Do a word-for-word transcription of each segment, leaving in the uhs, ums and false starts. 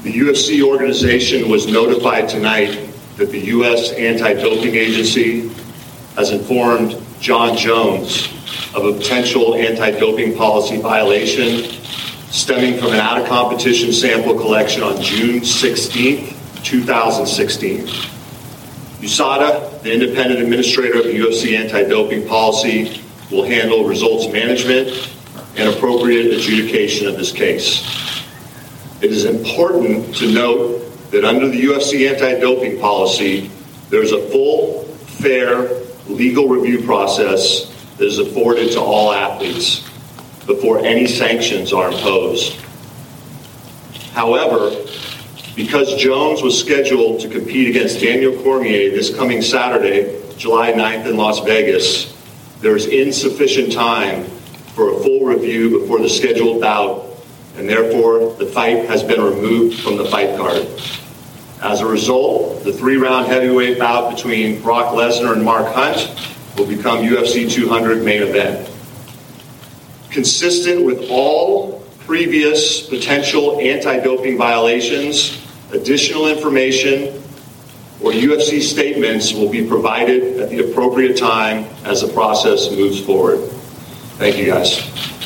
The U F C organization was notified tonight that the U S Anti-Doping Agency has informed John Jones of a potential anti-doping policy violation stemming from an out-of-competition sample collection on June sixteenth, twenty sixteen. U S A D A, the independent administrator of the U F C anti-doping policy, will handle results management and appropriate adjudication of this case. It is important to note that under the U F C anti-doping policy, there is a full, fair, legal review process that is afforded to all athletes before any sanctions are imposed. However, because Jones was scheduled to compete against Daniel Cormier this coming Saturday, July ninth in Las Vegas, there is insufficient time for a full review before the scheduled bout, and therefore the fight has been removed from the fight card. As a result, the three-round heavyweight bout between Brock Lesnar and Mark Hunt will become U F C two hundred main event. Consistent with all previous potential anti-doping violations, additional information or U F C statements will be provided at the appropriate time as the process moves forward. Thank you, guys.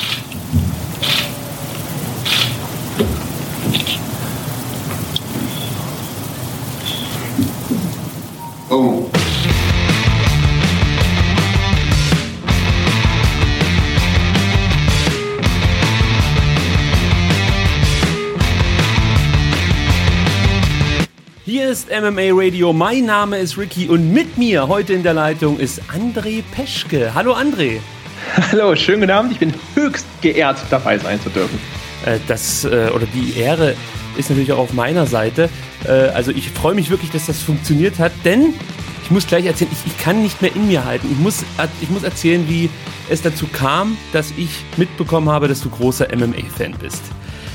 Oh. Hier ist M M A Radio, mein Name ist Ricky und mit mir heute in der Leitung ist André Peschke. Hallo André. Hallo, schönen guten Abend, ich bin höchst geehrt, dabei sein zu dürfen. Äh, das, äh, oder die Ehre ist natürlich auch auf meiner Seite. Äh, also ich freue mich wirklich, dass das funktioniert hat, denn ich muss gleich erzählen, ich, ich kann nicht mehr in mir halten. Ich muss, ich muss erzählen, wie es dazu kam, dass ich mitbekommen habe, dass du großer M M A-Fan bist.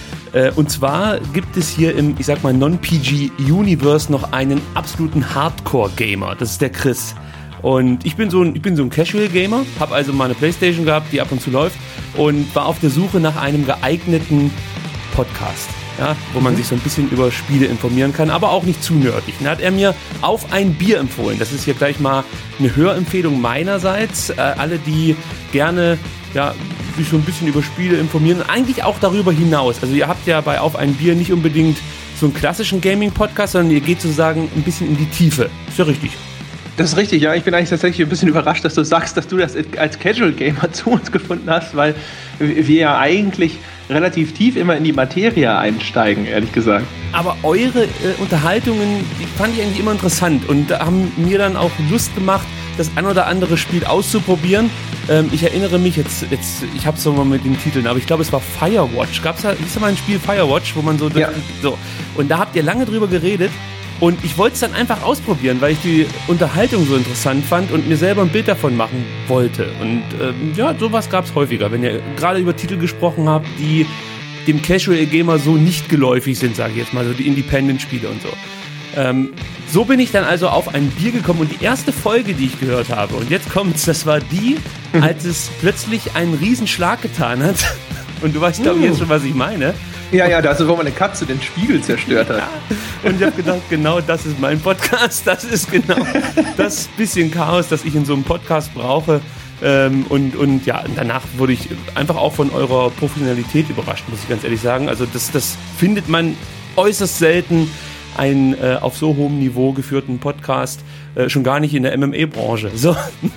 Und zwar gibt es hier im, ich sag mal, Non-P G-Universe noch einen absoluten Hardcore-Gamer. Das ist der Chris. Und ich bin so ein, ich bin so ein Casual-Gamer, habe also mal eine Playstation gehabt, die ab und zu läuft und war auf der Suche nach einem geeigneten Podcast, ja, wo man sich so ein bisschen über Spiele informieren kann, aber auch nicht zu nerdig. Und da hat er mir Auf ein Bier empfohlen. Das ist hier gleich mal eine Hörempfehlung meinerseits. Äh, alle, die gerne, ja, sich so ein bisschen über Spiele informieren, eigentlich auch darüber hinaus. Also ihr habt ja bei Auf ein Bier nicht unbedingt so einen klassischen Gaming-Podcast, sondern ihr geht sozusagen ein bisschen in die Tiefe. Ist ja richtig. Das ist richtig, ja. Ich bin eigentlich tatsächlich ein bisschen überrascht, dass du sagst, dass du das als Casual-Gamer zu uns gefunden hast, weil wir ja eigentlich relativ tief immer in die Materie einsteigen, ehrlich gesagt. Aber eure äh, Unterhaltungen, die fand ich eigentlich immer interessant und da haben mir dann auch Lust gemacht, das ein oder andere Spiel auszuprobieren. Ähm, ich erinnere mich jetzt, jetzt ich habe es so mal mit den Titeln, aber ich glaube, es war Firewatch. Gab es da, hieß da mal ein Spiel Firewatch, wo man so, ja. so. Und da habt ihr lange drüber geredet und ich wollte es dann einfach ausprobieren, weil ich die Unterhaltung so interessant fand und mir selber ein Bild davon machen wollte. Und ähm, ja, sowas gab es häufiger, wenn ihr gerade über Titel gesprochen habt, die dem Casual Gamer so nicht geläufig sind, sage ich jetzt mal, so die Independent-Spiele und so. Ähm, so bin ich dann also auf ein Bier gekommen und die erste Folge, die ich gehört habe, und jetzt kommt's, das war die, als es plötzlich einen Riesenschlag getan hat. Und du weißt, glaube ich, jetzt schon, was ich meine. Ja, ja, das ist, wo meine Katze den Spiegel zerstört hat. Ja. Und ich habe gedacht, genau das ist mein Podcast, das ist genau das bisschen Chaos, das ich in so einem Podcast brauche. Ähm, und, und ja, danach wurde ich einfach auch von eurer Professionalität überrascht, muss ich ganz ehrlich sagen. Also das, das findet man äußerst selten, einen äh, auf so hohem Niveau geführten Podcast, äh, schon gar nicht in der M M A-Branche. So.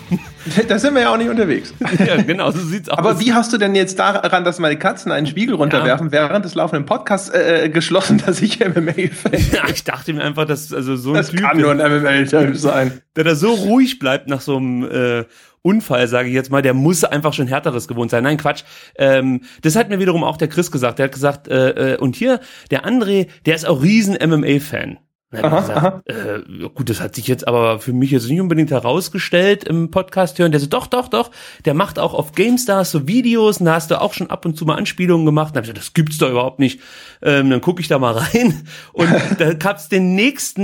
Da sind wir ja auch nicht unterwegs. Ja, genau, so sieht's aus. Aber wie hast du denn jetzt daran, dass meine Katzen einen Spiegel runterwerfen, ja, während des laufenden Podcasts äh, geschlossen, dass ich M M A-Fan bin? Ja, ich dachte mir einfach, dass also so ein das Typ, kann nur ein M M A-Typ sein, der da so ruhig bleibt nach so einem äh, Unfall, sage ich jetzt mal, der muss einfach schon Härteres gewohnt sein. Nein, Quatsch. Ähm, das hat mir wiederum auch der Chris gesagt. Der hat gesagt, äh, äh, und hier, der André, der ist auch riesen M M A-Fan. Aha, gesagt, äh, gut, das hat sich jetzt aber für mich jetzt nicht unbedingt herausgestellt im Podcast hören. Der so, doch, doch, doch, der macht auch auf GameStars so Videos und da hast du auch schon ab und zu mal Anspielungen gemacht. Und dann hab ich gesagt, das gibt's doch überhaupt nicht. Ähm, dann gucke ich da mal rein und da gab's den nächsten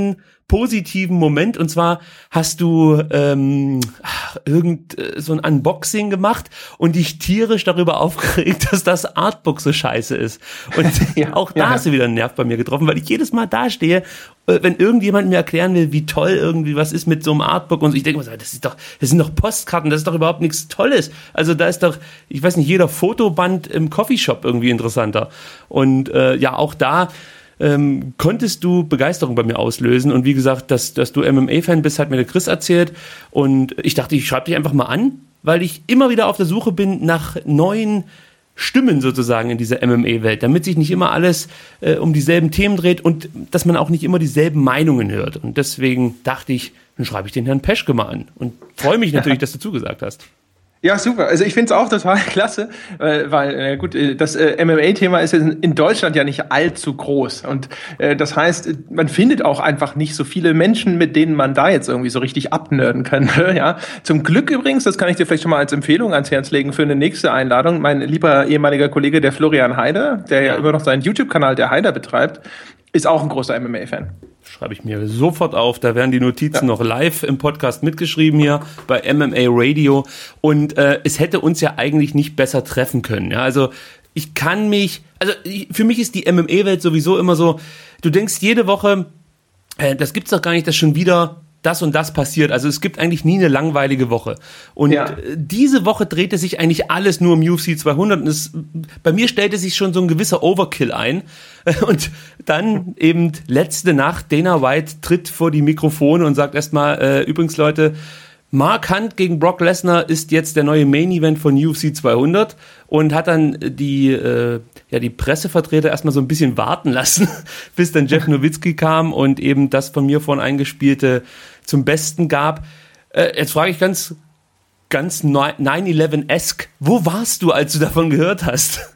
positiven Moment, und zwar hast du ähm, irgend äh, so ein Unboxing gemacht und dich tierisch darüber aufgeregt, dass das Artbook so scheiße ist. Und ja, auch da ja. hast du wieder einen Nerv bei mir getroffen, weil ich jedes Mal da stehe, äh, wenn irgendjemand mir erklären will, wie toll irgendwie was ist mit so einem Artbook, und ich denke mir, das ist doch, das sind doch Postkarten, das ist doch überhaupt nichts Tolles. Also da ist doch, ich weiß nicht, jeder Fotoband im Coffeeshop irgendwie interessanter. Und äh, ja, auch da Ähm, konntest du Begeisterung bei mir auslösen, und wie gesagt, dass, dass du M M A-Fan bist, hat mir der Chris erzählt, und ich dachte, ich schreibe dich einfach mal an, weil ich immer wieder auf der Suche bin nach neuen Stimmen sozusagen in dieser M M A-Welt, damit sich nicht immer alles äh, um dieselben Themen dreht und dass man auch nicht immer dieselben Meinungen hört, und deswegen dachte ich, dann schreibe ich den Herrn Peschke mal an und freue mich natürlich, dass du zugesagt hast. Ja, super. Also ich finde es auch total klasse, äh, weil, äh, gut, äh, das äh, M M A-Thema ist in Deutschland ja nicht allzu groß. Und äh, das heißt, man findet auch einfach nicht so viele Menschen, mit denen man da jetzt irgendwie so richtig abnörden könnte. Ja. Zum Glück übrigens, das kann ich dir vielleicht schon mal als Empfehlung ans Herz legen für eine nächste Einladung, mein lieber ehemaliger Kollege, der Florian Haider, der ja immer noch seinen YouTube-Kanal, der Haider betreibt, ist auch ein großer M M A-Fan. Schreibe ich mir sofort auf, da werden die Notizen ja. noch live im Podcast mitgeschrieben hier bei M M A Radio, und äh, es hätte uns ja eigentlich nicht besser treffen können. Ja? Also ich kann mich, also ich, für mich ist die M M A-Welt sowieso immer so, du denkst jede Woche, äh, das gibt's doch gar nicht, dass schon wieder das und das passiert. Also es gibt eigentlich nie eine langweilige Woche. Und ja. diese Woche drehte sich eigentlich alles nur um U F C zweihundert. Und es, bei mir stellte sich schon so ein gewisser Overkill ein. Und dann eben letzte Nacht, Dana White tritt vor die Mikrofone und sagt erstmal, äh, übrigens Leute, Mark Hunt gegen Brock Lesnar ist jetzt der neue Main Event von U F C zweihundert, und hat dann die, äh, ja, die Pressevertreter erstmal so ein bisschen warten lassen, bis dann Jeff Nowitzki kam und eben das von mir vorhin eingespielte zum Besten gab. Äh, jetzt frage ich ganz, ganz nine eleven-esque, wo warst du, als du davon gehört hast?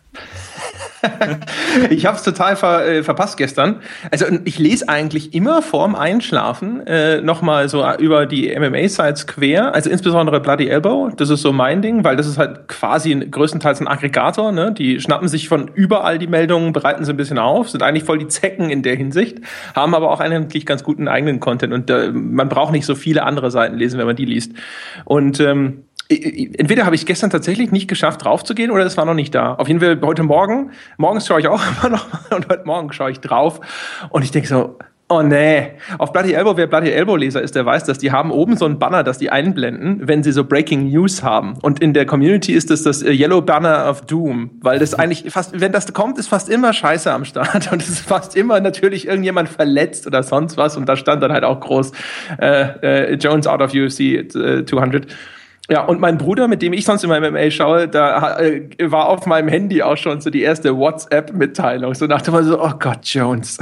Ich habe es total ver, äh, verpasst gestern. Also ich lese eigentlich immer vorm Einschlafen äh, nochmal so über die M M A-Sites quer, also insbesondere Bloody Elbow, das ist so mein Ding, weil das ist halt quasi ein, größtenteils ein Aggregator, ne? Die schnappen sich von überall die Meldungen, bereiten sie ein bisschen auf, sind eigentlich voll die Zecken in der Hinsicht, haben aber auch eigentlich ganz guten eigenen Content, und äh, man braucht nicht so viele andere Seiten lesen, wenn man die liest. Und ähm, entweder habe ich gestern tatsächlich nicht geschafft, draufzugehen, oder es war noch nicht da. Auf jeden Fall heute Morgen, morgens schaue ich auch immer noch, und heute Morgen schaue ich drauf, und ich denke so, oh nee. Auf Bloody Elbow, wer Bloody Elbow-Leser ist, der weiß das, die haben oben so ein Banner, das die einblenden, wenn sie so Breaking News haben. Und in der Community ist das das Yellow Banner of Doom, weil das eigentlich fast, wenn das kommt, ist fast immer Scheiße am Start, und es ist fast immer natürlich irgendjemand verletzt oder sonst was, und da stand dann halt auch groß äh, äh, Jones out of U F C äh, zweihundert. Ja, und mein Bruder, mit dem ich sonst immer M M A schaue, da äh, war auf meinem Handy auch schon so die erste WhatsApp-Mitteilung. So dachte man so, oh Gott, Jones.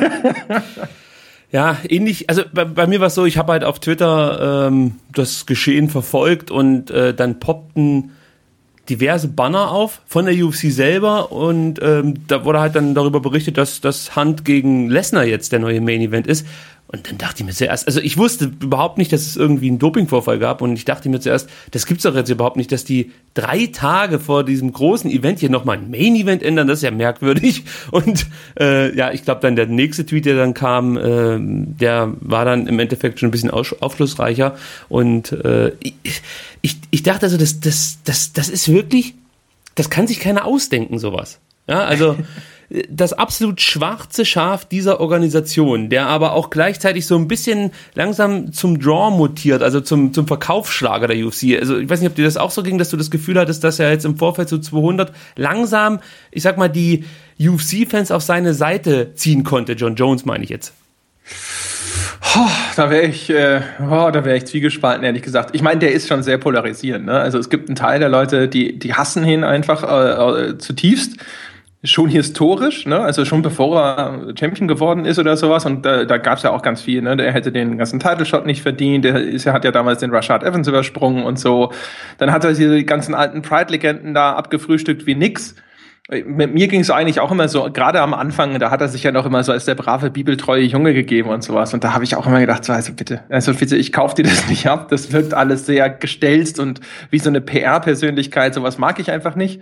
Ja, ähnlich, also bei, bei mir war es so, ich habe halt auf Twitter ähm, das Geschehen verfolgt, und äh, dann poppten diverse Banner auf von der U F C selber, und ähm, da wurde halt dann darüber berichtet, dass das Hunt gegen Lesnar jetzt der neue Main Event ist. Und dann dachte ich mir zuerst, also ich wusste überhaupt nicht, dass es irgendwie einen Dopingvorfall gab, und ich dachte mir zuerst, das gibt's doch jetzt überhaupt nicht, dass die drei Tage vor diesem großen Event hier nochmal ein Main-Event ändern, das ist ja merkwürdig. Und äh, ja, ich glaube dann der nächste Tweet, der dann kam, äh, der war dann im Endeffekt schon ein bisschen aus- aufschlussreicher, und äh, ich, ich, ich dachte also, das, das, das, das ist wirklich, das kann sich keiner ausdenken, sowas. Ja, also das absolut schwarze Schaf dieser Organisation, der aber auch gleichzeitig so ein bisschen langsam zum Draw mutiert, also zum, zum Verkaufsschlager der U F C. Also ich weiß nicht, ob dir das auch so ging, dass du das Gefühl hattest, dass er jetzt im Vorfeld zu zweihundert langsam, ich sag mal, die U F C-Fans auf seine Seite ziehen konnte. John Jones meine ich jetzt. Oh, da wäre ich, äh, oh, da wäre ich zwiegespalten, ehrlich gesagt. Ich meine, der ist schon sehr polarisierend, ne? Also es gibt einen Teil der Leute, die, die hassen ihn einfach äh, äh, zutiefst. Schon historisch, ne? Also schon bevor er Champion geworden ist oder sowas, und da, da gab es ja auch ganz viel, ne? Der hätte den ganzen Title-Shot nicht verdient, der ist, er hat ja damals den Rashad Evans übersprungen und so. Dann hat er diese ganzen alten Pride-Legenden da abgefrühstückt wie nix. Mit mir ging es eigentlich auch immer so, gerade am Anfang, da hat er sich ja noch immer so als der brave, bibeltreue Junge gegeben und sowas, und da habe ich auch immer gedacht, so, also bitte, also bitte, ich kauf dir das nicht ab, das wirkt alles sehr gestelzt und wie so eine P R-Persönlichkeit, sowas mag ich einfach nicht.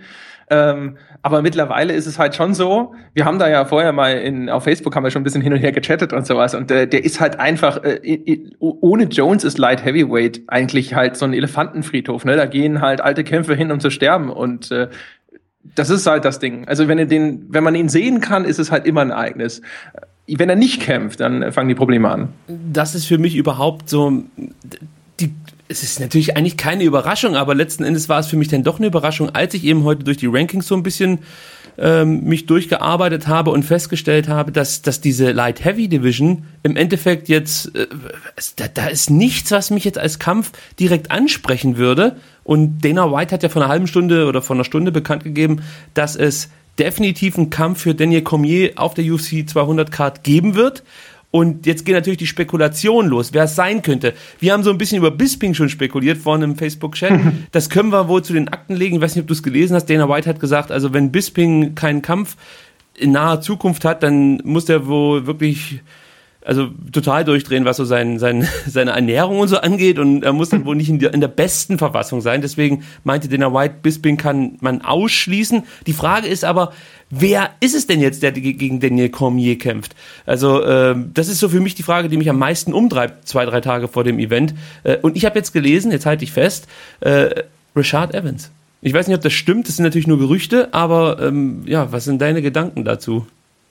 Ähm, aber mittlerweile ist es halt schon so, wir haben da ja vorher mal in, auf Facebook haben wir schon ein bisschen hin und her gechattet und sowas und äh, der ist halt einfach, äh, ohne Jones ist Light Heavyweight eigentlich halt so ein Elefantenfriedhof, ne? Da gehen halt alte Kämpfer hin, um zu sterben und äh, das ist halt das Ding. Also wenn er den, wenn man ihn sehen kann, ist es halt immer ein Ereignis. Wenn er nicht kämpft, dann fangen die Probleme an. Das ist für mich überhaupt so, die, es ist natürlich eigentlich keine Überraschung, aber letzten Endes war es für mich dann doch eine Überraschung, als ich eben heute durch die Rankings so ein bisschen ähm, mich durchgearbeitet habe und festgestellt habe, dass, dass diese Light Heavy Division im Endeffekt jetzt, äh, da, da ist nichts, was mich jetzt als Kampf direkt ansprechen würde. Und Dana White hat ja vor einer halben Stunde oder vor einer Stunde bekannt gegeben, dass es definitiv einen Kampf für Daniel Cormier auf der U F C zweihundert Card geben wird. Und jetzt geht natürlich die Spekulation los, wer es sein könnte. Wir haben so ein bisschen über Bisping schon spekuliert vorhin im Facebook-Chat. Das können wir wohl zu den Akten legen. Ich weiß nicht, ob du es gelesen hast. Dana White hat gesagt, also wenn Bisping keinen Kampf in naher Zukunft hat, dann muss der wohl wirklich also total durchdrehen, was so sein, sein, seine Ernährung und so angeht. Und er muss dann wohl nicht in der, in der besten Verfassung sein. Deswegen meinte Dana White, Bisping kann man ausschließen. Die Frage ist aber, wer ist es denn jetzt, der gegen Daniel Cormier kämpft? Also äh, das ist so für mich die Frage, die mich am meisten umtreibt, zwei, drei Tage vor dem Event. Äh, und ich habe jetzt gelesen, jetzt halte ich fest, äh, Rashad Evans. Ich weiß nicht, ob das stimmt, das sind natürlich nur Gerüchte, aber ähm, ja, was sind deine Gedanken dazu?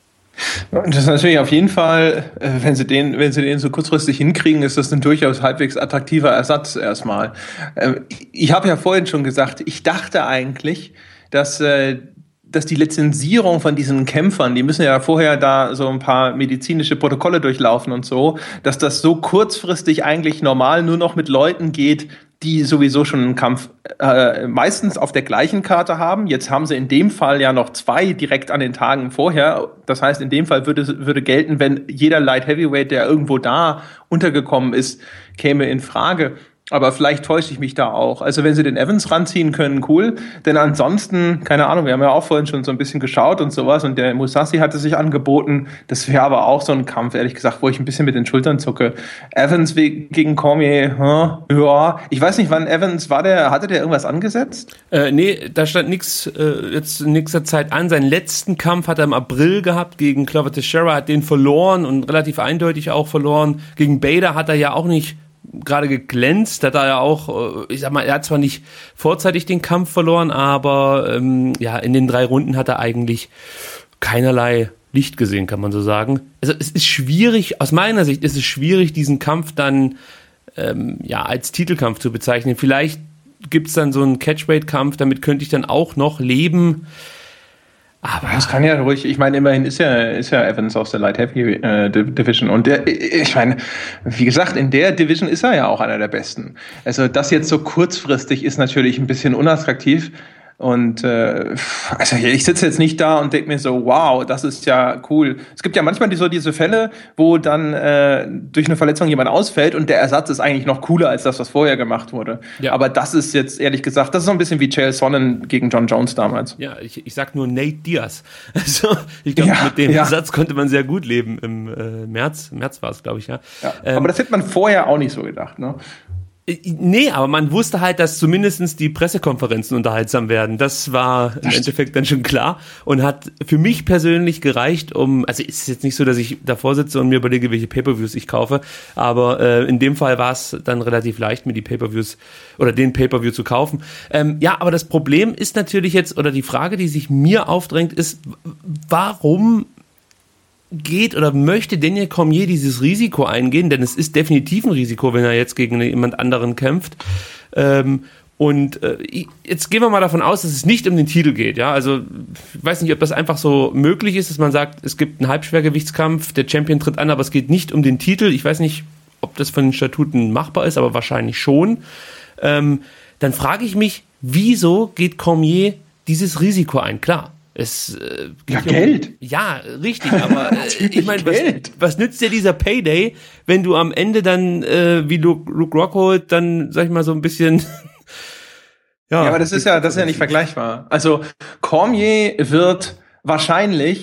Das ist natürlich auf jeden Fall, wenn sie den, wenn sie den so kurzfristig hinkriegen, ist das ein durchaus halbwegs attraktiver Ersatz erstmal. Ich habe ja vorhin schon gesagt, ich dachte eigentlich, dass dass die Lizenzierung von diesen Kämpfern, die müssen ja vorher da so ein paar medizinische Protokolle durchlaufen und so, dass das so kurzfristig eigentlich normal nur noch mit Leuten geht, die sowieso schon einen Kampf äh, meistens auf der gleichen Karte haben. Jetzt haben sie in dem Fall ja noch zwei direkt an den Tagen vorher. Das heißt, in dem Fall würde, würde gelten, wenn jeder Light Heavyweight, der irgendwo da untergekommen ist, käme in Frage. Aber vielleicht täusche ich mich da auch. Also wenn sie den Evans ranziehen können, cool. Denn ansonsten, keine Ahnung, wir haben ja auch vorhin schon so ein bisschen geschaut und sowas. Und der Mousasi hatte sich angeboten. Das wäre aber auch so ein Kampf, ehrlich gesagt, wo ich ein bisschen mit den Schultern zucke. Evans gegen Cormier, hm, ja. Ich weiß nicht, wann Evans war der, hatte der irgendwas angesetzt? Äh, nee, da stand nichts äh, jetzt in nächster Zeit an. Seinen letzten Kampf hat er im April gehabt gegen Glover Teixeira, hat den verloren und relativ eindeutig auch verloren. Gegen Bader hat er ja auch nicht gerade geglänzt, hat er ja auch, ich sag mal, er hat zwar nicht vorzeitig den Kampf verloren, aber ähm, ja, in den drei Runden hat er eigentlich keinerlei Licht gesehen, kann man so sagen. Also es ist schwierig, aus meiner Sicht ist es schwierig, diesen Kampf dann ähm, ja als Titelkampf zu bezeichnen. Vielleicht gibt es dann so einen Catchweight-Kampf, damit könnte ich dann auch noch leben. Aber das kann ja ruhig, ich meine, immerhin ist ja, ist ja Evans aus der Light Heavy äh, Division und der, ich meine, wie gesagt, in der Division ist er ja auch einer der Besten. Also das jetzt so kurzfristig ist natürlich ein bisschen unattraktiv. Und äh, also ich sitze jetzt nicht da und denke mir so, wow, das ist ja cool. Es gibt ja manchmal die, so diese Fälle, wo dann äh, durch eine Verletzung jemand ausfällt und der Ersatz ist eigentlich noch cooler als das, was vorher gemacht wurde. Ja. Aber das ist jetzt ehrlich gesagt, das ist so ein bisschen wie Chael Sonnen gegen John Jones damals. Ja, ich, ich sag nur Nate Diaz. Also ich glaube, ja, mit dem ja. Ersatz konnte man sehr gut leben. Im äh, März, März war es, glaube ich, ja. ja. Ähm, aber das hätte man vorher auch nicht so gedacht, ne? Nee, aber man wusste halt, dass zumindest die Pressekonferenzen unterhaltsam werden. Das war im das Endeffekt dann schon klar und hat für mich persönlich gereicht, um, also es ist jetzt nicht so, dass ich davor sitze und mir überlege, welche Pay-Per-Views ich kaufe, aber äh, in dem Fall war es dann relativ leicht, mir die Pay-Per-Views oder den Pay-Per-View zu kaufen. Ähm, ja, aber das Problem ist natürlich jetzt, oder die Frage, die sich mir aufdrängt, ist, warum geht oder möchte Daniel Cormier dieses Risiko eingehen, denn es ist definitiv ein Risiko, wenn er jetzt gegen jemand anderen kämpft. Ähm, und äh, jetzt gehen wir mal davon aus, dass es nicht um den Titel geht. Ja, also ich weiß nicht, ob das einfach so möglich ist, dass man sagt, es gibt einen Halbschwergewichtskampf, der Champion tritt an, aber es geht nicht um den Titel. Ich weiß nicht, ob das von den Statuten machbar ist, aber wahrscheinlich schon. Ähm, dann frage ich mich, wieso geht Cormier dieses Risiko ein? Klar. Es, äh, ja, um, Geld. Ja, richtig, aber äh, ich meine, was, was nützt dir dieser Payday, wenn du am Ende dann, äh, wie Luke, Luke Rockhold, dann, sag ich mal, so ein bisschen ja, ja, aber das ist ja, das ist ja nicht vergleichbar. Also Cormier wird wahrscheinlich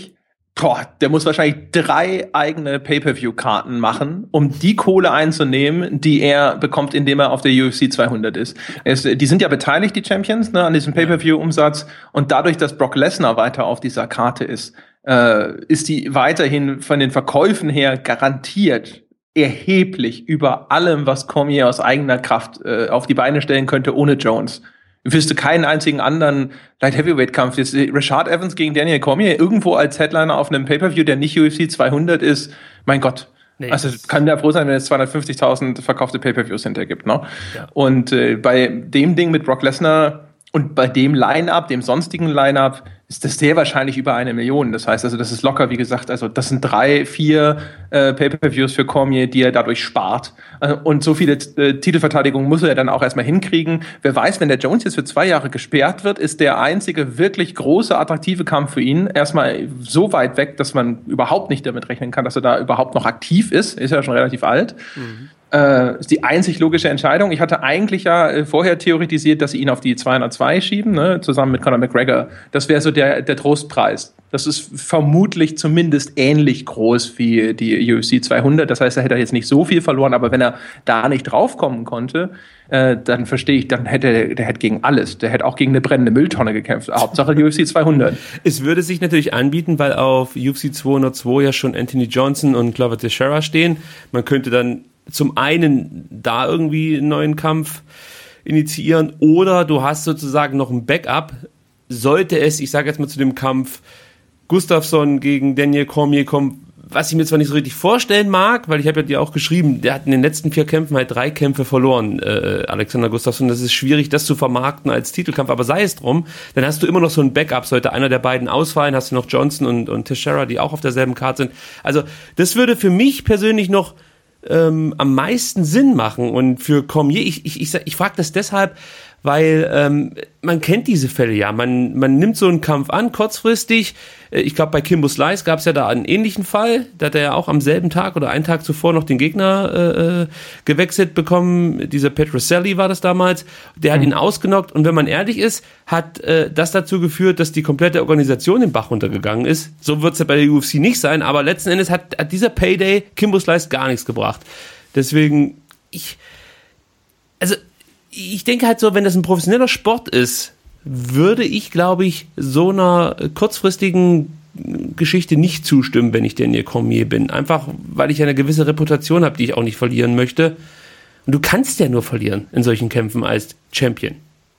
boah, der muss wahrscheinlich drei eigene Pay-Per-View-Karten machen, um die Kohle einzunehmen, die er bekommt, indem er auf der U F C zweihundert ist. Es, die sind ja beteiligt, die Champions, ne, an diesem Pay-Per-View-Umsatz. Und dadurch, dass Brock Lesnar weiter auf dieser Karte ist, äh, ist die weiterhin von den Verkäufen her garantiert erheblich über allem, was Cormier aus eigener Kraft äh, auf die Beine stellen könnte, ohne Jones. Ich wüsste keinen einzigen anderen Light Heavyweight Kampf. Jetzt Rashad Evans gegen Daniel Cormier irgendwo als Headliner auf einem Pay-Per-View, der nicht U F C zweihundert ist. Mein Gott. Nee, also kann ja froh sein, wenn es zweihundertfünfzigtausend verkaufte Pay-Per-Views hintergibt, ne? Ja. Und äh, bei dem Ding mit Brock Lesnar und bei dem Line-Up, dem sonstigen Line-Up, ist das sehr wahrscheinlich über eine Million. Das heißt also, das ist locker, wie gesagt, also das sind drei, vier äh, Pay-Per-Views für Cormier, die er dadurch spart. Äh, und so viele äh, Titelverteidigungen muss er dann auch erstmal hinkriegen. Wer weiß, wenn der Jones jetzt für zwei Jahre gesperrt wird, ist der einzige wirklich große, attraktive Kampf für ihn erstmal so weit weg, dass man überhaupt nicht damit rechnen kann, dass er da überhaupt noch aktiv ist. Ist ja schon relativ alt. Mhm. Äh, ist die einzig logische Entscheidung. Ich hatte eigentlich ja äh, vorher theoretisiert, dass sie ihn auf die zweihundertzwei schieben, ne, zusammen mit Conor McGregor. Das wäre so der, der Trostpreis. Das ist vermutlich zumindest ähnlich groß wie die U F C zweihundert. Das heißt, er hätte jetzt nicht so viel verloren, aber wenn er da nicht draufkommen konnte, äh, dann verstehe ich, dann hätte der, der hätte gegen alles. Der hätte auch gegen eine brennende Mülltonne gekämpft. Hauptsache U F C zweihundert. Es würde sich natürlich anbieten, weil auf U F C zweihundertzwei ja schon Anthony Johnson und Glover Teixeira stehen. Man könnte dann zum einen da irgendwie einen neuen Kampf initiieren oder du hast sozusagen noch ein Backup, sollte es, ich sage jetzt mal zu dem Kampf Gustafsson gegen Daniel Cormier kommen, was ich mir zwar nicht so richtig vorstellen mag, weil ich habe ja dir auch geschrieben, der hat in den letzten vier Kämpfen halt drei Kämpfe verloren, äh, Alexander Gustafsson, das ist schwierig, das zu vermarkten als Titelkampf, aber sei es drum, dann hast du immer noch so ein Backup, sollte einer der beiden ausfallen, hast du noch Johnson und, und Teixeira, die auch auf derselben Karte sind, also das würde für mich persönlich noch Ähm, am meisten Sinn machen und für Cormier, ich, ich, ich, ich frage das deshalb, weil ähm, man kennt diese Fälle ja, man, man nimmt so einen Kampf an, kurzfristig, ich glaube bei Kimbo Slice gab es ja da einen ähnlichen Fall, da hat er ja auch am selben Tag oder einen Tag zuvor noch den Gegner äh, gewechselt bekommen, dieser Petroselli war das damals, der hat mhm. ihn ausgenockt und wenn man ehrlich ist, hat äh, das dazu geführt, dass die komplette Organisation den Bach runtergegangen ist, so wird es ja bei der U F C nicht sein, aber letzten Endes hat, hat dieser Payday Kimbo Slice gar nichts gebracht, deswegen, ich, also ich denke halt so, wenn das ein professioneller Sport ist, würde ich, glaube ich, so einer kurzfristigen Geschichte nicht zustimmen, wenn ich Daniel Cormier bin. Einfach, weil ich eine gewisse Reputation habe, die ich auch nicht verlieren möchte. Und du kannst ja nur verlieren in solchen Kämpfen als Champion.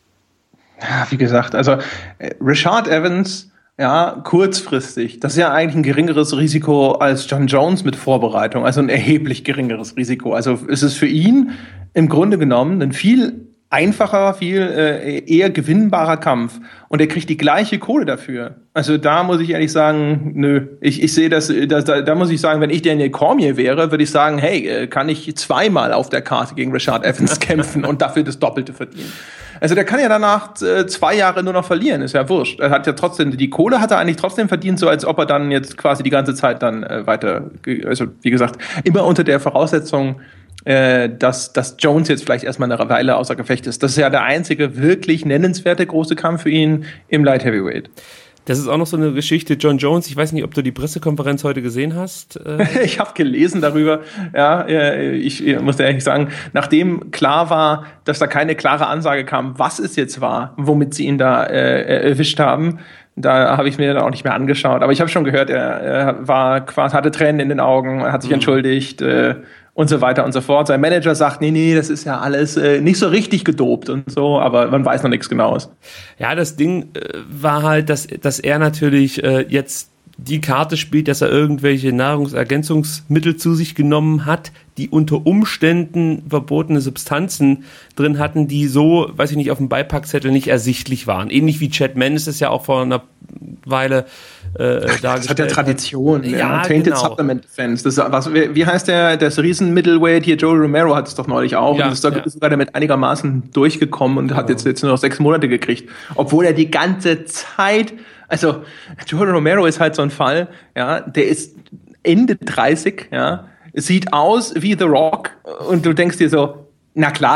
Ja, wie gesagt, also Rashad Evans, ja, kurzfristig, das ist ja eigentlich ein geringeres Risiko als John Jones mit Vorbereitung, also ein erheblich geringeres Risiko. Also ist es für ihn im Grunde genommen ein viel einfacher, viel äh, eher gewinnbarer Kampf. Und er kriegt die gleiche Kohle dafür. Also da muss ich ehrlich sagen, nö. Ich, ich sehe das, das da, da muss ich sagen, wenn ich Daniel Cormier wäre, würde ich sagen, hey, kann ich zweimal auf der Karte gegen Rashad Evans kämpfen und dafür das Doppelte verdienen. Also der kann ja danach äh, zwei Jahre nur noch verlieren, ist ja wurscht. Er hat ja trotzdem, die Kohle hat er eigentlich trotzdem verdient, so als ob er dann jetzt quasi die ganze Zeit dann äh, weiter, also wie gesagt, immer unter der Voraussetzung, äh, dass, dass Jones jetzt vielleicht erstmal eine Weile außer Gefecht ist. Das ist ja der einzige wirklich nennenswerte große Kampf für ihn im Light Heavyweight. Das ist auch noch so eine Geschichte, John Jones, ich weiß nicht, ob du die Pressekonferenz heute gesehen hast. Ich habe gelesen darüber, ja, ich, ich muss ehrlich sagen, nachdem klar war, dass da keine klare Ansage kam, was es jetzt war, womit sie ihn da äh, erwischt haben, da habe ich mir dann auch nicht mehr angeschaut. Aber ich habe schon gehört, er, er war quasi, hatte Tränen in den Augen, er hat sich mhm. entschuldigt äh, und so weiter und so fort. Sein Manager sagt, nee, nee, das ist ja alles äh, nicht so richtig gedopt und so, aber man weiß noch nichts Genaues. Ja, das Ding äh, war halt, dass, dass er natürlich äh, jetzt die Karte spielt, dass er irgendwelche Nahrungsergänzungsmittel zu sich genommen hat, die unter Umständen verbotene Substanzen drin hatten, die so, weiß ich nicht, auf dem Beipackzettel nicht ersichtlich waren. Ähnlich wie Chad Mendes es ja auch vor einer Weile äh, dargestellt hat. Das hat ja Tradition. Ja, ja. Tainted genau. Supplement Defense. Das, was, wie heißt der, das Riesen-Middleweight hier, Joe Romero hat es doch neulich auch. Ja, und ist, da, ja. ist sogar damit einigermaßen durchgekommen und genau. hat jetzt, jetzt nur noch sechs Monate gekriegt. Obwohl er die ganze Zeit, also Joe Romero ist halt so ein Fall, ja, der ist Ende dreißig, ja, sieht aus wie The Rock und du denkst dir so, na klar,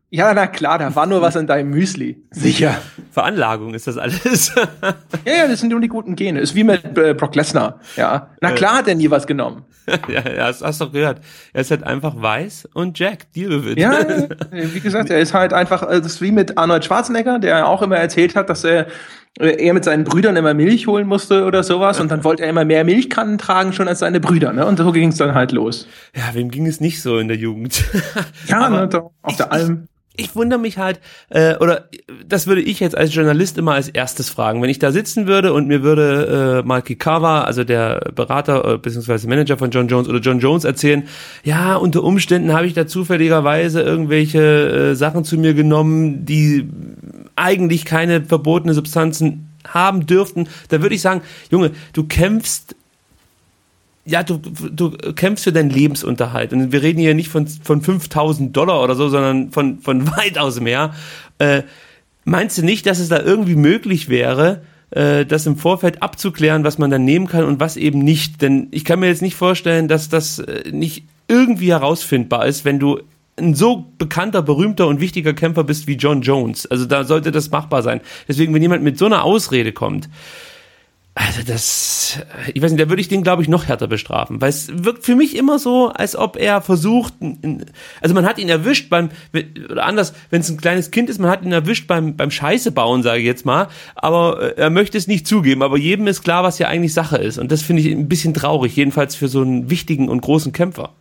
Ja, na klar, da war nur was in deinem Müsli. Sicher. Veranlagung ist das alles. Ja, ja, das sind nur die guten Gene. Ist wie mit äh, Brock Lesnar. Ja. Na klar hat er nie was genommen. Ja, ja, hast, hast doch gehört. Er ist halt einfach weiß und Jack, deal with it. Ja, wie gesagt, er ist halt einfach, das ist wie mit Arnold Schwarzenegger, der auch immer erzählt hat, dass er, er mit seinen Brüdern immer Milch holen musste oder sowas und dann wollte er immer mehr Milchkannen tragen schon als seine Brüder, ne? Und so ging es dann halt los. Ja, wem ging es nicht so in der Jugend? Ja, ne, da, auf der Alm. Ich wundere mich halt, äh, oder das würde ich jetzt als Journalist immer als erstes fragen. Wenn ich da sitzen würde und mir würde äh, Marky Carver, also der Berater äh, bzw. Manager von Jon Jones oder Jon Jones erzählen, ja, unter Umständen habe ich da zufälligerweise irgendwelche äh, Sachen zu mir genommen, die eigentlich keine verbotene Substanzen haben dürften, da würde ich sagen, Junge, du kämpfst Ja, du, du kämpfst für deinen Lebensunterhalt. Und wir reden hier nicht von, von fünftausend Dollar oder so, sondern von, von weitaus mehr. Äh, meinst du nicht, dass es da irgendwie möglich wäre, äh, das im Vorfeld abzuklären, was man dann nehmen kann und was eben nicht? Denn ich kann mir jetzt nicht vorstellen, dass das äh, nicht irgendwie herausfindbar ist, wenn du ein so bekannter, berühmter und wichtiger Kämpfer bist wie Jon Jones. Also da sollte das machbar sein. Deswegen, wenn jemand mit so einer Ausrede kommt, also das, ich weiß nicht, da würde ich den, glaube ich, noch härter bestrafen, weil es wirkt für mich immer so, als ob er versucht, also man hat ihn erwischt beim, oder anders, wenn es ein kleines Kind ist, man hat ihn erwischt beim, beim Scheiße bauen, sage ich jetzt mal, aber er möchte es nicht zugeben, aber jedem ist klar, was ja eigentlich Sache ist und das finde ich ein bisschen traurig, jedenfalls für so einen wichtigen und großen Kämpfer.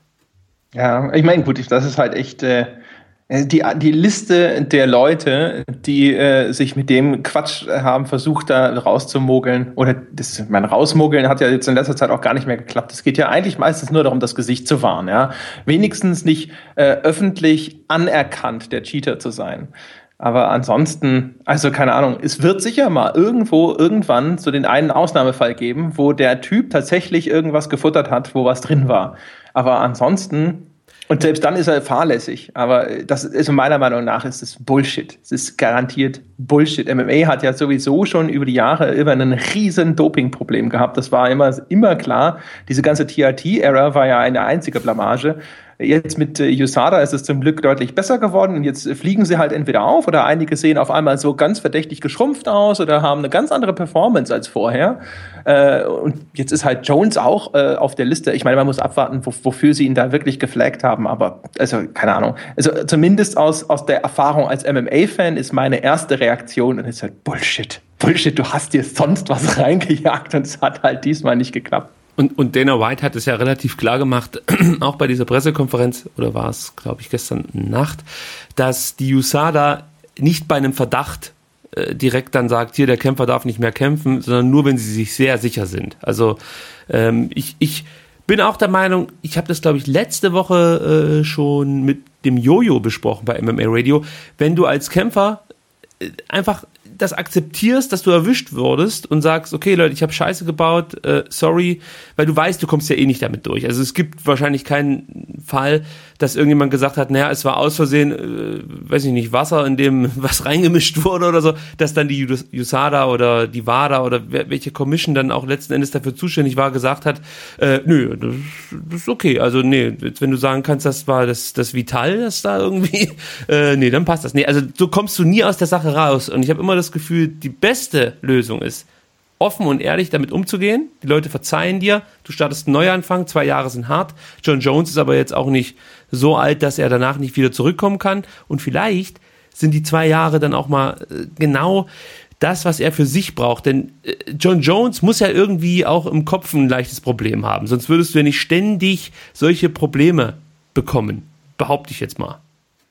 Ja, ich meine, gut, das ist halt echt, äh Die, die Liste der Leute, die äh, sich mit dem Quatsch haben versucht, da rauszumogeln, oder das, mein Rausmogeln hat ja jetzt in letzter Zeit auch gar nicht mehr geklappt. Es geht ja eigentlich meistens nur darum, das Gesicht zu wahren, ja. Wenigstens nicht äh, öffentlich anerkannt, der Cheater zu sein. Aber ansonsten, also keine Ahnung, es wird sicher mal irgendwo, irgendwann so den einen Ausnahmefall geben, wo der Typ tatsächlich irgendwas gefuttert hat, wo was drin war. Aber ansonsten, und selbst dann ist er fahrlässig. Aber das ist meiner Meinung nach ist das Bullshit. Es ist garantiert Bullshit. M M A hat ja sowieso schon über die Jahre immer ein riesen Dopingproblem gehabt. Das war immer, immer klar. Diese ganze T R T-Ära war ja eine einzige Blamage. Jetzt mit äh, U S A D A ist es zum Glück deutlich besser geworden und jetzt fliegen sie halt entweder auf oder einige sehen auf einmal so ganz verdächtig geschrumpft aus oder haben eine ganz andere Performance als vorher. Äh, und jetzt ist halt Jones auch äh, auf der Liste. Ich meine, man muss abwarten, wo, wofür sie ihn da wirklich geflaggt haben, aber also keine Ahnung. Also zumindest aus, aus der Erfahrung als M M A-Fan ist meine erste Reaktion und ist halt Bullshit. Bullshit, du hast dir sonst was reingejagt und es hat halt diesmal nicht geklappt. Und, und Dana White hat es ja relativ klar gemacht, auch bei dieser Pressekonferenz, oder war es, glaube ich, gestern Nacht, dass die U S A D A nicht bei einem Verdacht äh, direkt dann sagt, hier, der Kämpfer darf nicht mehr kämpfen, sondern nur, wenn sie sich sehr sicher sind. Also ähm, ich, ich bin auch der Meinung, ich habe das, glaube ich, letzte Woche äh, schon mit dem Jojo besprochen bei M M A Radio, wenn du als Kämpfer äh, einfach das akzeptierst, dass du erwischt wurdest und sagst, okay Leute, ich habe Scheiße gebaut, äh, sorry, weil du weißt, du kommst ja eh nicht damit durch. Also es gibt wahrscheinlich keinen Fall, dass irgendjemand gesagt hat, naja, es war aus Versehen, äh, weiß ich nicht, Wasser, in dem was reingemischt wurde oder so, dass dann die U S A D A oder die WADA oder welche Commission dann auch letzten Endes dafür zuständig war, gesagt hat, äh, nö, das, das ist okay. Also nee, jetzt, wenn du sagen kannst, das war das, das Vital, das da irgendwie, äh, nee, dann passt das. Nee, also so kommst du nie aus der Sache raus. Und ich habe immer das Gefühl, die beste Lösung ist, offen und ehrlich damit umzugehen. Die Leute verzeihen dir. Du startest einen Neuanfang. Zwei Jahre sind hart. Jon Jones ist aber jetzt auch nicht so alt, dass er danach nicht wieder zurückkommen kann. Und vielleicht sind die zwei Jahre dann auch mal äh, genau das, was er für sich braucht. Denn äh, Jon Jones muss ja irgendwie auch im Kopf ein leichtes Problem haben. Sonst würdest du ja nicht ständig solche Probleme bekommen. Behaupte ich jetzt mal.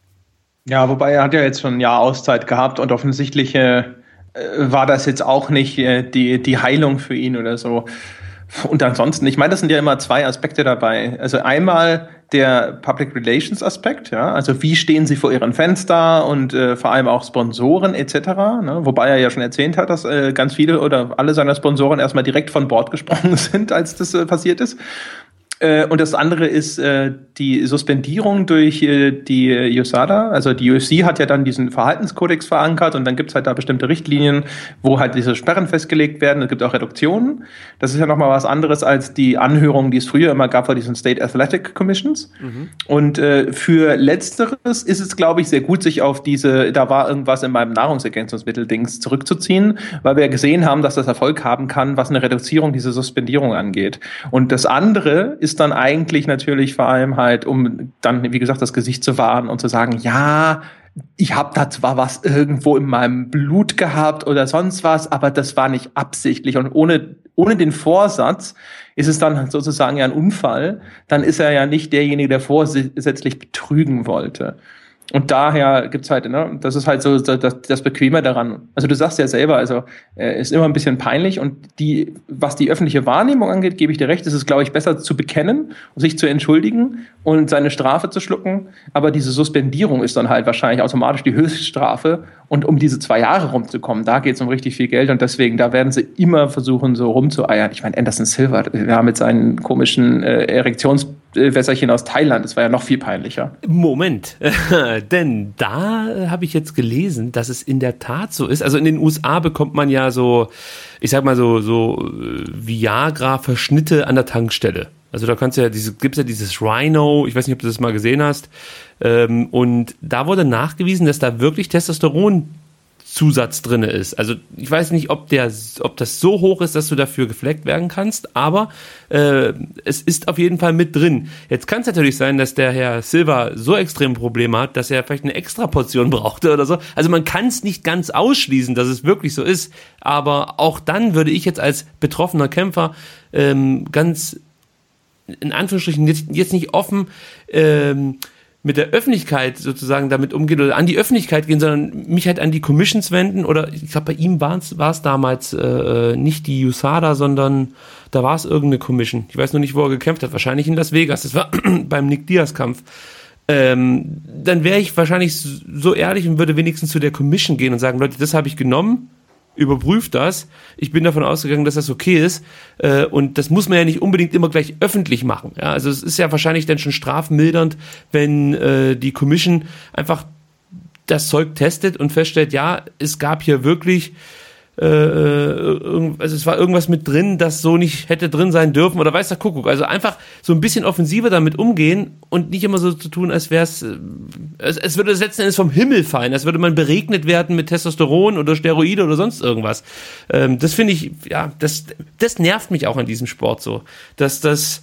Ja, wobei er hat ja jetzt schon ein Jahr Auszeit gehabt und offensichtlich äh, war das jetzt auch nicht äh, die, die Heilung für ihn oder so. Und ansonsten, ich meine, das sind ja immer zwei Aspekte dabei. Also einmal der Public Relations Aspekt, ja, also wie stehen sie vor ihren Fans da und äh, vor allem auch Sponsoren et cetera. Ne? Wobei er ja schon erzählt hat, dass äh, ganz viele oder alle seiner Sponsoren erstmal direkt von Bord gesprungen sind, als das äh, passiert ist. Äh, und das andere ist äh, die Suspendierung durch äh, die U S A D A. Also die U F C hat ja dann diesen Verhaltenskodex verankert und dann gibt es halt da bestimmte Richtlinien, wo halt diese Sperren festgelegt werden. Es gibt auch Reduktionen. Das ist ja nochmal was anderes als die Anhörungen, die es früher immer gab vor diesen State Athletic Commissions. Mhm. Und äh, für Letzteres ist es, glaube ich, sehr gut, sich auf diese, da war irgendwas in meinem Nahrungsergänzungsmittel-Dings zurückzuziehen, weil wir ja gesehen haben, dass das Erfolg haben kann, was eine Reduzierung dieser Suspendierung angeht. Und das andere ist ist dann eigentlich natürlich vor allem halt, um dann, wie gesagt, das Gesicht zu wahren und zu sagen, ja, ich habe da zwar was irgendwo in meinem Blut gehabt oder sonst was, aber das war nicht absichtlich. Und ohne, ohne den Vorsatz ist es dann sozusagen ja ein Unfall. Dann ist er ja nicht derjenige, der vorsätzlich betrügen wollte. Und daher gibt's halt, ne, das ist halt so das, das Bequeme daran. Also du sagst ja selber, also äh, ist immer ein bisschen peinlich und die, was die öffentliche Wahrnehmung angeht, gebe ich dir recht, ist es, glaube ich, besser zu bekennen, sich zu entschuldigen und seine Strafe zu schlucken. Aber diese Suspendierung ist dann halt wahrscheinlich automatisch die Höchststrafe. Und um diese zwei Jahre rumzukommen, da geht's um richtig viel Geld und deswegen, da werden sie immer versuchen, so rumzueiern. Ich meine, Anderson Silva, ja, mit seinen komischen äh, Erektionswässerchen aus Thailand, das war ja noch viel peinlicher. Moment, denn da habe ich jetzt gelesen, dass es in der Tat so ist. Also in den U S A bekommt man ja so, ich sag mal so, so Viagra-Verschnitte an der Tankstelle. Also da kannst du ja, diese, gibt's ja dieses Rhino, ich weiß nicht, ob du das mal gesehen hast, ähm, und da wurde nachgewiesen, dass da wirklich Testosteronzusatz drin ist. Also ich weiß nicht, ob der, ob das so hoch ist, dass du dafür gefleckt werden kannst, aber äh, es ist auf jeden Fall mit drin. Jetzt kann es natürlich sein, dass der Herr Silva so extreme Probleme hat, dass er vielleicht eine extra Portion brauchte oder so. Also man kann es nicht ganz ausschließen, dass es wirklich so ist, aber auch dann würde ich jetzt als betroffener Kämpfer ähm, ganz in Anführungsstrichen jetzt, jetzt nicht offen ähm, mit der Öffentlichkeit sozusagen damit umgehen oder an die Öffentlichkeit gehen, sondern mich halt an die Commissions wenden oder ich glaube, bei ihm war es damals äh, nicht die U S A D A, sondern da war es irgendeine Commission. Ich weiß noch nicht, wo er gekämpft hat. Wahrscheinlich in Las Vegas. Das war beim Nick Diaz-Kampf. Ähm, dann wäre ich wahrscheinlich so ehrlich und würde wenigstens zu der Commission gehen und sagen, Leute, das habe ich genommen, überprüft das. Ich bin davon ausgegangen, dass das okay ist. Äh, und das muss man ja nicht unbedingt immer gleich öffentlich machen. Ja, also es ist ja wahrscheinlich dann schon strafmildernd, wenn äh, die Commission einfach das Zeug testet und feststellt, ja, es gab hier wirklich äh, also es war irgendwas mit drin, das so nicht hätte drin sein dürfen oder weiß der Kuckuck. Also einfach so ein bisschen offensiver damit umgehen und nicht immer so zu tun, als wäre es, es würde letzten Endes vom Himmel fallen, als würde man beregnet werden mit Testosteron oder Steroide oder sonst irgendwas. Ähm, das finde ich, ja, das, das nervt mich auch an diesem Sport so, dass das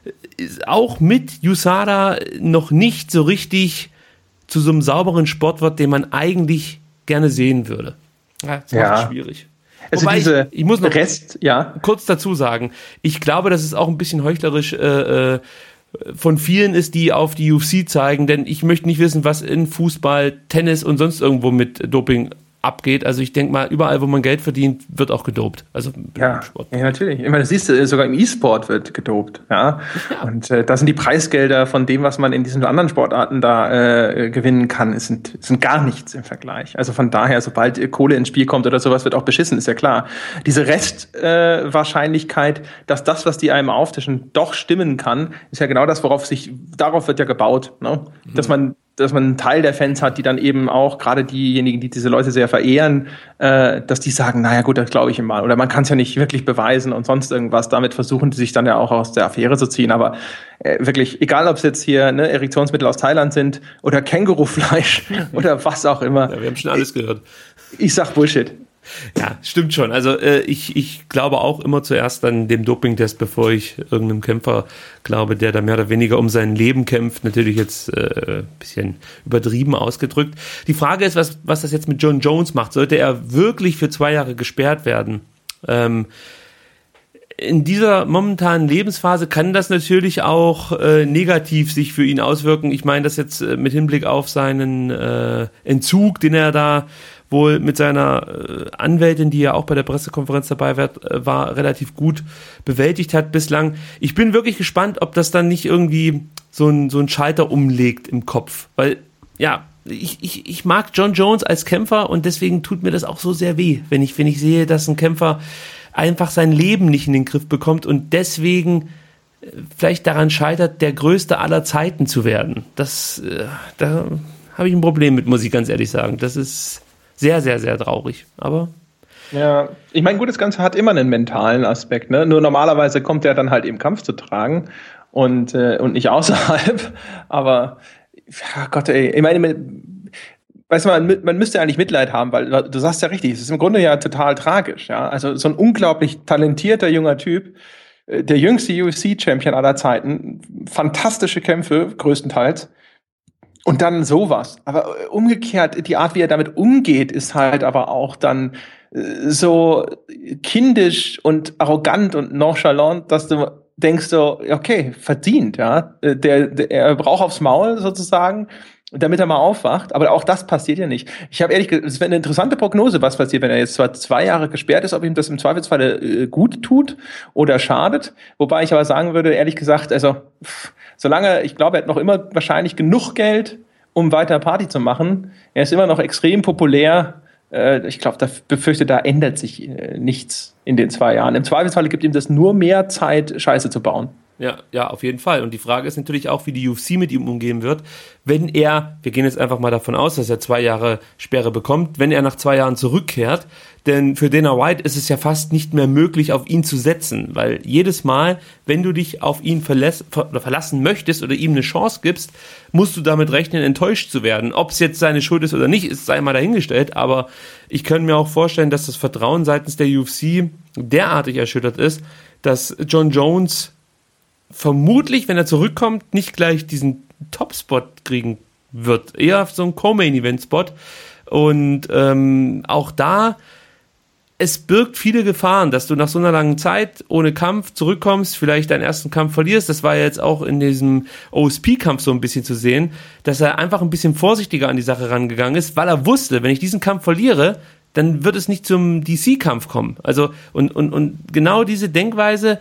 auch mit U S A D A noch nicht so richtig zu so einem sauberen Sport wird, den man eigentlich gerne sehen würde. Ja, das ja. macht es schwierig. Also Wobei diese ich, ich muss noch Rest, ja. kurz dazu sagen, ich glaube, dass es auch ein bisschen heuchlerisch äh, von vielen ist, die auf die U F C zeigen, denn ich möchte nicht wissen, was in Fußball, Tennis und sonst irgendwo mit Doping abgeht. Also ich denke mal, überall, wo man Geld verdient, wird auch gedopt. Also ja, Sport. Ja, natürlich. Ich meine, das siehst du, sogar im E-Sport wird gedopt. Ja? ja. Und äh, da sind die Preisgelder von dem, was man in diesen anderen Sportarten da äh, gewinnen kann, sind, sind gar nichts im Vergleich. Also von daher, sobald äh, Kohle ins Spiel kommt oder sowas, wird auch beschissen, ist ja klar. Diese Restwahrscheinlichkeit, äh, dass das, was die einem auftischen, doch stimmen kann, ist ja genau das, worauf sich, darauf wird ja gebaut. Ne? Mhm. Dass man dass man einen Teil der Fans hat, die dann eben auch, gerade diejenigen, die diese Leute sehr verehren, äh, dass die sagen, naja gut, das glaube ich ihm mal. Oder man kann es ja nicht wirklich beweisen und sonst irgendwas. Damit versuchen die sich dann ja auch aus der Affäre zu ziehen. Aber äh, wirklich, egal ob es jetzt hier ne, Erektionsmittel aus Thailand sind oder Kängurufleisch oder was auch immer. Ja, wir haben schon alles gehört. Ich, ich sag Bullshit. Ja, stimmt schon. Also äh, ich, ich glaube auch immer zuerst an dem Dopingtest, bevor ich irgendeinem Kämpfer glaube, der da mehr oder weniger um sein Leben kämpft. Natürlich jetzt äh, ein bisschen übertrieben ausgedrückt. Die Frage ist, was, was das jetzt mit Jon Jones macht. Sollte er wirklich für zwei Jahre gesperrt werden? Ähm, in dieser momentanen Lebensphase kann das natürlich auch äh, negativ sich für ihn auswirken. Ich meine das jetzt äh, mit Hinblick auf seinen äh, Entzug, den er da wohl mit seiner äh, Anwältin, die ja auch bei der Pressekonferenz dabei war, äh, war, relativ gut bewältigt hat bislang. Ich bin wirklich gespannt, ob das dann nicht irgendwie so ein, so ein Schalter umlegt im Kopf. Weil, ja, ich, ich, ich mag Jon Jones als Kämpfer und deswegen tut mir das auch so sehr weh, wenn ich, wenn ich sehe, dass ein Kämpfer einfach sein Leben nicht in den Griff bekommt und deswegen vielleicht daran scheitert, der Größte aller Zeiten zu werden. Das, äh, da habe ich ein Problem mit, muss ich ganz ehrlich sagen. Das ist sehr, sehr, sehr traurig. Aber ja, ich meine, gut, das Ganze hat immer einen mentalen Aspekt, ne? Nur normalerweise kommt der dann halt im Kampf zu tragen und, äh, und nicht außerhalb. Aber, ja Gott, ey, ich meine, weißt du, man, man müsste eigentlich Mitleid haben, weil du sagst ja richtig, es ist im Grunde ja total tragisch, ja. Also so ein unglaublich talentierter junger Typ, der jüngste U F C-Champion aller Zeiten, fantastische Kämpfe, größtenteils. Und dann sowas. Aber umgekehrt, die Art, wie er damit umgeht, ist halt aber auch dann so kindisch und arrogant und nonchalant, dass du denkst so, okay, verdient, ja. Der, der, er braucht aufs Maul sozusagen, damit er mal aufwacht. Aber auch das passiert ja nicht. Ich habe ehrlich gesagt, es wäre eine interessante Prognose, was passiert, wenn er jetzt zwar zwei Jahre gesperrt ist, ob ihm das im Zweifelsfall äh, gut tut oder schadet. Wobei ich aber sagen würde, ehrlich gesagt, also pff, solange, ich glaube, er hat noch immer wahrscheinlich genug Geld, um weiter Party zu machen. Er ist immer noch extrem populär. Äh, ich glaube, da befürchte, da ändert sich äh, nichts in den zwei Jahren. Im Zweifelsfall gibt ihm das nur mehr Zeit, Scheiße zu bauen. Ja, ja, auf jeden Fall. Und die Frage ist natürlich auch, wie die U F C mit ihm umgehen wird. Wenn er, wir gehen jetzt einfach mal davon aus, dass er zwei Jahre Sperre bekommt, wenn er nach zwei Jahren zurückkehrt, denn für Dana White ist es ja fast nicht mehr möglich, auf ihn zu setzen, weil jedes Mal, wenn du dich auf ihn verlässt, ver- verlassen möchtest oder ihm eine Chance gibst, musst du damit rechnen, enttäuscht zu werden. Ob es jetzt seine Schuld ist oder nicht, ist sei mal dahingestellt, aber ich könnte mir auch vorstellen, dass das Vertrauen seitens der U F C derartig erschüttert ist, dass Jon Jones vermutlich, wenn er zurückkommt, nicht gleich diesen Top-Spot kriegen wird. Eher so ein Co-Main-Event-Spot. Und ähm, auch da, es birgt viele Gefahren, dass du nach so einer langen Zeit ohne Kampf zurückkommst, vielleicht deinen ersten Kampf verlierst. Das war ja jetzt auch in diesem O S P-Kampf so ein bisschen zu sehen, dass er einfach ein bisschen vorsichtiger an die Sache rangegangen ist, weil er wusste, wenn ich diesen Kampf verliere, dann wird es nicht zum D C-Kampf kommen. Also und, und, und genau diese Denkweise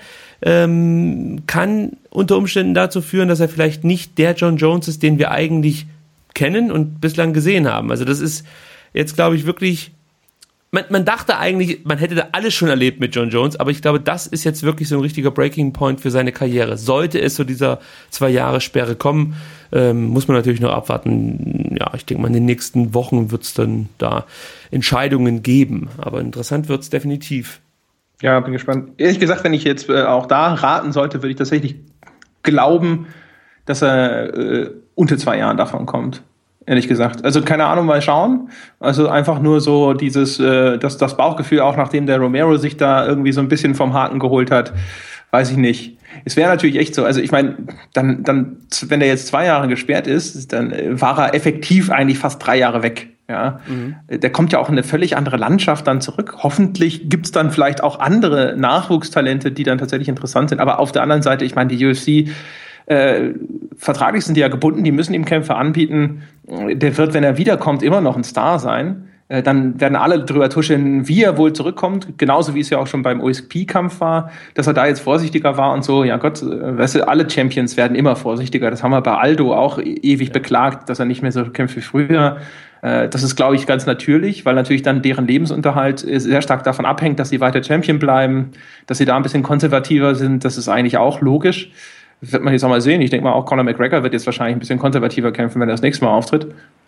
ähm, kann unter Umständen dazu führen, dass er vielleicht nicht der Jon Jones ist, den wir eigentlich kennen und bislang gesehen haben. Also das ist jetzt, glaube ich, wirklich, man, man dachte eigentlich, man hätte da alles schon erlebt mit Jon Jones, aber ich glaube, das ist jetzt wirklich so ein richtiger Breaking Point für seine Karriere. Sollte es zu dieser zwei Jahre Sperre kommen, ähm, muss man natürlich noch abwarten. Ja, ich denke mal, in den nächsten Wochen wird es dann da Entscheidungen geben. Aber interessant wird es definitiv. Ja, bin gespannt. Ehrlich gesagt, wenn ich jetzt äh, auch da raten sollte, würde ich tatsächlich glauben, dass er äh, unter zwei Jahren davon kommt. Ehrlich gesagt. Also keine Ahnung, mal schauen. Also einfach nur so dieses, äh, das, das Bauchgefühl, auch nachdem der Romero sich da irgendwie so ein bisschen vom Haken geholt hat, weiß ich nicht. Es wäre natürlich echt so, also ich meine, dann, dann, wenn der jetzt zwei Jahre gesperrt ist, dann war er effektiv eigentlich fast drei Jahre weg. Ja, mhm. Der kommt ja auch in eine völlig andere Landschaft dann zurück. Hoffentlich gibt's dann vielleicht auch andere Nachwuchstalente, die dann tatsächlich interessant sind. Aber auf der anderen Seite, ich meine, die U F C, äh, vertraglich sind die ja gebunden, die müssen ihm Kämpfe anbieten. Der wird, wenn er wiederkommt, immer noch ein Star sein. Äh, dann werden alle drüber tuscheln, wie er wohl zurückkommt. Genauso wie es ja auch schon beim O S P-Kampf war, dass er da jetzt vorsichtiger war und so. Ja Gott, äh, weißt du, alle Champions werden immer vorsichtiger. Das haben wir bei Aldo auch e- ewig ja. beklagt, dass er nicht mehr so kämpft wie früher. Das ist, glaube ich, ganz natürlich, weil natürlich dann deren Lebensunterhalt sehr stark davon abhängt, dass sie weiter Champion bleiben, dass sie da ein bisschen konservativer sind. Das ist eigentlich auch logisch. Das wird man jetzt auch mal sehen. Ich denke mal, auch Conor McGregor wird jetzt wahrscheinlich ein bisschen konservativer kämpfen, wenn er das nächste Mal auftritt.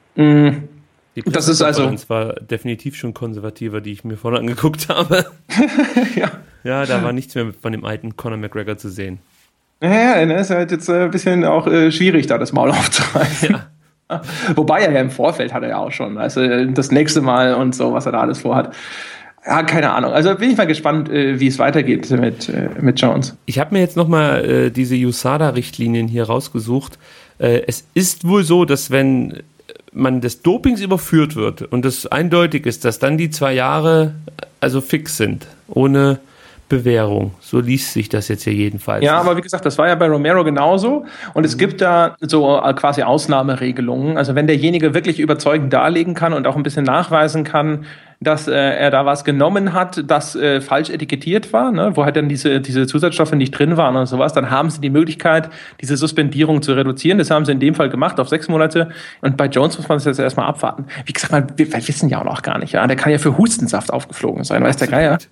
Die das ist also. Das war definitiv schon konservativer, die ich mir vorne angeguckt habe. ja. Ja, da war nichts mehr von dem alten Conor McGregor zu sehen. Ja, ja, ist halt jetzt ein bisschen auch äh, schwierig, da das Maul aufzureißen. Ja. Wobei er ja im Vorfeld hat er ja auch schon, also das nächste Mal und so, was er da alles vorhat. Ja, keine Ahnung. Also bin ich mal gespannt, wie es weitergeht mit, mit Jones. Ich habe mir jetzt nochmal äh, diese U S A D A-Richtlinien hier rausgesucht. Äh, es ist wohl so, dass wenn man des Dopings überführt wird und es eindeutig ist, dass dann die zwei Jahre also fix sind, ohne Bewährung. So liest sich das jetzt hier jedenfalls. Ja, aber wie gesagt, das war ja bei Romero genauso. Und es gibt da so quasi Ausnahmeregelungen. Also wenn derjenige wirklich überzeugend darlegen kann und auch ein bisschen nachweisen kann, dass äh, er da was genommen hat, das äh, falsch etikettiert war, ne, wo halt dann diese, diese Zusatzstoffe nicht drin waren und sowas, dann haben sie die Möglichkeit, diese Suspendierung zu reduzieren. Das haben sie in dem Fall gemacht auf sechs Monate. Und bei Jones muss man das jetzt erstmal abwarten. Wie gesagt, man, wir, wir wissen ja auch noch gar nicht. Ja, der kann ja für Hustensaft aufgeflogen sein, weiß der Geier.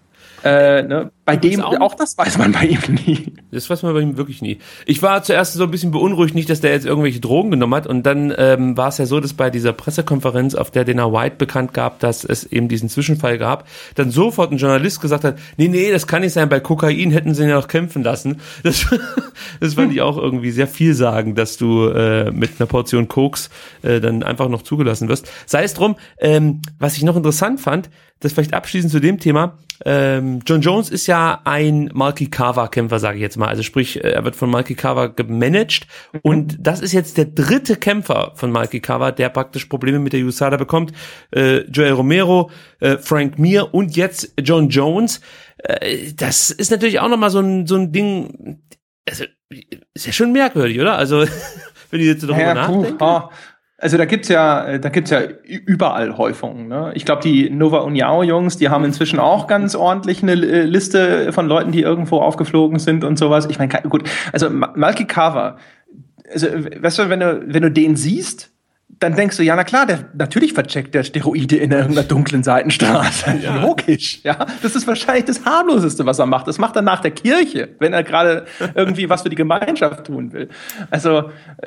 Äh, ne? Bei dem, auch, auch das weiß man bei ihm nie. Das weiß man bei ihm wirklich nie. Ich war zuerst so ein bisschen beunruhigt, nicht, dass der jetzt irgendwelche Drogen genommen hat. Und dann ähm, war es ja so, dass bei dieser Pressekonferenz, auf der Dana White bekannt gab, dass es eben diesen Zwischenfall gab, dann sofort ein Journalist gesagt hat, nee, nee, das kann nicht sein, bei Kokain hätten sie ihn ja noch kämpfen lassen. Das, das fand ich auch irgendwie sehr vielsagend, dass du äh, mit einer Portion Koks äh, dann einfach noch zugelassen wirst. Sei es drum, ähm, was ich noch interessant fand, das vielleicht abschließend zu dem Thema, ähm, John Jones ist ja ein Malki Kawa-Kämpfer, sage ich jetzt mal. Also sprich, er wird von Malki Kawa gemanagt mhm. und das ist jetzt der dritte Kämpfer von Malki Kawa, der praktisch Probleme mit der U S A D A bekommt. Äh, Joel Romero, äh, Frank Mir und jetzt John Jones. Äh, das ist natürlich auch nochmal so ein, so ein Ding, also ist ja schon merkwürdig, oder? Also wenn ich jetzt darüber ja, nachdenke. Puh, oh. Also da gibt's ja, da gibt's ja überall Häufungen. Ne? Ich glaube, die Nova União Jungs, die haben inzwischen auch ganz ordentlich eine Liste von Leuten, die irgendwo aufgeflogen sind und sowas. Ich meine, gut, also Malki Kawa, also weißt du, wenn du wenn du den siehst, dann denkst du, ja, na klar, der, natürlich vercheckt der Steroide in irgendeiner dunklen Seitenstraße. Ja. Logisch, ja. Das ist wahrscheinlich das harmloseste, was er macht. Das macht er nach der Kirche, wenn er gerade irgendwie was für die Gemeinschaft tun will. Also,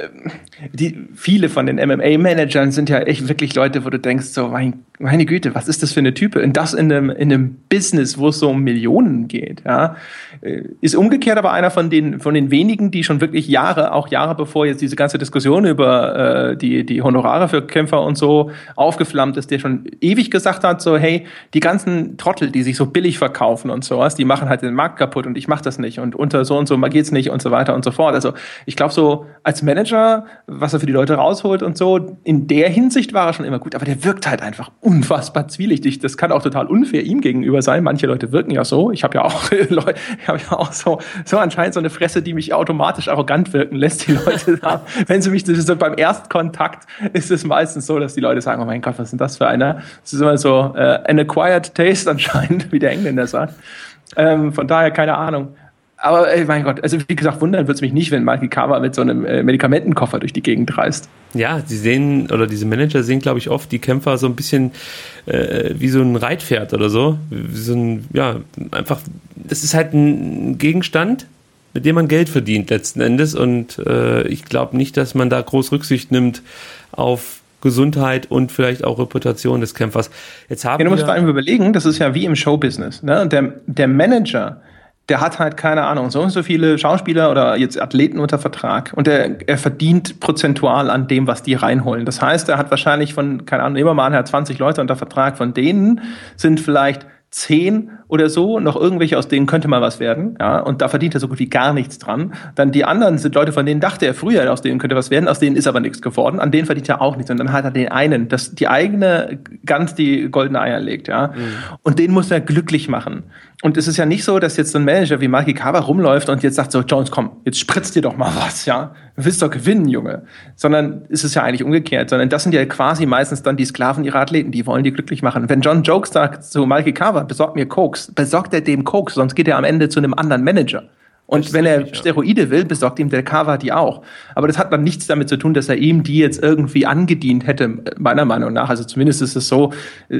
die, viele von den M M A-Managern sind ja echt wirklich Leute, wo du denkst, so, mein, meine Güte, was ist das für eine Type? Und das in einem, in einem Business, wo es so um Millionen geht, ja. Ist umgekehrt aber einer von den, von den wenigen, die schon wirklich Jahre, auch Jahre bevor jetzt diese ganze Diskussion über äh, die, die Honorare für Kämpfer und so aufgeflammt ist, der schon ewig gesagt hat, so, hey, die ganzen Trottel, die sich so billig verkaufen und sowas, die machen halt den Markt kaputt und ich mach das nicht und unter so und so geht's nicht und so weiter und so fort. Also ich glaube so, als Manager, was er für die Leute rausholt und so, in der Hinsicht war er schon immer gut, aber der wirkt halt einfach unfassbar zwielichtig. Das kann auch total unfair ihm gegenüber sein. Manche Leute wirken ja so. Ich habe ja auch Leute, ich habe ja auch so, so anscheinend so eine Fresse, die mich automatisch arrogant wirken lässt, die Leute haben. Wenn sie mich, das ist so beim Erstkontakt ist es meistens so, dass die Leute sagen, oh mein Gott, was ist denn das für einer? Das ist immer so äh, an acquired taste anscheinend, wie der Engländer sagt. Ähm, von daher keine Ahnung. Aber ey, mein Gott, also wie gesagt, wundern würde es mich nicht, wenn Malki Kawa mit so einem äh, Medikamentenkoffer durch die Gegend reist. Ja, sie sehen, oder diese Manager sehen, glaube ich, oft die Kämpfer so ein bisschen äh, wie so ein Reitpferd oder so. Wie so ein, ja, einfach, das ist halt ein Gegenstand, mit dem man Geld verdient letzten Endes. Und äh, ich glaube nicht, dass man da groß Rücksicht nimmt auf Gesundheit und vielleicht auch Reputation des Kämpfers. Jetzt haben ja, du musst wir vor allem überlegen, das ist ja wie im Showbusiness. Ne? Der, der Manager, der hat halt, keine Ahnung, so und so viele Schauspieler oder jetzt Athleten unter Vertrag und er, er verdient prozentual an dem, was die reinholen. Das heißt, er hat wahrscheinlich von, keine Ahnung, nehmen wir mal an, er hat zwanzig Leute unter Vertrag, von denen sind vielleicht zehn oder so, noch irgendwelche, aus denen könnte mal was werden, ja, und da verdient er so gut wie gar nichts dran. Dann die anderen sind Leute, von denen dachte er früher, aus denen könnte was werden, aus denen ist aber nichts geworden, an denen verdient er auch nichts. Und dann hat er den einen, das die eigene Gans die goldene Eier legt, ja, mhm. und den muss er glücklich machen. Und es ist ja nicht so, dass jetzt so ein Manager wie Malki Kawa rumläuft und jetzt sagt so, Jones, komm, jetzt spritzt dir doch mal was, ja. Du willst doch gewinnen, Junge. Sondern es ist ja eigentlich umgekehrt, sondern das sind ja quasi meistens dann die Sklaven ihrer Athleten, die wollen die glücklich machen. Wenn John Jones sagt zu Malki Kawa, besorg mir Koks, besorgt er dem Koks, sonst geht er am Ende zu einem anderen Manager. Und wenn er Steroide will, besorgt ihm der Kawa die auch. Aber das hat dann nichts damit zu tun, dass er ihm die jetzt irgendwie angedient hätte, meiner Meinung nach. Also zumindest ist es so,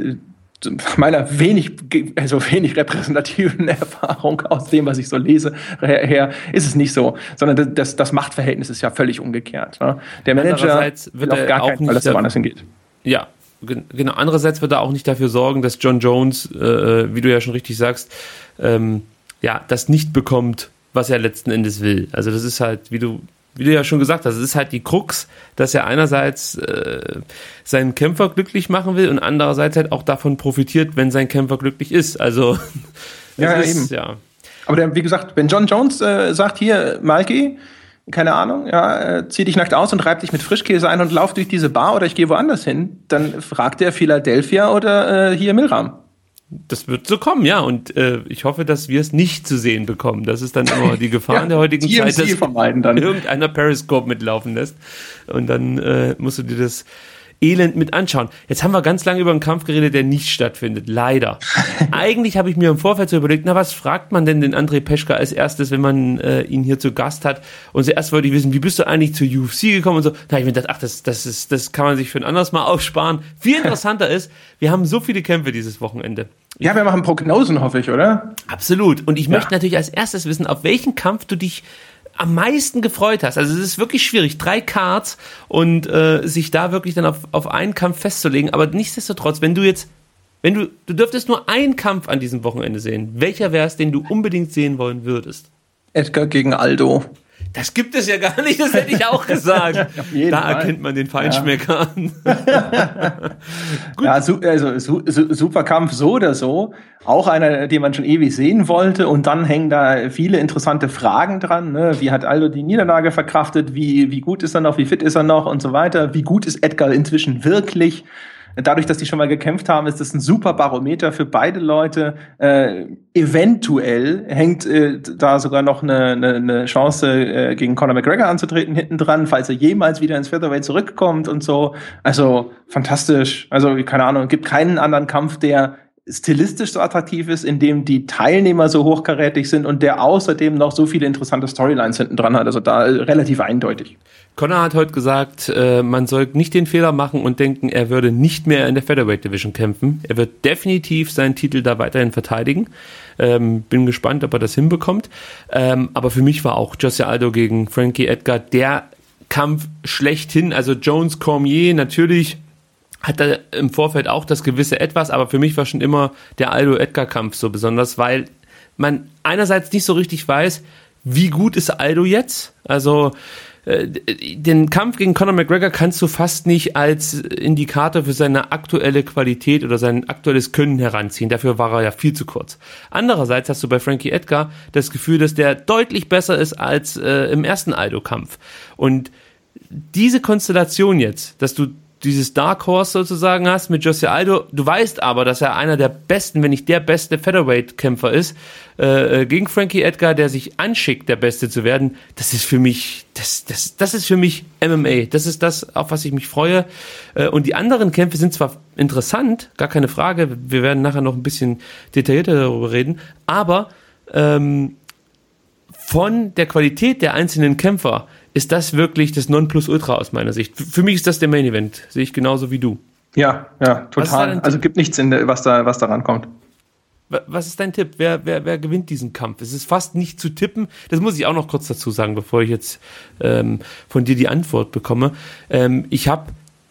meiner wenig, also wenig repräsentativen Erfahrung aus dem, was ich so lese, her, her ist es nicht so, sondern das, das Machtverhältnis ist ja völlig umgekehrt. Ne? Der Manager wird auf gar keinen Fall, dass er woanders hingeht. Ja, genau. Andererseits wird er auch nicht dafür sorgen, dass John Jones, äh, wie du ja schon richtig sagst, ähm, ja, das nicht bekommt, was er letzten Endes will. Also das ist halt, wie du Wie du ja schon gesagt hast, es ist halt die Krux, dass er einerseits äh, seinen Kämpfer glücklich machen will und andererseits halt auch davon profitiert, wenn sein Kämpfer glücklich ist. Also ja, ist, eben. ja. Aber der, wie gesagt, wenn John Jones äh, sagt, hier, Malki, keine Ahnung, ja, äh, zieh dich nackt aus und reib dich mit Frischkäse ein und lauf durch diese Bar oder ich gehe woanders hin, dann fragt er Philadelphia oder äh, hier Milram. Das wird so kommen, ja. Und äh, ich hoffe, dass wir es nicht zu sehen bekommen. Das ist dann immer die Gefahr ja, in der heutigen T M C Zeit, dass vermeiden dann. irgendeiner Periscope mitlaufen lässt. Und dann äh, musst du dir das Elend mit anschauen. Jetzt haben wir ganz lange über einen Kampf geredet, der nicht stattfindet. Leider. Eigentlich habe ich mir im Vorfeld so überlegt, na, was fragt man denn den Andrei Peschka als erstes, wenn man äh, ihn hier zu Gast hat? Und zuerst wollte ich wissen, wie bist du eigentlich zur U F C gekommen und so. Da habe ich mir gedacht, ach, das, das, ist, das kann man sich für ein anderes Mal aufsparen. Viel interessanter ist, wir haben so viele Kämpfe dieses Wochenende. Ja, wir machen Prognosen, hoffe ich, oder? Absolut. Und ich Ja. möchte natürlich als erstes wissen, auf welchen Kampf du dich am meisten gefreut hast. Also es ist wirklich schwierig, drei Cards und äh, sich da wirklich dann auf, auf einen Kampf festzulegen. Aber nichtsdestotrotz, wenn du jetzt, wenn du, du dürftest nur einen Kampf an diesem Wochenende sehen, welcher wäre es, den du unbedingt sehen wollen würdest? Edgar gegen Aldo. Das gibt es ja gar nicht, das hätte ich auch gesagt. jeden Da Fall. erkennt man den Feinschmecker an. Ja, su also su su super Kampf so oder so. Auch einer, den man schon ewig sehen wollte. Und dann hängen da viele interessante Fragen dran. Ne? Wie hat Aldo die Niederlage verkraftet? Wie, wie gut ist er noch? Wie fit ist er noch? Und so weiter. Wie gut ist Edgar inzwischen wirklich? Dadurch, dass die schon mal gekämpft haben, ist das ein super Barometer für beide Leute. Äh, eventuell hängt äh, da sogar noch eine, eine, eine Chance, äh, gegen Conor McGregor anzutreten hinten dran, falls er jemals wieder ins Featherweight zurückkommt und so. Also fantastisch. Also keine Ahnung, es gibt keinen anderen Kampf, der stilistisch so attraktiv ist, in dem die Teilnehmer so hochkarätig sind und der außerdem noch so viele interessante Storylines hinten dran hat. Also da äh, relativ eindeutig. Conor hat heute gesagt, äh, man soll nicht den Fehler machen und denken, er würde nicht mehr in der Featherweight Division kämpfen. Er wird definitiv seinen Titel da weiterhin verteidigen. Ähm, bin gespannt, ob er das hinbekommt. Ähm, aber für mich war auch Jose Aldo gegen Frankie Edgar der Kampf schlechthin. Also Jones Cormier natürlich hat er im Vorfeld auch das gewisse Etwas, aber für mich war schon immer der Aldo-Edgar-Kampf so besonders, weil man einerseits nicht so richtig weiß, wie gut ist Aldo jetzt? Also äh, den Kampf gegen Conor McGregor kannst du fast nicht als Indikator für seine aktuelle Qualität oder sein aktuelles Können heranziehen. Dafür war er ja viel zu kurz. Andererseits hast du bei Frankie Edgar das Gefühl, dass der deutlich besser ist als äh, im ersten Aldo-Kampf. Und diese Konstellation jetzt, dass du dieses Dark Horse sozusagen hast mit Jose Aldo. Du weißt aber, dass er einer der besten, wenn nicht der beste Featherweight-Kämpfer ist, äh, gegen Frankie Edgar, der sich anschickt, der Beste zu werden. Das ist für mich, das, das, das ist für mich M M A. Das ist das, auf was ich mich freue. Äh, und die anderen Kämpfe sind zwar interessant, gar keine Frage. Wir werden nachher noch ein bisschen detaillierter darüber reden. Aber ähm, von der Qualität der einzelnen Kämpfer ist das wirklich das Nonplusultra aus meiner Sicht. Für mich ist das der Main Event. Sehe ich genauso wie du. Ja, ja, total. Also gibt nichts, in der, was da, was da rankommt. Was ist dein Tipp? Wer, wer, wer gewinnt diesen Kampf? Es ist fast nicht zu tippen. Das muss ich auch noch kurz dazu sagen, bevor ich jetzt ähm, von dir die Antwort bekomme. Ähm, ich habe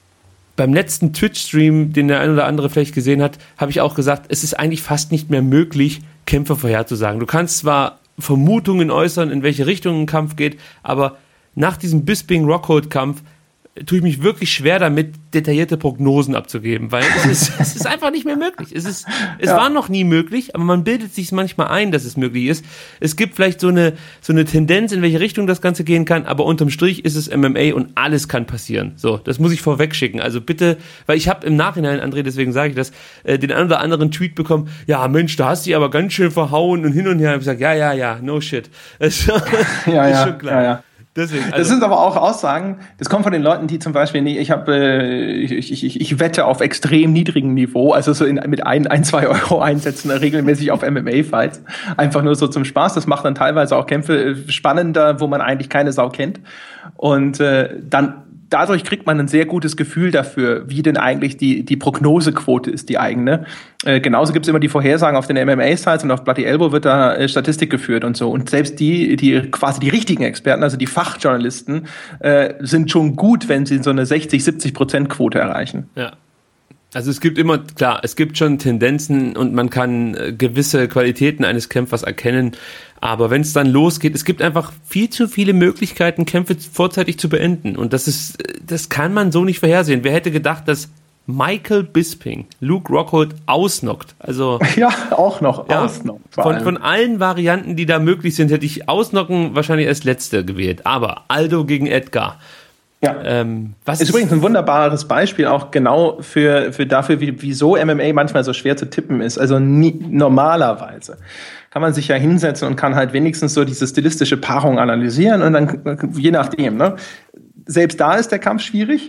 beim letzten Twitch-Stream, den der ein oder andere vielleicht gesehen hat, habe ich auch gesagt, es ist eigentlich fast nicht mehr möglich, Kämpfe vorherzusagen. Du kannst zwar Vermutungen äußern, in welche Richtung ein Kampf geht, aber nach diesem Bisping-Rockhold-Kampf tue ich mich wirklich schwer damit, detaillierte Prognosen abzugeben, weil es ist, es ist einfach nicht mehr möglich. Es ist, es Ja. war noch nie möglich, aber man bildet sich manchmal ein, dass es möglich ist. Es gibt vielleicht so eine, so eine Tendenz, in welche Richtung das Ganze gehen kann, aber unterm Strich ist es M M A und alles kann passieren. So, das muss ich vorweg schicken. Also bitte, weil ich habe im Nachhinein, André, deswegen sage ich das, äh, den einen oder anderen Tweet bekommen, ja Mensch, da hast du dich aber ganz schön verhauen und hin und her. Ich habe gesagt, ja, ja, ja, no shit. Das Ja, ist ja, schon klar. ja, ja. Deswegen, Das also, sind aber auch Aussagen, das kommt von den Leuten, die zum Beispiel, nee, ich habe, äh, ich, ich, ich, ich wette auf extrem niedrigem Niveau, also so in, mit ein, ein, zwei Euro einsetzen regelmäßig auf M M A-Fights. Einfach nur so zum Spaß. Das macht dann teilweise auch Kämpfe spannender, wo man eigentlich keine Sau kennt. Und äh, dann dadurch kriegt man ein sehr gutes Gefühl dafür, wie denn eigentlich die, die Prognosequote ist, die eigene. Äh, genauso gibt es immer die Vorhersagen auf den M M A-Sites und auf Bloody Elbow wird da äh, Statistik geführt und so. Und selbst die, die quasi die richtigen Experten, also die Fachjournalisten, äh, sind schon gut, wenn sie so eine sechzig, siebzig Prozent Quote erreichen. ja. Also es gibt immer, klar, es gibt schon Tendenzen und man kann äh, gewisse Qualitäten eines Kämpfers erkennen, aber wenn es dann losgeht, es gibt einfach viel zu viele Möglichkeiten, Kämpfe vorzeitig zu beenden und das ist, das kann man so nicht vorhersehen. Wer hätte gedacht, dass Michael Bisping Luke Rockhold ausnockt? Also Ja, auch noch. ja, Ausnocken, vor von, allem. von allen Varianten, die da möglich sind, hätte ich ausnocken wahrscheinlich als letzte gewählt. Aber Aldo gegen Edgar. Ja. Ähm, was Ist übrigens ein wunderbares Beispiel auch genau für, für dafür, wie, wieso M M A manchmal so schwer zu tippen ist. Also nie, normalerweise kann man sich ja hinsetzen und kann halt wenigstens so diese stilistische Paarung analysieren und dann, je nachdem, ne? Selbst da ist der Kampf schwierig.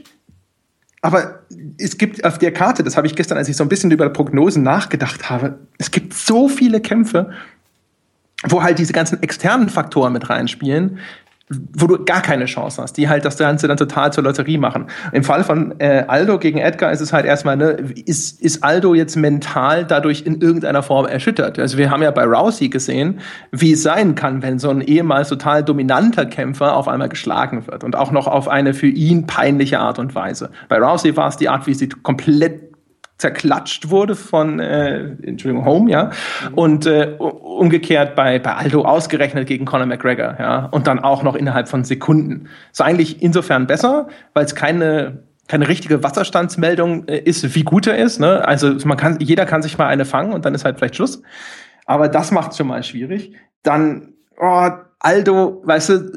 Aber es gibt auf der Karte, das habe ich gestern, als ich so ein bisschen über Prognosen nachgedacht habe, es gibt so viele Kämpfe, wo halt diese ganzen externen Faktoren mit reinspielen, wo du gar keine Chance hast, die halt das Ganze dann total zur Lotterie machen. Im Fall von äh, Aldo gegen Edgar ist es halt erstmal, ne, ist, ist Aldo jetzt mental dadurch in irgendeiner Form erschüttert? Also wir haben ja bei Rousey gesehen, wie es sein kann, wenn so ein ehemals total dominanter Kämpfer auf einmal geschlagen wird und auch noch auf eine für ihn peinliche Art und Weise. Bei Rousey war es die Art, wie sie komplett zerklatscht wurde von, äh, Entschuldigung, Home, ja, mhm. und äh, umgekehrt bei, bei Aldo ausgerechnet gegen Conor McGregor, ja, und dann auch noch innerhalb von Sekunden. Ist eigentlich insofern besser, weil es keine keine richtige Wasserstandsmeldung äh, ist, wie gut er ist, ne, also man kann, jeder kann sich mal eine fangen und dann ist halt vielleicht Schluss, aber das macht es schon mal schwierig. Dann, oh, Aldo, weißt du,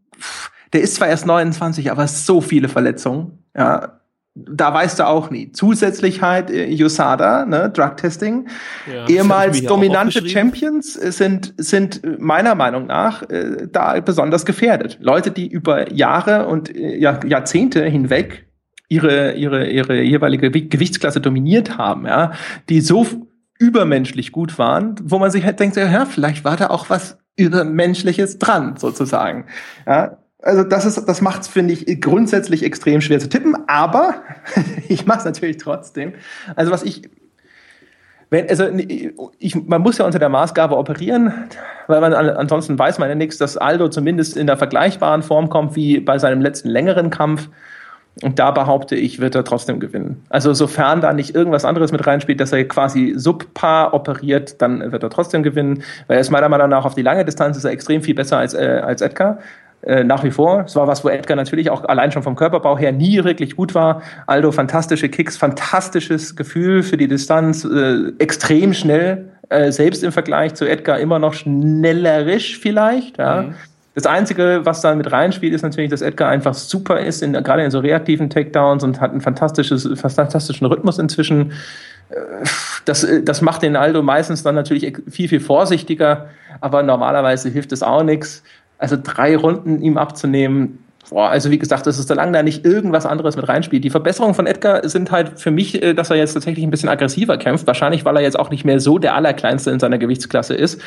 der ist zwar erst neunundzwanzig, aber so viele Verletzungen, ja, da weißt du auch nie. Zusätzlich halt äh, U S A D A, ne, Drug-Testing. Ja, ehemals dominante Champions sind, sind meiner Meinung nach äh, da besonders gefährdet. Leute, die über Jahre und äh, Jahr, Jahrzehnte hinweg ihre, ihre, ihre jeweilige Gewichtsklasse dominiert haben, ja, die so übermenschlich gut waren, wo man sich halt denkt, ja, vielleicht war da auch was Übermenschliches dran, sozusagen. Ja. Also das ist, das macht's, finde ich, grundsätzlich extrem schwer zu tippen, aber ich mache es natürlich trotzdem. Also was ich, wenn, also ich, man muss ja unter der Maßgabe operieren, weil man ansonsten weiß man ja nichts, dass Aldo zumindest in der vergleichbaren Form kommt wie bei seinem letzten längeren Kampf. Und da behaupte ich, wird er trotzdem gewinnen. Also sofern da nicht irgendwas anderes mit reinspielt, dass er quasi subpar operiert, dann wird er trotzdem gewinnen, weil er ist meiner Meinung nach auf die lange Distanz ist er extrem viel besser als äh, als Edgar. Äh, nach wie vor. Es war was, wo Edgar natürlich auch allein schon vom Körperbau her nie wirklich gut war. Aldo, fantastische Kicks, fantastisches Gefühl für die Distanz, äh, extrem schnell, äh, selbst im Vergleich zu Edgar immer noch schnellerisch vielleicht. Ja. Mhm. Das Einzige, was da mit reinspielt, ist natürlich, dass Edgar einfach super ist, in, gerade in so reaktiven Takedowns und hat einen fantastisches, fantastischen Rhythmus inzwischen. Das, das macht den Aldo meistens dann natürlich viel, viel vorsichtiger, aber normalerweise hilft es auch nichts. Also drei Runden ihm abzunehmen, boah, also wie gesagt, das ist, solange da nicht irgendwas anderes mit reinspielt. Die Verbesserungen von Edgar sind halt für mich, dass er jetzt tatsächlich ein bisschen aggressiver kämpft. Wahrscheinlich, weil er jetzt auch nicht mehr so der Allerkleinste in seiner Gewichtsklasse ist.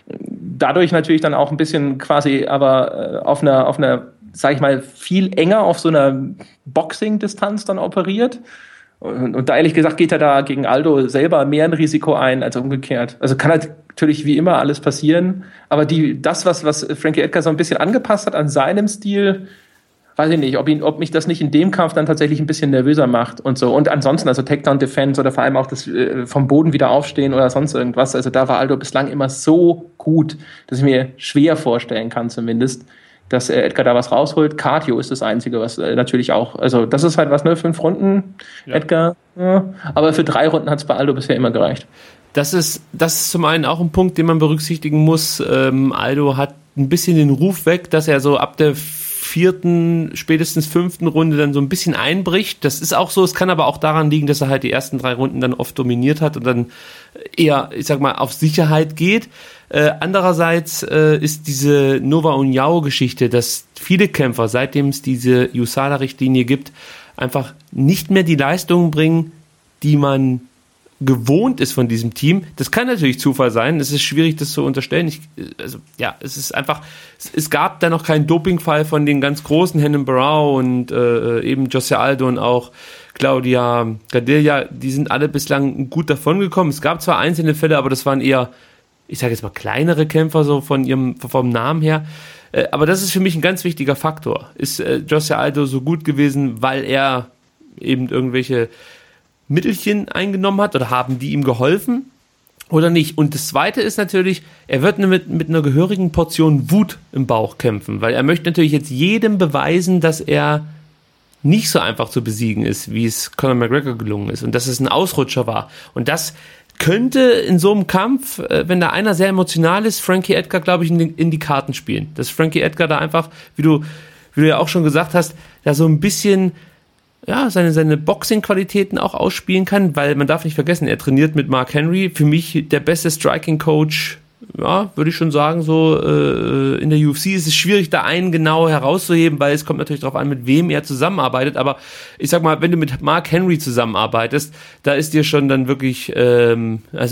Dadurch natürlich dann auch ein bisschen quasi, aber auf einer, auf einer, sag ich mal, viel enger auf so einer Boxing-Distanz dann operiert. Und, und da ehrlich gesagt geht er da gegen Aldo selber mehr ein Risiko ein als umgekehrt. Also kann halt natürlich wie immer alles passieren, aber die, das, was, was Frankie Edgar so ein bisschen angepasst hat an seinem Stil, weiß ich nicht, ob, ihn, ob mich das nicht in dem Kampf dann tatsächlich ein bisschen nervöser macht und so. Und ansonsten, also Takedown-Defense oder vor allem auch das äh, vom Boden wieder aufstehen oder sonst irgendwas, also da war Aldo bislang immer so gut, dass ich mir schwer vorstellen kann zumindest, dass äh, Edgar da was rausholt. Cardio ist das Einzige, was äh, natürlich auch, also das ist halt was, ne, fünf Runden, ja. Edgar, ja. Aber für drei Runden hat es bei Aldo bisher immer gereicht. Das ist, das ist zum einen auch ein Punkt, den man berücksichtigen muss. Ähm, Aldo hat ein bisschen den Ruf weg, dass er so ab der vierten, spätestens fünften Runde dann so ein bisschen einbricht. Das ist auch so, es kann aber auch daran liegen, dass er halt die ersten drei Runden dann oft dominiert hat und dann eher, ich sag mal, auf Sicherheit geht. Äh, andererseits äh, ist diese Nova União-Geschichte, dass viele Kämpfer, seitdem es diese U S A D A-Richtlinie gibt, einfach nicht mehr die Leistungen bringen, die man gewohnt ist von diesem Team. Das kann natürlich Zufall sein. Es ist schwierig, das zu unterstellen. Ich, also, ja, es ist einfach, es, es gab da noch keinen Dopingfall von den ganz großen, Henan Barão und äh, eben José Aldo und auch Claudia Gadelha. Die sind alle bislang gut davon gekommen. Es gab zwar einzelne Fälle, aber das waren eher, ich sage jetzt mal, kleinere Kämpfer, so von ihrem, vom Namen her. Äh, aber das ist für mich ein ganz wichtiger Faktor. Ist äh, José Aldo so gut gewesen, weil er eben irgendwelche Mittelchen eingenommen hat oder haben die ihm geholfen oder nicht? Und das Zweite ist natürlich, er wird mit, mit einer gehörigen Portion Wut im Bauch kämpfen, weil er möchte natürlich jetzt jedem beweisen, dass er nicht so einfach zu besiegen ist, wie es Conor McGregor gelungen ist und dass es ein Ausrutscher war. Und das könnte in so einem Kampf, wenn da einer sehr emotional ist, Frankie Edgar, glaube ich, in die, in die Karten spielen. Dass Frankie Edgar da einfach, wie du, wie du ja auch schon gesagt hast, da so ein bisschen ja, seine, seine Boxing-Qualitäten auch ausspielen kann, weil man darf nicht vergessen, er trainiert mit Mark Henry, für mich der beste Striking-Coach, ja, würde ich schon sagen, so äh, in der U F C ist es schwierig, da einen genau herauszuheben, weil es kommt natürlich darauf an, mit wem er zusammenarbeitet, aber ich sag mal, wenn du mit Mark Henry zusammenarbeitest, da ist dir schon dann wirklich, ähm, also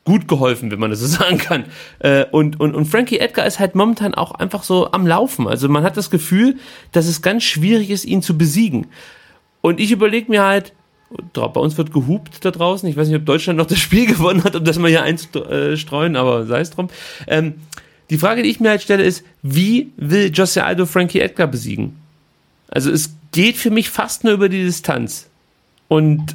gut geholfen, wenn man das so sagen kann. Äh, und, und, und Frankie Edgar ist halt momentan auch einfach so am Laufen. Also man hat das Gefühl, dass es ganz schwierig ist, ihn zu besiegen. Und ich überlege mir halt, bei uns wird gehupt da draußen, ich weiß nicht, ob Deutschland noch das Spiel gewonnen hat, um das mal hier einzustreuen, aber sei es drum. Ähm, die Frage, die ich mir halt stelle, ist, wie will Jose Aldo Frankie Edgar besiegen? Also es geht für mich fast nur über die Distanz. Und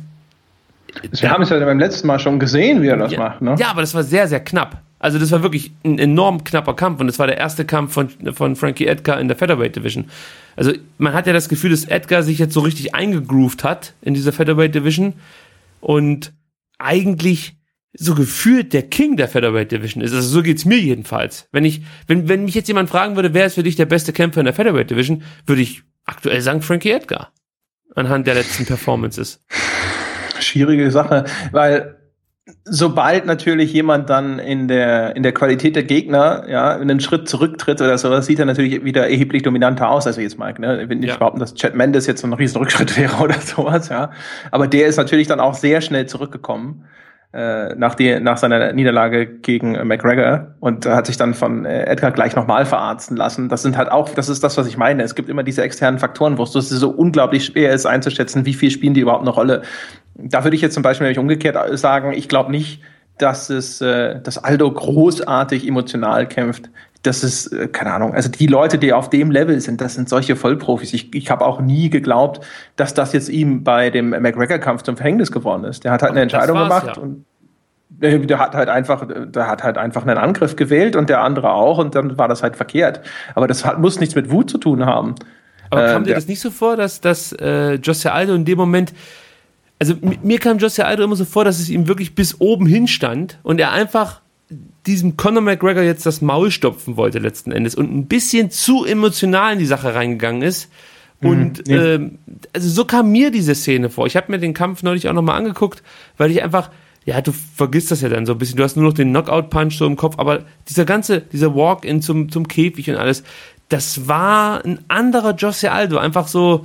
wir haben es ja beim letzten Mal schon gesehen, wie er das ja, macht, ne? Ja, aber das war sehr, sehr knapp. Also das war wirklich ein enorm knapper Kampf und das war der erste Kampf von, von Frankie Edgar in der Featherweight Division. Also man hat ja das Gefühl, dass Edgar sich jetzt so richtig eingegroovt hat in dieser Featherweight Division und eigentlich so gefühlt der King der Featherweight Division ist. Also so geht's mir jedenfalls. Wenn ich, wenn, wenn mich jetzt jemand fragen würde, wer ist für dich der beste Kämpfer in der Featherweight Division, würde ich aktuell sagen Frankie Edgar. Anhand der letzten Performances. Schwierige Sache, weil sobald natürlich jemand dann in der in der Qualität der Gegner ja einen Schritt zurücktritt oder sowas, sieht er natürlich wieder erheblich dominanter aus, als jetzt Mike. Ne? Ich will nicht ja. behaupten, dass Chad Mendes jetzt so ein riesen Rückschritt wäre oder sowas, ja. Aber der ist natürlich dann auch sehr schnell zurückgekommen äh, nach die, nach seiner Niederlage gegen äh, McGregor und hat sich dann von äh, Edgar gleich nochmal verarzten lassen. Das sind halt auch, das ist das, was ich meine. Es gibt immer diese externen Faktoren, wo es so unglaublich schwer ist einzuschätzen, wie viel spielen die überhaupt eine Rolle. Da würde ich jetzt zum Beispiel nämlich umgekehrt sagen, ich glaube nicht, dass es, äh, dass Aldo großartig emotional kämpft. Das ist, äh, keine Ahnung, also die Leute, die auf dem Level sind, das sind solche Vollprofis. Ich, ich habe auch nie geglaubt, dass das jetzt ihm bei dem McGregor-Kampf zum Verhängnis geworden ist. Der hat halt eine Entscheidung gemacht ja. und der, der hat halt einfach, der hat halt einfach einen Angriff gewählt und der andere auch und dann war das halt verkehrt. Aber das hat, muss nichts mit Wut zu tun haben. Aber kam äh, dir das nicht so vor, dass, dass äh, Jose Aldo in dem Moment, also mir kam Jose Aldo immer so vor, dass es ihm wirklich bis oben hin stand und er einfach diesem Conor McGregor jetzt das Maul stopfen wollte letzten Endes und ein bisschen zu emotional in die Sache reingegangen ist. Und mhm, ja. ähm, also so kam mir diese Szene vor. Ich habe mir den Kampf neulich auch nochmal angeguckt, weil ich einfach, ja, du vergisst das ja dann so ein bisschen, du hast nur noch den Knockout-Punch so im Kopf, aber dieser ganze, dieser Walk-in zum, zum Käfig und alles, das war ein anderer Jose Aldo, einfach so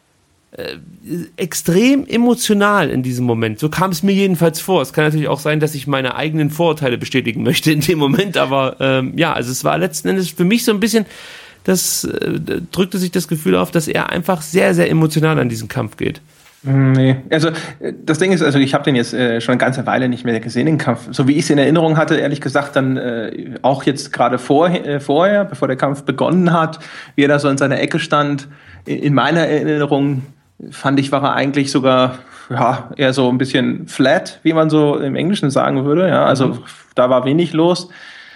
Äh, extrem emotional in diesem Moment. So kam es mir jedenfalls vor. Es kann natürlich auch sein, dass ich meine eigenen Vorurteile bestätigen möchte in dem Moment, aber ähm, ja, also es war letzten Endes für mich so ein bisschen, das äh, drückte sich das Gefühl auf, dass er einfach sehr, sehr emotional an diesen Kampf geht. Nee, also das Ding ist, also ich habe den jetzt äh, schon eine ganze Weile nicht mehr gesehen, den Kampf. So wie ich es in Erinnerung hatte, ehrlich gesagt, dann äh, auch jetzt gerade vor, äh, vorher, bevor der Kampf begonnen hat, wie er da so in seiner Ecke stand, in, in meiner Erinnerung fand ich, war er eigentlich sogar ja, eher so ein bisschen flat, wie man so im Englischen sagen würde. Ja, also mhm. da war wenig los.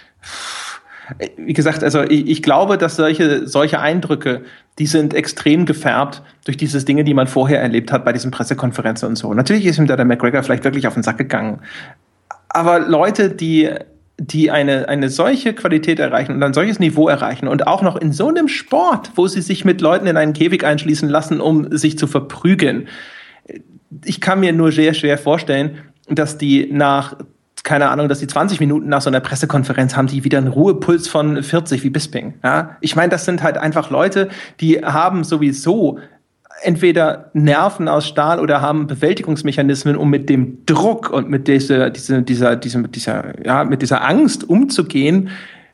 Wie gesagt, also ich, ich glaube, dass solche, solche Eindrücke, die sind extrem gefärbt durch diese Dinge, die man vorher erlebt hat bei diesen Pressekonferenzen und so. Natürlich ist ihm da der McGregor vielleicht wirklich auf den Sack gegangen. Aber Leute, die die eine, eine solche Qualität erreichen und ein solches Niveau erreichen und auch noch in so einem Sport, wo sie sich mit Leuten in einen Käfig einschließen lassen, um sich zu verprügeln. Ich kann mir nur sehr schwer vorstellen, dass die nach, keine Ahnung, dass die zwanzig Minuten nach so einer Pressekonferenz haben, die wieder einen Ruhepuls von vierzig wie Bisping. Ja? Ich meine, das sind halt einfach Leute, die haben sowieso entweder Nerven aus Stahl oder haben Bewältigungsmechanismen, um mit dem Druck und mit dieser, dieser, dieser, dieser, dieser, ja, mit dieser Angst umzugehen.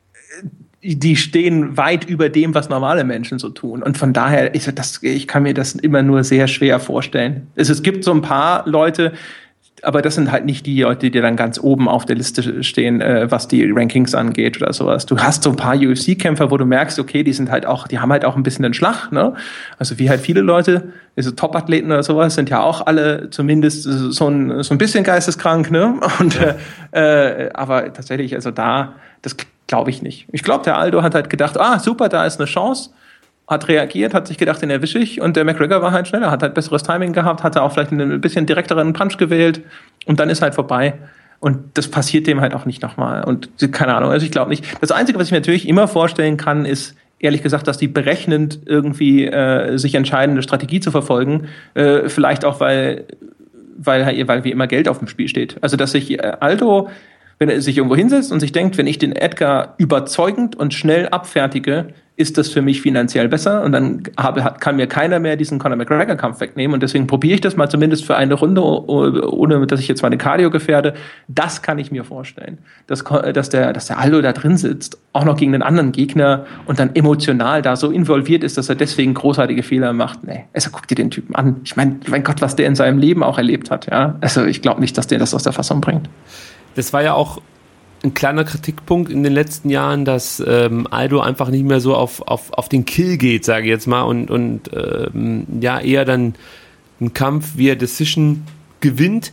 Die stehen weit über dem, was normale Menschen so tun. Und von daher, ich, das, ich kann mir das immer nur sehr schwer vorstellen. Es, es gibt so ein paar Leute, aber das sind halt nicht die Leute, die dann ganz oben auf der Liste stehen, äh, was die Rankings angeht oder sowas. Du hast so ein paar U F C-Kämpfer, wo du merkst, okay, die sind halt auch, die haben halt auch ein bisschen den Schlag, ne? Also wie halt viele Leute, diese Top-Athleten oder sowas, sind ja auch alle zumindest so ein, so ein bisschen geisteskrank, ne? Und ja. äh, aber tatsächlich, also da, das glaube ich nicht. Ich glaube, der Aldo hat halt gedacht, ah, super, da ist eine Chance. Hat reagiert, hat sich gedacht, den erwische ich. Und der McGregor war halt schneller, hat halt besseres Timing gehabt, hatte auch vielleicht einen bisschen direkteren Punch gewählt. Und dann ist halt vorbei. Und das passiert dem halt auch nicht nochmal. Und keine Ahnung, also ich glaube nicht. Das Einzige, was ich mir natürlich immer vorstellen kann, ist, ehrlich gesagt, dass die berechnend irgendwie äh, sich entscheiden, eine Strategie zu verfolgen. Äh, vielleicht auch, weil, weil, weil wie immer Geld auf dem Spiel steht. Also, dass sich äh, Aldo, wenn er sich irgendwo hinsetzt und sich denkt, wenn ich den Edgar überzeugend und schnell abfertige, ist das für mich finanziell besser und dann habe, kann mir keiner mehr diesen Conor McGregor-Kampf wegnehmen und deswegen probiere ich das mal zumindest für eine Runde, ohne dass ich jetzt meine Cardio gefährde. Das kann ich mir vorstellen, dass, dass, der, dass der Aldo da drin sitzt, auch noch gegen einen anderen Gegner und dann emotional da so involviert ist, dass er deswegen großartige Fehler macht. Nee, also guck dir den Typen an. Ich meine, mein Gott, was der in seinem Leben auch erlebt hat. Ja? Also ich glaube nicht, dass der das aus der Fassung bringt. Das war ja auch ein kleiner Kritikpunkt in den letzten Jahren, dass ähm, Aldo einfach nicht mehr so auf, auf, auf den Kill geht, sage ich jetzt mal, und, und ähm, ja, eher dann einen Kampf via Decision gewinnt.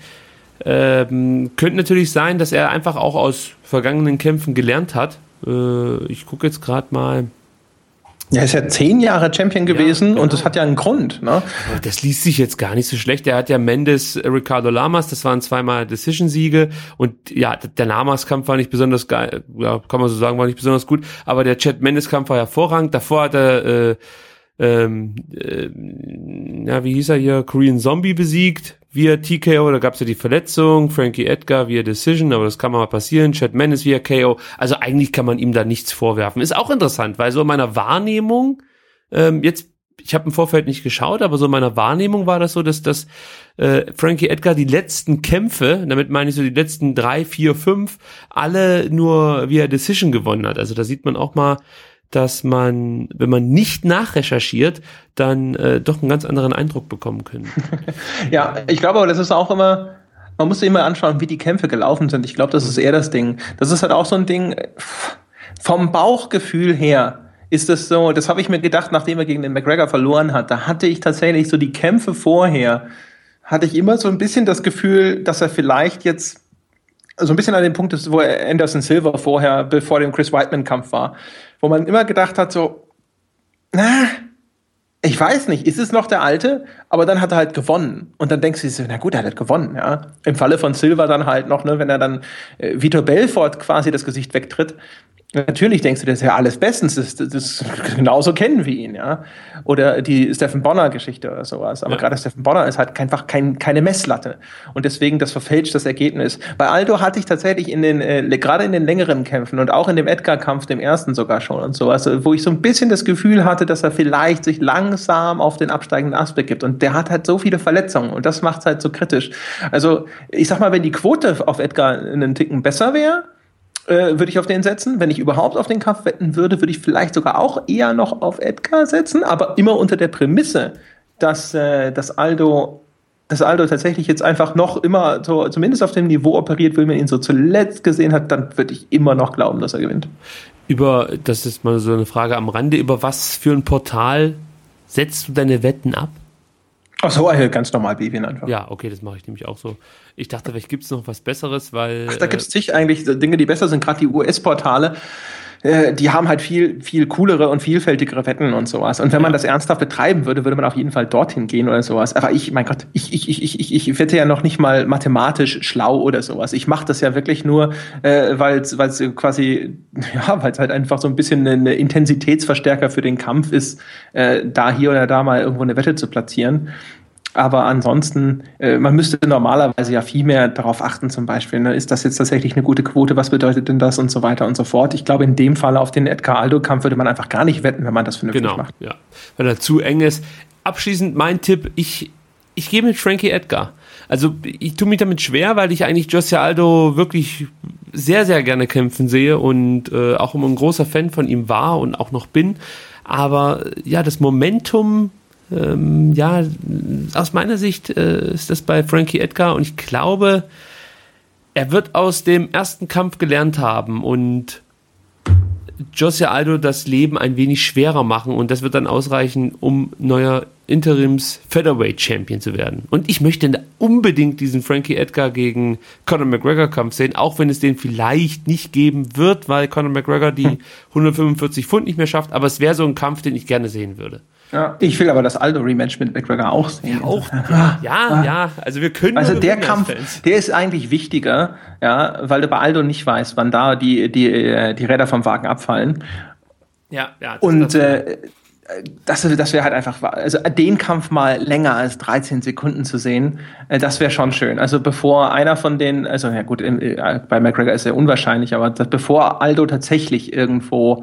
Ähm, könnte natürlich sein, dass er einfach auch aus vergangenen Kämpfen gelernt hat. Äh, ich gucke jetzt gerade mal. Er ist ja zehn Jahre Champion gewesen, ja, genau. Und das hat ja einen Grund. Ne? Das liest sich jetzt gar nicht so schlecht. Er hat ja Mendes, Ricardo Lamas, das waren zweimal Decision-Siege. Und ja, der Lamas-Kampf war nicht besonders geil, ja, kann man so sagen, war nicht besonders gut. Aber der Chad Mendes-Kampf war hervorragend. Davor hat er, äh, ähm, äh, ja, wie hieß er hier, Korean Zombie besiegt via T K O, da gab's ja die Verletzung, Frankie Edgar via Decision, aber das kann mal passieren, Chad Mendes via K O, also eigentlich kann man ihm da nichts vorwerfen. Ist auch interessant, weil so in meiner Wahrnehmung, ähm, jetzt, ich habe im Vorfeld nicht geschaut, aber so in meiner Wahrnehmung war das so, dass dass äh, Frankie Edgar die letzten Kämpfe, damit meine ich so die letzten drei, vier, fünf, alle nur via Decision gewonnen hat. Also da sieht man auch mal, dass man, wenn man nicht nachrecherchiert, dann äh, doch einen ganz anderen Eindruck bekommen können. Ja, ich glaube aber, das ist auch immer, man muss sich immer anschauen, wie die Kämpfe gelaufen sind. Ich glaube, das ist eher das Ding. Das ist halt auch so ein Ding, vom Bauchgefühl her ist das so, das habe ich mir gedacht, nachdem er gegen den McGregor verloren hat, da hatte ich tatsächlich so die Kämpfe vorher, hatte ich immer so ein bisschen das Gefühl, dass er vielleicht jetzt so ein bisschen an dem Punkt ist, wo Anderson Silva vorher, bevor dem Chris Weidman-Kampf war, wo man immer gedacht hat, so, na, ich weiß nicht, ist es noch der Alte? Aber dann hat er halt gewonnen. Und dann denkst du dir so, na gut, er hat halt gewonnen, ja. Im Falle von Silva dann halt noch, ne, wenn er dann äh, Vitor Belfort quasi das Gesicht wegtritt. Natürlich denkst du, das ist ja alles bestens, das, das, das, genauso kennen wir ihn, ja. Oder die Stephen Bonner-Geschichte oder sowas. Aber ja. Gerade Stephen Bonner ist halt einfach kein, keine Messlatte. Und deswegen das verfälscht das Ergebnis. Bei Aldo hatte ich tatsächlich in den, äh, gerade in den längeren Kämpfen und auch in dem Edgar-Kampf, dem ersten sogar schon und sowas, wo ich so ein bisschen das Gefühl hatte, dass er vielleicht sich langsam auf den absteigenden Ast begibt. Und der hat halt so viele Verletzungen und das macht es halt so kritisch. Also, ich sag mal, wenn die Quote auf Edgar einen Ticken besser wäre, Äh, würde ich auf den setzen. Wenn ich überhaupt auf den Kampf wetten würde, würde ich vielleicht sogar auch eher noch auf Edgar setzen, aber immer unter der Prämisse, dass, äh, dass Aldo dass Aldo tatsächlich jetzt einfach noch immer so, zumindest auf dem Niveau operiert, wie man ihn so zuletzt gesehen hat, dann würde ich immer noch glauben, dass er gewinnt. Über, das ist mal so eine Frage am Rande, über was für ein Portal setzt du deine Wetten ab? Ach so, ganz normal Babyen einfach. Ja, okay, das mache ich nämlich auch so. Ich dachte, vielleicht gibt es noch was Besseres, weil... Ach, da gibt es zig eigentlich Dinge, die besser sind, gerade die U S-Portale. Äh, die haben halt viel, viel coolere und vielfältigere Wetten und sowas. Und wenn man das ernsthaft betreiben würde, würde man auf jeden Fall dorthin gehen oder sowas. Aber ich, mein Gott, ich, ich, ich, ich, ich wette ja noch nicht mal mathematisch schlau oder sowas. Ich mache das ja wirklich nur, äh, weil es quasi, ja, weil es halt einfach so ein bisschen ein Intensitätsverstärker für den Kampf ist, äh, da hier oder da mal irgendwo eine Wette zu platzieren. Aber ansonsten, äh, man müsste normalerweise ja viel mehr darauf achten, zum Beispiel, ne, ist das jetzt tatsächlich eine gute Quote, was bedeutet denn das und so weiter und so fort. Ich glaube, in dem Fall auf den Edgar-Aldo-Kampf würde man einfach gar nicht wetten, wenn man das vernünftig genau, macht. Genau, ja, weil er zu eng ist. Abschließend mein Tipp, ich, ich gehe mit Frankie Edgar. Also ich tue mich damit schwer, weil ich eigentlich Jose Aldo wirklich sehr, sehr gerne kämpfen sehe und äh, auch immer ein großer Fan von ihm war und auch noch bin. Aber ja, das Momentum... Ähm, ja, aus meiner Sicht äh, ist das bei Frankie Edgar und ich glaube, er wird aus dem ersten Kampf gelernt haben und Jose Aldo das Leben ein wenig schwerer machen und das wird dann ausreichen, um neuer Interims-Featherweight-Champion zu werden. Und ich möchte unbedingt diesen Frankie Edgar gegen Conor McGregor-Kampf sehen, auch wenn es den vielleicht nicht geben wird, weil Conor McGregor die hundertfünfundvierzig Pfund nicht mehr schafft, aber es wäre so ein Kampf, den ich gerne sehen würde. Ja, ich will aber das Aldo-Rematch mit McGregor auch sehen. Ja, auch, ja, ja, ja, also wir können Also der Kampf, der ist eigentlich wichtiger, ja, weil du bei Aldo nicht weißt, wann da die, die, die Räder vom Wagen abfallen. Ja, ja. Das Und das, äh, das, das wäre halt einfach, also den Kampf mal länger als dreizehn Sekunden zu sehen, äh, das wäre schon schön. Also bevor einer von den, also ja gut, äh, bei McGregor ist ja unwahrscheinlich, aber das, bevor Aldo tatsächlich irgendwo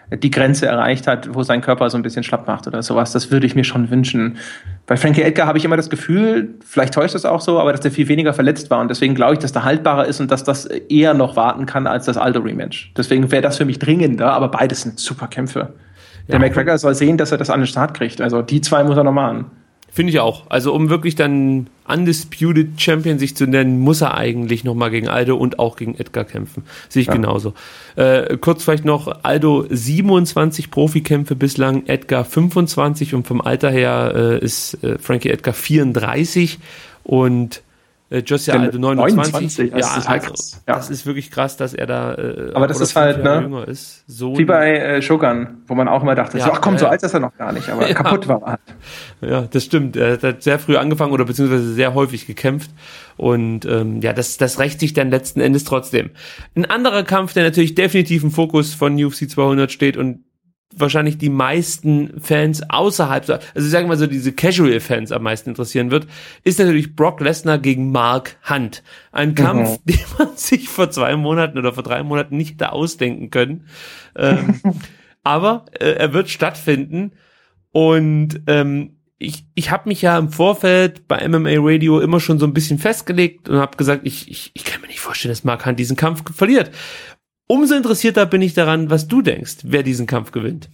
die Grenze erreicht hat, wo sein Körper so ein bisschen schlapp macht oder sowas. Das würde ich mir schon wünschen. Bei Frankie Edgar habe ich immer das Gefühl, vielleicht täuscht das auch so, aber dass der viel weniger verletzt war und deswegen glaube ich, dass der haltbarer ist und dass das eher noch warten kann als das Aldo-Rematch. Deswegen wäre das für mich dringender, aber beides sind super Kämpfe. Der ja, McGregor soll sehen, dass er das an den Start kriegt. Also die zwei muss er noch machen. Finde ich auch. Also um wirklich dann Undisputed Champion sich zu nennen, muss er eigentlich nochmal gegen Aldo und auch gegen Edgar kämpfen. Sehe ich ja. genauso. Äh, kurz vielleicht noch, Aldo siebenundzwanzig Profikämpfe bislang, Edgar fünfundzwanzig und vom Alter her äh, ist äh, Frankie Edgar vierunddreißig und äh, José Aldo neunundzwanzig. neunundzwanzig. Ja, das ist halt krass. Ja. Das ist wirklich krass, dass er da äh, aber das ist halt, ne, jünger ist. So wie bei äh, Shogun, wo man auch immer dachte, ja, so, ach komm, ja, so ja. alt ist er noch gar nicht, aber ja. kaputt war er halt. Ja, das stimmt. Er hat sehr früh angefangen oder beziehungsweise sehr häufig gekämpft und ähm, ja, das, das rächt sich dann letzten Endes trotzdem. Ein anderer Kampf, der natürlich definitiv im Fokus von U F C zweihundert steht und wahrscheinlich die meisten Fans außerhalb, also ich sage mal so, diese Casual-Fans am meisten interessieren wird, ist natürlich Brock Lesnar gegen Mark Hunt. Ein Kampf, mhm. den man sich vor zwei Monaten oder vor drei Monaten nicht hätte ausdenken können. Ähm, aber äh, er wird stattfinden und ähm, ich, ich habe mich ja im Vorfeld bei M M A Radio immer schon so ein bisschen festgelegt und habe gesagt, ich, ich, ich kann mir nicht vorstellen, dass Mark Hunt diesen Kampf verliert. Umso interessierter bin ich daran, was du denkst, wer diesen Kampf gewinnt.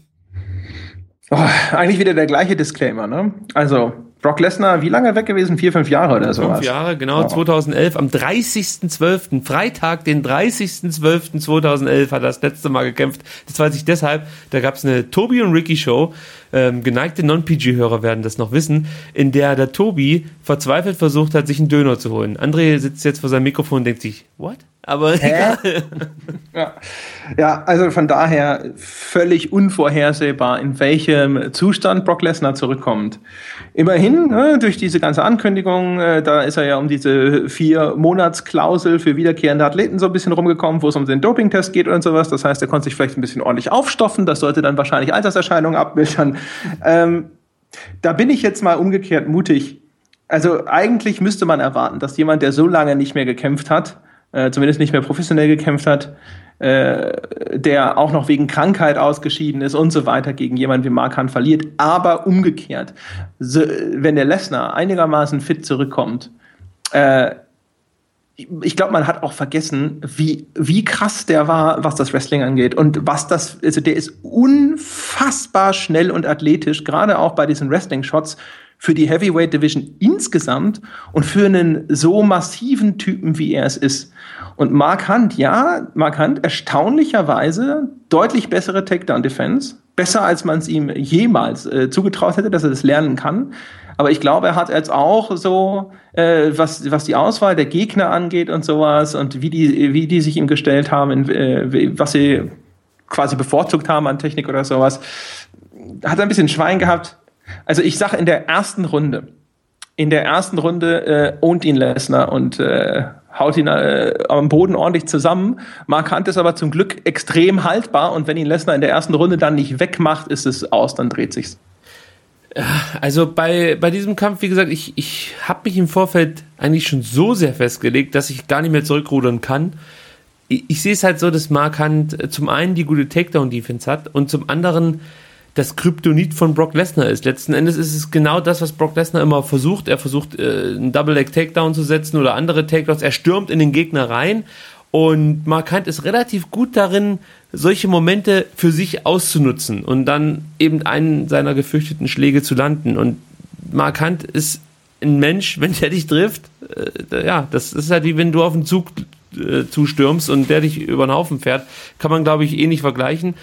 Oh, eigentlich wieder der gleiche Disclaimer, ne? Also, Brock Lesnar, wie lange weg gewesen? Vier, fünf Jahre oder sowas? Fünf Jahre, genau, oh. zweitausendelf, am dreißigsten zwölften, Freitag, den dreißigsten zwölften zweitausendelf hat er das letzte Mal gekämpft. Das weiß ich deshalb, da gab es eine Tobi und Ricky Show, ähm, geneigte Non-P G-Hörer werden das noch wissen, in der der Tobi verzweifelt versucht hat, sich einen Döner zu holen. André sitzt jetzt vor seinem Mikrofon und denkt sich, what? Aber egal. Ja. ja, also von daher völlig unvorhersehbar, in welchem Zustand Brock Lesnar zurückkommt. Immerhin, ne, durch diese ganze Ankündigung, äh, da ist er ja um diese vier-Monats-Klausel für wiederkehrende Athleten so ein bisschen rumgekommen, wo es um den Dopingtest geht und sowas. Das heißt, er konnte sich vielleicht ein bisschen ordentlich aufstoffen. Das sollte dann wahrscheinlich Alterserscheinungen abmildern. Ähm, da bin ich jetzt mal umgekehrt mutig. Also eigentlich müsste man erwarten, dass jemand, der so lange nicht mehr gekämpft hat, äh, zumindest nicht mehr professionell gekämpft hat, äh, der auch noch wegen Krankheit ausgeschieden ist und so weiter, gegen jemanden wie Mark Hunt verliert. Aber umgekehrt, so, wenn der Lesnar einigermaßen fit zurückkommt, äh, ich glaube, man hat auch vergessen, wie, wie krass der war, was das Wrestling angeht. Und was das, also der ist unfassbar schnell und athletisch, gerade auch bei diesen Wrestling-Shots für die Heavyweight Division insgesamt und für einen so massiven Typen, wie er es ist. Und Mark Hunt, ja, Mark Hunt erstaunlicherweise deutlich bessere Takedown-Defense. Besser, als man es ihm jemals äh, zugetraut hätte, dass er das lernen kann. Aber ich glaube, er hat jetzt auch so, äh, was, was die Auswahl der Gegner angeht und sowas und wie die, wie die sich ihm gestellt haben, in, äh, was sie quasi bevorzugt haben an Technik oder sowas, hat er ein bisschen Schwein gehabt. Also ich sage in der ersten Runde, in der ersten Runde äh, ownt ihn Lesnar und äh, haut ihn äh, am Boden ordentlich zusammen. Mark Hunt ist aber zum Glück extrem haltbar und wenn ihn Lesnar in der ersten Runde dann nicht wegmacht, ist es aus, dann dreht sich's. Also bei, bei diesem Kampf, wie gesagt, ich, ich habe mich im Vorfeld eigentlich schon so sehr festgelegt, dass ich gar nicht mehr zurückrudern kann. Ich, ich sehe es halt so, dass Mark Hunt zum einen die gute Takedown-Defense hat und zum anderen das Kryptonit von Brock Lesnar ist. Letzten Endes ist es genau das, was Brock Lesnar immer versucht. Er versucht, äh, einen Double-Leg-Takedown zu setzen oder andere Takedowns. Er stürmt in den Gegner rein und Mark Hunt ist relativ gut darin, solche Momente für sich auszunutzen und dann eben einen seiner gefürchteten Schläge zu landen. Und Mark Hunt ist ein Mensch, wenn der dich trifft, äh, ja, das ist halt wie wenn du auf einen Zug äh, zustürmst und der dich über den Haufen fährt, kann man, glaube ich, eh nicht vergleichen.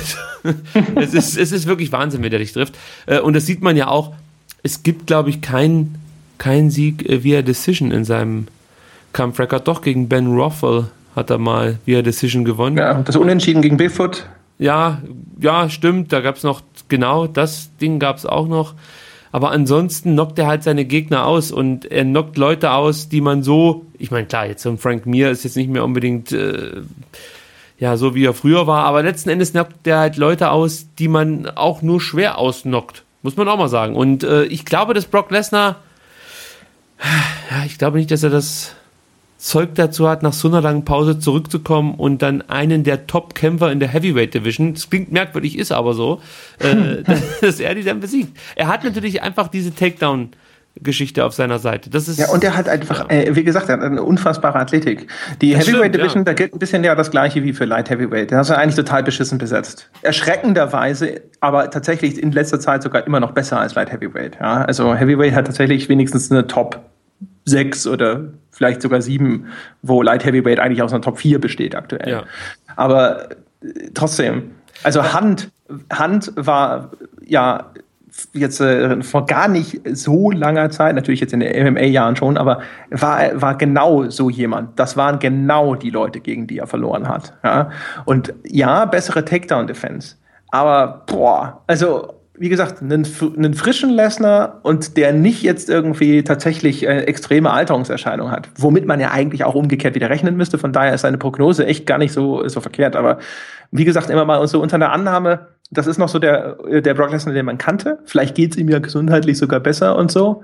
es, ist, es ist wirklich Wahnsinn, wenn der dich trifft. Äh, und das sieht man ja auch, es gibt, glaube ich, keinen kein Sieg äh, via Decision in seinem Kampfrecord. Doch, gegen Ben Rothwell hat er mal via Decision gewonnen. Ja, das Unentschieden gegen Bigfoot. Ja, ja, stimmt. Da gab es noch, genau, das Ding gab es auch noch. Aber ansonsten knockt er halt seine Gegner aus und er knockt Leute aus, die man so, ich meine, klar, jetzt so ein Frank Mir ist jetzt nicht mehr unbedingt äh, ja so, wie er früher war, aber letzten Endes knockt er halt Leute aus, die man auch nur schwer ausknockt. Muss man auch mal sagen. Und äh, ich glaube, dass Brock Lesnar, ja, ich glaube nicht, dass er das Zeug dazu hat, nach so einer langen Pause zurückzukommen und dann einen der Top-Kämpfer in der Heavyweight Division, das klingt merkwürdig, ist aber so, äh, dass er die dann besiegt. Er hat natürlich einfach diese Takedown-Geschichte auf seiner Seite. Das ist, ja, und er hat einfach, ja. äh, wie gesagt, er hat eine unfassbare Athletik. Die Das Heavyweight stimmt, Division, ja. da gilt ein bisschen ja das gleiche wie für Light Heavyweight. Da ist er eigentlich total beschissen besetzt. Erschreckenderweise, aber tatsächlich in letzter Zeit sogar immer noch besser als Light Heavyweight. Ja? Also Heavyweight hat tatsächlich wenigstens eine Top sechs oder vielleicht sogar sieben, wo Light Heavyweight eigentlich aus einer Top vier besteht aktuell. Ja. Aber äh, trotzdem, also Hand, Hand war ja jetzt äh, vor gar nicht so langer Zeit, natürlich jetzt in den M M A-Jahren schon, aber war, war genau so jemand. Das waren genau die Leute, gegen die er verloren hat. Ja? Und ja, bessere Takedown-Defense. Aber boah, also wie gesagt, einen, einen frischen Lesnar und der nicht jetzt irgendwie tatsächlich äh, extreme Alterungserscheinungen hat, womit man ja eigentlich auch umgekehrt wieder rechnen müsste. Von daher ist seine Prognose echt gar nicht so, so verkehrt. Aber wie gesagt, immer mal so unter der Annahme, das ist noch so der, der Brock Lesnar, den man kannte. Vielleicht geht es ihm ja gesundheitlich sogar besser und so.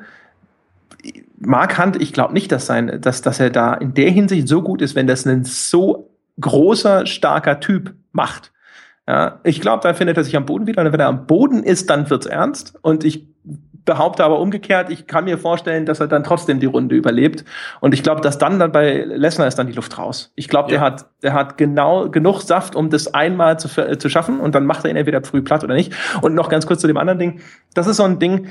Mark Hunt, ich glaube nicht, dass, sein, dass, dass er da in der Hinsicht so gut ist, wenn das ein so großer, starker Typ macht. Ja, ich glaube, da findet er sich am Boden wieder. Und wenn er am Boden ist, dann wird's ernst. Und ich behaupte aber umgekehrt, ich kann mir vorstellen, dass er dann trotzdem die Runde überlebt. Und ich glaube, dass dann, dann bei Lesnar ist dann die Luft raus. Ich glaube, ja. der hat, der hat genau genug Saft, um das einmal zu, zu schaffen. Und dann macht er ihn entweder früh platt oder nicht. Und noch ganz kurz zu dem anderen Ding. Das ist so ein Ding,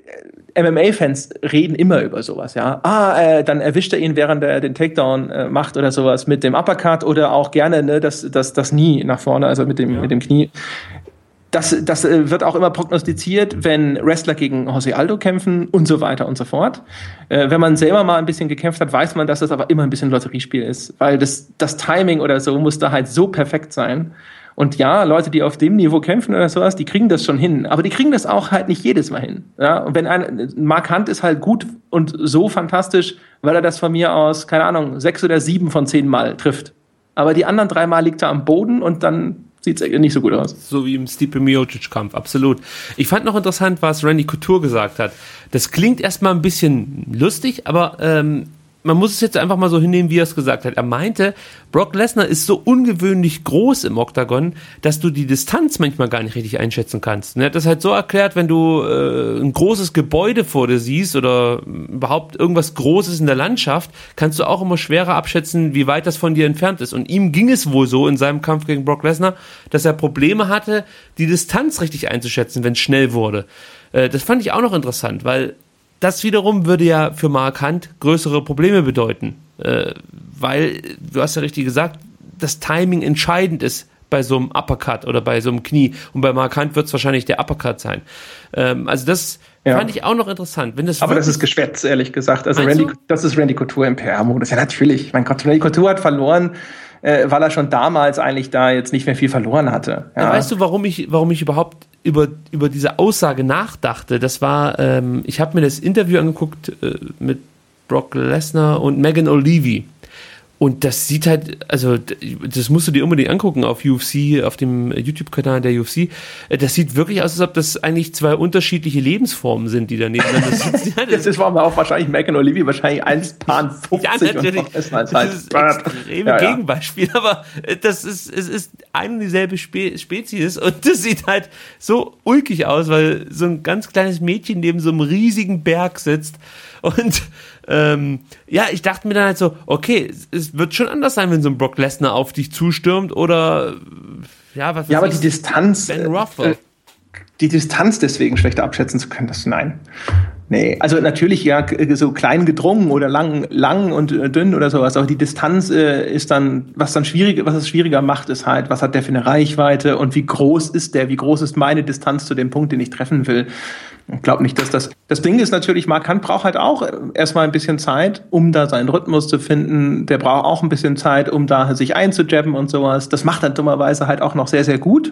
M M A-Fans reden immer über sowas, ja. Ah, äh, dann erwischt er ihn, während er den Takedown äh, macht oder sowas mit dem Uppercut oder auch gerne ne, das, das, das Knie nach vorne, also mit dem, ja. mit dem Knie. Das, das äh, wird auch immer prognostiziert, wenn Wrestler gegen Jose Aldo kämpfen und so weiter und so fort. Äh, wenn man selber mal ein bisschen gekämpft hat, weiß man, dass das aber immer ein bisschen Lotteriespiel ist, weil das, das Timing oder so muss da halt so perfekt sein. Und ja, Leute, die auf dem Niveau kämpfen oder sowas, die kriegen das schon hin. Aber die kriegen das auch halt nicht jedes Mal hin. Ja, und wenn ein, Mark Hunt ist halt gut und so fantastisch, weil er das von mir aus, keine Ahnung, sechs oder sieben von zehn Mal trifft. Aber die anderen drei Mal liegt er am Boden und dann sieht es nicht so gut aus. So wie im Stipe Miocic-Kampf, absolut. Ich fand noch interessant, was Randy Couture gesagt hat. Das klingt erstmal ein bisschen lustig, aber ähm, man muss es jetzt einfach mal so hinnehmen, wie er es gesagt hat. Er meinte, Brock Lesnar ist so ungewöhnlich groß im Oktagon, dass du die Distanz manchmal gar nicht richtig einschätzen kannst. Er hat das halt so erklärt, wenn du äh, ein großes Gebäude vor dir siehst oder überhaupt irgendwas Großes in der Landschaft, kannst du auch immer schwerer abschätzen, wie weit das von dir entfernt ist. Und ihm ging es wohl so in seinem Kampf gegen Brock Lesnar, dass er Probleme hatte, die Distanz richtig einzuschätzen, wenn es schnell wurde. Äh, das fand ich auch noch interessant, weil das wiederum würde ja für Mark Hunt größere Probleme bedeuten, äh, weil, du hast ja richtig gesagt, das Timing entscheidend ist bei so einem Uppercut oder bei so einem Knie und bei Mark Hunt wird es wahrscheinlich der Uppercut sein. Ähm, also das ja. fand ich auch noch interessant. Wenn das Aber das ist geschwätzt, ehrlich gesagt. Also Randy, das ist Randy Couture im P R-Modus. Ja, natürlich. Mein Gott, Randy Couture hat verloren, äh, weil er schon damals eigentlich da jetzt nicht mehr viel verloren hatte. Ja. Ja, weißt du, warum ich, warum ich überhaupt über, über diese Aussage nachdachte? Das war, ähm, ich habe mir das Interview angeguckt äh, mit Brock Lesnar und Megan O'Leary. Und das sieht halt, also das musst du dir unbedingt angucken auf U F C, auf dem YouTube-Kanal der U F C. Das sieht wirklich aus, als ob das eigentlich zwei unterschiedliche Lebensformen sind, die daneben sitzen. Ja, das, das ist war wahrscheinlich Megan O'Leary wahrscheinlich eins Paar fünfzig. Ja, natürlich. Das ist halt das ist ein extreme ja, ja. Gegenbeispiel, aber das ist, es ist eine und dieselbe Spe- Spezies und das sieht halt so ulkig aus, weil so ein ganz kleines Mädchen neben so einem riesigen Berg sitzt und Ähm, ja, ich dachte mir dann halt so, okay, es wird schon anders sein, wenn so ein Brock Lesnar auf dich zustürmt oder ja, was Ja, aber die Distanz, Ben Ruffalo. Äh, die Distanz deswegen schlechter abschätzen zu können, das nein. Nee, also natürlich ja so klein gedrungen oder lang, lang und äh, dünn oder sowas, aber die Distanz äh, ist dann, was dann schwierig, was es schwieriger macht, ist halt, was hat der für eine Reichweite und wie groß ist der, wie groß ist meine Distanz zu dem Punkt, den ich treffen will. Ich glaube nicht, dass das, das Ding ist natürlich, Mark Hunt braucht halt auch erstmal ein bisschen Zeit, um da seinen Rhythmus zu finden. Der braucht auch ein bisschen Zeit, um da sich einzujabben und sowas. Das macht er dummerweise halt auch noch sehr, sehr gut.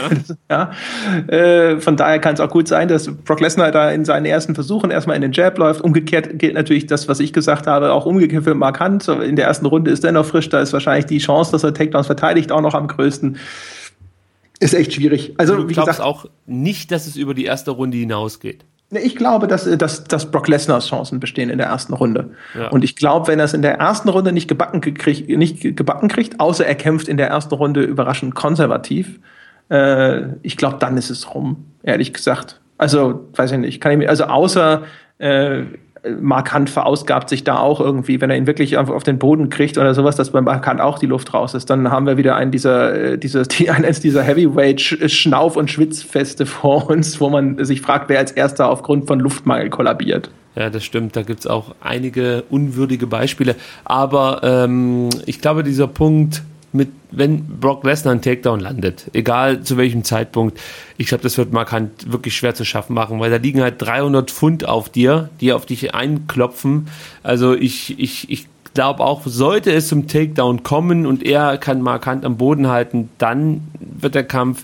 Ja. ja. Äh, von daher kann es auch gut sein, dass Brock Lesnar da in seinen ersten Versuchen erstmal in den Jab läuft. Umgekehrt gilt natürlich das, was ich gesagt habe, auch umgekehrt für Mark Hunt. In der ersten Runde ist er noch frisch, da ist wahrscheinlich die Chance, dass er Takedowns verteidigt, auch noch am größten. Ist echt schwierig. Also, du wie glaubst gesagt, auch nicht, dass es über die erste Runde hinausgeht. Ich glaube, dass, dass, dass Brock Lesnars Chancen bestehen in der ersten Runde. Ja. Und ich glaube, wenn er es in der ersten Runde nicht gebacken, gekriegt, nicht gebacken kriegt, außer er kämpft in der ersten Runde überraschend konservativ, äh, ich glaube, dann ist es rum, ehrlich gesagt. Also, weiß ich nicht, kann ich mir, also außer äh, Mark Hunt verausgabt sich da auch irgendwie, wenn er ihn wirklich auf, auf den Boden kriegt oder sowas, dass bei Mark Hunt auch die Luft raus ist, dann haben wir wieder einen dieser, dieser, die, eines dieser Heavyweight-Schnauf- und Schwitzfeste vor uns, wo man sich fragt, wer als Erster aufgrund von Luftmangel kollabiert. Ja, das stimmt, da gibt's auch einige unwürdige Beispiele, aber ähm, ich glaube, dieser Punkt mit, wenn Brock Lesnar einen Takedown landet, egal zu welchem Zeitpunkt, ich glaube, das wird Mark Hunt wirklich schwer zu schaffen machen, weil da liegen halt dreihundert Pfund auf dir, die auf dich einklopfen. Also ich, ich, ich glaube auch, sollte es zum Takedown kommen und er kann Mark Hunt am Boden halten, dann wird der Kampf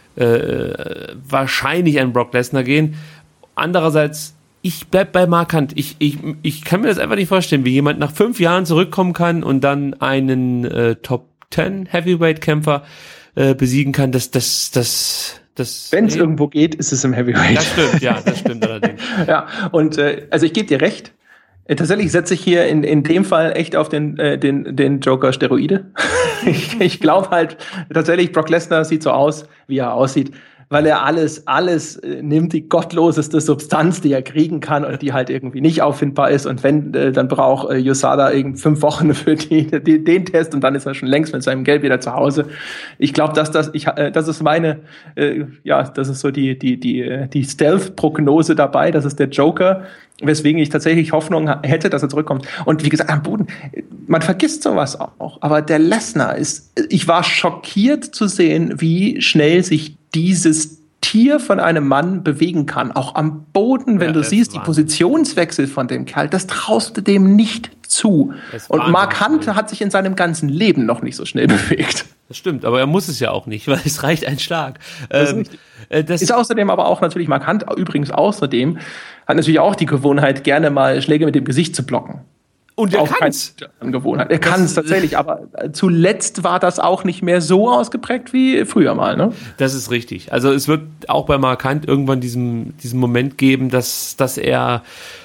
äh, wahrscheinlich an Brock Lesnar gehen. Andererseits, ich bleib bei Mark Hunt. Ich, ich, ich kann mir das einfach nicht vorstellen, wie jemand nach fünf Jahren zurückkommen kann und dann einen äh, Top zehn Heavyweight-Kämpfer äh, besiegen kann. Das, das, das, das. Wenn es nee. irgendwo geht, ist es im Heavyweight. Das stimmt, ja, das stimmt allerdings. Ja, und äh, also ich gebe dir recht. Äh, tatsächlich setze ich hier in, in dem Fall echt auf den, äh, den, den Joker Steroide. ich ich glaube halt tatsächlich, Brock Lesnar sieht so aus, wie er aussieht, weil er alles, alles äh, nimmt, die gottloseste Substanz, die er kriegen kann und die halt irgendwie nicht auffindbar ist. Und wenn, äh, dann braucht äh, U S A D A irgendwie fünf Wochen für die, die, den Test und dann ist er schon längst mit seinem Geld wieder zu Hause. Ich glaube, dass das, ich, äh, das ist meine, äh, ja, das ist so die, die, die, die Stealth-Prognose dabei. Das ist der Joker, weswegen ich tatsächlich Hoffnung hätte, dass er zurückkommt. Und wie gesagt, am Boden, man vergisst sowas auch. Aber der Lesnar ist, ich war schockiert zu sehen, wie schnell sich dieses Tier von einem Mann bewegen kann. Auch am Boden, wenn ja, du siehst, die Positionswechsel von dem Kerl, das traust du dem nicht zu. Und Mark Hunt hat sich in seinem ganzen Leben noch nicht so schnell bewegt. Das stimmt, aber er muss es ja auch nicht, weil es reicht ein Schlag. Das ähm, äh, das ist außerdem aber auch natürlich Mark Hunt, übrigens außerdem, hat natürlich auch die Gewohnheit, gerne mal Schläge mit dem Gesicht zu blocken. Und er kann es. Gewohnheit. Er kann es tatsächlich, aber zuletzt war das auch nicht mehr so ausgeprägt wie früher mal. Ne? Das ist richtig. Also es wird auch bei Mark Hunt irgendwann diesen, diesen Moment geben, dass, dass er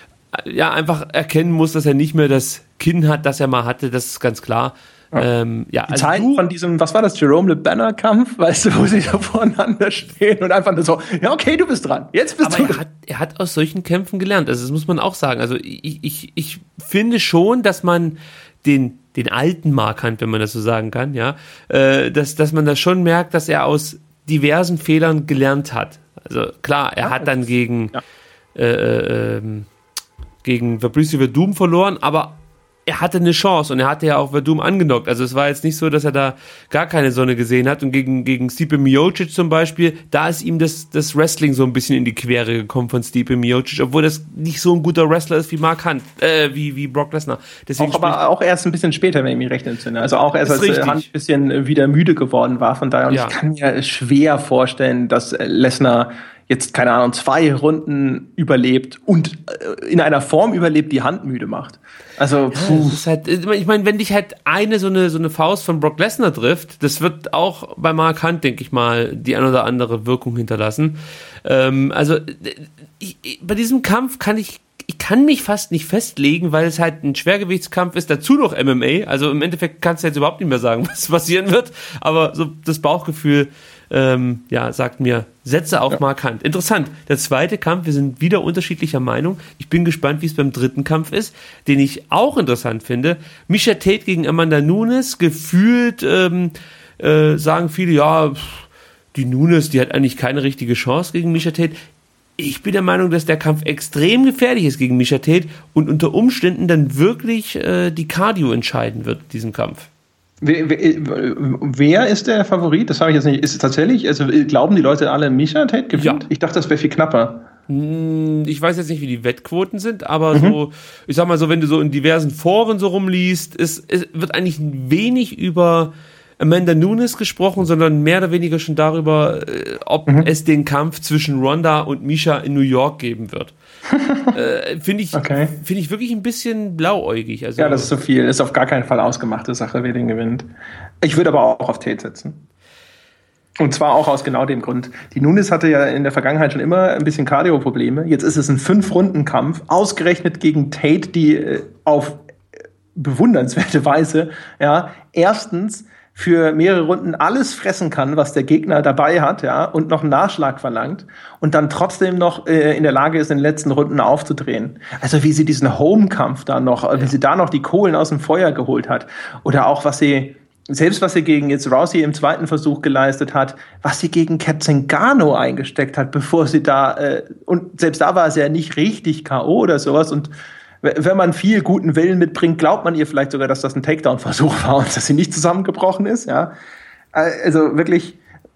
ja einfach erkennen muss, dass er nicht mehr das Kinn hat, das er mal hatte. Das ist ganz klar. Ja. Ähm, ja, die also Zeit du, von diesem, was war das, Jerome Le Banner-Kampf, weißt du, wo sie da voneinander stehen und einfach nur so, ja okay, du bist dran, jetzt bist aber du er hat, er hat aus solchen Kämpfen gelernt, also das muss man auch sagen, also ich, ich, ich finde schon, dass man den, den alten Mark Hunt, wenn man das so sagen kann, ja, äh, dass, dass man da schon merkt, dass er aus diversen Fehlern gelernt hat. Also klar, er ja, hat dann gegen ja. äh, äh, gegen Fabricio Werdum verloren, aber er hatte eine Chance und er hatte ja auch Werdum angenockt. Also es war jetzt nicht so, dass er da gar keine Sonne gesehen hat. Und gegen, gegen Stipe Miocic zum Beispiel, da ist ihm das, das Wrestling so ein bisschen in die Quere gekommen von Stipe Miocic, obwohl das nicht so ein guter Wrestler ist wie Mark Hunt, äh, wie, wie Brock Lesnar. Deswegen auch, aber auch erst ein bisschen später, wenn ich mich recht entsinne. Also auch erst, als richtig. Hunt ein bisschen wieder müde geworden war. Von daher, und ja. ich kann mir schwer vorstellen, dass Lesnar jetzt, keine Ahnung, zwei Runden überlebt und in einer Form überlebt, die Hand müde macht. Also, puh. Ja, ist halt, ich meine, wenn dich halt eine so eine so eine Faust von Brock Lesnar trifft, das wird auch bei Mark Hunt, denke ich mal, die ein oder andere Wirkung hinterlassen. Ähm, also ich, ich, bei diesem Kampf kann ich ich kann mich fast nicht festlegen, weil es halt ein Schwergewichtskampf ist, dazu noch M M A. Also im Endeffekt kannst du jetzt überhaupt nicht mehr sagen, was passieren wird. Aber so das Bauchgefühl ähm, ja, sagt mir, setze auf ja. Mark Hunt. Interessant. Der zweite Kampf, wir sind wieder unterschiedlicher Meinung. Ich bin gespannt, wie es beim dritten Kampf ist, den ich auch interessant finde. Miesha Tate gegen Amanda Nunes. Gefühlt ähm, äh, sagen viele, ja, die Nunes, die hat eigentlich keine richtige Chance gegen Miesha Tate. Ich bin der Meinung, dass der Kampf extrem gefährlich ist gegen Miesha Tate und unter Umständen dann wirklich äh, die Cardio entscheiden wird, diesen Kampf. Wer, wer, wer ist der Favorit? Das habe ich jetzt nicht. Ist es tatsächlich, also glauben die Leute alle, Miesha Tate gewinnt? Ja. Ich dachte, das wäre viel knapper. Ich weiß jetzt nicht, wie die Wettquoten sind, aber mhm. so, ich sag mal so, wenn du so in diversen Foren so rumliest, es, es wird eigentlich wenig über Amanda Nunes gesprochen, sondern mehr oder weniger schon darüber, ob mhm. es den Kampf zwischen Ronda und Miesha in New York geben wird. äh, Finde ich, okay. find ich wirklich ein bisschen blauäugig. Also, ja, das ist so viel. Ist auf gar keinen Fall ausgemachte Sache, wer den gewinnt. Ich würde aber auch auf Tate setzen. Und zwar auch aus genau dem Grund. Die Nunes hatte ja in der Vergangenheit schon immer ein bisschen Cardio-Probleme. Jetzt ist es ein Fünf-Runden-Kampf, ausgerechnet gegen Tate, die äh, auf bewundernswerte Weise, ja, erstens für mehrere Runden alles fressen kann, was der Gegner dabei hat, ja, und noch einen Nachschlag verlangt und dann trotzdem noch äh, in der Lage ist, in den letzten Runden aufzudrehen. Also wie sie diesen Home-Kampf da noch, ja. wie sie da noch die Kohlen aus dem Feuer geholt hat. Oder auch, was sie, selbst was sie gegen jetzt Rousey im zweiten Versuch geleistet hat, was sie gegen Cat Zingano eingesteckt hat, bevor sie da, äh, und selbst da war sie ja nicht richtig K O oder sowas und wenn man viel guten Willen mitbringt, glaubt man ihr vielleicht sogar, dass das ein Takedown-Versuch war und dass sie nicht zusammengebrochen ist. Ja, also wirklich,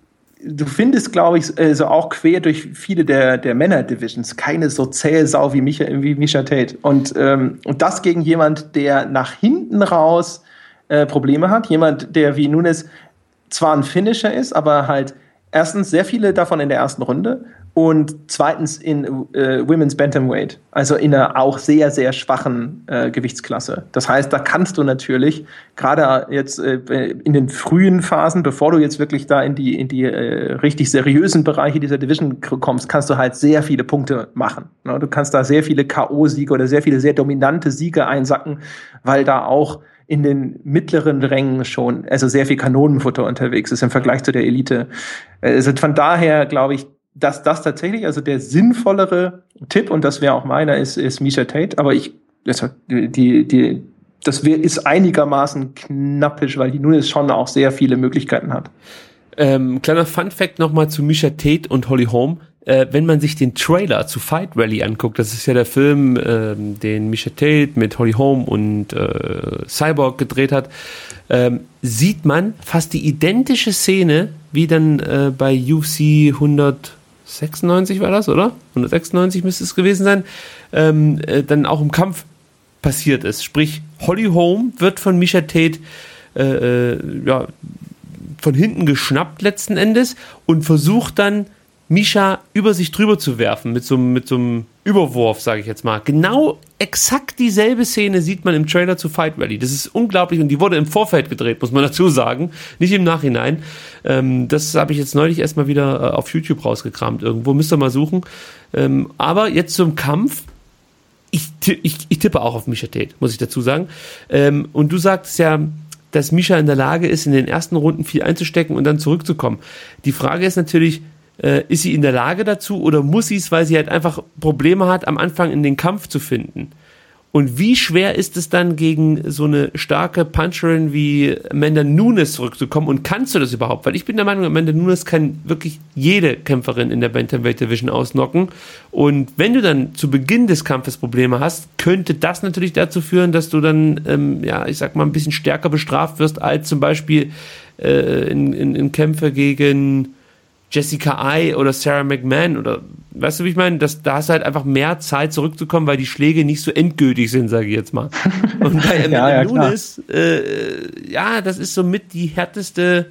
du findest, glaube ich, so auch quer durch viele der, der Männer-Divisions keine so zähe Sau wie Micha, wie Micha Tate. Und, ähm, und das gegen jemand, der nach hinten raus äh, Probleme hat. Jemand, der wie Nunes zwar ein Finisher ist, aber halt erstens sehr viele davon in der ersten Runde und zweitens in äh, Women's Bantamweight, also in einer auch sehr, sehr schwachen äh, Gewichtsklasse. Das heißt, da kannst du natürlich, gerade jetzt äh, in den frühen Phasen, bevor du jetzt wirklich da in die, in die äh, richtig seriösen Bereiche dieser Division kommst, kannst du halt sehr viele Punkte machen. Ne? Du kannst da sehr viele K O-Siege oder sehr viele sehr dominante Siege einsacken, weil da auch in den mittleren Rängen schon, also sehr viel Kanonenfutter unterwegs ist im Vergleich zu der Elite. Also von daher glaube ich, dass das tatsächlich, also der sinnvollere Tipp, und das wäre auch meiner, ist, ist Micha Tate, aber ich, das, die, die, das wär, ist einigermaßen knappisch, weil die Nunes schon auch sehr viele Möglichkeiten hat. Ähm, kleiner Fun-Fact nochmal zu Micha Tate und Holly Holm. Äh, wenn man sich den Trailer zu Fight Rally anguckt, das ist ja der Film, äh, den Micha Tate mit Holly Holm und äh, Cyborg gedreht hat, ähm, sieht man fast die identische Szene, wie dann äh, bei U F C hundertsechsundneunzig war das, oder? hundertsechsundneunzig müsste es gewesen sein, ähm, äh, dann auch im Kampf passiert ist. Sprich, Holly Holm wird von Micha Tate äh, äh, ja, von hinten geschnappt letzten Endes und versucht dann Micha über sich drüber zu werfen, mit so, mit so einem Überwurf, sage ich jetzt mal. Genau exakt dieselbe Szene sieht man im Trailer zu Fight Rally. Das ist unglaublich und die wurde im Vorfeld gedreht, muss man dazu sagen, nicht im Nachhinein. Ähm, das habe ich jetzt neulich erstmal wieder äh, auf YouTube rausgekramt irgendwo, müsst ihr mal suchen. Ähm, aber jetzt zum Kampf. Ich, ich, ich tippe auch auf Micha Tate, muss ich dazu sagen. Ähm, und du sagst ja, dass Micha in der Lage ist, in den ersten Runden viel einzustecken und dann zurückzukommen. Die Frage ist natürlich, Äh, ist sie in der Lage dazu oder muss sie es, weil sie halt einfach Probleme hat, am Anfang in den Kampf zu finden? Und wie schwer ist es dann, gegen so eine starke Puncherin wie Amanda Nunes zurückzukommen? Und kannst du das überhaupt? Weil ich bin der Meinung, Amanda Nunes kann wirklich jede Kämpferin in der Bantamweight Division ausnocken. Und wenn du dann zu Beginn des Kampfes Probleme hast, könnte das natürlich dazu führen, dass du dann, ähm, ja, ich sag mal, ein bisschen stärker bestraft wirst, als zum Beispiel äh, in, in, in Kämpfe gegen Jessica Ai oder Sarah McMahon oder, weißt du, wie ich meine? Das, da hast du halt einfach mehr Zeit zurückzukommen, weil die Schläge nicht so endgültig sind, sage ich jetzt mal. Und bei Amanda ja, ja, Nunes, äh, ja, das ist somit die härteste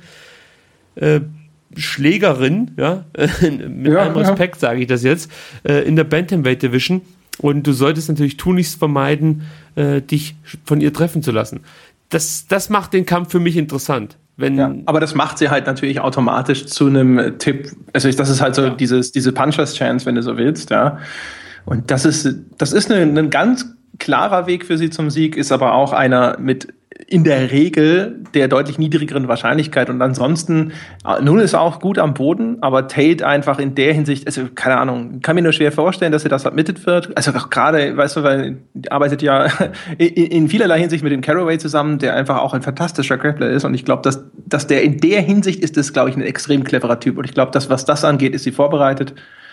äh, Schlägerin, ja, mit ja, allem Respekt ja. sage ich das jetzt, äh, in der Bantamweight Division. Und du solltest natürlich tunlichst vermeiden, äh, dich von ihr treffen zu lassen. Das, das macht den Kampf für mich interessant. Wenn ja, aber das macht sie halt natürlich automatisch zu einem Tipp. Also das ist halt so ja. dieses, diese Punchers Chance, wenn du so willst, ja. Und das ist, das ist ein, ein ganz klarer Weg für sie zum Sieg, ist aber auch einer mit in der Regel der deutlich niedrigeren Wahrscheinlichkeit. Und ansonsten, nun ist auch gut am Boden, aber Tate einfach in der Hinsicht, also keine Ahnung, kann mir nur schwer vorstellen, dass sie das admitted wird. Also auch gerade, weißt du, weil die arbeitet ja in, in vielerlei Hinsicht mit dem Caraway zusammen, der einfach auch ein fantastischer Grappler ist. Und ich glaube, dass, dass der in der Hinsicht ist das, glaube ich, ein extrem cleverer Typ. Und ich glaube, dass was das angeht, ist sie vorbereitet.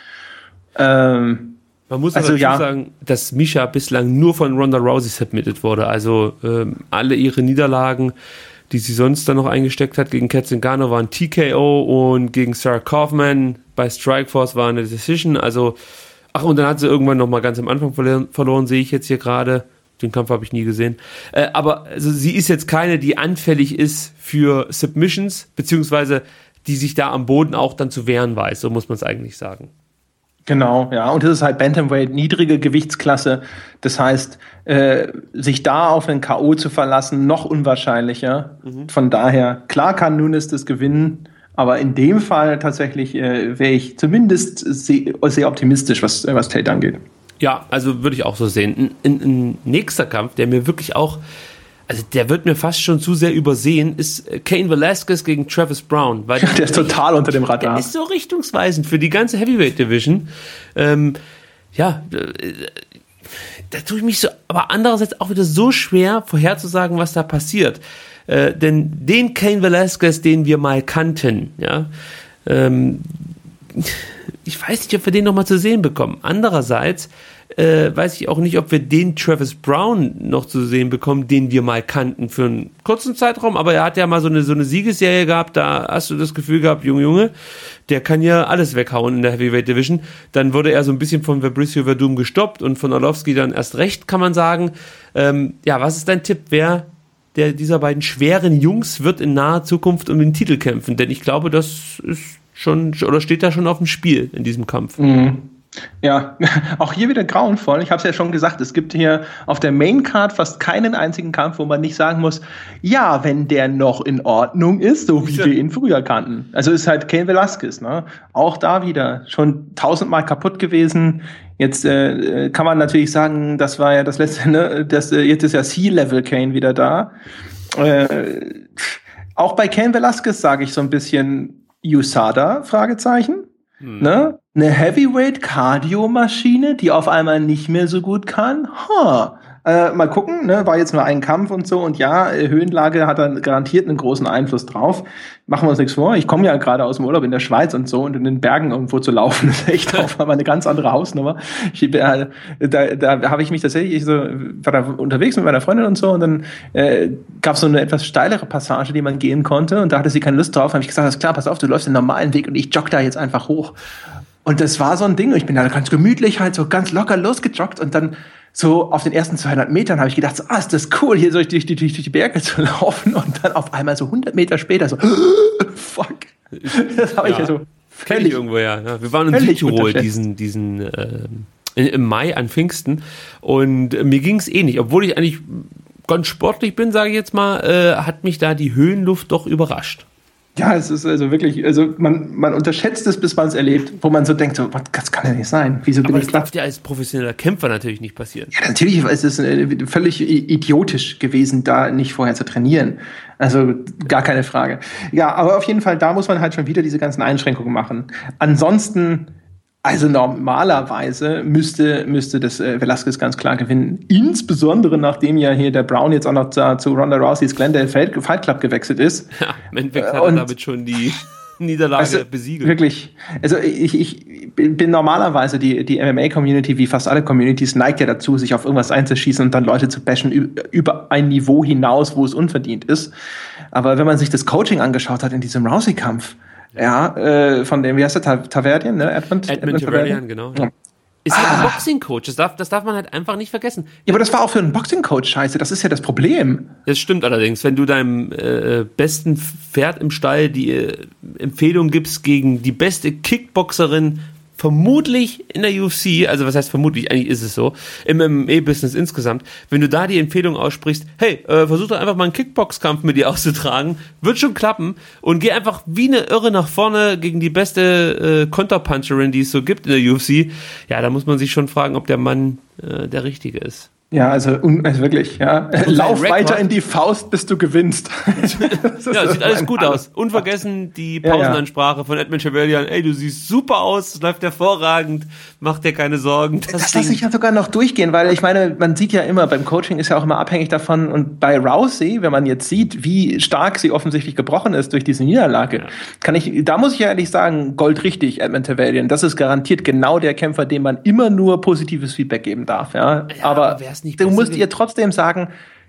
Ähm, Man muss also, dazu ja. sagen, dass Micha bislang nur von Ronda Rousey submitted wurde. Also ähm, alle ihre Niederlagen, die sie sonst dann noch eingesteckt hat, gegen Cat Zingano waren T K O und gegen Sarah Kaufman bei Strikeforce war eine Decision. Also, ach, und dann hat sie irgendwann noch mal ganz am Anfang verloren, verloren sehe ich jetzt hier gerade. Den Kampf habe ich nie gesehen. Äh, aber also, sie ist jetzt keine, die anfällig ist für Submissions, beziehungsweise die sich da am Boden auch dann zu wehren weiß. So muss man es eigentlich sagen. Genau, ja, und das ist halt Bantamweight, niedrige Gewichtsklasse. Das heißt, äh, sich da auf einen K O zu verlassen, noch unwahrscheinlicher. Mhm. Von daher, klar kann Nunes das gewinnen, Aber in dem Fall tatsächlich äh, wäre ich zumindest sehr, sehr optimistisch, was, was Tate angeht. Ja, also würde ich auch so sehen. Ein, ein, ein nächster Kampf, der mir wirklich auch, also der wird mir fast schon zu sehr übersehen, ist Cain Velasquez gegen Travis Brown. Weil der ist total unter dem Radar. Der ist so richtungsweisend für die ganze Heavyweight Division. Ähm, ja, da tue ich mich so, aber andererseits auch wieder so schwer vorherzusagen, was da passiert. Äh, denn den Cain Velasquez, den wir mal kannten, ja, ähm, ich weiß nicht, ob wir den nochmal zu sehen bekommen. Andererseits äh, weiß ich auch nicht, ob wir den Travis Brown noch zu sehen bekommen, den wir mal kannten für einen kurzen Zeitraum, aber er hat ja mal so eine, so eine Siegesserie gehabt, da hast du das Gefühl gehabt, Junge, Junge, der kann ja alles weghauen in der Heavyweight Division. Dann wurde er so ein bisschen von Fabricio Werdum gestoppt und von Arlovski dann erst recht, kann man sagen. Ähm, ja, was ist dein Tipp, wer der dieser beiden schweren Jungs wird in naher Zukunft um den Titel kämpfen? Denn ich glaube, das ist schon, oder steht da schon auf dem Spiel in diesem Kampf. Mhm. Ja, auch hier wieder grauenvoll. Ich habe es ja schon gesagt, es gibt hier auf der Maincard fast keinen einzigen Kampf, wo man nicht sagen muss, ja, wenn der noch in Ordnung ist, so wie wir ihn früher kannten. Also ist halt Cain Velasquez, ne? Auch da wieder schon tausendmal kaputt gewesen. Jetzt äh, kann man natürlich sagen, das war ja das letzte, ne? Das, äh, jetzt ist ja C-Level Cain wieder da. Äh, auch bei Cain Velasquez sage ich so ein bisschen U S A D A, Fragezeichen. Hm. Ne? Eine Heavyweight-Cardio-Maschine, die auf einmal nicht mehr so gut kann. Ha. Äh, mal gucken, ne? War jetzt nur ein Kampf und so. Und ja, Höhenlage hat dann garantiert einen großen Einfluss drauf. Machen wir uns nichts vor. Ich komme ja gerade aus dem Urlaub in der Schweiz und so. Und in den Bergen irgendwo zu laufen, ist echt auf einmal eine ganz andere Hausnummer. Ich, äh, da da habe ich mich tatsächlich, ich so, war da unterwegs mit meiner Freundin und so. Und dann äh, gab es so eine etwas steilere Passage, die man gehen konnte. Und da hatte sie keine Lust drauf. Habe ich gesagt, alles klar, pass auf, du läufst den normalen Weg und ich jogge da jetzt einfach hoch. Und das war so ein Ding. Und ich bin da ganz gemütlich halt so ganz locker losgejoggt. Und dann so auf den ersten zweihundert Metern habe ich gedacht, so, ah, ist das cool, hier durch die, durch, durch die Berge zu laufen. Und dann auf einmal so hundert Meter später so, fuck. Das habe ich ja so völlig irgendwo, ja. ja. Wir waren in Südtirol diesen, diesen äh, im Mai an Pfingsten. Und äh, mir ging es eh nicht. Obwohl ich eigentlich ganz sportlich bin, sage ich jetzt mal, äh, hat mich da die Höhenluft doch überrascht. Ja, es ist also wirklich, also man, man unterschätzt es, bis man es erlebt, wo man so denkt, so, das kann ja nicht sein. Wieso bin Aber ich das darf dir als professioneller Kämpfer natürlich nicht passieren. Ja, natürlich ist es völlig idiotisch gewesen, da nicht vorher zu trainieren. Also gar keine Frage. Ja, aber auf jeden Fall, da muss man halt schon wieder diese ganzen Einschränkungen machen. Ansonsten, also normalerweise müsste, müsste das äh, Velasquez ganz klar gewinnen. Insbesondere nachdem ja hier der Brown jetzt auch noch zu, zu Ronda Rouseys Glendale Fight Club gewechselt ist. Ja, im Endeffekt hat er damit schon die Niederlage also, besiegelt. Wirklich. Also ich, ich bin normalerweise, die, die M M A-Community, wie fast alle Communities, neigt ja dazu, sich auf irgendwas einzuschießen und dann Leute zu bashen über ein Niveau hinaus, wo es unverdient ist. Aber wenn man sich das Coaching angeschaut hat in diesem Rousey-Kampf, ja, äh, von dem, wie heißt der, Taverdian, ne? Edmund, Edmund Taverdian, genau. Ja. Ist ja ah. ein Boxing-Coach, das darf, das darf man halt einfach nicht vergessen. Ja, aber das war auch für einen Boxing-Coach scheiße, das ist ja das Problem. Das stimmt allerdings, wenn du deinem äh, besten Pferd im Stall die äh, Empfehlung gibst gegen die beste Kickboxerin vermutlich in der U F C, also was heißt vermutlich, eigentlich ist es so, im M M A-Business insgesamt, wenn du da die Empfehlung aussprichst, hey, äh, versuch doch einfach mal einen Kickbox-Kampf mit dir auszutragen, wird schon klappen und geh einfach wie eine Irre nach vorne gegen die beste äh, Konterpuncherin, die es so gibt in der U F C, ja, da muss man sich schon fragen, ob der Mann äh, der Richtige ist. Ja, also, also wirklich, ja. Lauf weiter in die Faust, bis du gewinnst. Ja, sieht alles gut aus. Unvergessen die Pausenansprache ja, ja. von Edmund Taverdian. Ey, du siehst super aus, läuft hervorragend, mach dir keine Sorgen. Das, das lasse ich ja sogar noch durchgehen, weil ich meine, man sieht ja immer, beim Coaching ist ja auch immer abhängig davon. Und bei Rousey, wenn man jetzt sieht, wie stark sie offensichtlich gebrochen ist durch diese Niederlage, ja. kann ich, da muss ich ja ehrlich sagen, goldrichtig, Edmund Taverdian. Das ist garantiert genau der Kämpfer, dem man immer nur positives Feedback geben darf. Ja, ja aber, aber nicht du musst ihr trotzdem sagen,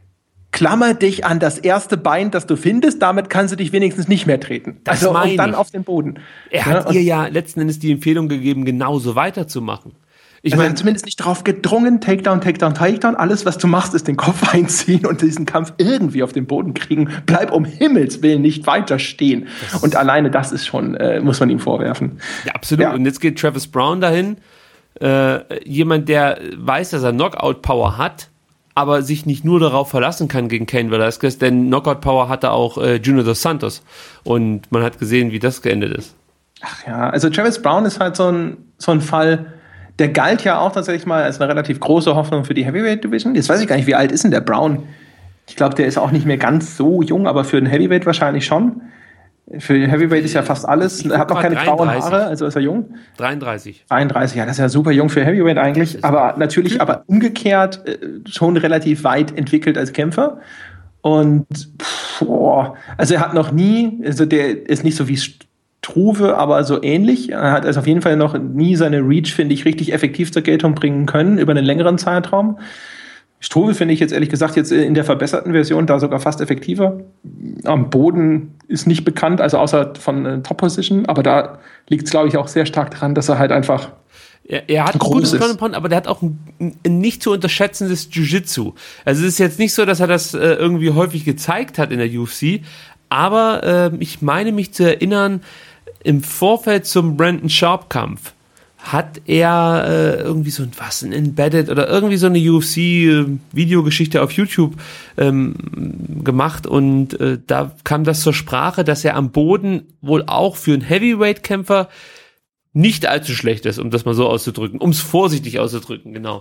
klammer dich an das erste Bein, das du findest, damit kannst du dich wenigstens nicht mehr treten. Das also und dann ich. auf den Boden. Er hat ja, ihr ja letzten Endes die Empfehlung gegeben, genauso weiterzumachen. Ich also meine, zumindest nicht drauf gedrungen, Takedown, Takedown, Takedown. Alles, was du machst, ist den Kopf einziehen und diesen Kampf irgendwie auf den Boden kriegen. Bleib um Himmels Willen nicht weiter stehen. Das und alleine das ist schon, äh, muss man ihm vorwerfen. Ja, absolut. Ja. Und jetzt geht Travis Brown dahin. Äh, jemand, der weiß, dass er Knockout-Power hat, aber sich nicht nur darauf verlassen kann gegen Cain Velasquez, denn Knockout Power hatte auch äh, Junior Dos Santos und man hat gesehen, wie das geendet ist. Ach ja, also Travis Browne ist halt so ein, so ein Fall, der galt ja auch tatsächlich mal als eine relativ große Hoffnung für die Heavyweight Division. Jetzt weiß ich gar nicht, wie alt ist denn der Browne? Ich glaube, der ist auch nicht mehr ganz so jung, aber für den Heavyweight wahrscheinlich schon. Für den Heavyweight ist ja fast alles. Er hat noch keine grauen Haare, also ist er jung. dreiunddreißig. dreiunddreißig, ja, das ist ja super jung für Heavyweight eigentlich. Aber natürlich, aber umgekehrt äh, schon relativ weit entwickelt als Kämpfer. Und, pff, boah, also er hat noch nie, also der ist nicht so wie Struve, aber so ähnlich. Er hat also auf jeden Fall noch nie seine Reach, finde ich, richtig effektiv zur Geltung bringen können über einen längeren Zeitraum. Struve finde ich jetzt ehrlich gesagt jetzt in der verbesserten Version da sogar fast effektiver. Am Boden ist nicht bekannt, also außer von äh, Top-Position, aber da liegt es, glaube ich, auch sehr stark daran, dass er halt einfach Er, er hat ein gutes Ground-and-Pound, aber der hat auch ein, ein nicht zu unterschätzendes Jiu-Jitsu. Also es ist jetzt nicht so, dass er das äh, irgendwie häufig gezeigt hat in der U F C, aber äh, ich meine mich zu erinnern, im Vorfeld zum Brandon Sharp-Kampf hat er äh, irgendwie so ein, was, ein Embedded oder irgendwie so eine U F C-Videogeschichte auf YouTube ähm, gemacht und äh, da kam das zur Sprache, dass er am Boden wohl auch für einen Heavyweight-Kämpfer nicht allzu schlecht ist, um das mal so auszudrücken, um es vorsichtig auszudrücken, genau.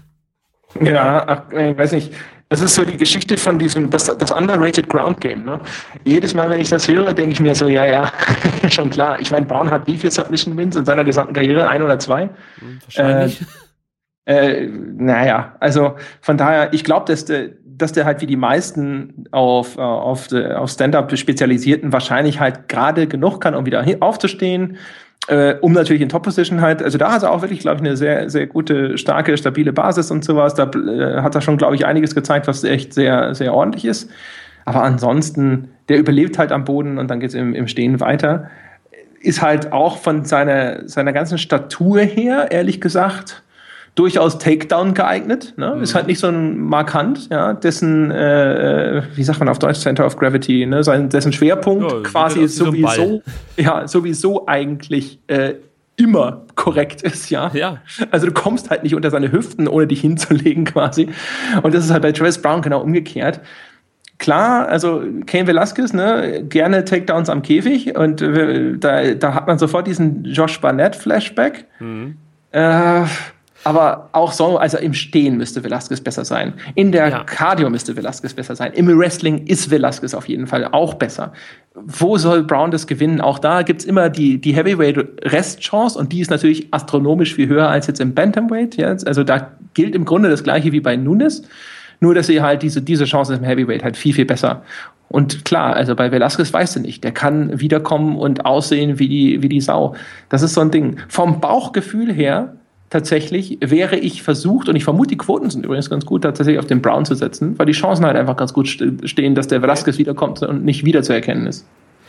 Ja, ach, ich weiß nicht. Das ist so die Geschichte von diesem, das, das underrated Ground Game. Ne? Jedes Mal, wenn ich das höre, denke ich mir so, ja, ja, schon klar. Ich meine, Brown hat wie viele Submission Wins in seiner gesamten Karriere? Ein oder zwei? Wahrscheinlich. Äh, äh, naja, also von daher, ich glaube, dass der, dass der halt wie die meisten auf, auf, auf Stand-Up spezialisierten wahrscheinlich halt gerade genug kann, um wieder aufzustehen. Äh, um natürlich in Top-Position halt, also da hat er auch wirklich, glaube ich, eine sehr, sehr gute, starke, stabile Basis und sowas. Da äh, hat er schon, glaube ich, einiges gezeigt, was echt sehr, sehr ordentlich ist. Aber ansonsten, der überlebt halt am Boden und dann geht es im, im Stehen weiter. Ist halt auch von seiner, seiner ganzen Statur her, ehrlich gesagt, durchaus Takedown geeignet. Ne? Mhm. Ist halt nicht so ein Markant, ja, dessen, äh, wie sagt man auf Deutsch, Center of Gravity, ne? Sein, dessen Schwerpunkt ja, quasi sowieso, ja, sowieso eigentlich äh, immer korrekt ist, ja? ja. Also du kommst halt nicht unter seine Hüften, ohne dich hinzulegen quasi. Und das ist halt bei Travis Browne genau umgekehrt. Klar, also Cain Velasquez, ne, gerne Takedowns am Käfig und äh, da, da hat man sofort diesen Josh Barnett-Flashback. Mhm. Äh, Aber auch so, also im Stehen müsste Velasquez besser sein. In der ja. Cardio müsste Velasquez besser sein. Im Wrestling ist Velasquez auf jeden Fall auch besser. Wo soll Brown das gewinnen? Auch da gibt's immer die, die Heavyweight-Restchance und die ist natürlich astronomisch viel höher als jetzt im Bantamweight. Ja? Also da gilt im Grunde das Gleiche wie bei Nunes. Nur, dass sie halt diese, diese Chance im Heavyweight halt viel, viel besser. Und klar, also bei Velasquez weißt du nicht. Der kann wiederkommen und aussehen wie die, wie die Sau. Das ist so ein Ding. Vom Bauchgefühl her tatsächlich wäre ich versucht, und ich vermute, die Quoten sind übrigens ganz gut, tatsächlich auf den Brown zu setzen, weil die Chancen halt einfach ganz gut stehen, dass der Velasquez wiederkommt und nicht wiederzuerkennen ist.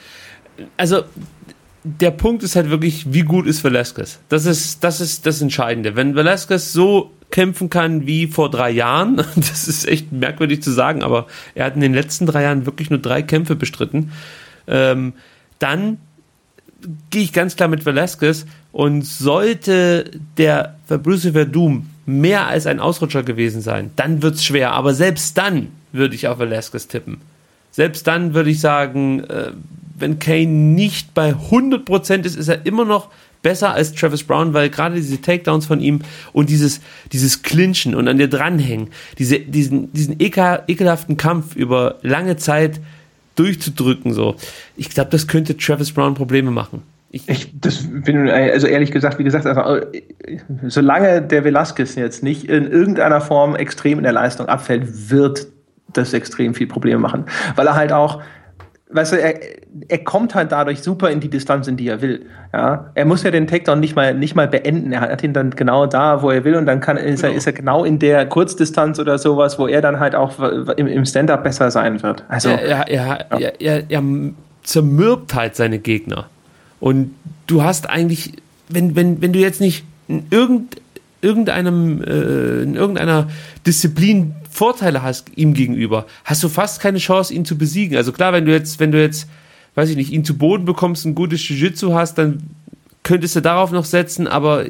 Also, der Punkt ist halt wirklich, wie gut ist Velasquez? Das ist, das ist das Entscheidende. Wenn Velasquez so kämpfen kann wie vor drei Jahren, das ist echt merkwürdig zu sagen, aber er hat in den letzten drei Jahren wirklich nur drei Kämpfe bestritten, ähm, dann gehe ich ganz klar mit Velasquez und sollte der Fabricio Werdum mehr als ein Ausrutscher gewesen sein, dann wird es schwer, aber selbst dann würde ich auf Velasquez tippen. Selbst dann würde ich sagen, äh, wenn Cain nicht bei hundert Prozent ist, ist er immer noch besser als Travis Browne, weil gerade diese Takedowns von ihm und dieses, dieses Clinchen und an dir dranhängen, diese, diesen, diesen ekel, ekelhaften Kampf über lange Zeit durchzudrücken, so. Ich glaube, das könnte Travis Browne Probleme machen. Ich, ich das bin, also ehrlich gesagt, wie gesagt, also, solange der Velasquez jetzt nicht in irgendeiner Form extrem in der Leistung abfällt, wird das extrem viel Probleme machen. Weil er halt auch, weißt du, er, er kommt halt dadurch super in die Distanz, in die er will. Ja? Er muss ja den Takedown nicht mal, nicht mal beenden. Er hat ihn dann genau da, wo er will, und dann kann, ist, genau. er, ist er genau in der Kurzdistanz oder sowas, wo er dann halt auch im, im Stand-Up besser sein wird. Also, er, er, er, er, er, er zermürbt halt seine Gegner. Und du hast eigentlich, wenn, wenn, wenn du jetzt nicht in irgend, irgendeinem, äh, in irgendeiner Disziplin Vorteile hast ihm gegenüber, hast du fast keine Chance, ihn zu besiegen. Also klar, wenn du jetzt, wenn du jetzt, weiß ich nicht, ihn zu Boden bekommst, ein gutes Jiu-Jitsu hast, dann könntest du darauf noch setzen, aber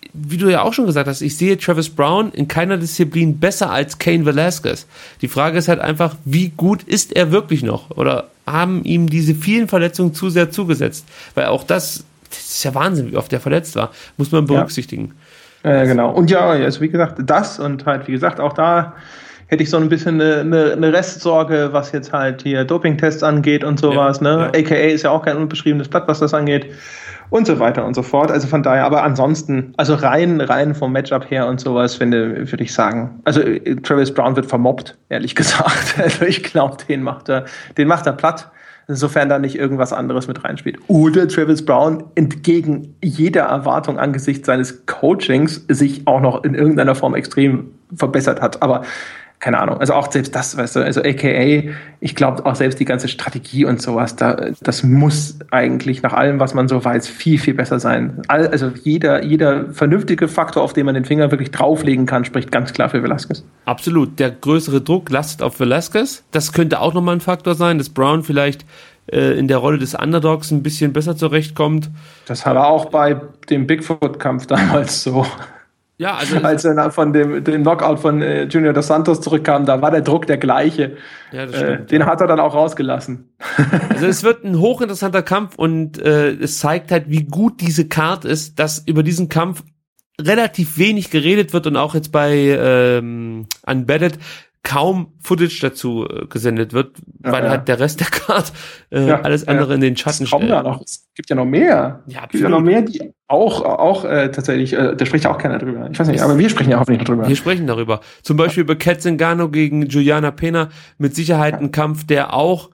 wie du ja auch schon gesagt hast, ich sehe Travis Browne in keiner Disziplin besser als Cain Velasquez. Die Frage ist halt einfach, wie gut ist er wirklich noch? Oder haben ihm diese vielen Verletzungen zu sehr zugesetzt? Weil auch das, das ist ja Wahnsinn, wie oft er verletzt war. Muss man berücksichtigen. Ja, äh, genau. Und ja, also wie gesagt, das und halt, wie gesagt, auch da hätte ich so ein bisschen eine, eine, eine Restsorge, was jetzt halt hier Dopingtests angeht und sowas, ja, ne? Ja. A K A ist ja auch kein unbeschriebenes Blatt, was das angeht. Und so weiter und so fort. Also von daher, aber ansonsten, also rein, rein vom Matchup her und sowas, finde, würde ich sagen. Also Travis Browne wird vermobbt, ehrlich gesagt. Also ich glaube, den macht er, den macht er platt. Insofern da nicht irgendwas anderes mit reinspielt. Oder Travis Browne entgegen jeder Erwartung angesichts seines Coachings sich auch noch in irgendeiner Form extrem verbessert hat. Aber keine Ahnung, also auch selbst das, weißt du, also A K A, ich glaube auch selbst die ganze Strategie und sowas, da, das muss eigentlich nach allem, was man so weiß, viel, viel besser sein. All, also jeder, jeder vernünftige Faktor, auf den man den Finger wirklich drauflegen kann, spricht ganz klar für Velasquez. Absolut, der größere Druck lastet auf Velasquez, das könnte auch nochmal ein Faktor sein, dass Browne vielleicht äh, in der Rolle des Underdogs ein bisschen besser zurechtkommt. Das hat er auch bei dem Bigfoot-Kampf damals so. Ja, also als er von dem, dem Knockout von äh, Junior Dos Santos zurückkam, da war der Druck der gleiche. Ja, das stimmt, äh, den ja. hat er dann auch rausgelassen. Also es wird ein hochinteressanter Kampf und äh, es zeigt halt, wie gut diese Card ist, dass über diesen Kampf relativ wenig geredet wird und auch jetzt bei ähm, Unbedded kaum Footage dazu äh, gesendet wird, ja, weil ja. halt der Rest der Card äh, ja, alles andere ja. in den Schatten stellt. Da noch. Es gibt ja noch mehr. Ja, es gibt ja noch mehr, die auch, auch äh, tatsächlich, äh, da spricht ja auch keiner drüber. Ich weiß nicht, aber wir sprechen ja hoffentlich darüber. Wir sprechen darüber. Zum Beispiel über Cat Zingano gegen Juliana Pena. Mit Sicherheit ein Kampf, der auch,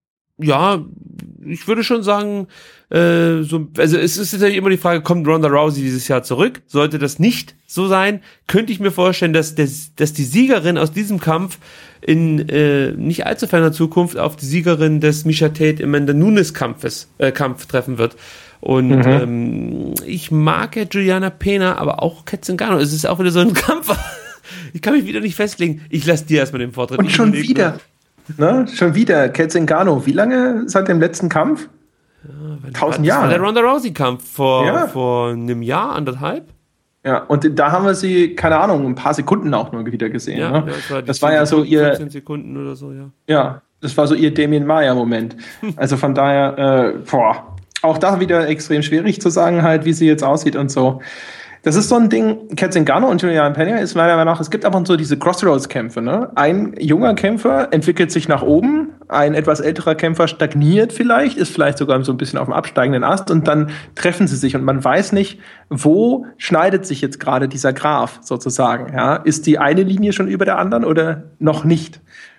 ja, ich würde schon sagen, äh, so, also es ist natürlich immer die Frage, kommt Ronda Rousey dieses Jahr zurück? Sollte das nicht so sein, könnte ich mir vorstellen, dass, dass, dass die Siegerin aus diesem Kampf in äh, nicht allzu ferner Zukunft auf die Siegerin des Miesha Tate Amanda Nunes Kampfes äh, Kampf treffen wird. Und mhm. ähm, ich mag ja Juliana Pena, aber auch Cat Zingano. Es ist auch wieder so ein Kampf. Ich kann mich wieder nicht festlegen. Ich lasse dir erstmal den Vortritt. Und schon wieder, ne? Schon wieder Cat Zingano. Wie lange seit dem letzten Kampf? Ja, Tausend Jahre. Das war der Ronda Rousey-Kampf vor, ja. vor einem Jahr, anderthalb. Ja, und da haben wir sie, keine Ahnung, ein paar Sekunden auch nur wieder gesehen. Ja, ne? ja, das war, das war ja so ihr... fünfzehn Sekunden oder so, ja. Ja, das war so ihr Damien Maia-Moment. Also von daher, äh, boah, auch da wieder extrem schwierig zu sagen halt, wie sie jetzt aussieht und so. Das ist so ein Ding, Cat Zingano und Juliana Pena ist meiner Meinung nach, es gibt einfach so diese Crossroads-Kämpfe, ne? Ein junger Kämpfer entwickelt sich nach oben, ein etwas älterer Kämpfer stagniert vielleicht, ist vielleicht sogar so ein bisschen auf dem absteigenden Ast und dann treffen sie sich und man weiß nicht, wo schneidet sich jetzt gerade dieser Graph sozusagen, ja? Ist die eine Linie schon über der anderen oder noch nicht?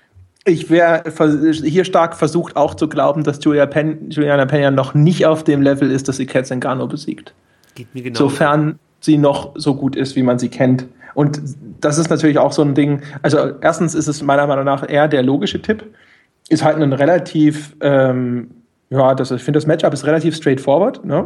Ich wäre hier stark versucht auch zu glauben, dass Julia Pen- Juliana Pena noch nicht auf dem Level ist, dass sie Cat Zingano besiegt. Geht mir genau. Sofern sie noch so gut ist, wie man sie kennt. Und das ist natürlich auch so ein Ding, also erstens ist es meiner Meinung nach eher der logische Tipp, ist halt ein relativ, ähm, ja, das, ich finde das Matchup ist relativ straightforward, ne?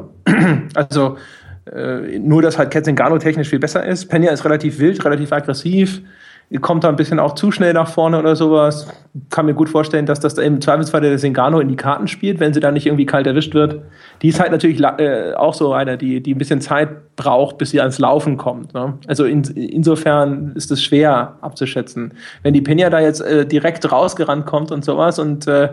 Also äh, nur, dass halt Cat Zingano technisch viel besser ist. Pena ist relativ wild, relativ aggressiv, kommt da ein bisschen auch zu schnell nach vorne oder sowas. Kann mir gut vorstellen, dass das im Zweifelsfall der Zingano in die Karten spielt, wenn sie da nicht irgendwie kalt erwischt wird. Die ist halt natürlich äh, auch so eine, die, die ein bisschen Zeit braucht, bis sie ans Laufen kommt. Ne? Also in, insofern ist es schwer abzuschätzen. Wenn die Pena da jetzt äh, direkt rausgerannt kommt und sowas und äh,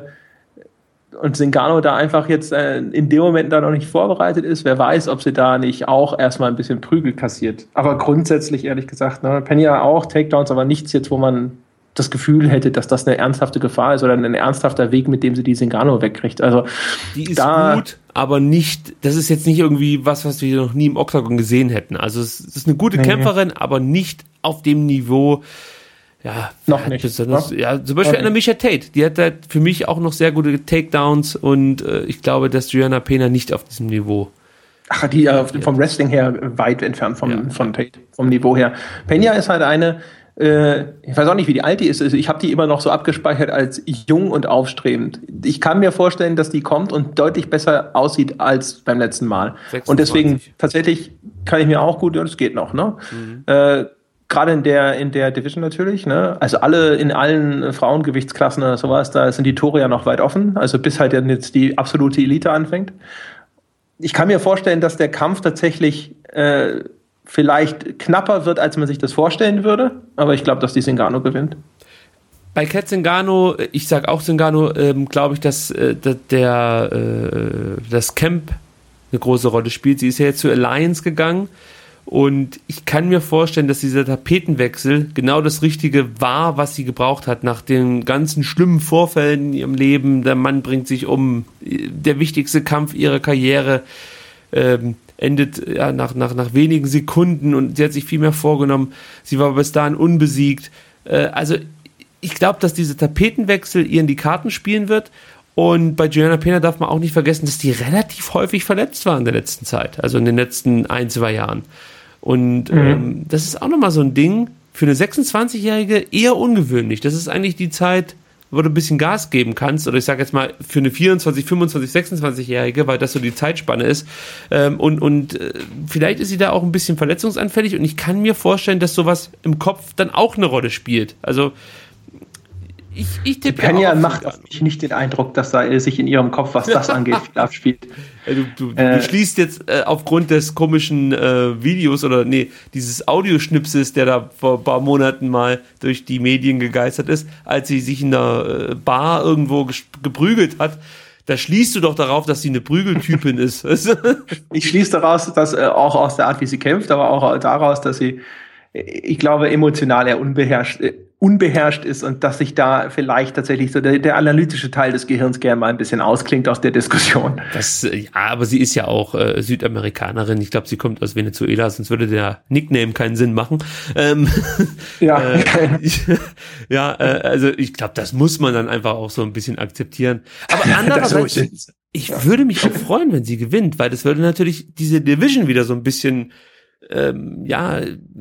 und Zingano da einfach jetzt äh, in dem Moment da noch nicht vorbereitet ist, wer weiß, ob sie da nicht auch erstmal ein bisschen Prügel kassiert. Aber grundsätzlich, ehrlich gesagt, ne, Pena auch, Takedowns, aber nichts jetzt, wo man das Gefühl hätte, dass das eine ernsthafte Gefahr ist oder ein ernsthafter Weg, mit dem sie die Zingano wegkriegt. Also die ist da, gut, aber nicht, das ist jetzt nicht irgendwie was, was wir noch nie im Octagon gesehen hätten. Also es ist eine gute nee. Kämpferin, aber nicht auf dem Niveau. Ja, noch nicht. Besonders, ja? ja, zum Beispiel okay. Anna Miesha Tate, die hat halt für mich auch noch sehr gute Takedowns und äh, ich glaube, dass Juliana Pena nicht auf diesem Niveau. Ach, die äh, vom Wrestling her weit entfernt vom, ja. von Tate, vom Niveau her. Pena ist halt eine, äh, ich weiß auch nicht, wie die alt die ist, also ich habe die immer noch so abgespeichert als jung und aufstrebend. Ich kann mir vorstellen, dass die kommt und deutlich besser aussieht als beim letzten Mal. sechsundzwanzig. Und deswegen tatsächlich kann ich mir auch gut, ja, das geht noch, ne? Mhm. Äh, Gerade in der, in der Division natürlich, ne? Also alle in allen Frauengewichtsklassen oder sowas, da sind die Tore ja noch weit offen, also bis halt jetzt die absolute Elite anfängt. Ich kann mir vorstellen, dass der Kampf tatsächlich äh, vielleicht knapper wird, als man sich das vorstellen würde. Aber ich glaube, dass die Zingano gewinnt. Bei Cat Zingano, ich sag auch Zingano, ähm, glaube ich, dass äh, der, äh, das Camp eine große Rolle spielt. Sie ist ja jetzt zur Alliance gegangen und ich kann mir vorstellen, dass dieser Tapetenwechsel genau das Richtige war, was sie gebraucht hat nach den ganzen schlimmen Vorfällen in ihrem Leben. Der Mann bringt sich um, der wichtigste Kampf ihrer Karriere ähm, endet ja, nach, nach, nach wenigen Sekunden und sie hat sich viel mehr vorgenommen. Sie war bis dahin unbesiegt. Äh, also ich glaube, dass dieser Tapetenwechsel ihr in die Karten spielen wird. Und bei Joanna Pena darf man auch nicht vergessen, dass die relativ häufig verletzt war in der letzten Zeit. Also in den letzten ein, zwei Jahren. Und mhm. ähm, das ist auch nochmal so ein Ding für eine sechsundzwanzigjährige eher ungewöhnlich. Das ist eigentlich die Zeit, wo du ein bisschen Gas geben kannst. Oder ich sage jetzt mal für eine vierundzwanzig, fünfundzwanzig, sechsundzwanzigjährige, weil das so die Zeitspanne ist. Ähm, und und äh, vielleicht ist sie da auch ein bisschen verletzungsanfällig. Und ich kann mir vorstellen, dass sowas im Kopf dann auch eine Rolle spielt. Also Ich, ich tippe Penja ja macht auf mich nicht den Eindruck, dass da sich in ihrem Kopf, was das angeht, viel abspielt. Du, du, äh, du schließt jetzt äh, aufgrund des komischen äh, Videos oder nee, dieses Audioschnipsels, der da vor ein paar Monaten mal durch die Medien gegeistert ist, als sie sich in einer äh, Bar irgendwo ges- geprügelt hat. Da schließt du doch darauf, dass sie eine Prügeltypin ist. Ich schließe daraus, dass äh, auch aus der Art, wie sie kämpft, aber auch daraus, dass sie, ich glaube, emotional eher unbeherrscht, äh, unbeherrscht ist und dass sich da vielleicht tatsächlich so der, der analytische Teil des Gehirns gerne mal ein bisschen ausklingt aus der Diskussion. Das, ja, aber sie ist ja auch äh, Südamerikanerin. Ich glaube, sie kommt aus Venezuela, sonst würde der Nickname keinen Sinn machen. Ähm, ja, äh, ja, äh, also ich glaube, das muss man dann einfach auch so ein bisschen akzeptieren. Aber andererseits, ich ja. würde mich auch freuen, wenn sie gewinnt, weil das würde natürlich diese Division wieder so ein bisschen ähm, ja,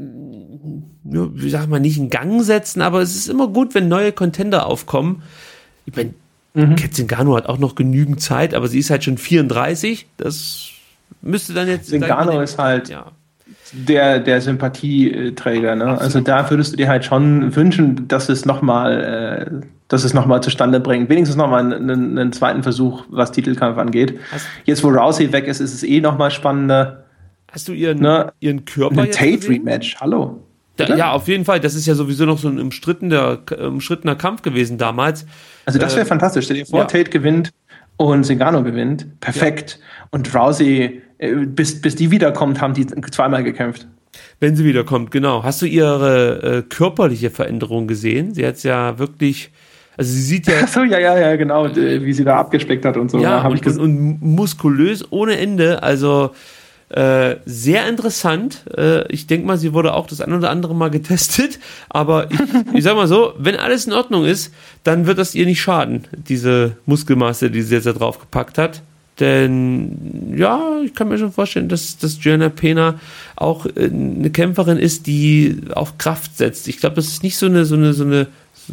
wie sag mal, nicht in Gang setzen, aber es ist immer gut, wenn neue Contender aufkommen. Ich meine, mhm. Cat Zingano hat auch noch genügend Zeit, aber sie ist halt schon vierunddreißig. Das müsste dann jetzt... Zingano ist halt ja. der, der Sympathieträger. Ne? Also da würdest du dir halt schon wünschen, dass es nochmal äh, dass es nochmal zustande bringt. Wenigstens nochmal einen, einen, einen zweiten Versuch, was Titelkampf angeht. Hast jetzt, wo Rousey weg ist, ist es eh nochmal spannender. Hast du ihren, ne? ihren Körper ein Tate-Rematch, hallo. Da, ja, auf jeden Fall. Das ist ja sowieso noch so ein umstrittener, umstrittener Kampf gewesen damals. Also das wäre äh, fantastisch. Stell dir vor, ja. Tate gewinnt und Zingano gewinnt. Perfekt. Ja. Und Rousey, bis, bis die wiederkommt, haben die zweimal gekämpft. Wenn sie wiederkommt, genau. Hast du ihre äh, körperliche Veränderung gesehen? Sie hat ja wirklich... Also sie sieht ja... Ach so, ja, ja, ja, genau. Wie sie da abgespeckt hat und so. Ja, ja und, und, und muskulös ohne Ende. Also... Äh, sehr interessant. Äh, ich denke mal, sie wurde auch das ein oder andere Mal getestet, aber ich, ich sag mal so, wenn alles in Ordnung ist, dann wird das ihr nicht schaden, diese Muskelmasse, die sie jetzt da drauf gepackt hat. Denn, ja, ich kann mir schon vorstellen, dass, dass Joanna Pena auch äh, eine Kämpferin ist, die auf Kraft setzt. Ich glaube, das ist nicht so eine, so eine, so eine,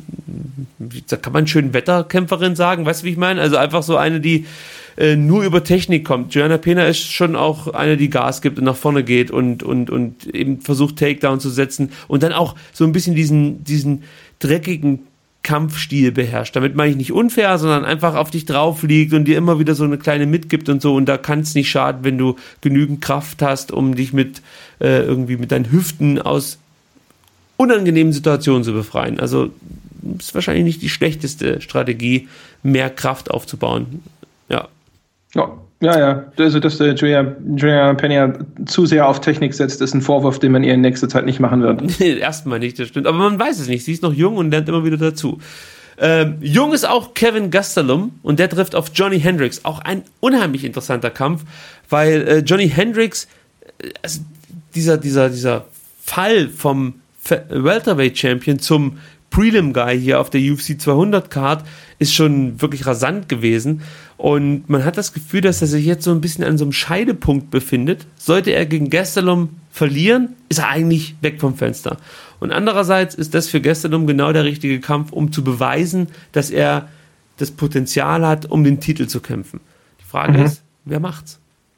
da kann man schön Wetterkämpferin sagen, weißt du, wie ich meine? Also einfach so eine, die äh, nur über Technik kommt. Joanna Pena ist schon auch eine, die Gas gibt und nach vorne geht und, und, und eben versucht, Takedown zu setzen und dann auch so ein bisschen diesen, diesen dreckigen Kampfstil beherrscht. Damit meine ich nicht unfair, sondern einfach auf dich drauf liegt und dir immer wieder so eine kleine mitgibt und so. Und da kann es nicht schaden, wenn du genügend Kraft hast, um dich mit äh, irgendwie mit deinen Hüften aus unangenehmen Situationen zu befreien. Also ist wahrscheinlich nicht die schlechteste Strategie, mehr Kraft aufzubauen. Ja. Ja, ja, ja. Also, dass der Joanna Pena zu sehr auf Technik setzt, ist ein Vorwurf, den man ihr in nächster Zeit nicht machen wird. Erstmal nicht, das stimmt. Aber man weiß es nicht. Sie ist noch jung und lernt immer wieder dazu. Ähm, jung ist auch Kevin Gastelum und der trifft auf Johnny Hendricks. Auch ein unheimlich interessanter Kampf, weil äh, Johnny Hendricks, äh, also dieser, dieser, dieser Fall vom Welterweight Champion zum Prelim Guy hier auf der U F C zweihundert Card ist schon wirklich rasant gewesen und man hat das Gefühl, dass er sich jetzt so ein bisschen an so einem Scheidepunkt befindet. Sollte er gegen Gastelum verlieren, ist er eigentlich weg vom Fenster. Und andererseits ist das für Gastelum genau der richtige Kampf, um zu beweisen, dass er das Potenzial hat, um den Titel zu kämpfen. Die Frage mhm. ist, wer macht's?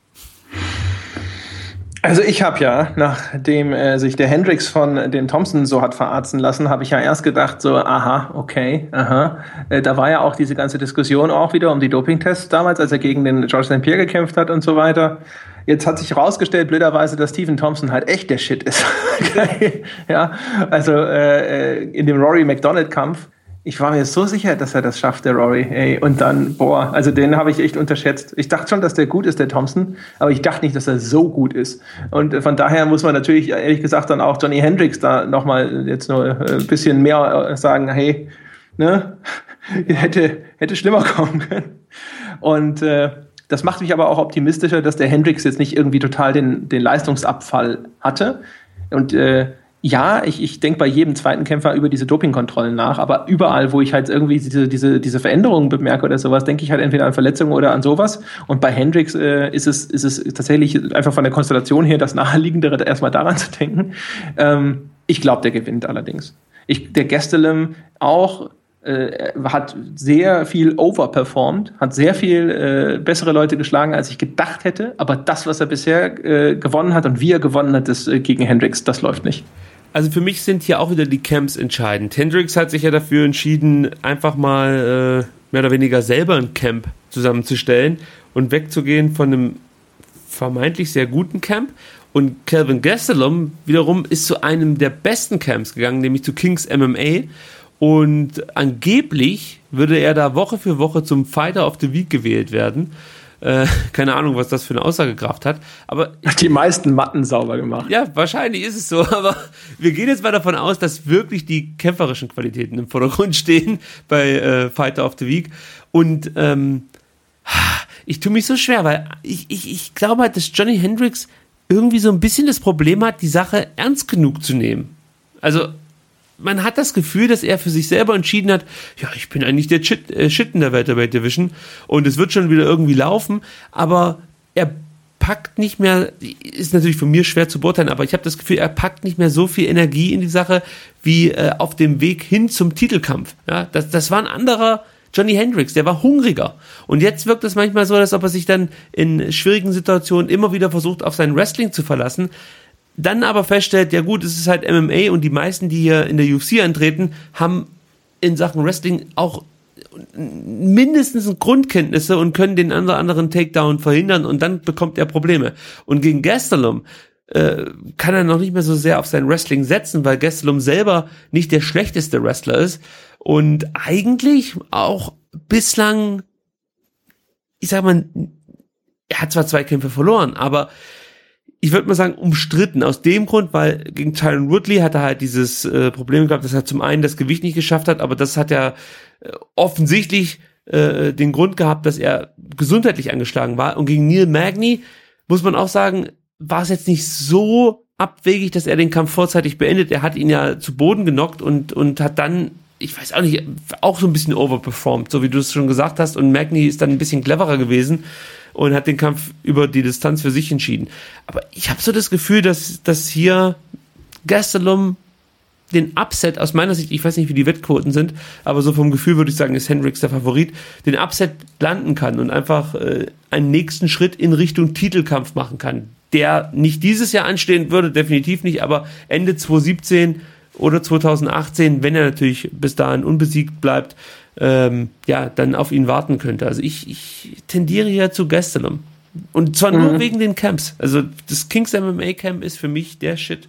Also ich habe ja, nachdem äh, sich der Hendricks von den Thompson so hat verarzen lassen, habe ich ja erst gedacht so, aha, okay, aha. Äh, da war ja auch diese ganze Diskussion auch wieder um die Dopingtests damals, als er gegen den George Saint Pierre gekämpft hat und so weiter. Jetzt hat sich herausgestellt, blöderweise, dass Stephen Thompson halt echt der Shit ist. Ja, also äh, in dem Rory McDonald-Kampf, ich war mir so sicher, dass er das schafft, der Rory. Ey. Und dann, boah, also den habe ich echt unterschätzt. Ich dachte schon, dass der gut ist, der Thompson, aber ich dachte nicht, dass er so gut ist. Und von daher muss man natürlich, ehrlich gesagt, dann auch Johnny Hendricks da nochmal jetzt nur ein bisschen mehr sagen, hey, ne, hätte, hätte schlimmer kommen können. Und äh, das macht mich aber auch optimistischer, dass der Hendricks jetzt nicht irgendwie total den, den Leistungsabfall hatte. Und äh, ja, ich, ich denke bei jedem zweiten Kämpfer über diese Dopingkontrollen nach, aber überall, wo ich halt irgendwie diese, diese, diese Veränderungen bemerke oder sowas, denke ich halt entweder an Verletzungen oder an sowas. Und bei Hendricks äh, ist es, ist es tatsächlich einfach von der Konstellation her das Naheliegendere, erstmal daran zu denken. Ähm, ich glaube, der gewinnt allerdings. Ich, der Gastelum auch äh, hat sehr viel overperformed, hat sehr viel äh, bessere Leute geschlagen, als ich gedacht hätte. Aber das, was er bisher äh, gewonnen hat und wie er gewonnen hat, das äh, gegen Hendricks, das läuft nicht. Also für mich sind hier auch wieder die Camps entscheidend. Hendricks hat sich ja dafür entschieden, einfach mal äh, mehr oder weniger selber ein Camp zusammenzustellen und wegzugehen von einem vermeintlich sehr guten Camp. Und Kelvin Gastelum wiederum ist zu einem der besten Camps gegangen, nämlich zu Kings M M A. Und angeblich würde er da Woche für Woche zum Fighter of the Week gewählt werden. Äh, keine Ahnung, was das für eine Aussagekraft hat. Aber die meisten Matten sauber gemacht. Ja, wahrscheinlich ist es so. Aber wir gehen jetzt mal davon aus, dass wirklich die kämpferischen Qualitäten im Vordergrund stehen bei äh, Fighter of the Week. Und ähm, ich tue mich so schwer, weil ich, ich, ich glaube halt, dass Johnny Hendricks irgendwie so ein bisschen das Problem hat, die Sache ernst genug zu nehmen. Also man hat das Gefühl, dass er für sich selber entschieden hat, ja, ich bin eigentlich der Shit, äh, Shit in der Welterweight Division und es wird schon wieder irgendwie laufen, aber er packt nicht mehr, ist natürlich von mir schwer zu beurteilen, aber ich habe das Gefühl, er packt nicht mehr so viel Energie in die Sache wie äh, auf dem Weg hin zum Titelkampf. Ja, das, das war ein anderer Johnny Hendricks, der war hungriger. Und jetzt wirkt es manchmal so, als ob er sich dann in schwierigen Situationen immer wieder versucht, auf sein Wrestling zu verlassen, dann aber feststellt, ja gut, es ist halt M M A und die meisten, die hier in der U F C antreten, haben in Sachen Wrestling auch mindestens Grundkenntnisse und können den anderen Takedown verhindern und dann bekommt er Probleme. Und gegen Gastelum äh, kann er noch nicht mehr so sehr auf sein Wrestling setzen, weil Gastelum selber nicht der schlechteste Wrestler ist und eigentlich auch bislang, ich sag mal, er hat zwar zwei Kämpfe verloren, aber ich würde mal sagen, umstritten. Aus dem Grund, weil gegen Tyron Woodley hat er halt dieses äh, Problem gehabt, dass er zum einen das Gewicht nicht geschafft hat, aber das hat ja äh, offensichtlich äh, den Grund gehabt, dass er gesundheitlich angeschlagen war. Und gegen Neil Magny, muss man auch sagen, war es jetzt nicht so abwegig, dass er den Kampf vorzeitig beendet. Er hat ihn ja zu Boden genockt und, und hat dann, ich weiß auch nicht, auch so ein bisschen overperformed, so wie du es schon gesagt hast. Und Magny ist dann ein bisschen cleverer gewesen und hat den Kampf über die Distanz für sich entschieden. Aber ich habe so das Gefühl, dass, dass hier Gastelum den Upset, aus meiner Sicht, ich weiß nicht, wie die Wettquoten sind, aber so vom Gefühl würde ich sagen, ist Hendricks der Favorit, den Upset landen kann und einfach äh, einen nächsten Schritt in Richtung Titelkampf machen kann, der nicht dieses Jahr anstehen würde, definitiv nicht, aber Ende zwanzig siebzehn oder zwanzig achtzehn, wenn er natürlich bis dahin unbesiegt bleibt, ähm, ja, dann auf ihn warten könnte. Also ich, ich tendiere hier zu Gastelum. Und zwar nur mhm. wegen den Camps. Also das Kings M M A Camp ist für mich der Shit.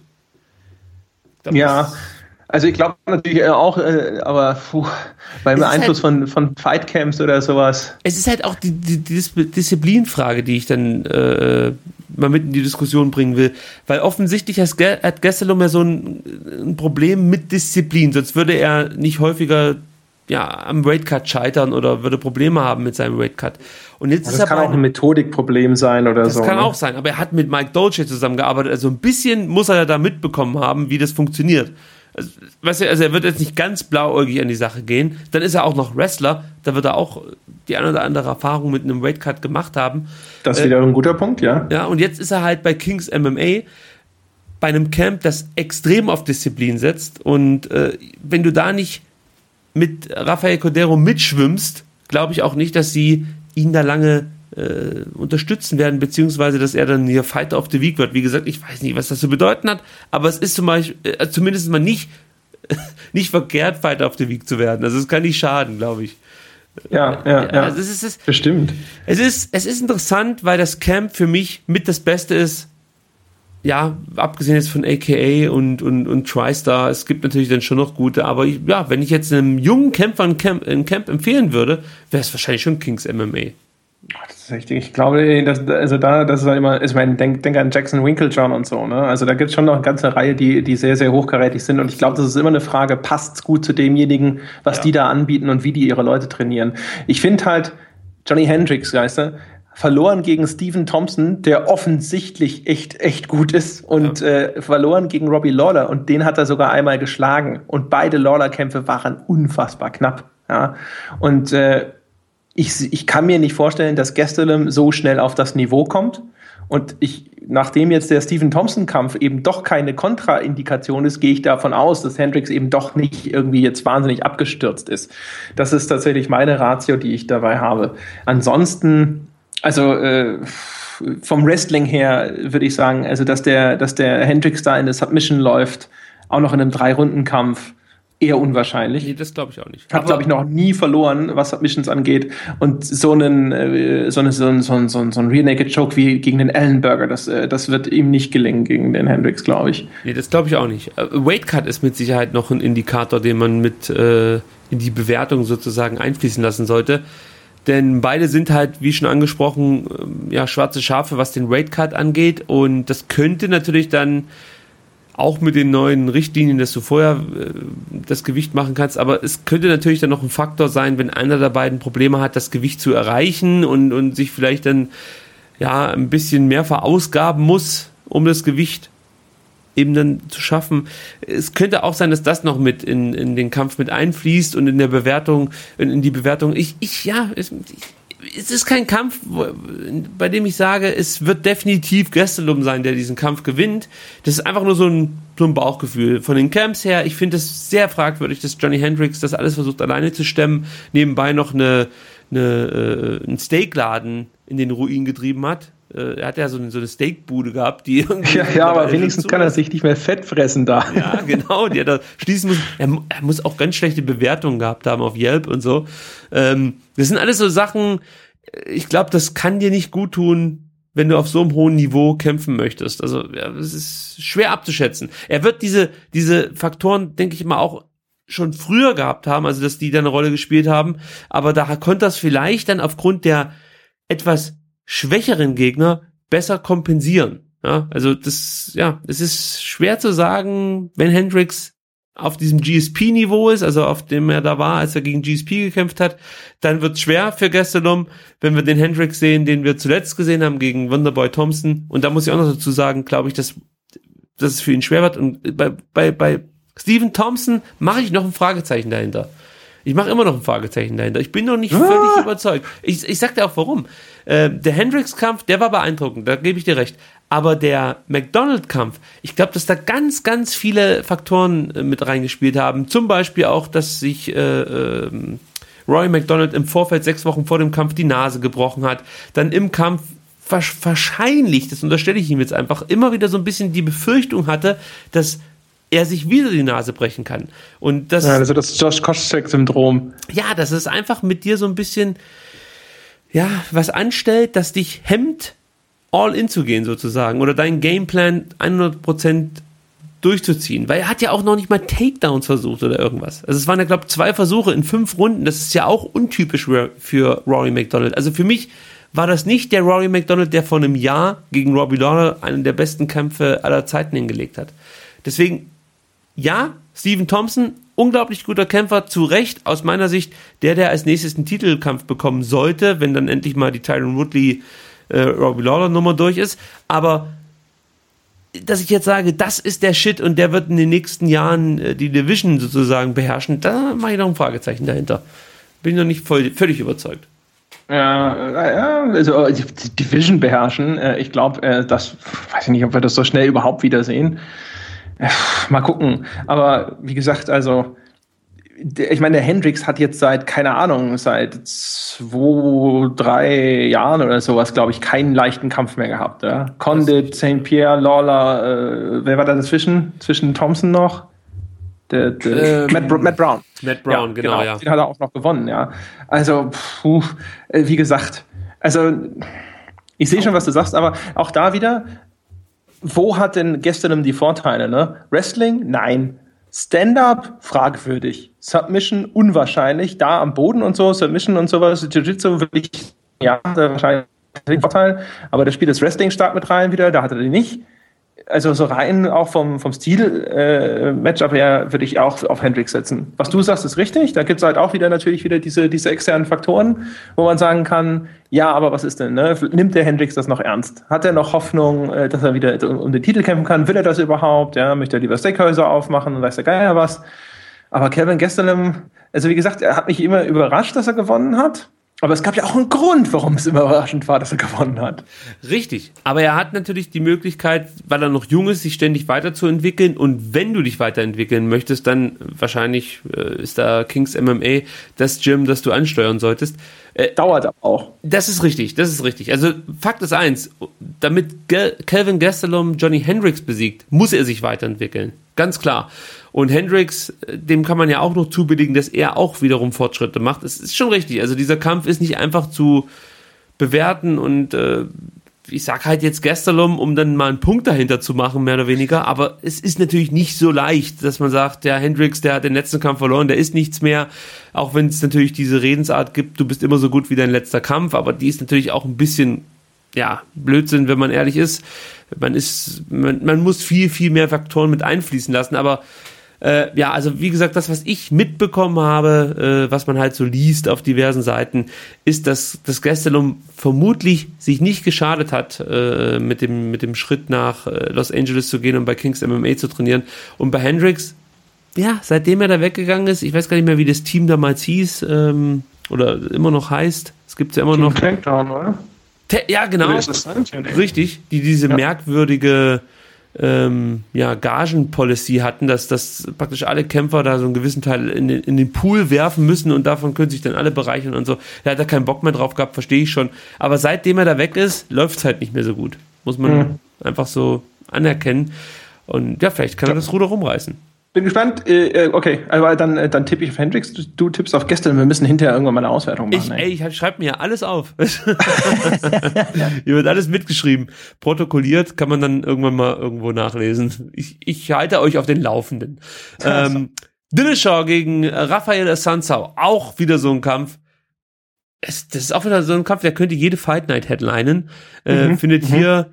Glaub, ja, also ich glaube natürlich auch, äh, aber puh, beim Einfluss halt, von, von Fightcamps oder sowas. Es ist halt auch die, die, die Disziplinfrage, die ich dann äh, mal mit in die Diskussion bringen will. Weil offensichtlich hat Gastelum ja so ein, ein Problem mit Disziplin, sonst würde er nicht häufiger ja, am Weightcut scheitern oder würde Probleme haben mit seinem Weightcut. Und jetzt ja, ist das kann auch ein Methodikproblem sein oder das so. Das kann ne? auch sein, aber er hat mit Mike Dolce zusammengearbeitet, also ein bisschen muss er ja da mitbekommen haben, wie das funktioniert. Also, weißt du, also er wird jetzt nicht ganz blauäugig an die Sache gehen, dann ist er auch noch Wrestler, da wird er auch die eine oder andere Erfahrung mit einem Weightcut gemacht haben. Das ist äh, wieder ein guter Punkt, ja. Ja, und jetzt ist er halt bei Kings M M A, bei einem Camp, das extrem auf Disziplin setzt und äh, wenn du da nicht mit Rafael Cordeiro mitschwimmst, glaube ich auch nicht, dass sie ihn da lange äh, unterstützen werden, beziehungsweise, dass er dann hier Fighter of the Week wird. Wie gesagt, ich weiß nicht, was das zu bedeuten hat, aber es ist zum Beispiel, äh, zumindest mal nicht, nicht verkehrt, Fighter of the Week zu werden. Also es kann nicht schaden, glaube ich. Ja, ja, ja. Also es ist, es, bestimmt. Es ist, es ist interessant, weil das Camp für mich mit das Beste ist. Ja, abgesehen jetzt von A K A und, und, und TriStar, es gibt natürlich dann schon noch gute, aber ich, ja, wenn ich jetzt einem jungen Kämpfer ein Camp, ein Camp empfehlen würde, wäre es wahrscheinlich schon Kings M M A. Das ist richtig. Ich glaube, dass, also da, das ist halt immer, ich meine, denk, denk an Jackson Winklejohn und so, ne? Also da gibt es schon noch eine ganze Reihe, die, die sehr, sehr hochkarätig sind. Und ich glaube, das ist immer eine Frage, passt's gut zu demjenigen, was ja. die da anbieten und wie die ihre Leute trainieren. Ich finde halt, Johnny Hendricks, weißt du, verloren gegen Stephen Thompson, der offensichtlich echt, echt gut ist, und ja. äh, verloren gegen Robbie Lawler, und den hat er sogar einmal geschlagen. Und beide Lawler-Kämpfe waren unfassbar knapp. Ja? Und äh, ich, ich kann mir nicht vorstellen, dass Gastelum so schnell auf das Niveau kommt. Und ich, nachdem jetzt der Stephen Thompson-Kampf eben doch keine Kontraindikation ist, gehe ich davon aus, dass Hendricks eben doch nicht irgendwie jetzt wahnsinnig abgestürzt ist. Das ist tatsächlich meine Ratio, die ich dabei habe. Ansonsten, also äh, vom Wrestling her würde ich sagen, also dass der, dass der Hendricks da in der Submission läuft, auch noch in einem Drei-Runden-Kampf, eher unwahrscheinlich. Nee, das glaube ich auch nicht. Hat, glaube ich, noch nie verloren, was Submissions angeht. Und so einen, äh, so, eine, so, ein, so, ein, so, ein, so ein Rear Naked Choke wie gegen den Ellenberger, das, äh, das wird ihm nicht gelingen gegen den Hendricks, glaube ich. Nee, das glaube ich auch nicht. Weight Cut ist mit Sicherheit noch ein Indikator, den man mit äh, in die Bewertung sozusagen einfließen lassen sollte. Denn beide sind halt, wie schon angesprochen, ja, schwarze Schafe, was den Weight Cut angeht. Und das könnte natürlich dann auch mit den neuen Richtlinien, dass du vorher äh, das Gewicht machen kannst, aber es könnte natürlich dann noch ein Faktor sein, wenn einer der beiden Probleme hat, das Gewicht zu erreichen und, und sich vielleicht dann ja ein bisschen mehr verausgaben muss, um das Gewicht eben dann zu schaffen. Es könnte auch sein, dass das noch mit in, in den Kampf mit einfließt und in der Bewertung, in, in die Bewertung. Ich, ich, ja, es, ich, es ist kein Kampf, bei dem ich sage, es wird definitiv Gastelum sein, der diesen Kampf gewinnt. Das ist einfach nur so ein, so ein Bauchgefühl. Von den Camps her, ich finde es sehr fragwürdig, dass Johnny Hendricks das alles versucht alleine zu stemmen, nebenbei noch eine, eine, äh, einen Steakladen in den Ruin getrieben hat. Er hat ja so eine, so eine Steakbude gehabt, die irgendwie... Ja, ja, aber wenigstens kann er sich nicht mehr fett fressen da. Ja, genau, die hat er schließen müssen. Er, er muss auch ganz schlechte Bewertungen gehabt haben auf Yelp und so. Ähm, das sind alles so Sachen, ich glaube, das kann dir nicht gut tun, wenn du auf so einem hohen Niveau kämpfen möchtest. Also, ja, das ist schwer abzuschätzen. Er wird diese, diese Faktoren, denke ich mal, auch schon früher gehabt haben, also dass die da eine Rolle gespielt haben, aber da konnte das vielleicht dann aufgrund der etwas schwächeren Gegner besser kompensieren. Ja, also das, ja, es ist schwer zu sagen, wenn Hendricks auf diesem G S P-Niveau ist, also auf dem er da war, als er gegen G S P gekämpft hat, dann wird es schwer für Gastelum, wenn wir den Hendricks sehen, den wir zuletzt gesehen haben gegen Wonderboy Thompson. Und da muss ich auch noch dazu sagen, glaube ich, dass, dass es für ihn schwer wird. Und bei, bei, bei Stephen Thompson mache ich noch ein Fragezeichen dahinter. Ich mache immer noch ein Fragezeichen dahinter. Ich bin noch nicht ah. völlig überzeugt. Ich, ich sag dir auch warum. Äh, der Hendricks-Kampf, der war beeindruckend, da gebe ich dir recht. Aber der McDonald-Kampf, ich glaube, dass da ganz, ganz viele Faktoren äh, mit reingespielt haben. Zum Beispiel auch, dass sich äh, äh, Rory McDonald im Vorfeld sechs Wochen vor dem Kampf die Nase gebrochen hat. Dann im Kampf wahrscheinlich, das unterstelle ich ihm jetzt einfach, immer wieder so ein bisschen die Befürchtung hatte, dass er sich wieder die Nase brechen kann. Und das, ja, also das Josh Koscheck-Syndrom. Ja, dass es einfach mit dir so ein bisschen, ja, was anstellt, das dich hemmt, all in zu gehen sozusagen oder deinen Gameplan hundert Prozent durchzuziehen. Weil er hat ja auch noch nicht mal Takedowns versucht oder irgendwas. Also es waren ja, glaube ich, zwei Versuche in fünf Runden. Das ist ja auch untypisch für Rory McDonald. Also für mich war das nicht der Rory McDonald, der vor einem Jahr gegen Robbie Lawler einen der besten Kämpfe aller Zeiten hingelegt hat. Deswegen, ja, Stephen Thompson, unglaublich guter Kämpfer, zu Recht, aus meiner Sicht, der, der als nächstes einen Titelkampf bekommen sollte, wenn dann endlich mal die Tyron Woodley äh, Robbie Lawler Nummer durch ist. Aber dass ich jetzt sage, das ist der Shit und der wird in den nächsten Jahren äh, die Division sozusagen beherrschen, da mache ich noch ein Fragezeichen dahinter. Bin noch nicht voll, völlig überzeugt. Ja, ja, also die Division beherrschen, äh, ich glaube, äh, das, weiß ich nicht, ob wir das so schnell überhaupt wiedersehen. Mal gucken. Aber wie gesagt, also ich meine, der Hendricks hat jetzt seit, keine Ahnung, seit zwei, drei Jahren oder sowas, glaube ich, keinen leichten Kampf mehr gehabt. Ja? Condit, Saint Pierre, Lawler, äh, wer war da dazwischen? Zwischen Thompson noch? Der, der Ähm, Matt, Matt Brown. Matt Brown, ja, genau, ja. Den hat er auch noch gewonnen, ja. Also, puh, äh, wie gesagt, also ich sehe schon, was du sagst, aber auch da wieder, wo hat denn Gastelum die Vorteile, ne? Wrestling? Nein. Stand-up? Fragwürdig. Submission? Unwahrscheinlich. Da am Boden und so, Submission und sowas, Jiu-Jitsu würde ich, ja, wahrscheinlich ein Vorteil, aber da spielt das Wrestling stark mit rein wieder, da hat er den nicht. Also so rein auch vom, vom Stil-Matchup äh, her würde ich auch auf Hendricks setzen. Was du sagst, ist richtig. Da gibt es halt auch wieder natürlich wieder diese, diese externen Faktoren, wo man sagen kann, ja, aber was ist denn? Ne? Nimmt der Hendricks das noch ernst? Hat er noch Hoffnung, äh, dass er wieder um den Titel kämpfen kann? Will er das überhaupt? Ja, möchte er lieber Steakhäuser aufmachen und weiß der Geier was? Aber Kelvin Gastelum, also wie gesagt, er hat mich immer überrascht, dass er gewonnen hat. Aber es gab ja auch einen Grund, warum es überraschend war, dass er gewonnen hat. Richtig, aber er hat natürlich die Möglichkeit, weil er noch jung ist, sich ständig weiterzuentwickeln, und wenn du dich weiterentwickeln möchtest, dann wahrscheinlich äh, ist da Kings M M A das Gym, das du ansteuern solltest. Äh, Dauert aber auch. Das ist richtig, das ist richtig. Also Fakt ist eins, damit Ge- Kelvin Gastelum Johnny Hendricks besiegt, muss er sich weiterentwickeln, ganz klar. Und Hendricks, dem kann man ja auch noch zubilligen, dass er auch wiederum Fortschritte macht. Es ist schon richtig. Also dieser Kampf ist nicht einfach zu bewerten, und äh, ich sag halt jetzt Gastelum, um dann mal einen Punkt dahinter zu machen, mehr oder weniger. Aber es ist natürlich nicht so leicht, dass man sagt, der Hendricks, der hat den letzten Kampf verloren, der ist nichts mehr. Auch wenn es natürlich diese Redensart gibt, du bist immer so gut wie dein letzter Kampf. Aber die ist natürlich auch ein bisschen, ja, Blödsinn, wenn man ehrlich ist. Man ist, man, man muss viel, viel mehr Faktoren mit einfließen lassen. Aber Äh, ja, also wie gesagt, das, was ich mitbekommen habe, äh, was man halt so liest auf diversen Seiten, ist, dass das Gastelum vermutlich sich nicht geschadet hat, äh, mit dem mit dem Schritt nach äh, Los Angeles zu gehen und bei Kings M M A zu trainieren. Und bei Hendricks, ja, seitdem er da weggegangen ist, ich weiß gar nicht mehr, wie das Team damals hieß, ähm, oder immer noch heißt, es gibt ja immer noch... Takedown, oder? Te- ja, genau, richtig, die diese ja. merkwürdige... Ähm, ja, Gagen-Policy hatten, dass, dass praktisch alle Kämpfer da so einen gewissen Teil in den, in den Pool werfen müssen, und davon können sich dann alle bereichern und so. Da hat er keinen Bock mehr drauf gehabt, verstehe ich schon. Aber seitdem er da weg ist, läuft es halt nicht mehr so gut. Muss man mhm. einfach so anerkennen. Und ja, vielleicht kann er das Ruder rumreißen. Bin gespannt. Äh, okay, also dann, dann tippe ich auf Hendricks, du, du tippst auf Gastelum. Wir müssen hinterher irgendwann mal eine Auswertung machen. Ich, ey, ich schreibe mir ja alles auf. Hier wird alles mitgeschrieben. Protokolliert, kann man dann irgendwann mal irgendwo nachlesen. Ich, ich halte euch auf den Laufenden. Ähm, Dillashaw gegen Rafael Assunção. Auch wieder so ein Kampf. Es, das ist auch wieder so ein Kampf, der könnte jede Fight Night headlinen. Äh, mhm. Findet mhm. hier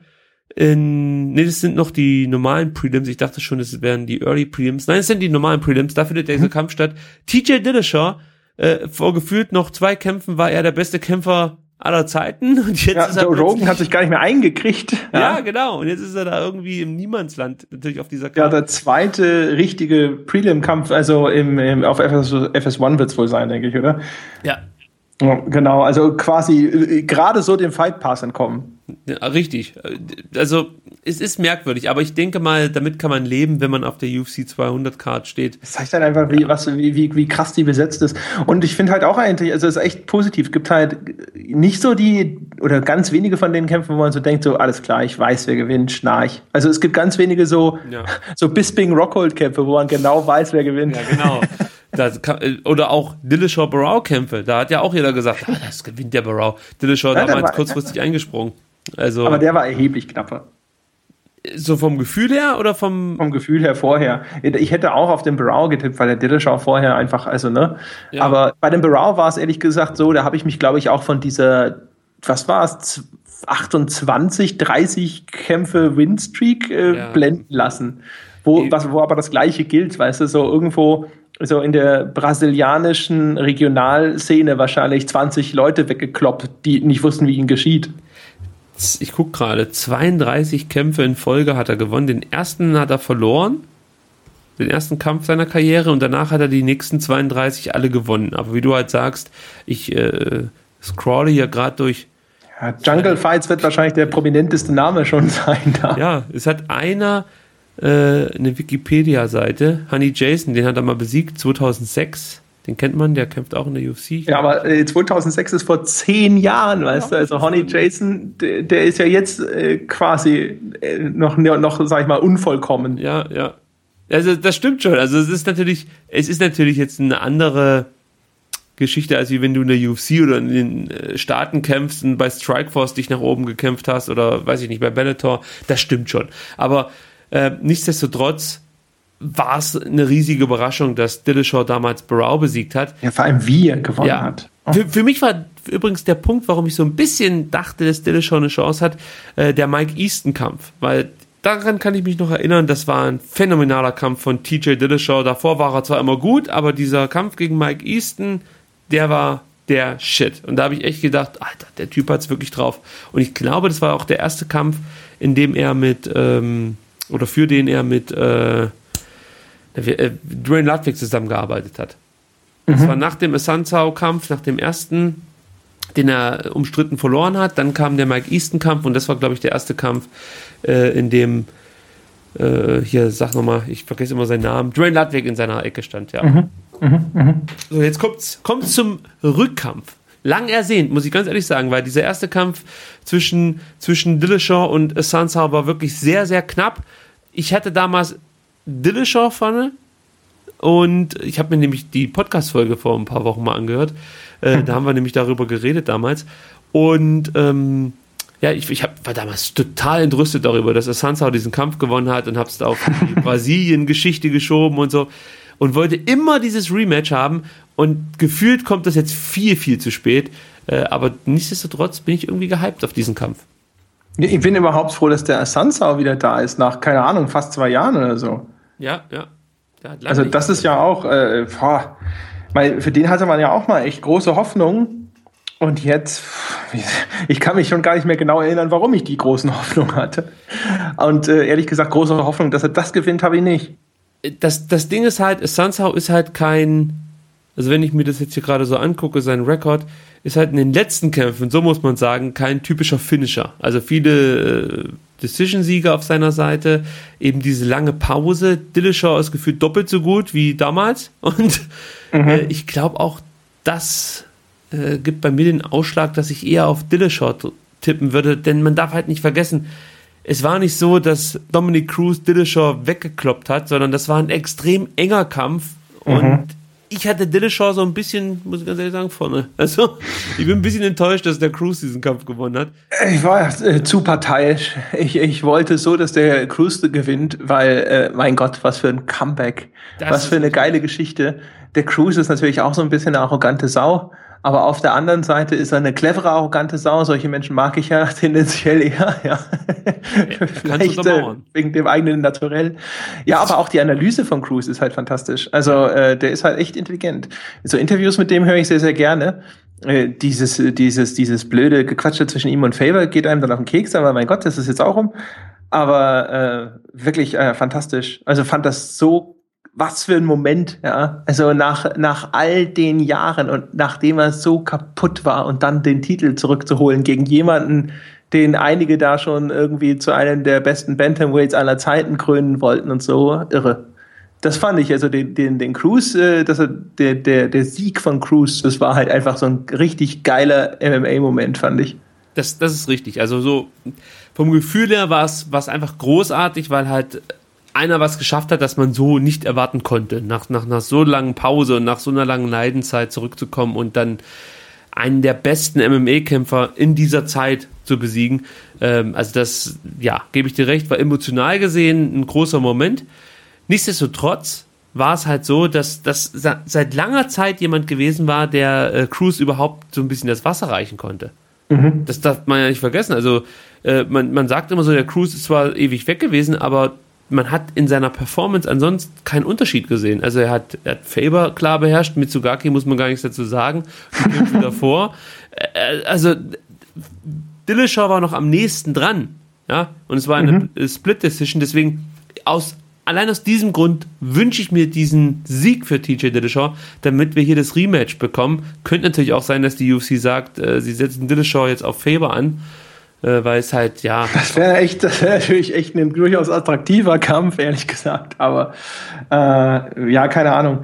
in, nee, das sind noch die normalen Prelims. Ich dachte schon, das wären die Early Prelims. Nein, es sind die normalen Prelims. Da findet dieser mhm. Kampf statt. T J Dillashaw, äh, vor gefühlt noch zwei Kämpfen war er der beste Kämpfer aller Zeiten. Und jetzt ja, ist er Joe Rogan hat sich gar nicht mehr eingekriegt. Ja. ja, genau. Und jetzt ist er da irgendwie im Niemandsland natürlich auf dieser Karte. Ja, der zweite richtige Prelim-Kampf, also im, im, auf F S eins wird es wohl sein, denke ich, oder? Ja. Genau, also quasi äh, gerade so dem Fight Pass entkommen. Ja, richtig. Also es ist merkwürdig, aber ich denke mal, damit kann man leben, wenn man auf der U F C zweihundert Card steht. Das zeigt halt einfach, wie, ja. was, wie, wie, wie krass die besetzt ist. Und ich finde halt auch eigentlich, also es ist echt positiv. Es gibt halt nicht so die, oder ganz wenige von den Kämpfen, wo man so denkt, so alles klar, ich weiß, wer gewinnt, schnarch. Also es gibt ganz wenige so, ja. so Bisping-Rockhold-Kämpfe, wo man genau weiß, wer gewinnt. Ja, genau. Das kann, oder auch Dillashaw-Barrow-Kämpfe. Da hat ja auch jeder gesagt, ah, das gewinnt der Barrow. Dillashaw ja, damals war, kurzfristig ja. eingesprungen. Also, aber der war erheblich knapper. So vom Gefühl her oder vom... Vom Gefühl her vorher. Ich hätte auch auf den Barrow getippt, weil der Dillashaw vorher einfach, also ne. Ja. Aber bei dem Barrow war es ehrlich gesagt so, da habe ich mich, glaube ich, auch von dieser, was war es, achtundzwanzig, dreißig Kämpfe Winstreak äh, ja. blenden lassen. Wo, was, wo aber das Gleiche gilt, weißt du, so irgendwo... so in der brasilianischen Regionalszene wahrscheinlich zwanzig Leute weggekloppt, die nicht wussten, wie ihnen geschieht. Ich gucke gerade, zweiunddreißig Kämpfe in Folge hat er gewonnen. Den ersten hat er verloren, den ersten Kampf seiner Karriere, und danach hat er die nächsten zweiunddreißig alle gewonnen. Aber wie du halt sagst, ich äh, scrolle hier gerade durch. Ja, Jungle Fights wird wahrscheinlich der prominenteste Name schon sein. Da. Ja, es hat einer eine Wikipedia-Seite, Honey Jason, den hat er mal besiegt, zweitausendsechs, den kennt man, der kämpft auch in der U F C. Ja, aber äh, zweitausendsechs ist vor zehn Jahren, weißt ja, du, also Honey Jason, der, der ist ja jetzt äh, quasi äh, noch, noch, sag ich mal, unvollkommen. Ja, ja, Also das stimmt schon. Also es ist natürlich, es ist natürlich jetzt eine andere Geschichte, als wie wenn du in der U F C oder in den Staaten kämpfst und bei Strikeforce dich nach oben gekämpft hast oder weiß ich nicht, bei Bellator. Das stimmt schon. Aber äh, nichtsdestotrotz war es eine riesige Überraschung, dass Dillashaw damals Barao besiegt hat. Ja, vor allem wie er gewonnen ja. hat. Oh. Für, für mich war übrigens der Punkt, warum ich so ein bisschen dachte, dass Dillashaw eine Chance hat, äh, der Mike Easton-Kampf. Weil daran kann ich mich noch erinnern, das war ein phänomenaler Kampf von T J Dillashaw. Davor war er zwar immer gut, aber dieser Kampf gegen Mike Easton, der war der Shit. Und da habe ich echt gedacht, Alter, der Typ hat's wirklich drauf. Und ich glaube, das war auch der erste Kampf, in dem er mit, ähm, oder für den er mit äh, äh, Duane Ludwig zusammengearbeitet hat. Mhm. Das war nach dem Assunção-Kampf, nach dem ersten, den er umstritten verloren hat. Dann kam der Mike Easton-Kampf und das war, glaube ich, der erste Kampf, äh, in dem äh, hier, sag nochmal, ich vergesse immer seinen Namen, Duane Ludwig in seiner Ecke stand, ja. Mhm. Mhm, mh. So, jetzt kommt's, kommt's zum Rückkampf. Lang ersehnt, muss ich ganz ehrlich sagen, weil dieser erste Kampf zwischen, zwischen Dillashaw und Assunção war wirklich sehr, sehr knapp. Ich hatte damals Dillashaw vorne und ich habe mir nämlich die Podcast-Folge vor ein paar Wochen mal angehört. Äh, mhm. Da haben wir nämlich darüber geredet damals. Und ähm, ja, ich, ich hab, war damals total entrüstet darüber, dass Assunção diesen Kampf gewonnen hat und hab's da auf die Brasilien-Geschichte geschoben und so. Und wollte immer dieses Rematch haben und gefühlt kommt das jetzt viel, viel zu spät. Äh, aber nichtsdestotrotz bin ich irgendwie gehypt auf diesen Kampf. Ich bin überhaupt froh, dass der Assunção wieder da ist, nach, keine Ahnung, fast zwei Jahren oder so. Ja, ja. Also das ist ja auch, äh, boah, weil für den hatte man ja auch mal echt große Hoffnung. Und jetzt, ich kann mich schon gar nicht mehr genau erinnern, warum ich die großen Hoffnungen hatte. Und äh, ehrlich gesagt, große Hoffnung, dass er das gewinnt, habe ich nicht. Das, das Ding ist halt, Assunção ist halt kein, also wenn ich mir das jetzt hier gerade so angucke, sein Rekord, ist halt in den letzten Kämpfen, so muss man sagen, kein typischer Finisher. Also viele äh, Decision-Sieger auf seiner Seite, eben diese lange Pause. Dillashaw ist gefühlt doppelt so gut wie damals. Und mhm. äh, ich glaube auch, das äh, gibt bei mir den Ausschlag, dass ich eher auf Dillashaw tippen würde, denn man darf halt nicht vergessen, es war nicht so, dass Dominick Cruz Dillashaw weggekloppt hat, sondern das war ein extrem enger Kampf und mhm. ich hatte Dillashaw so ein bisschen, muss ich ganz ehrlich sagen, vorne. Also, ich bin ein bisschen enttäuscht, dass der Cruz diesen Kampf gewonnen hat. Ich war äh, zu parteiisch. Ich, ich wollte so, dass der Cruz gewinnt, weil, äh, mein Gott, was für ein Comeback. Das was für eine geile Geschichte. Der Cruz ist natürlich auch so ein bisschen eine arrogante Sau. Aber auf der anderen Seite ist er eine clevere, arrogante Sau. Solche Menschen mag ich ja tendenziell eher. Ja. Ja, vielleicht äh, wegen dem eigenen Naturell. Ja, aber auch die Analyse von Cruz ist halt fantastisch. Also äh, der ist halt echt intelligent. So Interviews mit dem höre ich sehr, sehr gerne. Äh, dieses, dieses, dieses blöde Gequatsche zwischen ihm und Faber geht einem dann auf den Keks. Aber mein Gott, das ist jetzt auch um. Aber äh, wirklich äh, fantastisch. Also fand das so. Was für ein Moment, ja. Also nach, nach all den Jahren und nachdem er so kaputt war und dann den Titel zurückzuholen gegen jemanden, den einige da schon irgendwie zu einem der besten Bantamweights aller Zeiten krönen wollten und so, irre. Das fand ich, also den, den, den Cruz, äh, das, der, der, der Sieg von Cruz, das war halt einfach so ein richtig geiler M M A-Moment, fand ich. Das, das ist richtig. Also so vom Gefühl her war es, war es einfach großartig, weil halt einer was geschafft hat, das man so nicht erwarten konnte. Nach, nach einer so langen Pause und nach so einer langen Leidenzeit zurückzukommen und dann einen der besten M M A-Kämpfer in dieser Zeit zu besiegen. Ähm, also das, ja, gebe ich dir recht, war emotional gesehen ein großer Moment. Nichtsdestotrotz war es halt so, dass das seit langer Zeit jemand gewesen war, der äh, Cruz überhaupt so ein bisschen das Wasser reichen konnte. Mhm. Das darf man ja nicht vergessen. Also äh, man, man sagt immer so, der Cruz ist zwar ewig weg gewesen, aber man hat in seiner Performance ansonsten keinen Unterschied gesehen. Also er hat, er hat Faber klar beherrscht, Mitsugaki muss man gar nichts dazu sagen, die Kämpfe davor. Also Dillashaw war noch am nächsten dran, ja, und es war eine mhm. Split-Decision, deswegen aus, allein aus diesem Grund wünsche ich mir diesen Sieg für T J Dillashaw, damit wir hier das Rematch bekommen. Könnte natürlich auch sein, dass die U F C sagt, äh, sie setzen Dillashaw jetzt auf Faber an, äh, weil es halt, ja... Das wäre echt, das wäre natürlich echt ein durchaus attraktiver Kampf, ehrlich gesagt, aber äh, ja, keine Ahnung.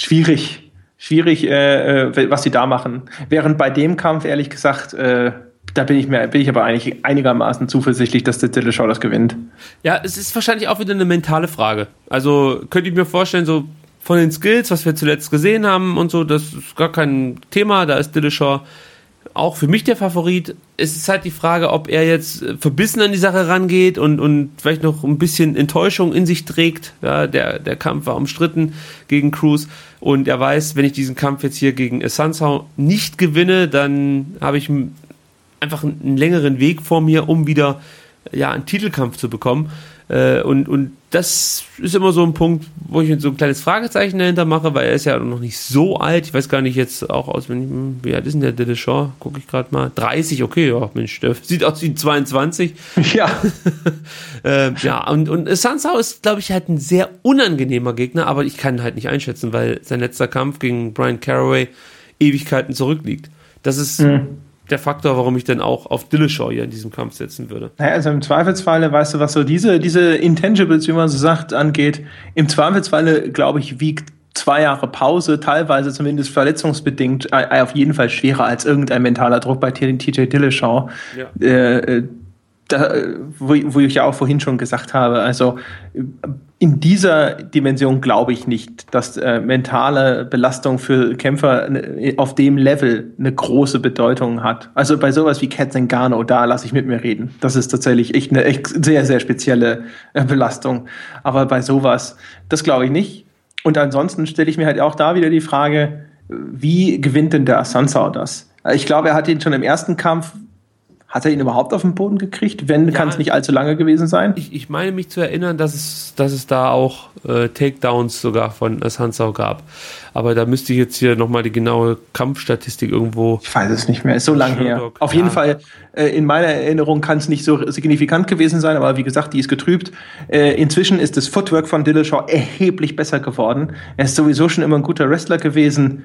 Schwierig, schwierig, äh, was sie da machen. Während bei dem Kampf, ehrlich gesagt, äh, da bin ich mir, bin ich aber eigentlich einigermaßen zuversichtlich, dass der Dillashaw das gewinnt. Ja, es ist wahrscheinlich auch wieder eine mentale Frage. Also könnte ich mir vorstellen, so von den Skills, was wir zuletzt gesehen haben und so, das ist gar kein Thema, da ist Dillashaw auch für mich der Favorit. Es ist halt die Frage, ob er jetzt verbissen an die Sache rangeht und, und vielleicht noch ein bisschen Enttäuschung in sich trägt. Ja, der, der Kampf war umstritten gegen Cruz und er weiß, wenn ich diesen Kampf jetzt hier gegen Assunção nicht gewinne, dann habe ich einfach einen längeren Weg vor mir, um wieder ja, einen Titelkampf zu bekommen. Äh, und, und das ist immer so ein Punkt, wo ich mir so ein kleines Fragezeichen dahinter mache, weil er ist ja noch nicht so alt. Ich weiß gar nicht jetzt auch auswendig, wie alt ist denn der Dillashaw? Gucke ich gerade mal. dreißig, okay, ja, Mensch, der sieht aus wie zweiundzwanzig. Ja. äh, ja, und, und Assunção ist, glaube ich, halt ein sehr unangenehmer Gegner, aber ich kann ihn halt nicht einschätzen, weil sein letzter Kampf gegen Brian Caraway Ewigkeiten zurückliegt. Das ist mhm. der Faktor, warum ich dann auch auf Dillashaw hier in diesem Kampf setzen würde. Naja, also im Zweifelsfalle, weißt du, was so diese, diese Intangibles, wie man so sagt, angeht, im Zweifelsfalle, glaube ich, wiegt zwei Jahre Pause, teilweise zumindest verletzungsbedingt, auf jeden Fall schwerer als irgendein mentaler Druck bei T J Dillashaw. Ja. Äh, da, wo, wo ich ja auch vorhin schon gesagt habe, also in dieser Dimension glaube ich nicht, dass äh, mentale Belastung für Kämpfer auf dem Level eine große Bedeutung hat. Also bei sowas wie Cat Zingano, da lasse ich mit mir reden. Das ist tatsächlich echt eine echt sehr, sehr spezielle äh, Belastung. Aber bei sowas, das glaube ich nicht. Und ansonsten stelle ich mir halt auch da wieder die Frage, wie gewinnt denn der Assunção das? Ich glaube, er hat ihn schon im ersten Kampf. Hat er ihn überhaupt auf den Boden gekriegt? Wenn, ja, kann es nicht allzu lange gewesen sein? Ich, ich meine mich zu erinnern, dass es, dass es da auch äh, Takedowns sogar von Assunção gab. Aber da müsste ich jetzt hier nochmal die genaue Kampfstatistik irgendwo... Ich weiß es nicht mehr, ist so lang her. Auf ja. jeden Fall, äh, in meiner Erinnerung kann es nicht so signifikant gewesen sein, aber wie gesagt, die ist getrübt. Äh, inzwischen ist das Footwork von Dillashaw erheblich besser geworden. Er ist sowieso schon immer ein guter Wrestler gewesen.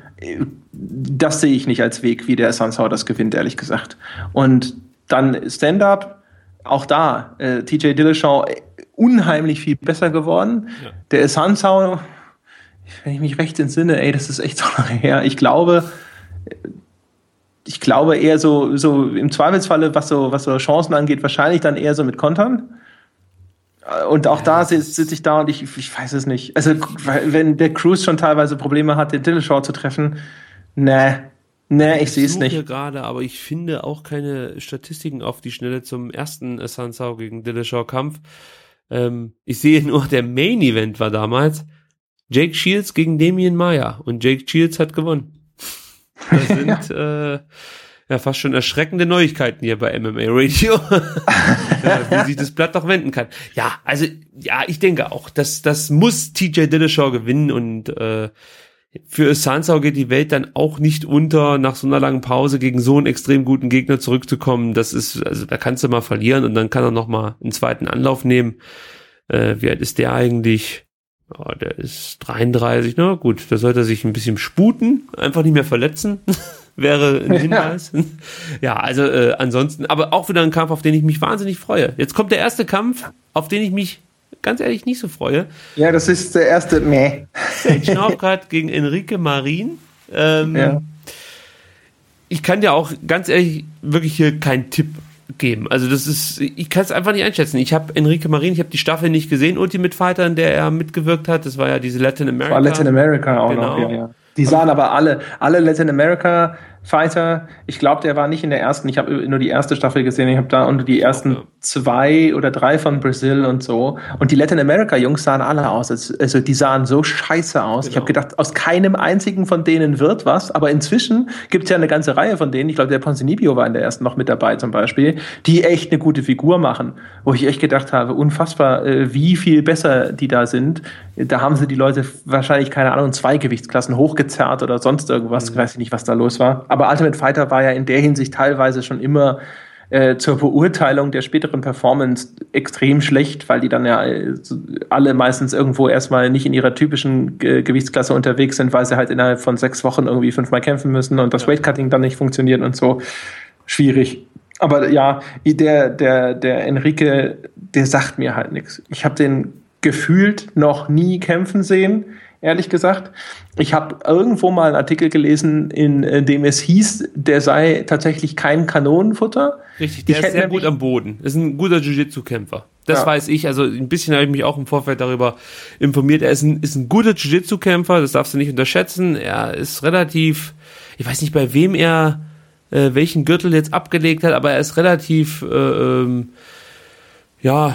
Das sehe ich nicht als Weg, wie der Assunção das gewinnt, ehrlich gesagt. Und dann Stand-Up, auch da, äh, T J Dillashaw unheimlich viel besser geworden. Ja. Der Assunção, wenn ich mich recht entsinne, ey, das ist echt so lange her. Ich glaube, ich glaube eher so, so im Zweifelsfalle, was so, was so Chancen angeht, wahrscheinlich dann eher so mit Kontern. Und auch ja, da sitze sitz ich da und ich, ich weiß es nicht. Also, wenn der Cruz schon teilweise Probleme hat, den Dillashaw zu treffen, ne. Nee, ich sehe es nicht. Ich suche gerade, aber ich finde auch keine Statistiken auf die Schnelle zum ersten Assunção gegen Dillashaw-Kampf. Ähm, ich sehe nur, der Main-Event war damals Jake Shields gegen Demian Maia und Jake Shields hat gewonnen. Das sind äh, ja fast schon erschreckende Neuigkeiten hier bei M M A Radio, wie sich das Blatt doch wenden kann. Ja, also ja, ich denke auch, das, das muss T J Dillashaw gewinnen und äh, für Assunção geht die Welt dann auch nicht unter, nach so einer langen Pause gegen so einen extrem guten Gegner zurückzukommen. Das ist, also da kannst du mal verlieren und dann kann er noch mal einen zweiten Anlauf nehmen. Äh, wie alt ist der eigentlich? Oh, der ist dreiunddreißig, na gut, da sollte er sich ein bisschen sputen, einfach nicht mehr verletzen, wäre ein Hinweis. Ja, ja also äh, ansonsten, aber auch wieder ein Kampf, auf den ich mich wahnsinnig freue. Jetzt kommt der erste Kampf, auf den ich mich ganz ehrlich nicht so freue. Ja, das ist der erste Meh. Sage Northcutt gegen Enrique Marin. Ähm, ja. Ich kann dir auch ganz ehrlich wirklich hier keinen Tipp geben. Also das ist, ich kann es einfach nicht einschätzen. Ich habe Enrique Marin, ich habe die Staffel nicht gesehen, Ultimate Fighter, in der er mitgewirkt hat. Das war ja diese Latin America. War Latin America auch genau. noch, ja, ja. Die sahen aber alle, alle Latin America Fighter, ich glaube, der war nicht in der ersten, ich habe nur die erste Staffel gesehen, ich habe da unter die ersten okay. zwei oder drei von Brazil und so. Und die Latin America Jungs sahen alle aus, also die sahen so scheiße aus. Genau. Ich habe gedacht, aus keinem einzigen von denen wird was, aber inzwischen gibt es ja eine ganze Reihe von denen, ich glaube, der Ponzinibbio war in der ersten noch mit dabei zum Beispiel, die echt eine gute Figur machen, wo ich echt gedacht habe, unfassbar, wie viel besser die da sind. Da haben sie die Leute wahrscheinlich, keine Ahnung, zwei Gewichtsklassen hochgezerrt oder sonst irgendwas, mhm. weiß ich nicht, was da los war. Aber Ultimate Fighter war ja in der Hinsicht teilweise schon immer äh, zur Beurteilung der späteren Performance extrem schlecht, weil die dann ja äh, alle meistens irgendwo erstmal nicht in ihrer typischen äh, Gewichtsklasse unterwegs sind, weil sie halt innerhalb von sechs Wochen irgendwie fünfmal kämpfen müssen und das ja. Weightcutting dann nicht funktioniert und so. Schwierig. Aber ja, der, der, der Enrique, der sagt mir halt nichts. Ich habe den gefühlt noch nie kämpfen sehen. ehrlich gesagt. Ich habe irgendwo mal einen Artikel gelesen, in, in dem es hieß, der sei tatsächlich kein Kanonenfutter. Richtig, der ich ist sehr gut am Boden. Das ist ein guter Jiu-Jitsu-Kämpfer. Das ja. weiß ich. Also ein bisschen habe ich mich auch im Vorfeld darüber informiert. Er ist ein, ist ein guter Jiu-Jitsu-Kämpfer, das darfst du nicht unterschätzen. Er ist relativ, ich weiß nicht, bei wem er äh, welchen Gürtel jetzt abgelegt hat, aber er ist relativ, äh, ähm, ja...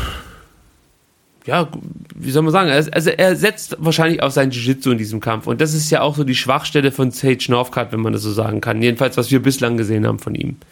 ja, wie soll man sagen, also er setzt wahrscheinlich auf sein Jiu-Jitsu in diesem Kampf und das ist ja auch so die Schwachstelle von Sage Northcutt, wenn man das so sagen kann, jedenfalls was wir bislang gesehen haben von ihm.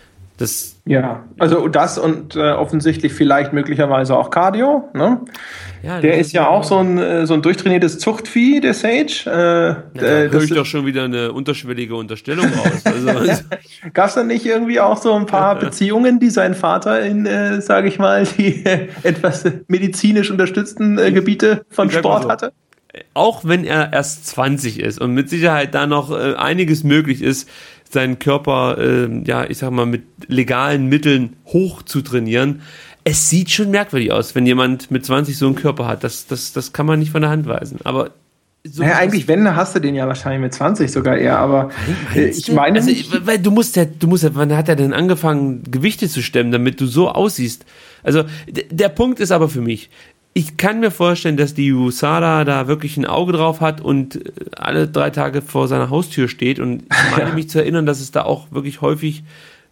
Das ja, also das und äh, offensichtlich vielleicht möglicherweise auch Cardio, ne? Ja, der ist ja auch so ein, so ein durchtrainiertes Zuchtvieh, der Sage. Äh, ja, da äh, höre ich doch schon wieder eine unterschwellige Unterstellung raus. Also, gab es da nicht irgendwie auch so ein paar Beziehungen, die sein Vater in, äh, sage ich mal, die äh, etwas medizinisch unterstützten äh, Gebiete von Sport so. hatte? Auch wenn er erst zwanzig ist und mit Sicherheit da noch äh, einiges möglich ist, seinen Körper, äh, ja, ich sag mal, mit legalen Mitteln hoch zu trainieren. Es sieht schon merkwürdig aus, wenn jemand mit zwanzig so einen Körper hat. Das, das, das kann man nicht von der Hand weisen. Aber so naja, eigentlich, wenn, hast du den ja wahrscheinlich mit zwanzig sogar eher, aber äh, ich meine also, weil du musst ja, du musst ja, wann hat er denn angefangen, Gewichte zu stemmen, damit du so aussiehst? Also, d- der Punkt ist aber für mich, ich kann mir vorstellen, dass die U S A D A da wirklich ein Auge drauf hat und alle drei Tage vor seiner Haustür steht und ich meine ja. mich zu erinnern, dass es da auch wirklich häufig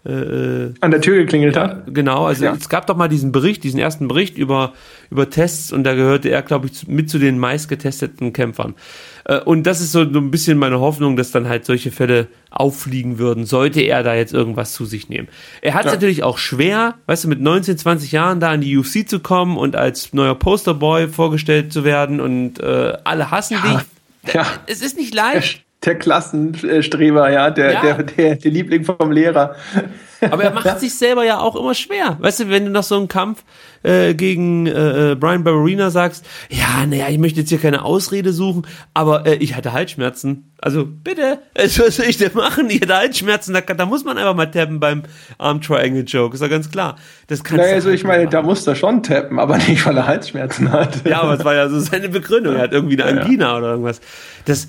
äh, an der Tür geklingelt ja, hat. Genau, also ja. es gab doch mal diesen Bericht, diesen ersten Bericht über, über Tests und da gehörte er, glaube ich, mit zu den meistgetesteten Kämpfern. Äh, und das ist so ein bisschen meine Hoffnung, dass dann halt solche Fälle auffliegen würden, sollte er da jetzt irgendwas zu sich nehmen. Er hat es ja. natürlich auch schwer, weißt du, mit neunzehn, zwanzig Jahren da in die U F C zu kommen und als neuer Posterboy vorgestellt zu werden und äh, alle hassen ja. dich. Ja. Es ist nicht leicht. Der Klassenstreber, ja, der, ja. Der, der, der Liebling vom Lehrer. Aber er macht sich selber ja auch immer schwer. Weißt du, wenn du nach so einem Kampf äh, gegen äh, Brian Barberina sagst, ja, naja, ich möchte jetzt hier keine Ausrede suchen, aber äh, ich hatte Halsschmerzen. Also bitte, also, was soll ich denn machen? Ich hatte Halsschmerzen, da, da muss man einfach mal tappen beim Arm Triangle Joke, ist ja ganz klar. Das kannst naja, also ich meine, machen. Da muss er schon tappen, aber nicht, weil er Halsschmerzen hat. Ja, aber es war ja so seine Begründung, er hat irgendwie eine Angina ja, ja. oder irgendwas. Das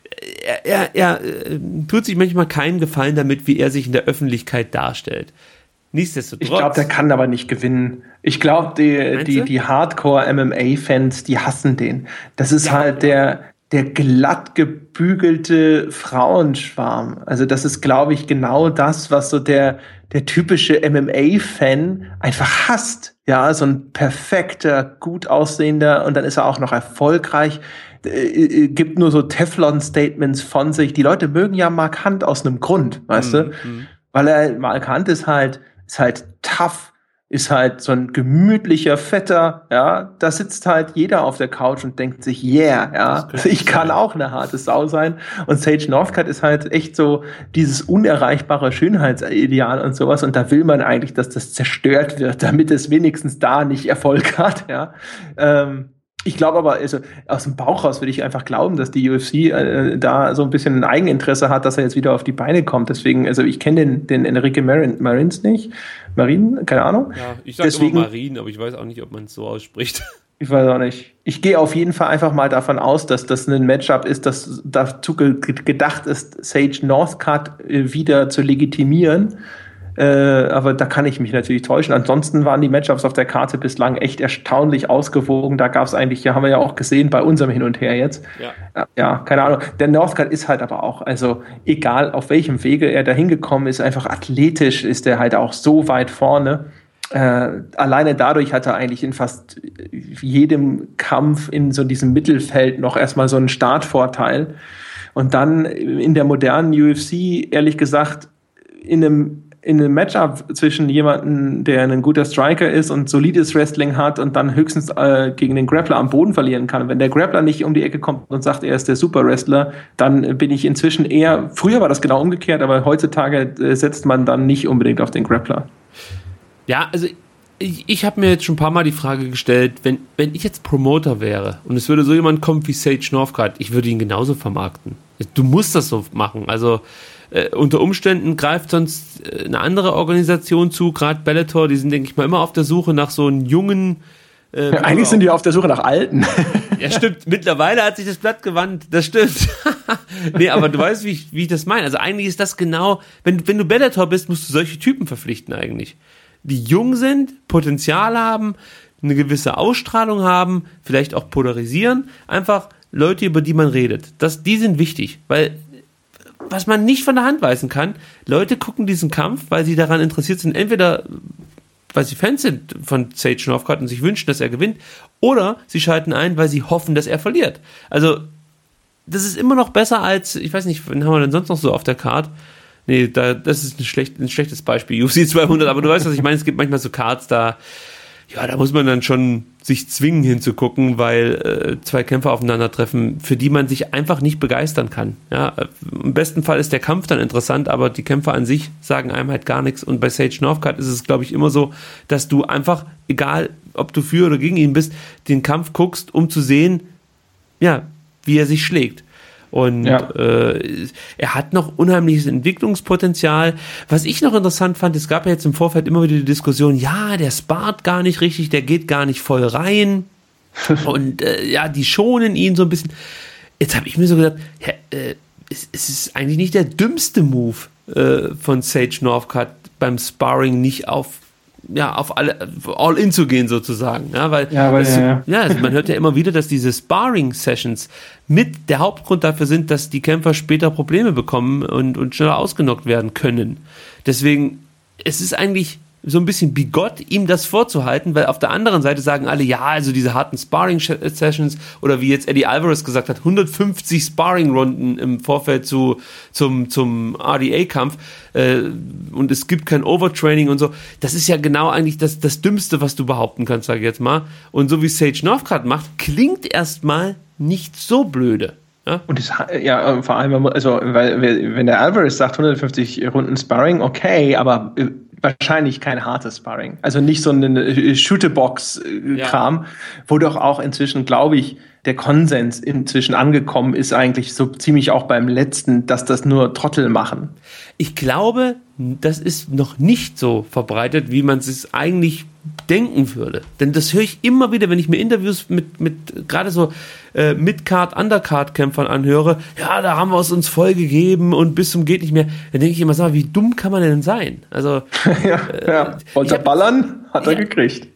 Er, er, er äh, tut sich manchmal keinen Gefallen damit, wie er sich in der Öffentlichkeit darstellt. Nichtsdestotrotz. Ich glaube, der kann aber nicht gewinnen. Ich glaube, die, die, die Hardcore-M M A-Fans, die hassen den. Das ist ja, halt der, der glatt gebügelte Frauenschwarm. Also das ist, glaube ich, genau das, was so der, der typische M M A-Fan einfach hasst. Ja, so ein perfekter, gut aussehender und dann ist er auch noch erfolgreich. Äh, gibt nur so Teflon-Statements von sich. Die Leute mögen ja Mark Hunt aus einem Grund, weißt mm, du? Mm. Weil er, Mark Hunt ist halt, ist halt tough, ist halt so ein gemütlicher Vetter, ja. Da sitzt halt jeder auf der Couch und denkt sich, yeah, ja, ich kann auch eine harte Sau sein. Und Sage Northcutt ist halt echt so dieses unerreichbare Schönheitsideal und sowas. Und da will man eigentlich, dass das zerstört wird, damit es wenigstens da nicht Erfolg hat, ja. Ähm, Ich glaube aber, also aus dem Bauch raus würde ich einfach glauben, dass die U F C äh, da so ein bisschen ein Eigeninteresse hat, dass er jetzt wieder auf die Beine kommt. Deswegen, also ich kenne den, den Enrique Marin, Marins nicht. Marin, keine Ahnung. Ja, ich sage immer Marin, aber ich weiß auch nicht, ob man es so ausspricht. Ich weiß auch nicht. Ich gehe auf jeden Fall einfach mal davon aus, dass das ein Matchup ist, das dazu ge- gedacht ist, Sage Northcutt äh, wieder zu legitimieren. Äh, aber da kann ich mich natürlich täuschen. Ansonsten waren die Matchups auf der Karte bislang echt erstaunlich ausgewogen. Da gab es eigentlich, ja, haben wir ja auch gesehen bei unserem Hin und Her jetzt. Ja, ja keine Ahnung. Der Northcutt ist halt aber auch, also egal auf welchem Wege er da hingekommen ist, einfach athletisch ist er halt auch so weit vorne. Äh, alleine dadurch hat er eigentlich in fast jedem Kampf in so diesem Mittelfeld noch erstmal so einen Startvorteil. Und dann in der modernen U F C, ehrlich gesagt, in einem in einem Matchup zwischen jemandem, der ein guter Striker ist und solides Wrestling hat und dann höchstens äh, gegen den Grappler am Boden verlieren kann. Wenn der Grappler nicht um die Ecke kommt und sagt, er ist der Super-Wrestler, dann bin ich inzwischen eher, früher war das genau umgekehrt, aber heutzutage äh, setzt man dann nicht unbedingt auf den Grappler. Ja, also ich, ich habe mir jetzt schon ein paar Mal die Frage gestellt, wenn, wenn ich jetzt Promoter wäre und es würde so jemand kommen wie Sage Northcutt, ich würde ihn genauso vermarkten. Du musst das so machen, also Äh, unter Umständen greift sonst äh, eine andere Organisation zu, gerade Bellator, die sind, denke ich mal, immer auf der Suche nach so einem jungen, Äh, ja, eigentlich sind die auf der Suche nach Alten. Ja, stimmt. Mittlerweile hat sich das Blatt gewandt. Das stimmt. Nee, aber du weißt, wie ich, wie ich das meine. Also eigentlich ist das genau, wenn, wenn du Bellator bist, musst du solche Typen verpflichten eigentlich. Die jung sind, Potenzial haben, eine gewisse Ausstrahlung haben, vielleicht auch polarisieren. Einfach Leute, über die man redet. Das, die sind wichtig, weil was man nicht von der Hand weisen kann, Leute gucken diesen Kampf, weil sie daran interessiert sind, entweder weil sie Fans sind von Sage Northcutt und sich wünschen, dass er gewinnt, oder sie schalten ein, weil sie hoffen, dass er verliert. Also, das ist immer noch besser als, ich weiß nicht, wen haben wir denn sonst noch so auf der Card? Nee, da, das ist ein, schlecht, ein schlechtes Beispiel, U F C zweihundert, aber du weißt, was ich meine, es gibt manchmal so Cards, da ja, da muss man dann schon sich zwingen hinzugucken, weil äh, zwei Kämpfer aufeinandertreffen, für die man sich einfach nicht begeistern kann. Ja, im besten Fall ist der Kampf dann interessant, aber die Kämpfer an sich sagen einem halt gar nichts. Und bei Sage Northcutt ist es, glaube ich, immer so, dass du einfach, egal ob du für oder gegen ihn bist, den Kampf guckst, um zu sehen, ja, wie er sich schlägt. Und ja. äh, er hat noch unheimliches Entwicklungspotenzial. Was ich noch interessant fand, es gab ja jetzt im Vorfeld immer wieder die Diskussion, ja, der spart gar nicht richtig, der geht gar nicht voll rein. Und äh, ja, die schonen ihn so ein bisschen. Jetzt habe ich mir so gedacht, ja, äh, es, es ist eigentlich nicht der dümmste Move äh, von Sage Northcutt beim Sparring nicht auf ja, auf alle, all in zu gehen sozusagen, ja, weil, ja, weil das, ja, ja. ja, also man hört ja immer wieder, dass diese Sparring-Sessions mit der Hauptgrund dafür sind, dass die Kämpfer später Probleme bekommen und, und schneller ausgenockt werden können. Deswegen, es ist eigentlich so ein bisschen bigott, ihm das vorzuhalten, weil auf der anderen Seite sagen alle, ja, also diese harten Sparring-Sessions oder wie jetzt Eddie Alvarez gesagt hat, hundertfünfzig Sparring-Runden im Vorfeld zu, zum, zum R D A-Kampf äh, und es gibt kein Overtraining und so. Das ist ja genau eigentlich das, das Dümmste, was du behaupten kannst, sag ich jetzt mal. Und so wie Sage Northcutt macht, klingt erstmal nicht so blöde. Ja, und das, ja, vor allem, also, weil, wenn der Alvarez sagt hundertfünfzig Runden Sparring, okay, aber äh, wahrscheinlich kein hartes Sparring. Also nicht so ein Shooterbox-Kram, ja. Wo doch auch inzwischen, glaube ich, der Konsens inzwischen angekommen ist, eigentlich so ziemlich auch beim letzten, dass das nur Trottel machen. Ich glaube, das ist noch nicht so verbreitet, wie man es eigentlich denken würde. Denn das höre ich immer wieder, wenn ich mir Interviews mit, mit gerade so äh, Mid-Card, Undercard-Kämpfern anhöre. Ja, da haben wir es uns voll gegeben und bis zum geht nicht mehr. Dann denke ich immer, sag mal, wie dumm kann man denn sein? Also, ja, äh, ja. Wollte ballern, hat er ja gekriegt.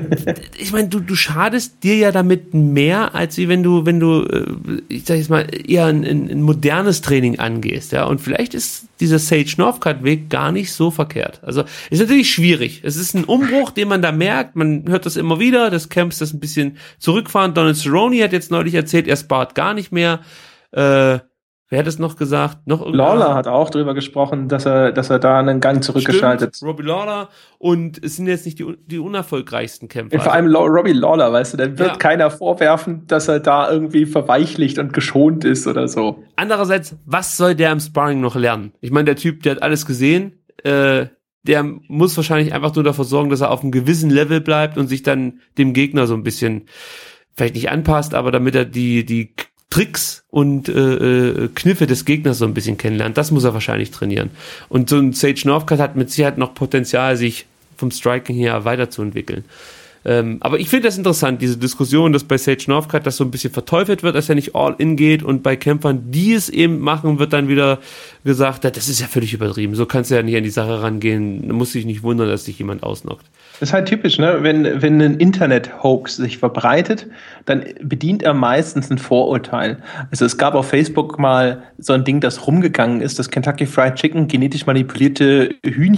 Ich meine, du, du schadest dir ja damit mehr, als wie wenn du, wenn du, ich sag jetzt mal, eher ein, ein modernes Training angehst, ja. Und vielleicht ist dieser Sage Northcutt-Weg gar nicht so verkehrt. Also, ist natürlich schwierig. Es ist ein Umbruch, den man da merkt. Man hört das immer wieder, das Camps das ein bisschen zurückfahren. Donald Cerrone hat jetzt neulich erzählt, er spart gar nicht mehr. Äh, Wer hat es noch gesagt? Noch Lawler hat auch drüber gesprochen, dass er, dass er da einen Gang zurückgeschaltet. Stimmt, Robbie Lawler, und es sind jetzt nicht die, die unerfolgreichsten Kämpfer. Und vor allem also, Robbie Lawler, weißt du, dann wird ja. keiner vorwerfen, dass er da irgendwie verweichlicht und geschont ist oder so. Andererseits, was soll der im Sparring noch lernen? Ich meine, der Typ, der hat alles gesehen, äh, der muss wahrscheinlich einfach nur dafür sorgen, dass er auf einem gewissen Level bleibt und sich dann dem Gegner so ein bisschen vielleicht nicht anpasst, aber damit er die, die Tricks und äh, Kniffe des Gegners so ein bisschen kennenlernt. Das muss er wahrscheinlich trainieren. Und so ein Sage Northcutt hat mit Sicherheit noch Potenzial, sich vom Striking her weiterzuentwickeln. Ähm, aber ich finde das interessant, diese Diskussion, dass bei Sage Northcutt das so ein bisschen verteufelt wird, dass er nicht all in geht, und bei Kämpfern, die es eben machen, wird dann wieder gesagt, das ist ja völlig übertrieben. So kannst du ja nicht an die Sache rangehen. Da musst du dich nicht wundern, dass dich jemand ausnockt. Das ist halt typisch, ne? Wenn, wenn ein Internet-Hoax sich verbreitet, dann bedient er meistens ein Vorurteil. Also es gab auf Facebook mal so ein Ding, das rumgegangen ist, dass Kentucky Fried Chicken genetisch manipulierte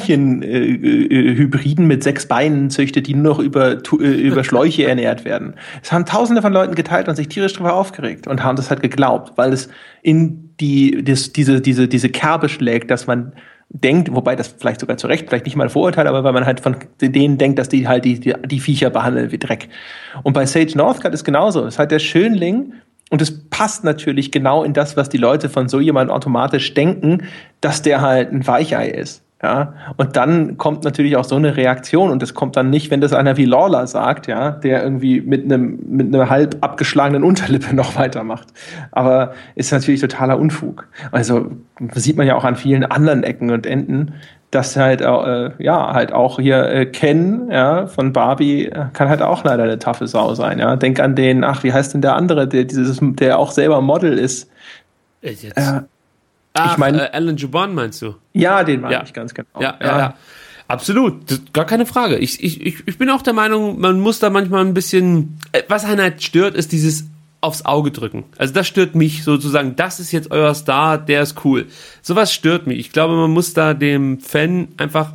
Hühnchen-Hybriden äh, mit sechs Beinen züchtet, die nur noch über, äh, über Schläuche ernährt werden. Es haben Tausende von Leuten geteilt und sich tierisch darüber aufgeregt und haben das halt geglaubt, weil es in die, das, diese, diese, diese Kerbe schlägt, dass man denkt, wobei das vielleicht sogar zu Recht, vielleicht nicht mal ein Vorurteil, aber weil man halt von denen denkt, dass die halt die, die, die Viecher behandeln wie Dreck. Und bei Sage Northcutt ist genauso. Das ist halt der Schönling, und es passt natürlich genau in das, was die Leute von so jemandem automatisch denken, dass der halt ein Weichei ist. Ja, und dann kommt natürlich auch so eine Reaktion, und das kommt dann nicht, wenn das einer wie Lawler sagt, ja, der irgendwie mit einem mit einer halb abgeschlagenen Unterlippe noch weitermacht. Aber ist natürlich totaler Unfug. Also sieht man ja auch an vielen anderen Ecken und Enden, dass halt, äh, ja, halt auch hier äh, Ken, ja, von Barbie, äh, kann halt auch leider eine taffe Sau sein, ja. Denk an den, ach, wie heißt denn der andere, der dieses, der auch selber Model ist. Jetzt. Äh, Ach, ich meine, äh, Alan Juban meinst du? Ja, den meine ja. ich ganz genau. Ja, ja, ja. Absolut, das, gar keine Frage. Ich, ich, ich ich bin auch der Meinung, man muss da manchmal ein bisschen, was einen halt stört, ist dieses aufs Auge drücken. Also das stört mich sozusagen, das ist jetzt euer Star, der ist cool. Sowas stört mich. Ich glaube, man muss da dem Fan einfach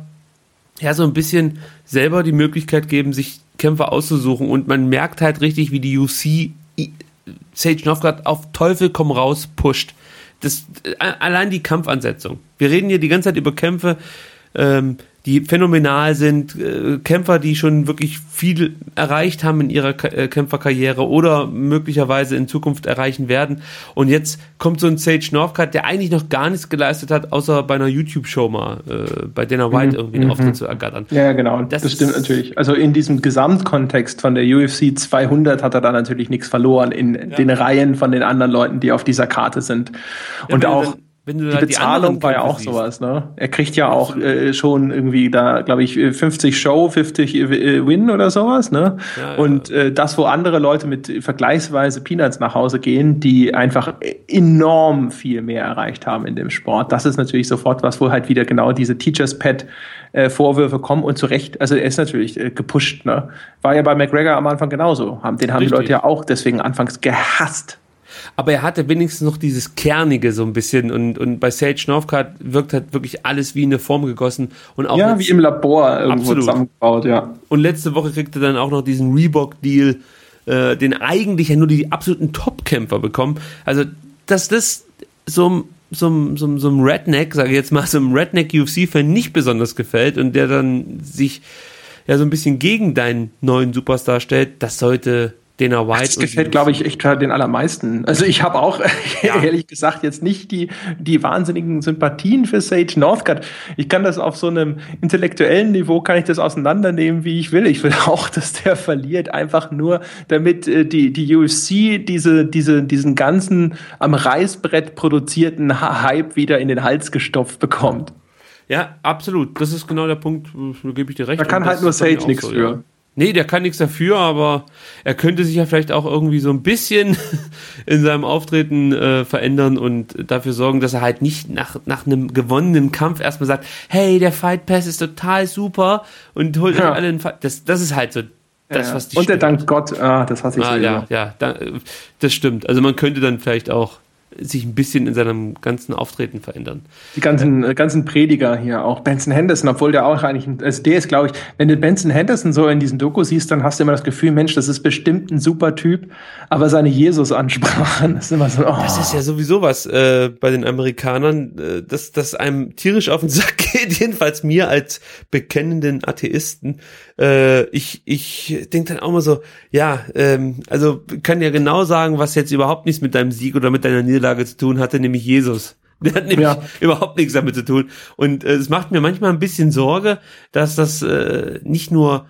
ja so ein bisschen selber die Möglichkeit geben, sich Kämpfer auszusuchen, und man merkt halt richtig, wie die U F C Sage Northcutt auf Teufel komm raus pusht. Das, allein die Kampfansetzung. Wir reden hier die ganze Zeit über Kämpfe, ähm, die phänomenal sind, äh, Kämpfer, die schon wirklich viel erreicht haben in ihrer K- äh, Kämpferkarriere oder möglicherweise in Zukunft erreichen werden. Und jetzt kommt so ein Sage Northcutt, der eigentlich noch gar nichts geleistet hat, außer bei einer YouTube-Show mal äh, bei Dana White irgendwie einen Auftritt zu ergattern. Ja, genau, das, das stimmt natürlich. Also in diesem Gesamtkontext von der U F C zweihundert hat er da natürlich nichts verloren in ja. den Reihen von den anderen Leuten, die auf dieser Karte sind. Ja, und auch Wenn du die Bezahlung die war ja auch siehst. Sowas, ne? Er kriegt ja auch äh, schon irgendwie da, glaube ich, fünfzig Show, fünfzig äh, Win oder sowas, ne? Ja, ja. Und äh, das, wo andere Leute mit vergleichsweise Peanuts nach Hause gehen, die einfach enorm viel mehr erreicht haben in dem Sport. Das ist natürlich sofort was, wo halt wieder genau diese Teachers Pet äh, Vorwürfe kommen, und zu Recht. Also er ist natürlich äh, gepusht, ne? War ja bei McGregor am Anfang genauso. Haben, den haben Richtig. Die Leute ja auch deswegen anfangs gehasst. Aber er hatte wenigstens noch dieses Kernige so ein bisschen, und, und bei Sage Northcutt wirkt halt wirklich alles wie in eine Form gegossen. Und auch ja, wie im Labor irgendwo absolut. Zusammengebaut, ja. Und letzte Woche kriegte dann auch noch diesen Reebok-Deal, äh, den eigentlich ja nur die absoluten Top-Kämpfer bekommen. Also, dass das so so, so, so einem Redneck, sage ich jetzt mal, so einem Redneck-U F C-Fan nicht besonders gefällt und der dann sich ja so ein bisschen gegen deinen neuen Superstar stellt, das sollte Dana White. Das gefällt, glaube ich, echt den allermeisten. Also ich habe auch, ja. ehrlich gesagt, jetzt nicht die, die wahnsinnigen Sympathien für Sage Northcutt. Ich kann das auf so einem intellektuellen Niveau, kann ich das auseinandernehmen, wie ich will. Ich will auch, dass der verliert, einfach nur, damit äh, die, die U F C diese, diese, diesen ganzen am Reißbrett produzierten Hype wieder in den Hals gestopft bekommt. Ja, absolut. Das ist genau der Punkt, da gebe ich dir recht. Da kann halt nur Sage nichts so, für. Ja. Nee, der kann nichts dafür, aber er könnte sich ja vielleicht auch irgendwie so ein bisschen in seinem Auftreten äh, verändern und dafür sorgen, dass er halt nicht nach, nach einem gewonnenen Kampf erstmal sagt, hey, der Fight Pass ist total super und holt ja. euch alle einen Fight. Das, das ist halt so das, ja. was die Und der dankt Gott, ah, das hasse ich ah, so. Ja, ja, da, das stimmt. Also man könnte dann vielleicht auch sich ein bisschen in seinem ganzen Auftreten verändern. Die ganzen, äh, ganzen Prediger hier, auch Benson Henderson, obwohl der auch eigentlich, also der ist, glaube ich, wenn du Benson Henderson so in diesen Doku siehst, dann hast du immer das Gefühl, Mensch, das ist bestimmt ein super Typ, aber seine Jesus-Ansprachen, das ist immer so, oh. Das ist ja sowieso was äh, bei den Amerikanern, äh, dass das einem tierisch auf den Sack geht, jedenfalls mir als bekennenden Atheisten. Äh, ich ich denke dann auch mal so, ja, ähm, also kann ja genau sagen, was jetzt überhaupt nichts mit deinem Sieg oder mit deiner Niederlage zu tun hatte, nämlich Jesus. Der hat nämlich ja. überhaupt nichts damit zu tun. Und äh, es macht mir manchmal ein bisschen Sorge, dass das äh, nicht nur,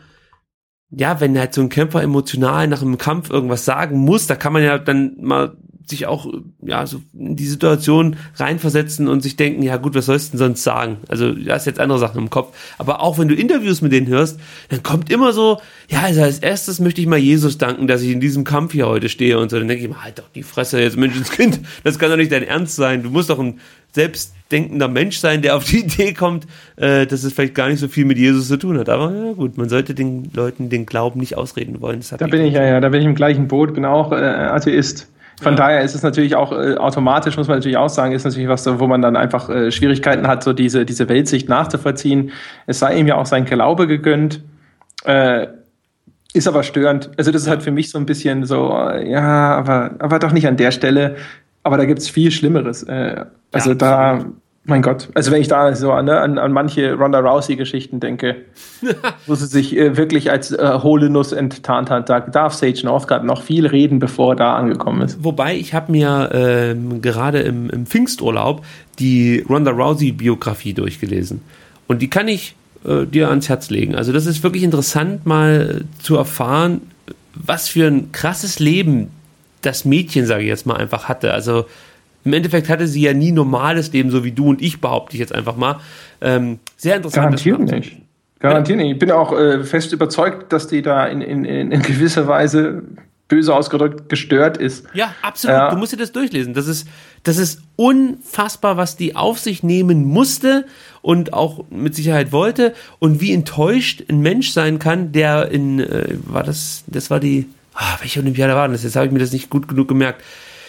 ja, wenn halt so ein Kämpfer emotional nach einem Kampf irgendwas sagen muss, da kann man ja dann mal sich auch ja so in die Situation reinversetzen und sich denken, ja gut, was sollst du denn sonst sagen? Also du hast jetzt andere Sachen im Kopf. Aber auch wenn du Interviews mit denen hörst, dann kommt immer so, ja, also als erstes möchte ich mal Jesus danken, dass ich in diesem Kampf hier heute stehe und so. Dann denke ich mir, halt doch die Fresse jetzt, Menschenskind, das kann doch nicht dein Ernst sein. Du musst doch ein selbstdenkender Mensch sein, der auf die Idee kommt, äh, dass es vielleicht gar nicht so viel mit Jesus zu tun hat. Aber ja gut, man sollte den Leuten den Glauben nicht ausreden wollen. Das da bin ich ja, ja, da bin ich im gleichen Boot, bin auch äh, Atheist. Von ja. daher ist es natürlich auch äh, automatisch, muss man natürlich auch sagen, ist natürlich was, wo man dann einfach äh, Schwierigkeiten hat, so diese, diese Weltsicht nachzuvollziehen. Es sei ihm ja auch sein Glaube gegönnt, äh, ist aber störend. Also das ist halt für mich so ein bisschen so, äh, ja, aber, aber doch nicht an der Stelle. Aber da gibt's viel Schlimmeres. Äh, also ja, da, mein Gott, also wenn ich da so an, an, an manche Ronda Rousey-Geschichten denke, wo sie sich äh, wirklich als äh, hohle Nuss enttarnt hat, da darf Sage Northcutt noch viel reden, bevor er da angekommen ist. Wobei, ich habe mir ähm, gerade im, im Pfingsturlaub die Ronda Rousey-Biografie durchgelesen. Und die kann ich äh, dir ans Herz legen. Also das ist wirklich interessant, mal zu erfahren, was für ein krasses Leben das Mädchen, sage ich jetzt mal, einfach hatte. Also im Endeffekt hatte sie ja nie normales Leben, so wie du und ich, behaupte ich jetzt einfach mal. Ähm, sehr interessant. Garantiert nicht. Garantiert nicht. Ich bin auch äh, fest überzeugt, dass die da in, in, in gewisser Weise, böse ausgedrückt, gestört ist. Ja, absolut. Ja. Du musst dir das durchlesen. Das ist, das ist unfassbar, was die auf sich nehmen musste und auch mit Sicherheit wollte und wie enttäuscht ein Mensch sein kann, der in, äh, war das, das war die, ah, welche Olympiade war das? Jetzt habe ich mir das nicht gut genug gemerkt.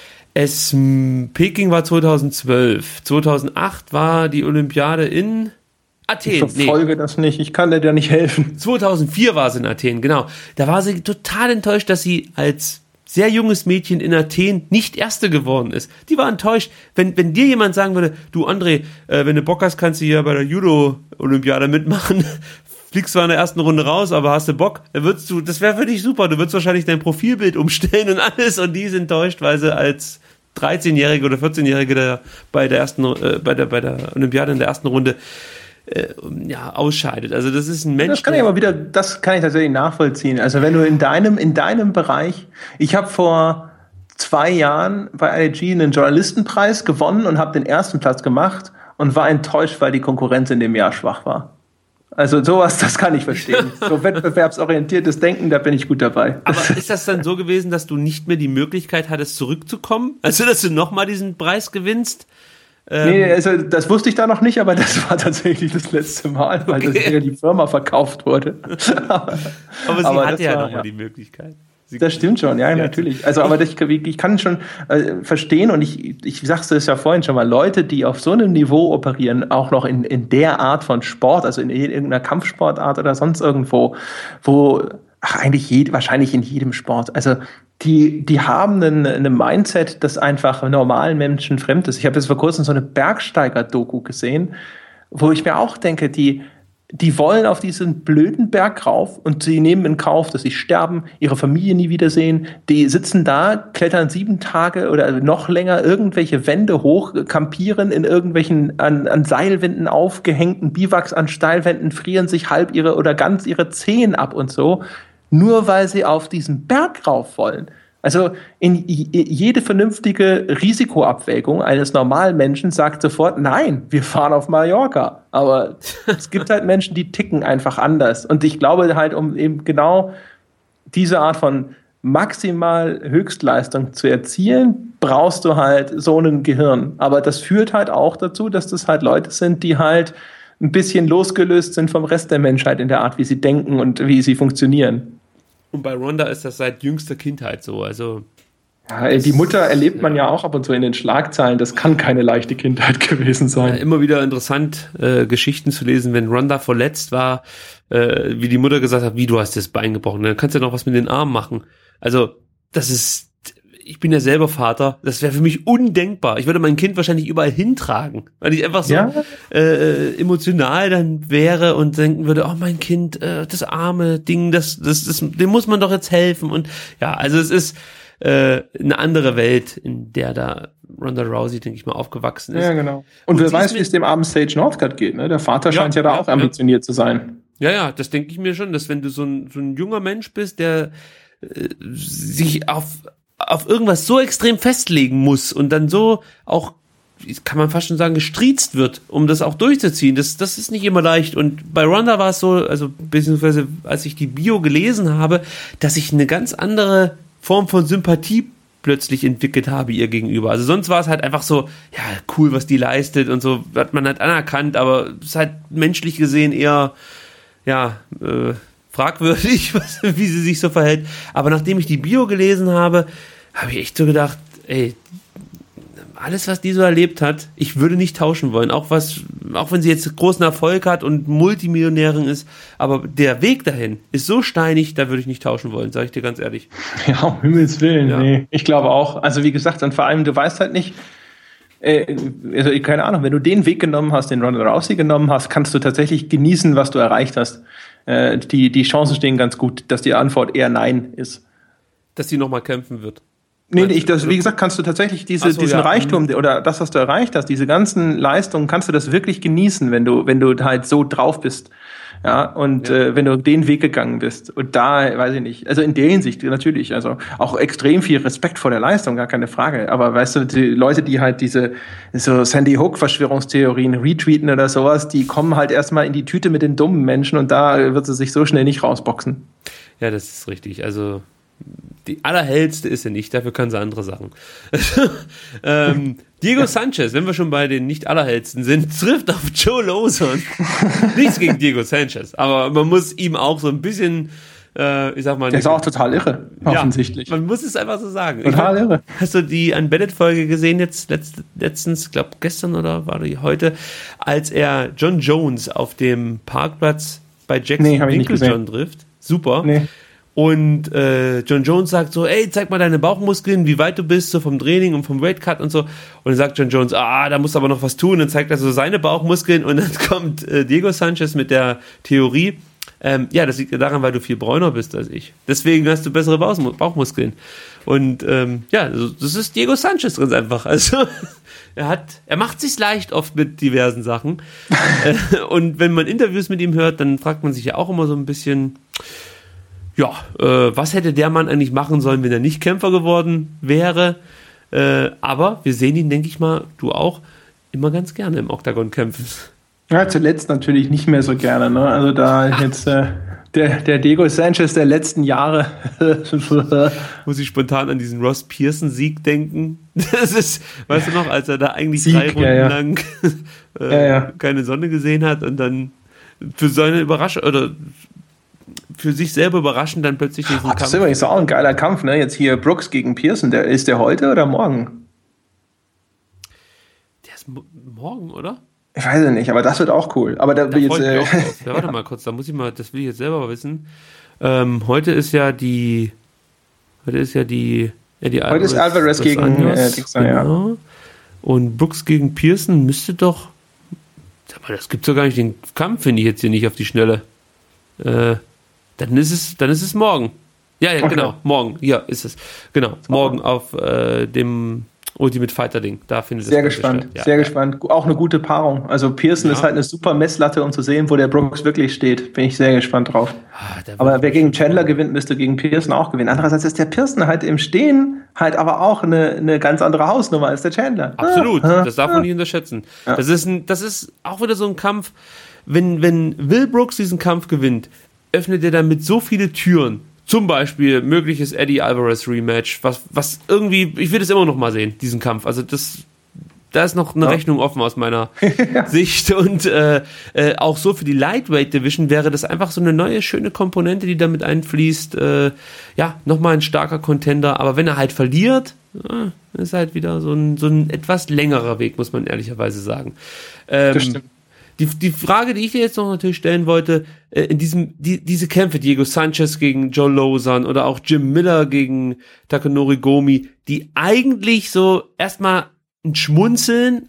Es, Peking war zweitausendzwölf. zweitausendacht war die Olympiade in Athen. Ich verfolge nee. das nicht, ich kann dir nicht helfen. zweitausendvier war sie in Athen, genau. Da war sie total enttäuscht, dass sie als sehr junges Mädchen in Athen nicht Erste geworden ist. Die war enttäuscht. Wenn, wenn dir jemand sagen würde, du André, äh, wenn du Bock hast, kannst du hier bei der Judo-Olympiade mitmachen, fliegst zwar in der ersten Runde raus, aber hast du Bock, dann würdest du, das wäre für dich super, du würdest wahrscheinlich dein Profilbild umstellen und alles und die ist enttäuscht, weil sie als dreizehnjährige oder vierzehnjährige der, bei der ersten, äh, bei der, bei der Olympiade in der ersten Runde äh, ja, ausscheidet. Also das ist ein Mensch. Das kann ich aber wieder, das kann ich tatsächlich nachvollziehen. Also wenn du in deinem, in deinem Bereich, ich habe vor zwei Jahren bei I G einen Journalistenpreis gewonnen und habe den ersten Platz gemacht und war enttäuscht, weil die Konkurrenz in dem Jahr schwach war. Also sowas, das kann ich verstehen. So wettbewerbsorientiertes Denken, da bin ich gut dabei. Aber ist das dann so gewesen, dass du nicht mehr die Möglichkeit hattest, zurückzukommen? Also, dass du nochmal diesen Preis gewinnst? Ähm nee, also das wusste ich da noch nicht, aber das war tatsächlich das letzte Mal, weil okay. das ja die Firma verkauft wurde. aber, aber sie aber hatte ja nochmal ja. die Möglichkeit. Das stimmt schon, ja, natürlich. Also, aber ich, ich kann schon äh, verstehen und ich, ich sagte es ja vorhin schon mal, Leute, die auf so einem Niveau operieren, auch noch in, in der Art von Sport, also in irgendeiner Kampfsportart oder sonst irgendwo, wo, ach, eigentlich je, wahrscheinlich in jedem Sport, also die, die haben einen, einen Mindset, das einfach normalen Menschen fremd ist. Ich habe jetzt vor kurzem so eine Bergsteiger-Doku gesehen, wo ich mir auch denke, die Die wollen auf diesen blöden Berg rauf und sie nehmen in Kauf, dass sie sterben, ihre Familie nie wiedersehen. Die sitzen da, klettern sieben Tage oder noch länger irgendwelche Wände hoch, kampieren in irgendwelchen an, an Seilwänden aufgehängten Biwaks an Steilwänden, frieren sich halb ihre oder ganz ihre Zehen ab und so, nur weil sie auf diesen Berg rauf wollen. Also in jede vernünftige Risikoabwägung eines normalen Menschen sagt sofort, nein, wir fahren auf Mallorca. Aber es gibt halt Menschen, die ticken einfach anders. Und ich glaube halt, um eben genau diese Art von maximal Höchstleistung zu erzielen, brauchst du halt so ein Gehirn. Aber das führt halt auch dazu, dass das halt Leute sind, die halt ein bisschen losgelöst sind vom Rest der Menschheit in der Art, wie sie denken und wie sie funktionieren. Und bei Ronda ist das seit jüngster Kindheit so. Also ja, die Mutter erlebt man ja auch ab und zu in den Schlagzeilen. Das kann keine leichte Kindheit gewesen sein. Ja, immer wieder interessant, äh, Geschichten zu lesen, wenn Ronda verletzt war, äh, wie die Mutter gesagt hat, wie, du hast das Bein gebrochen, dann kannst du ja noch was mit den Armen machen. Also das ist, ich bin ja selber Vater, das wäre für mich undenkbar. Ich würde mein Kind wahrscheinlich überall hintragen, weil ich einfach so ja? äh, emotional dann wäre und denken würde, oh mein Kind, äh, das arme Ding, das, das, das, dem muss man doch jetzt helfen. Und ja, also es ist äh, eine andere Welt, in der da Ronda Rousey, denke ich mal, aufgewachsen ist. Ja, genau. Und, und wer weiß, wie es dem armen Sage Northcutt geht, ne? Der Vater ja, scheint ja da ja, auch ambitioniert ja. zu sein. Ja, ja, das denke ich mir schon, dass wenn du so ein, so ein junger Mensch bist, der äh, sich auf auf irgendwas so extrem festlegen muss und dann so auch, kann man fast schon sagen, gestriezt wird, um das auch durchzuziehen. Das, das ist nicht immer leicht. Und bei Ronda war es so, also beziehungsweise als ich die Bio gelesen habe, dass ich eine ganz andere Form von Sympathie plötzlich entwickelt habe ihr gegenüber. Also sonst war es halt einfach so, ja, cool, was die leistet und so, hat man halt anerkannt, aber es ist halt menschlich gesehen eher, ja, äh, fragwürdig, was, wie sie sich so verhält. Aber nachdem ich die Bio gelesen habe, habe ich echt so gedacht, ey, alles, was die so erlebt hat, ich würde nicht tauschen wollen. Auch was, auch wenn sie jetzt großen Erfolg hat und Multimillionärin ist, aber der Weg dahin ist so steinig, da würde ich nicht tauschen wollen, sage ich dir ganz ehrlich. Ja, um Himmels Willen, ja. Nee. Ich glaube auch. Also wie gesagt, und vor allem, du weißt halt nicht, äh, also keine Ahnung, wenn du den Weg genommen hast, den Ronda Rousey genommen hast, kannst du tatsächlich genießen, was du erreicht hast. Äh, die, die Chancen stehen ganz gut, dass die Antwort eher Nein ist. Dass sie nochmal kämpfen wird. Nee, ich, das, wie gesagt, kannst du tatsächlich diese, so, diesen ja. Reichtum oder das, was du erreicht hast, diese ganzen Leistungen, kannst du das wirklich genießen, wenn du, wenn du halt so drauf bist, Ja, und Ja. Äh, wenn du den Weg gegangen bist und da, weiß ich nicht, also in der Hinsicht natürlich, also auch extrem viel Respekt vor der Leistung, gar keine Frage, aber weißt du, die Leute, die halt diese so Sandy Hook Verschwörungstheorien retweeten oder sowas, die kommen halt erstmal in die Tüte mit den dummen Menschen und da wird sie sich so schnell nicht rausboxen. Ja, das ist richtig. Also die allerhellste ist sie nicht, dafür kann sie andere Sachen. ähm, Diego Sanchez, wenn wir schon bei den nicht allerhellsten sind, trifft auf Joe Lawson. Nichts gegen Diego Sanchez, aber man muss ihm auch so ein bisschen, äh, ich sag mal... Der ist auch total irre, offensichtlich. Ja, man muss es einfach so sagen. Total ich, irre. Hast du die Unbetted-Folge gesehen jetzt letzt, letztens, ich glaube gestern oder war die heute, als er John Jones auf dem Parkplatz bei Jackson Nee, hab ich nicht Winklejohn trifft? Super. Nee. Und äh, John Jones sagt so, ey, zeig mal deine Bauchmuskeln, wie weit du bist, so vom Training und vom Weightcut und so. Und dann sagt John Jones, ah, da musst du aber noch was tun. Und dann zeigt er so seine Bauchmuskeln und dann kommt äh, Diego Sanchez mit der Theorie, ähm, ja, das liegt ja daran, weil du viel bräuner bist als ich. Deswegen hast du bessere Bauch- Bauchmuskeln. Und ähm, ja, das ist Diego Sanchez ganz einfach. Also er hat, er macht sich's leicht oft mit diversen Sachen. äh, und wenn man Interviews mit ihm hört, dann fragt man sich ja auch immer so ein bisschen, ja, äh, was hätte der Mann eigentlich machen sollen, wenn er nicht Kämpfer geworden wäre? Äh, aber wir sehen ihn, denke ich mal, du auch, immer ganz gerne im Oktagon kämpfen. Ja, zuletzt natürlich nicht mehr so gerne, ne? Also da Ach. jetzt äh, der, der Diego Sanchez der letzten Jahre. Muss ich spontan an diesen Ross Pearson-Sieg denken. Das ist, weißt du noch, als er da eigentlich Sieg, drei Runden ja, ja. lang äh, ja, ja. keine Sonne gesehen hat und dann für seine Überraschung oder für sich selber überraschend dann plötzlich diesen Ach, das Kampf. ist übrigens auch ein geiler Kampf, ne? Jetzt hier Brooks gegen Pearson, der, ist der heute oder morgen? Der ist mo- morgen, oder? Ich weiß es nicht, aber das wird auch cool. Aber da, Da jetzt, freue ich mich äh, auch drauf. Ja, warte mal kurz, da muss ich mal, das will ich jetzt selber wissen. Ähm, heute ist ja die, heute ist ja die, ja, die heute ist Alvarez Dos gegen Anjos, äh, Dixon, genau. ja. Und Brooks gegen Pearson müsste doch, sag mal, das gibt's doch gar nicht, den Kampf finde ich jetzt hier nicht auf die Schnelle. Äh, dann ist es, dann ist es morgen. Ja, ja, Okay. genau, morgen, ja, ist es. Genau, morgen auf äh, dem Ultimate Fighter Ding, da findet Sehr das gespannt, statt. Ja, sehr ja. gespannt. Auch eine gute Paarung. Also Pearson Ja. ist halt eine super Messlatte, um zu sehen, wo der Brooks wirklich steht. Bin ich sehr gespannt drauf. Ah, da Aber wird- wer gegen Chandler gewinnt, müsste gegen Pearson auch gewinnen. Andererseits ist der Pearson halt im Stehen halt aber auch eine, eine ganz andere Hausnummer als der Chandler. Absolut, Ah, das darf man nicht unterschätzen. Das ist ein, das ist auch wieder so ein Kampf, wenn, wenn Will Brooks diesen Kampf gewinnt, öffnet er damit so viele Türen. Zum Beispiel mögliches Eddie Alvarez Rematch, was, was irgendwie, ich will das immer noch mal sehen, diesen Kampf. Also das, da ist noch eine Ja. Rechnung offen aus meiner Sicht. Und äh, äh, auch so für die Lightweight Division wäre das einfach so eine neue, schöne Komponente, die damit einfließt. Äh, ja, nochmal ein starker Contender. Aber wenn er halt verliert, äh, ist halt wieder so ein, so ein etwas längerer Weg, muss man ehrlicherweise sagen. Ähm, Das stimmt. Die, die Frage, die ich dir jetzt noch natürlich stellen wollte, äh, in diesem, die, diese Kämpfe, Diego Sanchez gegen Joe Lawson oder auch Jim Miller gegen Takanori Gomi, die eigentlich so erstmal ein Schmunzeln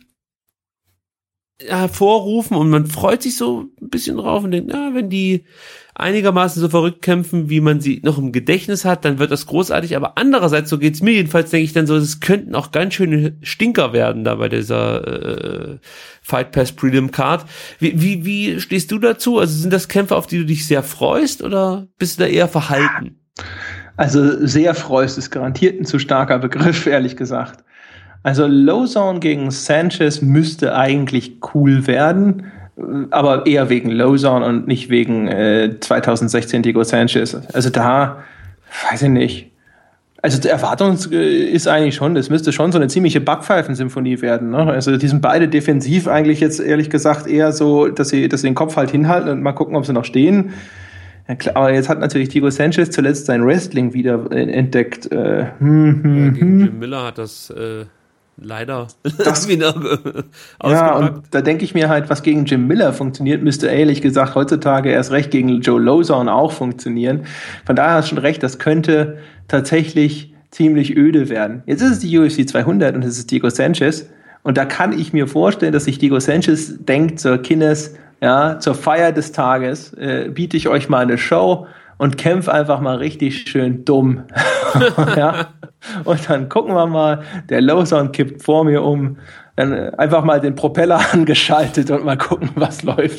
hervorrufen und man freut sich so ein bisschen drauf und denkt, na, wenn die einigermaßen so verrückt kämpfen, wie man sie noch im Gedächtnis hat, dann wird das großartig, aber andererseits, so geht's mir jedenfalls, denke ich dann so, es könnten auch ganz schöne Stinker werden da bei dieser äh, Fight Pass Prelim Card. Wie, wie, wie stehst du dazu? Also sind das Kämpfe, auf die du dich sehr freust oder bist du da eher verhalten? Also sehr freust ist garantiert ein zu starker Begriff, ehrlich gesagt. Also Lawson gegen Sanchez müsste eigentlich cool werden, aber eher wegen Lawson und nicht wegen äh, zwanzig sechzehn Diego Sanchez. Also da, weiß ich nicht. Also die Erwartung ist eigentlich schon, das müsste schon so eine ziemliche Backpfeifen-Symphonie werden. Ne? Also die sind beide defensiv eigentlich jetzt ehrlich gesagt eher so, dass sie, dass sie den Kopf halt hinhalten und mal gucken, ob sie noch stehen. Ja, klar, aber jetzt hat natürlich Diego Sanchez zuletzt sein Wrestling wieder entdeckt. Äh, hm, hm, Ja, gegen hm. Jim Miller hat das äh, leider Das- wieder Ja, ausgepackt. und da denke ich mir halt, was gegen Jim Miller funktioniert, müsste ehrlich gesagt heutzutage erst recht gegen Joe Lawson auch funktionieren. Von daher hast du schon recht, das könnte tatsächlich ziemlich öde werden. Jetzt ist es die U F C zweihundert und es ist Diego Sanchez. Und da kann ich mir vorstellen, dass sich Diego Sanchez denkt, zur Kindes, ja, zur Feier des Tages äh, biete ich euch mal eine Show und kämpf einfach mal richtig schön dumm. Ja? Und dann gucken wir mal, der Lawson kippt vor mir um, dann äh, einfach mal den Propeller angeschaltet und mal gucken, was läuft.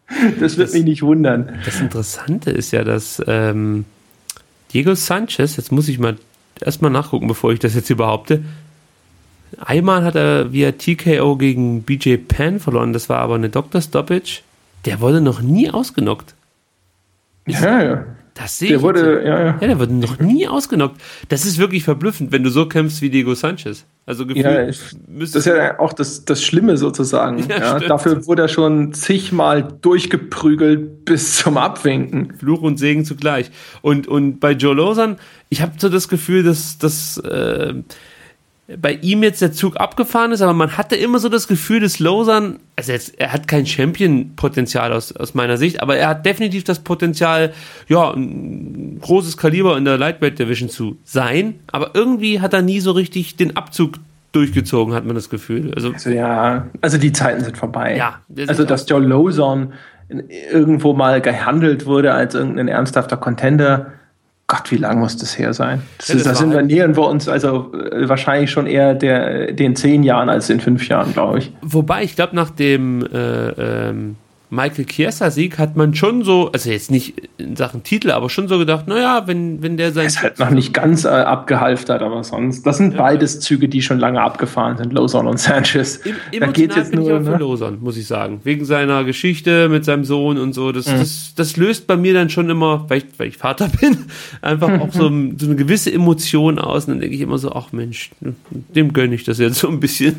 Das wird das, mich nicht wundern. Das Interessante ist ja, dass ähm, Diego Sanchez, jetzt muss ich mal erstmal nachgucken, bevor ich das jetzt hier behaupte, einmal hat er via T K O gegen B J Penn verloren, das war aber eine Doctor Stoppage. Der wurde noch nie ausgenockt. Ja, ja. Das sehe der ich. Wurde, ja, ja. ja, der wurde noch nie ausgenockt. Das ist wirklich verblüffend, wenn du so kämpfst wie Diego Sanchez. Also gefühlt ja, ich, das ist ja auch das, das Schlimme sozusagen. Ja, ja, dafür wurde er schon zigmal durchgeprügelt bis zum Abwinken. Fluch und Segen zugleich. Und, und bei Joe Lauzon, ich habe so das Gefühl, dass, dass äh, bei ihm jetzt der Zug abgefahren ist, aber man hatte immer so das Gefühl, dass Lauzon, also jetzt, er hat kein Champion-Potenzial aus, aus meiner Sicht, aber er hat definitiv das Potenzial, ja, ein großes Kaliber in der Lightweight-Division zu sein, aber irgendwie hat er nie so richtig den Abzug durchgezogen, hat man das Gefühl. Also, also ja, also die Zeiten sind vorbei. Ja, also dass Joe Lauzon irgendwo mal gehandelt wurde als irgendein ernsthafter Contender. Gott, wie lang muss das her sein? Das ja, ist, das da sind halt wir nähern wir uns also äh, wahrscheinlich schon eher der, den zehn Jahren als den fünf Jahren, glaube ich. Wobei, ich glaube, nach dem äh, ähm, Michael Chiesa-Sieg hat man schon so, also jetzt nicht in Sachen Titel, aber schon so gedacht, naja, wenn, wenn der sein... Ist halt noch nicht ganz äh, abgehalftert, aber sonst, das sind ja beides Züge, die schon lange abgefahren sind, Lauzon und Sanchez. Im, da geht's jetzt bin nur, ich auch für ne? Lauzon, muss ich sagen. Wegen seiner Geschichte mit seinem Sohn und so, das, mhm. das, das löst bei mir dann schon immer, weil ich, weil ich Vater bin, einfach auch so, so eine gewisse Emotion aus und dann denke ich immer so, ach Mensch, dem gönne ich das jetzt so ein bisschen.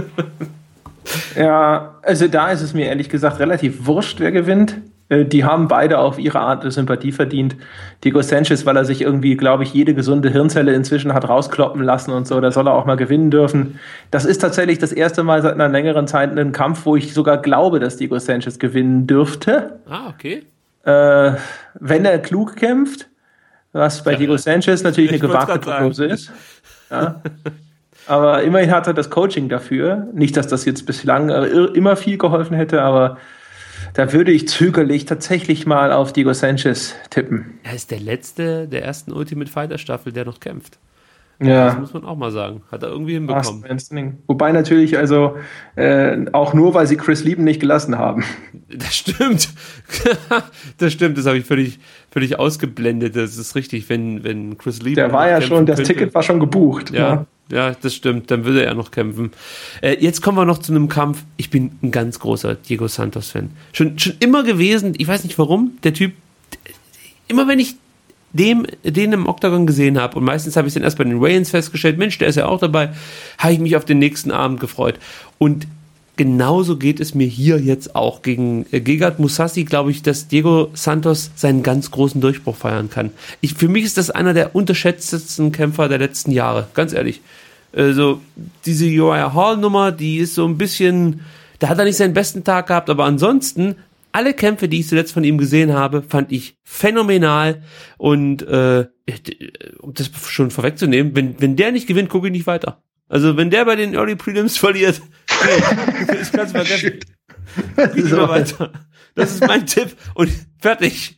Ja, also da ist es mir ehrlich gesagt relativ wurscht, wer gewinnt. Die haben beide auf ihre Art Sympathie verdient. Diego Sanchez, weil er sich irgendwie, glaube ich, jede gesunde Hirnzelle inzwischen hat rauskloppen lassen und so, da soll er auch mal gewinnen dürfen. Das ist tatsächlich das erste Mal seit einer längeren Zeit ein Kampf, wo ich sogar glaube, dass Diego Sanchez gewinnen dürfte. Ah, okay. Äh, wenn er klug kämpft, was bei ja, Diego Sanchez natürlich eine gewagte Prognose ist. Ja. Aber immerhin hat er das Coaching dafür. Nicht, dass das jetzt bislang immer viel geholfen hätte, aber da würde ich zögerlich tatsächlich mal auf Diego Sanchez tippen. Er ist der letzte der ersten Ultimate Fighter Staffel, der noch kämpft. Ja. Das muss man auch mal sagen. Hat er irgendwie hinbekommen. Wobei natürlich, also äh, auch nur, weil sie Chris Lieben nicht gelassen haben. Das stimmt. Das stimmt, das habe ich völlig, völlig ausgeblendet. Das ist richtig, wenn, wenn Chris Lieben... Der war ja schon, das könnte. Ticket war schon gebucht. Ja, ja, ja, das stimmt. Dann würde er noch kämpfen. Äh, jetzt kommen wir noch zu einem Kampf. Ich bin ein ganz großer Diego Santos-Fan. Schon, schon immer gewesen. Ich weiß nicht warum. Der Typ, immer wenn ich dem, den im Octagon gesehen habe, und meistens habe ich den erst bei den Wayans festgestellt, Mensch, der ist ja auch dabei, habe ich mich auf den nächsten Abend gefreut. Und genauso geht es mir hier jetzt auch. Gegen äh, Gegard Mousasi glaube ich, dass Diego Santos seinen ganz großen Durchbruch feiern kann. Ich, für mich ist das einer der unterschätztesten Kämpfer der letzten Jahre, ganz ehrlich. Also diese Uriah Hall-Nummer, die ist so ein bisschen, da hat er nicht seinen besten Tag gehabt, aber ansonsten alle Kämpfe, die ich zuletzt von ihm gesehen habe, fand ich phänomenal. Und äh, um das schon vorwegzunehmen, wenn, wenn der nicht gewinnt, gucke ich nicht weiter. Also wenn der bei den Early Prelims verliert, okay, ich kann es vergessen. Geht so. Immer weiter. Das ist mein Tipp und fertig.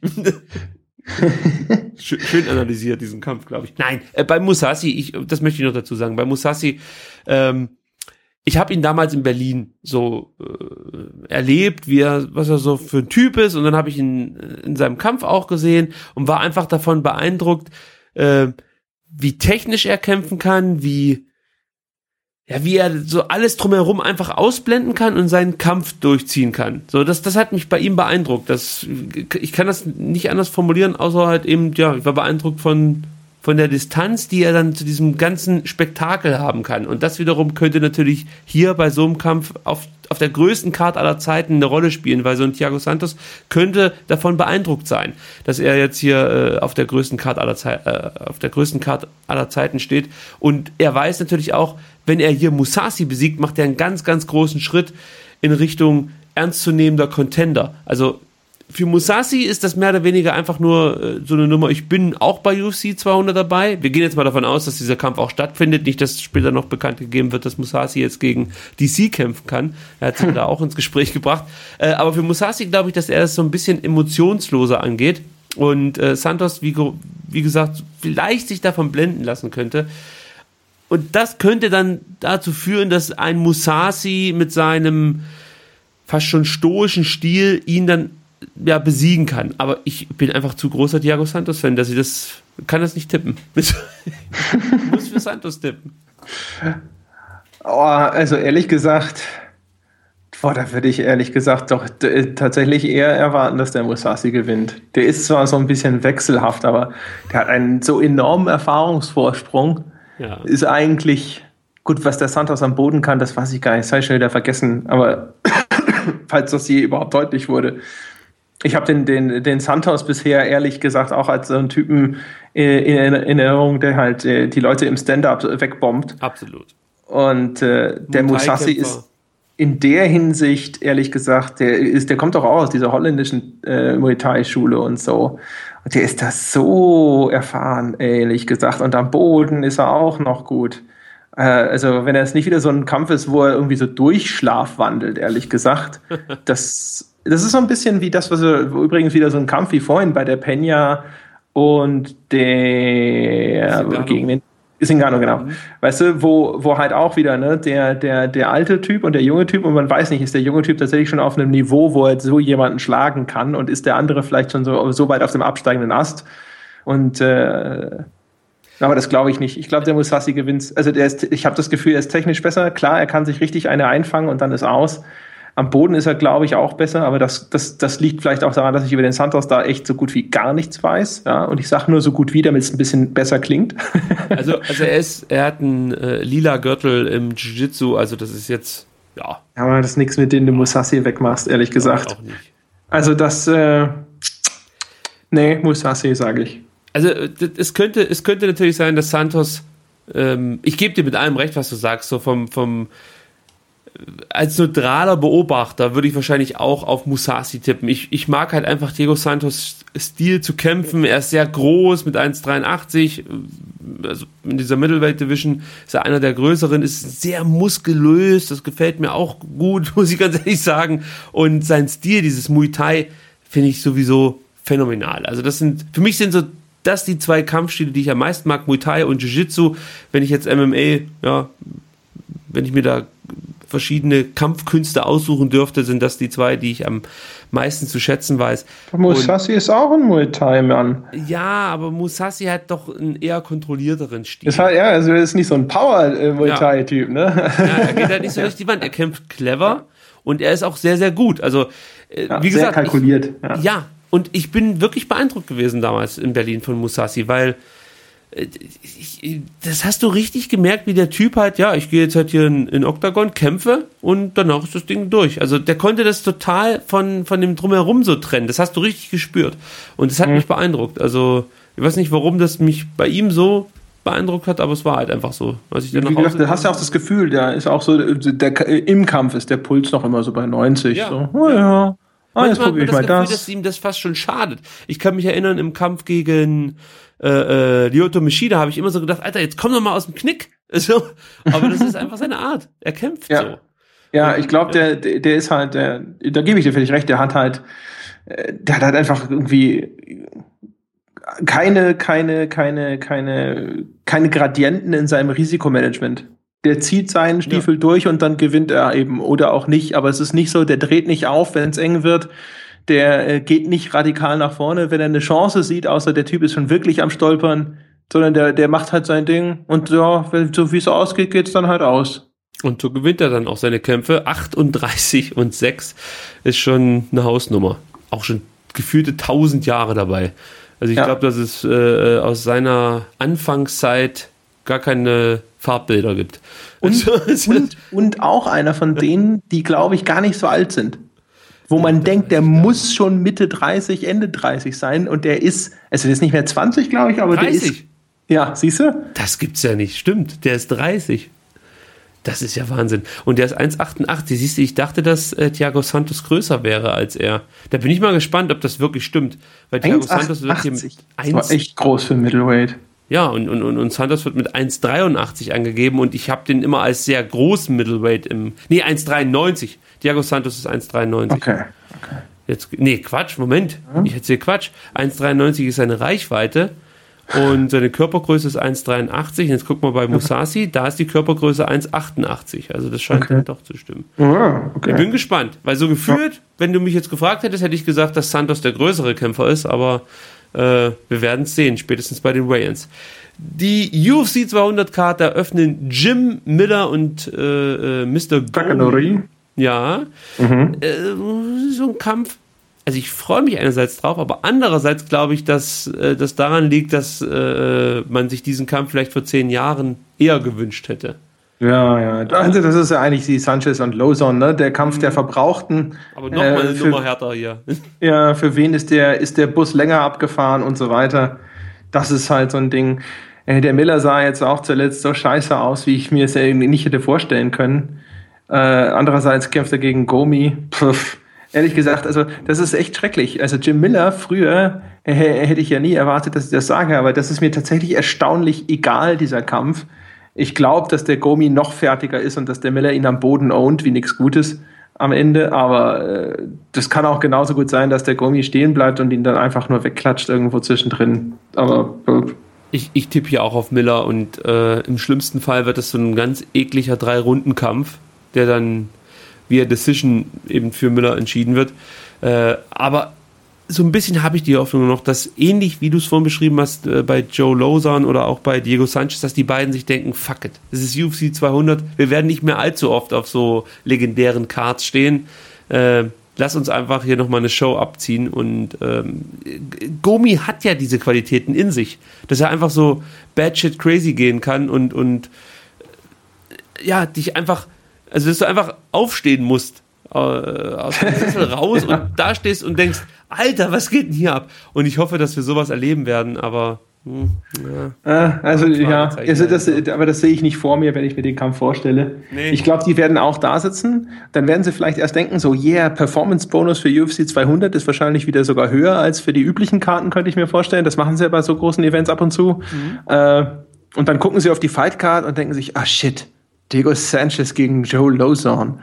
Schön, schön analysiert, diesen Kampf, glaube ich. Nein, äh, bei Mousasi, ich, das möchte ich noch dazu sagen, bei Mousasi, ähm, ich habe ihn damals in Berlin so äh, erlebt, wie er, was er so für ein Typ ist, und dann habe ich ihn in seinem Kampf auch gesehen und war einfach davon beeindruckt, äh, wie technisch er kämpfen kann, wie ja, wie er so alles drumherum einfach ausblenden kann und seinen Kampf durchziehen kann. So, das, das hat mich bei ihm beeindruckt. Das, ich kann das nicht anders formulieren, außer halt eben, ja, ich war beeindruckt von von der Distanz, die er dann zu diesem ganzen Spektakel haben kann. Und das wiederum könnte natürlich hier bei so einem Kampf auf, auf der größten Card aller Zeiten eine Rolle spielen, weil so ein Thiago Santos könnte davon beeindruckt sein, dass er jetzt hier äh, auf der größten Card aller Ze- äh, auf der größten Card aller Zeiten steht. Und er weiß natürlich auch, wenn er hier Mousasi besiegt, macht er einen ganz, ganz großen Schritt in Richtung ernstzunehmender Contender. Also für Mousasi ist das mehr oder weniger einfach nur äh, so eine Nummer, ich bin auch bei U F C zweihundert dabei. Wir gehen jetzt mal davon aus, dass dieser Kampf auch stattfindet. Nicht, dass später noch bekannt gegeben wird, dass Mousasi jetzt gegen D C kämpfen kann. Er hat sich da auch ins Gespräch gebracht. Äh, aber für Mousasi glaube ich, dass er das so ein bisschen emotionsloser angeht. Und äh, Santos, wie, wie gesagt, vielleicht sich davon blenden lassen könnte. Und das könnte dann dazu führen, dass ein Mousasi mit seinem fast schon stoischen Stil ihn dann ja, besiegen kann. Aber ich bin einfach zu großer Thiago Santos-Fan, dass ich das, kann das nicht tippen. Ich muss für Santos tippen. Oh, also ehrlich gesagt, boah, da würde ich ehrlich gesagt doch d- tatsächlich eher erwarten, dass der Musashi gewinnt. Der ist zwar so ein bisschen wechselhaft, aber der hat einen so enormen Erfahrungsvorsprung. Ja. Ist eigentlich, gut, was der Santos am Boden kann, das weiß ich gar nicht, das habe ich schon wieder vergessen, aber falls das je überhaupt deutlich wurde. Ich habe den, den, den Santos bisher ehrlich gesagt auch als so einen Typen äh, in, in Erinnerung, der halt äh, die Leute im Stand-Up wegbombt. Absolut. Und äh, der Musashi ist in der Hinsicht, ehrlich gesagt, der ist, der kommt doch auch aus dieser holländischen äh, Muay Thai-Schule und so. Und der ist da so erfahren, ehrlich gesagt. Und am Boden ist er auch noch gut. Äh, also wenn er jetzt nicht wieder so ein Kampf ist, wo er irgendwie so Durchschlaf wandelt, ehrlich gesagt. Das, das ist so ein bisschen wie das, was er, übrigens wieder so ein Kampf wie vorhin bei der Peña und der Zingano. gegen den Zingano, genau. Mhm. Weißt du, wo, wo halt auch wieder, ne, der, der, der alte Typ und der junge Typ, und man weiß nicht, ist der junge Typ tatsächlich schon auf einem Niveau, wo er so jemanden schlagen kann, und ist der andere vielleicht schon so, so weit auf dem absteigenden Ast. Und äh, aber das glaube ich nicht. Ich glaube, der Musashi gewinnt. Also der ist, ich habe das Gefühl, er ist technisch besser. Klar, er kann sich richtig eine einfangen und dann ist aus. Am Boden ist er, glaube ich, auch besser, aber das, das, das liegt vielleicht auch daran, dass ich über den Santos da echt so gut wie gar nichts weiß. Ja? Und ich sage nur so gut wie, damit es ein bisschen besser klingt. Also, also er ist, er hat einen äh, lila Gürtel im Jiu-Jitsu, also das ist jetzt, ja. Aber das ist nichts, mit dem du Musashi wegmachst, ehrlich gesagt. Auch nicht. Also das, äh, nee, Musashi, sage ich. Also es könnte, es könnte natürlich sein, dass Santos, ähm, ich gebe dir mit allem recht, was du sagst, so vom, vom als neutraler Beobachter würde ich wahrscheinlich auch auf Musashi tippen. Ich, ich mag halt einfach Thiago Santos Stil zu kämpfen. Er ist sehr groß mit eins Komma dreiundachtzig. Also in dieser Middleweight Division ist er einer der größeren, ist sehr muskulös. Das gefällt mir auch gut, muss ich ganz ehrlich sagen. Und sein Stil, dieses Muay Thai, finde ich sowieso phänomenal. Also das sind, für mich sind so das die zwei Kampfstile, die ich am meisten mag, Muay Thai und Jiu-Jitsu. Wenn ich jetzt M M A, ja, wenn ich mir da verschiedene Kampfkünste aussuchen dürfte, sind das die zwei, die ich am meisten zu schätzen weiß. Musashi ist auch ein Muay Thai-Mann. Ja, aber Musashi hat doch einen eher kontrollierteren Stil. Das heißt, ja, also er ist nicht so ein Power-Muay Thai-Typ, ne? Ja, er geht halt nicht so durch die Wand. Er kämpft clever und er ist auch sehr, sehr gut. Also, äh, ja, wie sehr gesagt, kalkuliert. Ich, ja. ja, und ich bin wirklich beeindruckt gewesen damals in Berlin von Musashi, weil Ich, das hast du richtig gemerkt, wie der Typ halt, ja, ich gehe jetzt halt hier in, in Octagon, kämpfe und danach ist das Ding durch. Also der konnte das total von, von dem Drumherum so trennen. Das hast du richtig gespürt. Und das hat mhm. mich beeindruckt. Also ich weiß nicht, warum das mich bei ihm so beeindruckt hat, aber es war halt einfach so. Als ich dann wie gesagt, du hast ja auch das Gefühl, der ist auch so, der, im Kampf ist der Puls noch immer so bei neunzig. Ja. So, oh ja. Ah, jetzt probiere ich mal Gefühl, das. dass ihm das fast schon schadet. Ich kann mich erinnern, im Kampf gegen äh, äh, Lyoto Machida habe ich immer so gedacht, Alter, jetzt komm doch mal aus dem Knick. So, aber das ist einfach seine Art. Er kämpft ja. so. Ja, Und, ich glaube, ja. der, der ist halt, der, da gebe ich dir völlig recht, der hat halt, der hat halt einfach irgendwie keine, keine, keine, keine, keine Gradienten in seinem Risikomanagement. Der zieht seinen Stiefel ja. durch und dann gewinnt er eben oder auch nicht. Aber es ist nicht so, der dreht nicht auf, wenn es eng wird. Der äh, geht nicht radikal nach vorne, wenn er eine Chance sieht, außer der Typ ist schon wirklich am Stolpern, sondern der, der macht halt sein Ding und ja, wenn, so wie es ausgeht, geht's dann halt aus. Und so gewinnt er dann auch seine Kämpfe. achtunddreißig und sechs ist schon eine Hausnummer. Auch schon gefühlte tausend Jahre dabei. Also ich ja. glaube, dass es äh, aus seiner Anfangszeit gar keine Farbbilder gibt. Und, und, und auch einer von denen, die, glaube ich, gar nicht so alt sind. Wo man denkt, der muss schon Mitte dreißig, Ende dreißig sein. Und der ist, also der ist nicht mehr zwanzig, glaube ich, aber dreißig? Der ist... Ja, siehst du? Das gibt's ja nicht. Stimmt, der ist dreißig. Das ist ja Wahnsinn. Und der ist eins Komma achtundachtzig. Siehst du, ich dachte, dass äh, Thiago Santos größer wäre als er. Da bin ich mal gespannt, ob das wirklich stimmt. Weil Thiago Santos wird hier mit eins, das war echt groß für Middleweight. Ja, und, und, und Santos wird mit eins Komma dreiundachtzig angegeben und ich habe den immer als sehr großen Middleweight im... Nee, eins Komma dreiundneunzig. Thiago Santos ist eins Komma dreiundneunzig. Okay, okay. Jetzt, nee, Quatsch, Moment. Hm? Ich erzähle Quatsch. eins Komma dreiundneunzig ist seine Reichweite Und seine Körpergröße ist eins Komma dreiundachtzig. Jetzt guck mal bei Musashi, da ist die Körpergröße eins Komma achtundachtzig. Also das scheint Okay. dann doch zu stimmen. Ja, okay. Ich bin gespannt, weil so gefühlt, ja. wenn du mich jetzt gefragt hättest, hätte ich gesagt, dass Santos der größere Kämpfer ist, aber äh, wir werden es sehen, spätestens bei den Weigh-ins. Die U F C zweihundert Card eröffnen Jim Miller und äh, äh, Mister Gomi. Ja, mhm. äh, so ein Kampf. Also ich freue mich einerseits drauf, aber andererseits glaube ich, dass äh, das daran liegt, dass äh, man sich diesen Kampf vielleicht vor zehn Jahren eher gewünscht hätte. Ja, ja. Also das ist ja eigentlich die Sanchez und Lawson, ne? Der Kampf der Verbrauchten. Aber nochmal eine äh, für, Nummer härter hier. Ja, für wen ist der, ist der Bus länger abgefahren und so weiter. Das ist halt so ein Ding. Äh, der Miller sah jetzt auch zuletzt so scheiße aus, wie ich mir es irgendwie nicht hätte vorstellen können. Äh, andererseits kämpft er gegen Gomi. Pff. Ehrlich gesagt, also das ist echt schrecklich. Also Jim Miller früher äh, hätte ich ja nie erwartet, dass ich das sage, aber das ist mir tatsächlich erstaunlich egal, dieser Kampf. Ich glaube, dass der Gomi noch fertiger ist und dass der Miller ihn am Boden ownt, wie nichts Gutes am Ende, aber äh, das kann auch genauso gut sein, dass der Gomi stehen bleibt und ihn dann einfach nur wegklatscht irgendwo zwischendrin. Aber äh, ich, ich tippe hier auch auf Miller und äh, im schlimmsten Fall wird es so ein ganz ekliger Drei-Runden-Kampf, der dann via Decision eben für Miller entschieden wird. Äh, aber so ein bisschen habe ich die Hoffnung noch, dass ähnlich wie du es vorhin beschrieben hast, äh, bei Joe Lawson oder auch bei Diego Sanchez, dass die beiden sich denken, fuck it, das ist U F C zweihundert, wir werden nicht mehr allzu oft auf so legendären Cards stehen. Äh, lass uns einfach hier nochmal eine Show abziehen und ähm, Gomi hat ja diese Qualitäten in sich, dass er einfach so bad shit crazy gehen kann und, und ja, dich einfach Also, dass du einfach aufstehen musst, äh, aus dem Sessel raus und da stehst und denkst, Alter, was geht denn hier ab? Und ich hoffe, dass wir sowas erleben werden, aber hm, ja. Äh, also, ja, also das, aber das sehe ich nicht vor mir, wenn ich mir den Kampf vorstelle. Nee. Ich glaube, die werden auch da sitzen, dann werden sie vielleicht erst denken, so, yeah, Performance-Bonus für U F C zweihundert ist wahrscheinlich wieder sogar höher als für die üblichen Karten, könnte ich mir vorstellen. Das machen sie ja bei so großen Events ab und zu. Mhm. Äh, und dann gucken sie auf die Fight-Card und denken sich, ah, shit, Diego Sanchez gegen Joe Lawson.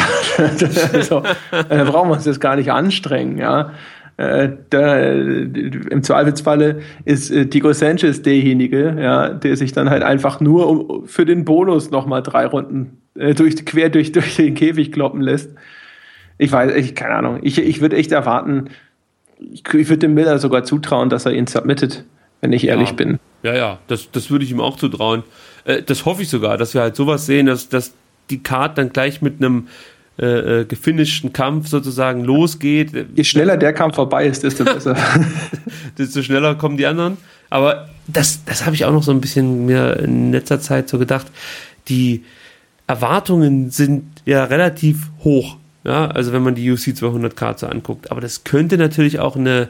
Also, da brauchen wir uns jetzt gar nicht anstrengen, ja. Äh, da, im Zweifelsfalle ist äh, Diego Sanchez derjenige, ja, der sich dann halt einfach nur um, für den Bonus nochmal drei Runden äh, durch, quer durch, durch den Käfig kloppen lässt. Ich weiß, ich, keine Ahnung. Ich, ich würde echt erwarten, ich, ich würde dem Miller sogar zutrauen, dass er ihn submittet, wenn ich ehrlich ja. bin. Ja, ja, das, das würde ich ihm auch zutrauen. Äh, das hoffe ich sogar, dass wir halt sowas sehen, dass, dass die Card dann gleich mit einem äh, äh, gefinischten Kampf sozusagen losgeht. Je schneller der Kampf vorbei ist, desto besser. Desto schneller kommen die anderen. Aber das, das habe ich auch noch so ein bisschen mir in letzter Zeit so gedacht. Die Erwartungen sind ja relativ hoch. Ja, also wenn man die U F C zweihundert Card so anguckt. Aber das könnte natürlich auch eine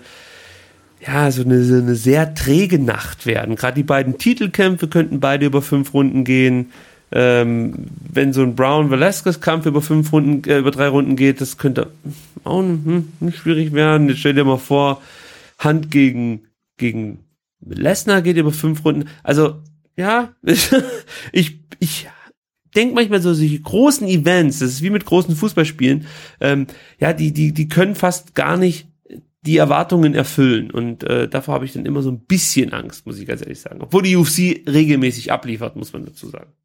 ja, so eine, so eine sehr träge Nacht werden. Gerade die beiden Titelkämpfe könnten beide über fünf Runden gehen. Ähm, wenn so ein Brown-Velasquez-Kampf über fünf Runden, äh, über drei Runden geht, das könnte auch hm, schwierig werden. Jetzt stell dir mal vor, Hunt gegen, gegen Lesnar geht über fünf Runden. Also, ja, ich, ich denke manchmal so, solche großen Events, das ist wie mit großen Fußballspielen, ähm, ja, die, die, die können fast gar nicht die Erwartungen erfüllen und äh, davor habe ich dann immer so ein bisschen Angst, muss ich ganz ehrlich sagen. Obwohl die U F C regelmäßig abliefert, muss man dazu sagen.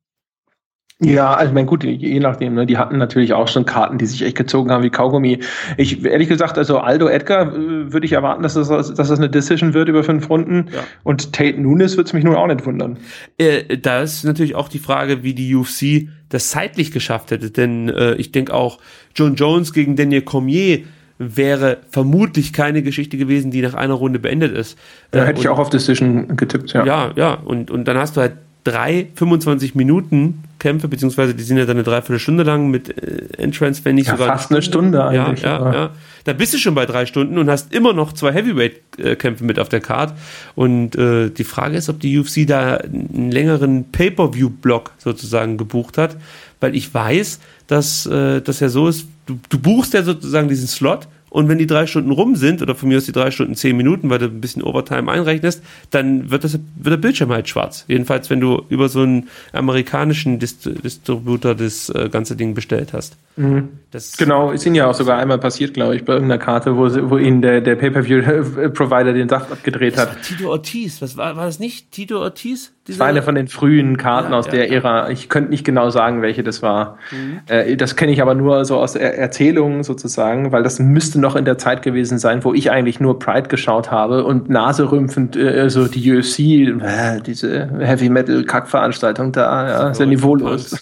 Ja, also ich meine, gut, je nachdem, ne, die hatten natürlich auch schon Karten, die sich echt gezogen haben wie Kaugummi. Ich, ehrlich gesagt, also Aldo Edgar äh, würde ich erwarten, dass das, dass das eine Decision wird über fünf Runden ja. Und Tate Nunes würde es mich nun auch nicht wundern. Äh, da ist natürlich auch die Frage, wie die U F C das zeitlich geschafft hätte, denn äh, ich denke auch, John Jones gegen Daniel Cormier wäre vermutlich keine Geschichte gewesen, die nach einer Runde beendet ist. Da hätte und, ich auch auf Decision getippt, ja. Ja, ja, und, und dann hast du halt drei fünfundzwanzig Minuten Kämpfe, beziehungsweise die sind ja dann eine Dreiviertelstunde lang mit äh, Entrance, wenn nicht ja, sogar... fast eine Stunde eigentlich. Ja, ja, ja. Da bist du schon bei drei Stunden und hast immer noch zwei Heavyweight-Kämpfe mit auf der Card. Und äh, die Frage ist, ob die U F C da einen längeren Pay-Per-View-Block sozusagen gebucht hat, weil ich weiß, dass äh, das ja so ist, du, du buchst ja sozusagen diesen Slot und wenn die drei Stunden rum sind, oder von mir aus die drei Stunden zehn Minuten, weil du ein bisschen Overtime einrechnest, dann wird, das, wird der Bildschirm halt schwarz. Jedenfalls, wenn du über so einen amerikanischen Dist- Distributor das äh, ganze Ding bestellt hast. Mhm. Das Genau, ist ihnen ja auch sogar einmal passiert, glaube ich, bei irgendeiner Karte, wo, sie, wo ihnen der, der Pay-Per-View-Provider den Saft abgedreht das hat. war Tito Ortiz, was war, war das nicht? Tito Ortiz? Das war eine von den frühen Karten Ja, aus ja, der ja. Ära. Ich könnte nicht genau sagen, welche das war. Mhm. Äh, das kenne ich aber nur so aus er- Erzählungen sozusagen, weil das müsste noch in der Zeit gewesen sein, wo ich eigentlich nur Pride geschaut habe und naserümpfend äh, so die U F C, äh, diese Heavy-Metal-Kackveranstaltung da, ja, ist ja niveaulos.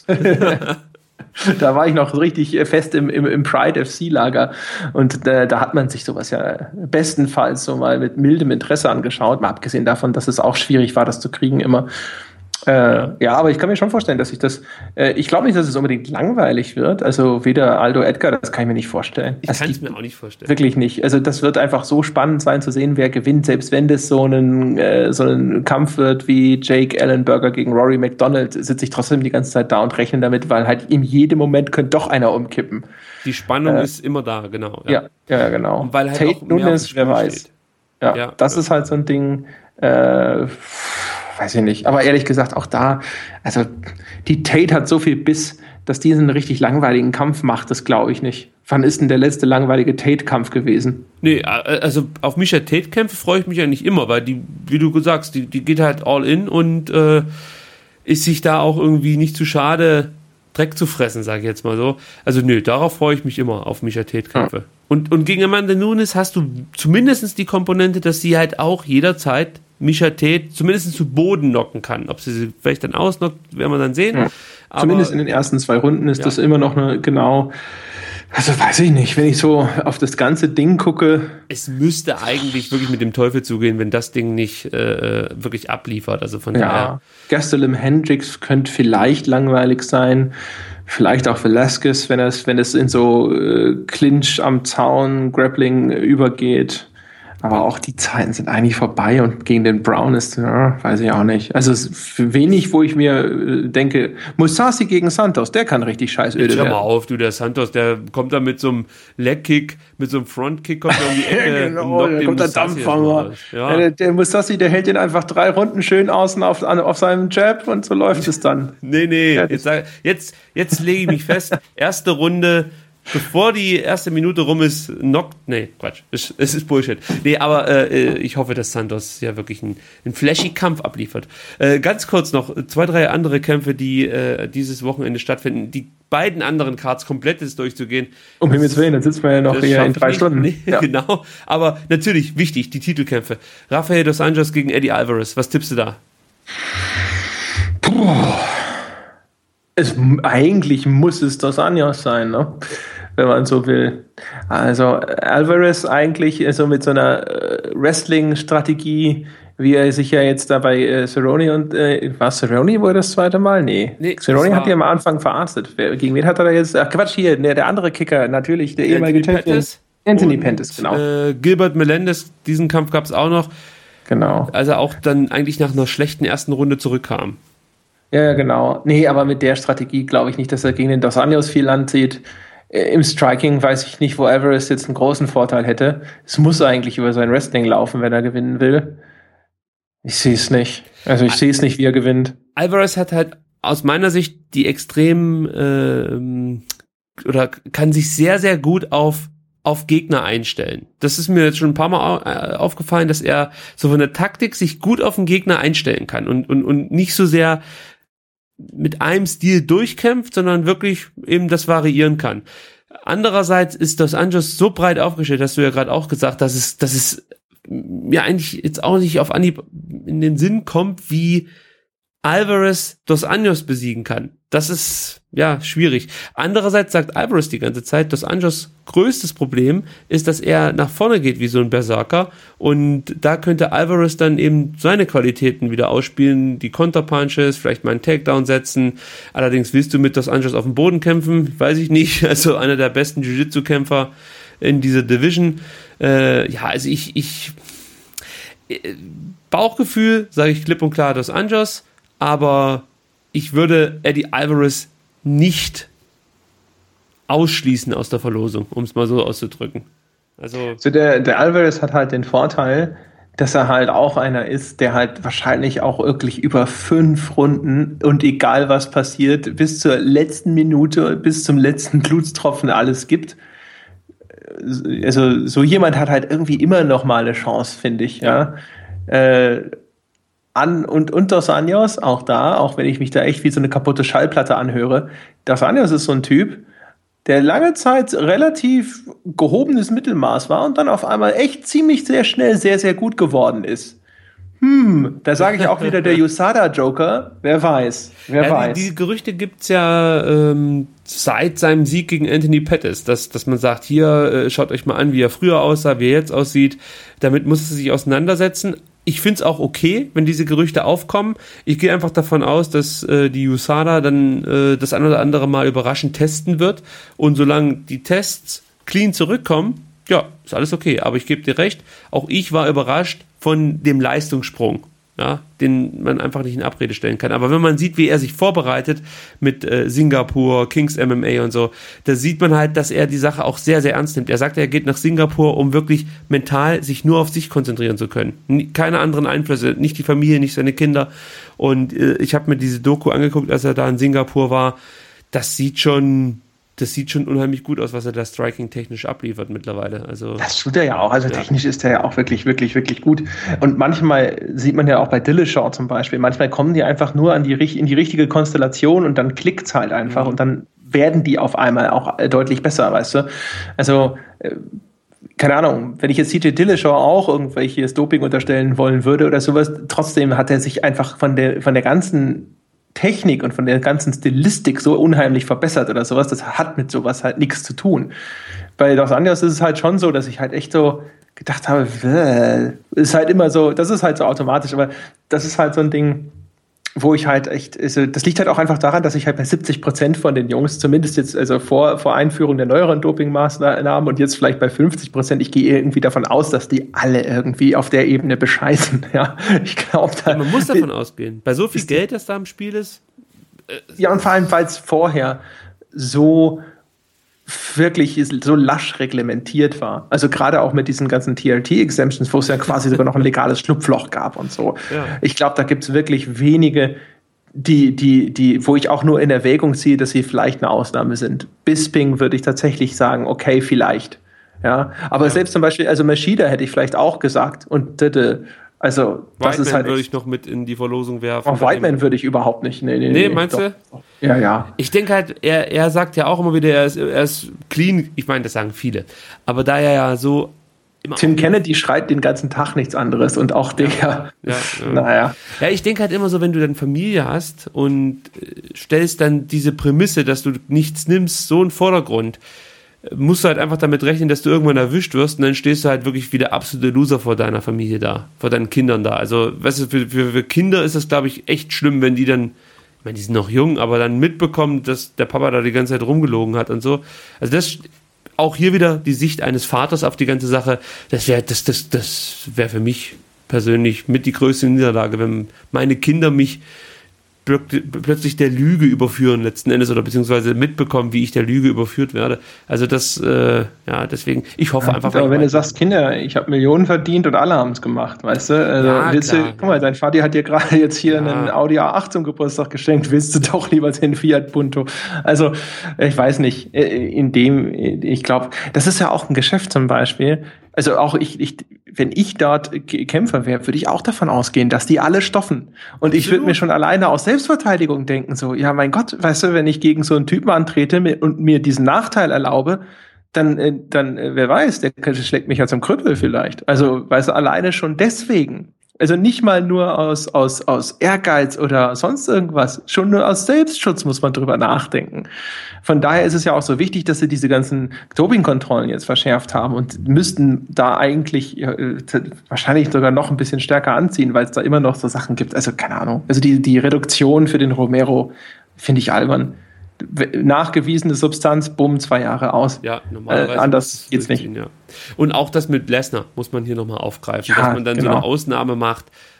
Da war ich noch richtig fest im, im, im Pride F C-Lager und äh, da hat man sich sowas ja bestenfalls so mal mit mildem Interesse angeschaut, mal abgesehen davon, dass es auch schwierig war, das zu kriegen immer. Äh, ja, aber ich kann mir schon vorstellen, dass ich das, äh, ich glaube nicht, dass es unbedingt langweilig wird, also weder Aldo Edgar, das kann ich mir nicht vorstellen. Ich Also kann es ich- mir auch nicht vorstellen. Wirklich nicht. Also das wird einfach so spannend sein zu sehen, wer gewinnt, selbst wenn das so ein, äh, so ein Kampf wird wie Jake Ellenberger gegen Rory McDonald, sitze ich trotzdem die ganze Zeit da und rechne damit, weil halt in jedem Moment könnte doch einer umkippen. Die Spannung Äh, ist immer da, genau. Ja, ja, genau. Und weil halt Tate auch mehr auf dem Nunes, wer Spiel weiß. steht. Ja, Ja, das ja. ist halt so ein Ding, äh, weiß ich nicht. Aber ehrlich gesagt, auch da, also die Tate hat so viel Biss, dass die einen richtig langweiligen Kampf macht, das glaube ich nicht. Wann ist denn der letzte langweilige Tate-Kampf gewesen? Nee, äh, also auf Micha Tate-Kämpfe freue ich mich eigentlich immer, weil die, wie du sagst, die, die geht halt all in und äh, ist sich da auch irgendwie nicht zu schade, Dreck zu fressen, sage ich jetzt mal so. Also nö, darauf freue ich mich immer, auf Micha Tate-Kämpfe. Ja. Und, und gegen Amanda Nunes hast du zumindest die Komponente, dass sie halt auch jederzeit Micha Tate zumindest zu Boden knocken kann. Ob sie sie vielleicht dann ausnockt, werden wir dann sehen. Ja. Aber, Zumindest in den ersten zwei Runden ist Ja. das immer noch eine, genau, also weiß ich nicht, wenn ich so auf das ganze Ding gucke, es müsste eigentlich wirklich mit dem Teufel zugehen, wenn das Ding nicht äh, wirklich abliefert. Also von daher. ja, Gastelum Hendricks könnte vielleicht langweilig sein, vielleicht auch Velasquez, wenn es, wenn es in so äh, Clinch am Zaun, Grappling äh, übergeht. Aber auch die Zeiten sind eigentlich vorbei und gegen den Brown ist, ja, weiß ich auch nicht. Also es ist für wenig, wo ich mir äh, denke, Mousasi gegen Santos, der kann richtig scheißöde Jetzt hör mal werden. auf, du, der Santos, der kommt da mit so einem Leg-Kick, mit so einem Front-Kick, kommt da um die Ecke und Genau, knockt da den kommt der Mousasi Dampfhammer. erstmal raus. Ja. Ja. Der, der Mousasi, der hält den einfach drei Runden schön außen auf, an- auf seinem Jab und so läuft es dann. Nee, nee, Ja, jetzt, sag- jetzt, jetzt lege ich mich fest, erste Runde, bevor die erste Minute rum ist, knockt, nee, Quatsch, es, es ist Bullshit. Nee, aber äh, ich hoffe, dass Santos ja wirklich einen, einen flashy Kampf abliefert. Äh, ganz kurz noch, zwei, drei andere Kämpfe, die äh, dieses Wochenende stattfinden, die beiden anderen Cards komplett jetzt durchzugehen. Um Himmels Willen, dann sitzen wir ja noch Das hier schaff in ich drei nicht. Stunden. Nee, Ja. Genau, aber natürlich wichtig, die Titelkämpfe. Rafael dos Anjos gegen Eddie Alvarez, was tippst du da? Es, eigentlich muss es Dos Anjos sein, ne? Wenn man so will. Also Alvarez eigentlich so mit so einer äh, Wrestling-Strategie, wie er sich ja jetzt da bei äh, Cerrone und äh, war Cerrone wohl das zweite Mal? Nee. Nee, Cerrone das hat war- ja am Anfang verarztet. Wer, gegen wen hat er da jetzt? Ach Quatsch, hier, der, der andere Kicker, natürlich, der ehemalige Anthony Champion. Pettis. Anthony Und, Pettis, genau. Äh, Gilbert Melendez, diesen Kampf gab es auch noch, genau. als er auch dann eigentlich nach einer schlechten ersten Runde zurückkam. Ja, ja, genau. Nee, aber mit der Strategie glaube ich nicht, dass er gegen den Dos Anjos viel anzieht. Äh, Im Striking weiß ich nicht, wo Alvarez jetzt einen großen Vorteil hätte. Es muss eigentlich über sein Wrestling laufen, wenn er gewinnen will. Ich sehe es nicht. Also ich sehe es nicht, wie er gewinnt. Alvarez hat halt aus meiner Sicht die extrem ähm, oder kann sich sehr, sehr gut auf auf Gegner einstellen. Das ist mir jetzt schon ein paar Mal au- äh, aufgefallen, dass er so von der Taktik sich gut auf den Gegner einstellen kann und, und, und nicht so sehr mit einem Stil durchkämpft, sondern wirklich eben das variieren kann. Andererseits ist Dos Anjos so breit aufgestellt, hast du ja gerade auch gesagt, dass es, dass es mir eigentlich jetzt auch nicht auf Anhieb in den Sinn kommt, wie Alvarez Dos Anjos besiegen kann. Das ist, ja, schwierig. Andererseits sagt Alvarez die ganze Zeit, Dos Anjos größtes Problem ist, dass er nach vorne geht wie so ein Berserker und da könnte Alvarez dann eben seine Qualitäten wieder ausspielen, die Konterpunches, vielleicht mal einen Takedown setzen. Allerdings willst du mit Dos Anjos auf dem Boden kämpfen, weiß ich nicht. Also einer der besten Jiu-Jitsu-Kämpfer in dieser Division. Äh, ja, also ich, ich äh, Bauchgefühl, sage ich klipp und klar, Dos Anjos, aber ich würde Eddie Alvarez nicht ausschließen aus der Verlosung, um es mal so auszudrücken. Also, so der, der Alvarez hat halt den Vorteil, dass er halt auch einer ist, der halt wahrscheinlich auch wirklich über fünf Runden und egal was passiert, bis zur letzten Minute, bis zum letzten Blutstropfen alles gibt. Also so jemand hat halt irgendwie immer noch mal eine Chance, finde ich. Ja. Äh, an, und, und Dos Anjos, auch da, auch wenn ich mich da echt wie so eine kaputte Schallplatte anhöre, Dos Anjos ist so ein Typ, der lange Zeit relativ gehobenes Mittelmaß war und dann auf einmal echt ziemlich sehr schnell sehr, sehr gut geworden ist. Hm, da sage ich auch wieder der U S A D A-Joker. Wer weiß, wer ja, weiß. Die, die Gerüchte gibt's ja ähm, seit seinem Sieg gegen Anthony Pettis, dass, dass man sagt, hier, äh, schaut euch mal an, wie er früher aussah, wie er jetzt aussieht. Damit muss er sich auseinandersetzen. Ich finde es auch okay, wenn diese Gerüchte aufkommen. Ich gehe einfach davon aus, dass äh, die U S A D A dann äh, das ein oder andere Mal überraschend testen wird. Und solange die Tests clean zurückkommen, ja, ist alles okay. Aber ich gebe dir recht, auch ich war überrascht von dem Leistungssprung, ja, den man einfach nicht in Abrede stellen kann. Aber wenn man sieht, wie er sich vorbereitet mit äh, Singapur, Kings M M A und so, da sieht man halt, dass er die Sache auch sehr, sehr ernst nimmt. Er sagt, er geht nach Singapur, um wirklich mental sich nur auf sich konzentrieren zu können. Keine anderen Einflüsse, nicht die Familie, nicht seine Kinder. Und äh, ich habe mir diese Doku angeguckt, als er da in Singapur war. Das sieht schon... Das sieht schon unheimlich gut aus, was er da striking-technisch abliefert mittlerweile. Also, das tut er ja auch. Also ja. Technisch ist er ja auch wirklich, wirklich, wirklich gut. Und manchmal sieht man ja auch bei Dillashaw zum Beispiel, manchmal kommen die einfach nur an die, in die richtige Konstellation und dann klickt's halt einfach mhm. und dann werden die auf einmal auch deutlich besser, weißt du? Also, keine Ahnung, wenn ich jetzt C J Dillashaw auch irgendwelches Doping unterstellen wollen würde oder sowas, trotzdem hat er sich einfach von der, von der ganzen Technik und von der ganzen Stilistik so unheimlich verbessert oder sowas, das hat mit sowas halt nichts zu tun. Bei Dos Anjos ist es halt schon so, dass ich halt echt so gedacht habe, ist halt immer so, das ist halt so automatisch, aber das ist halt so ein Ding, wo ich halt echt, das liegt halt auch einfach daran, dass ich halt bei siebzig Prozent von den Jungs, zumindest jetzt also vor, vor Einführung der neueren Dopingmaßnahmen und jetzt vielleicht bei fünfzig Prozent, ich gehe irgendwie davon aus, dass die alle irgendwie auf der Ebene bescheißen. Ja, ich glaube, da. Ja, man muss davon ausgehen. Bei so viel Geld, das da im Spiel ist. Äh, ja, und vor allem, weil es vorher so wirklich so lasch reglementiert war. Also gerade auch mit diesen ganzen T R T-Exemptions, wo es ja quasi sogar noch ein legales Schlupfloch gab und so. Ja. Ich glaube, da gibt es wirklich wenige, die, die, die, wo ich auch nur in Erwägung ziehe, dass sie vielleicht eine Ausnahme sind. Bisping würde ich tatsächlich sagen, okay, vielleicht. Ja, aber ja. selbst zum Beispiel, also Machida hätte ich vielleicht auch gesagt und Ditte. Also, das Whiteman ist halt. würde ich noch mit in die Verlosung werfen. Auf Whiteman würde ich überhaupt nicht. Nee, nee, nee, nee meinst doch. du? Ja, ja. Ich denke halt, er, er sagt ja auch immer wieder, er ist, er ist clean. Ich meine, das sagen viele. Aber da er ja so. Immer Tim Kennedy schreit den ganzen Tag nichts anderes und auch der. Ja, ja, ja. Naja. Ja, ich denke halt immer so, wenn du dann Familie hast und stellst dann diese Prämisse, dass du nichts nimmst, so in den Vordergrund, musst du halt einfach damit rechnen, dass du irgendwann erwischt wirst und dann stehst du halt wirklich wie der absolute Loser vor deiner Familie da, vor deinen Kindern da. Also, weißt du, für, für, für Kinder ist das, glaube ich, echt schlimm, wenn die dann, ich meine, die sind noch jung, aber dann mitbekommen, dass der Papa da die ganze Zeit rumgelogen hat und so. Also das, auch hier wieder die Sicht eines Vaters auf die ganze Sache, das wäre das, das, das wäre für mich persönlich mit die größte Niederlage, wenn meine Kinder mich plötzlich der Lüge überführen letzten Endes oder beziehungsweise mitbekommen, wie ich der Lüge überführt werde. Also das, äh, ja, deswegen, ich hoffe ja, einfach... Aber wenn du sagst, Kinder, ich habe Millionen verdient und alle haben es gemacht, weißt du? Also, ja, willst du, guck mal, dein Vati hat dir gerade jetzt hier ja. einen Audi A acht zum Geburtstag geschenkt, willst du doch lieber den Fiat Punto? Also, ich weiß nicht, in dem, ich glaube, das ist ja auch ein Geschäft zum Beispiel, also auch ich, ich wenn ich dort Kämpfer wäre, würde ich auch davon ausgehen, dass die alle stoffen. Und ich würde mir schon alleine aus Selbstverteidigung denken, so, ja, mein Gott, weißt du, wenn ich gegen so einen Typen antrete und mir diesen Nachteil erlaube, dann, dann, wer weiß, der schlägt mich ja zum Krüppel vielleicht. Also, weißt du, alleine schon deswegen. Also nicht mal nur aus, aus, aus Ehrgeiz oder sonst irgendwas. Schon nur aus Selbstschutz muss man drüber nachdenken. Von daher ist es ja auch so wichtig, dass sie diese ganzen Dopingkontrollen jetzt verschärft haben und müssten da eigentlich äh, wahrscheinlich sogar noch ein bisschen stärker anziehen, weil es da immer noch so Sachen gibt. Also keine Ahnung. Also die, die Reduktion für den Romero finde ich albern. Nachgewiesene Substanz, bumm, zwei Jahre aus. Ja, normalerweise. Äh, anders geht's nicht. Ja. Und auch das mit Lesnar muss man hier nochmal aufgreifen, ja, dass man dann genau. so eine Ausnahme macht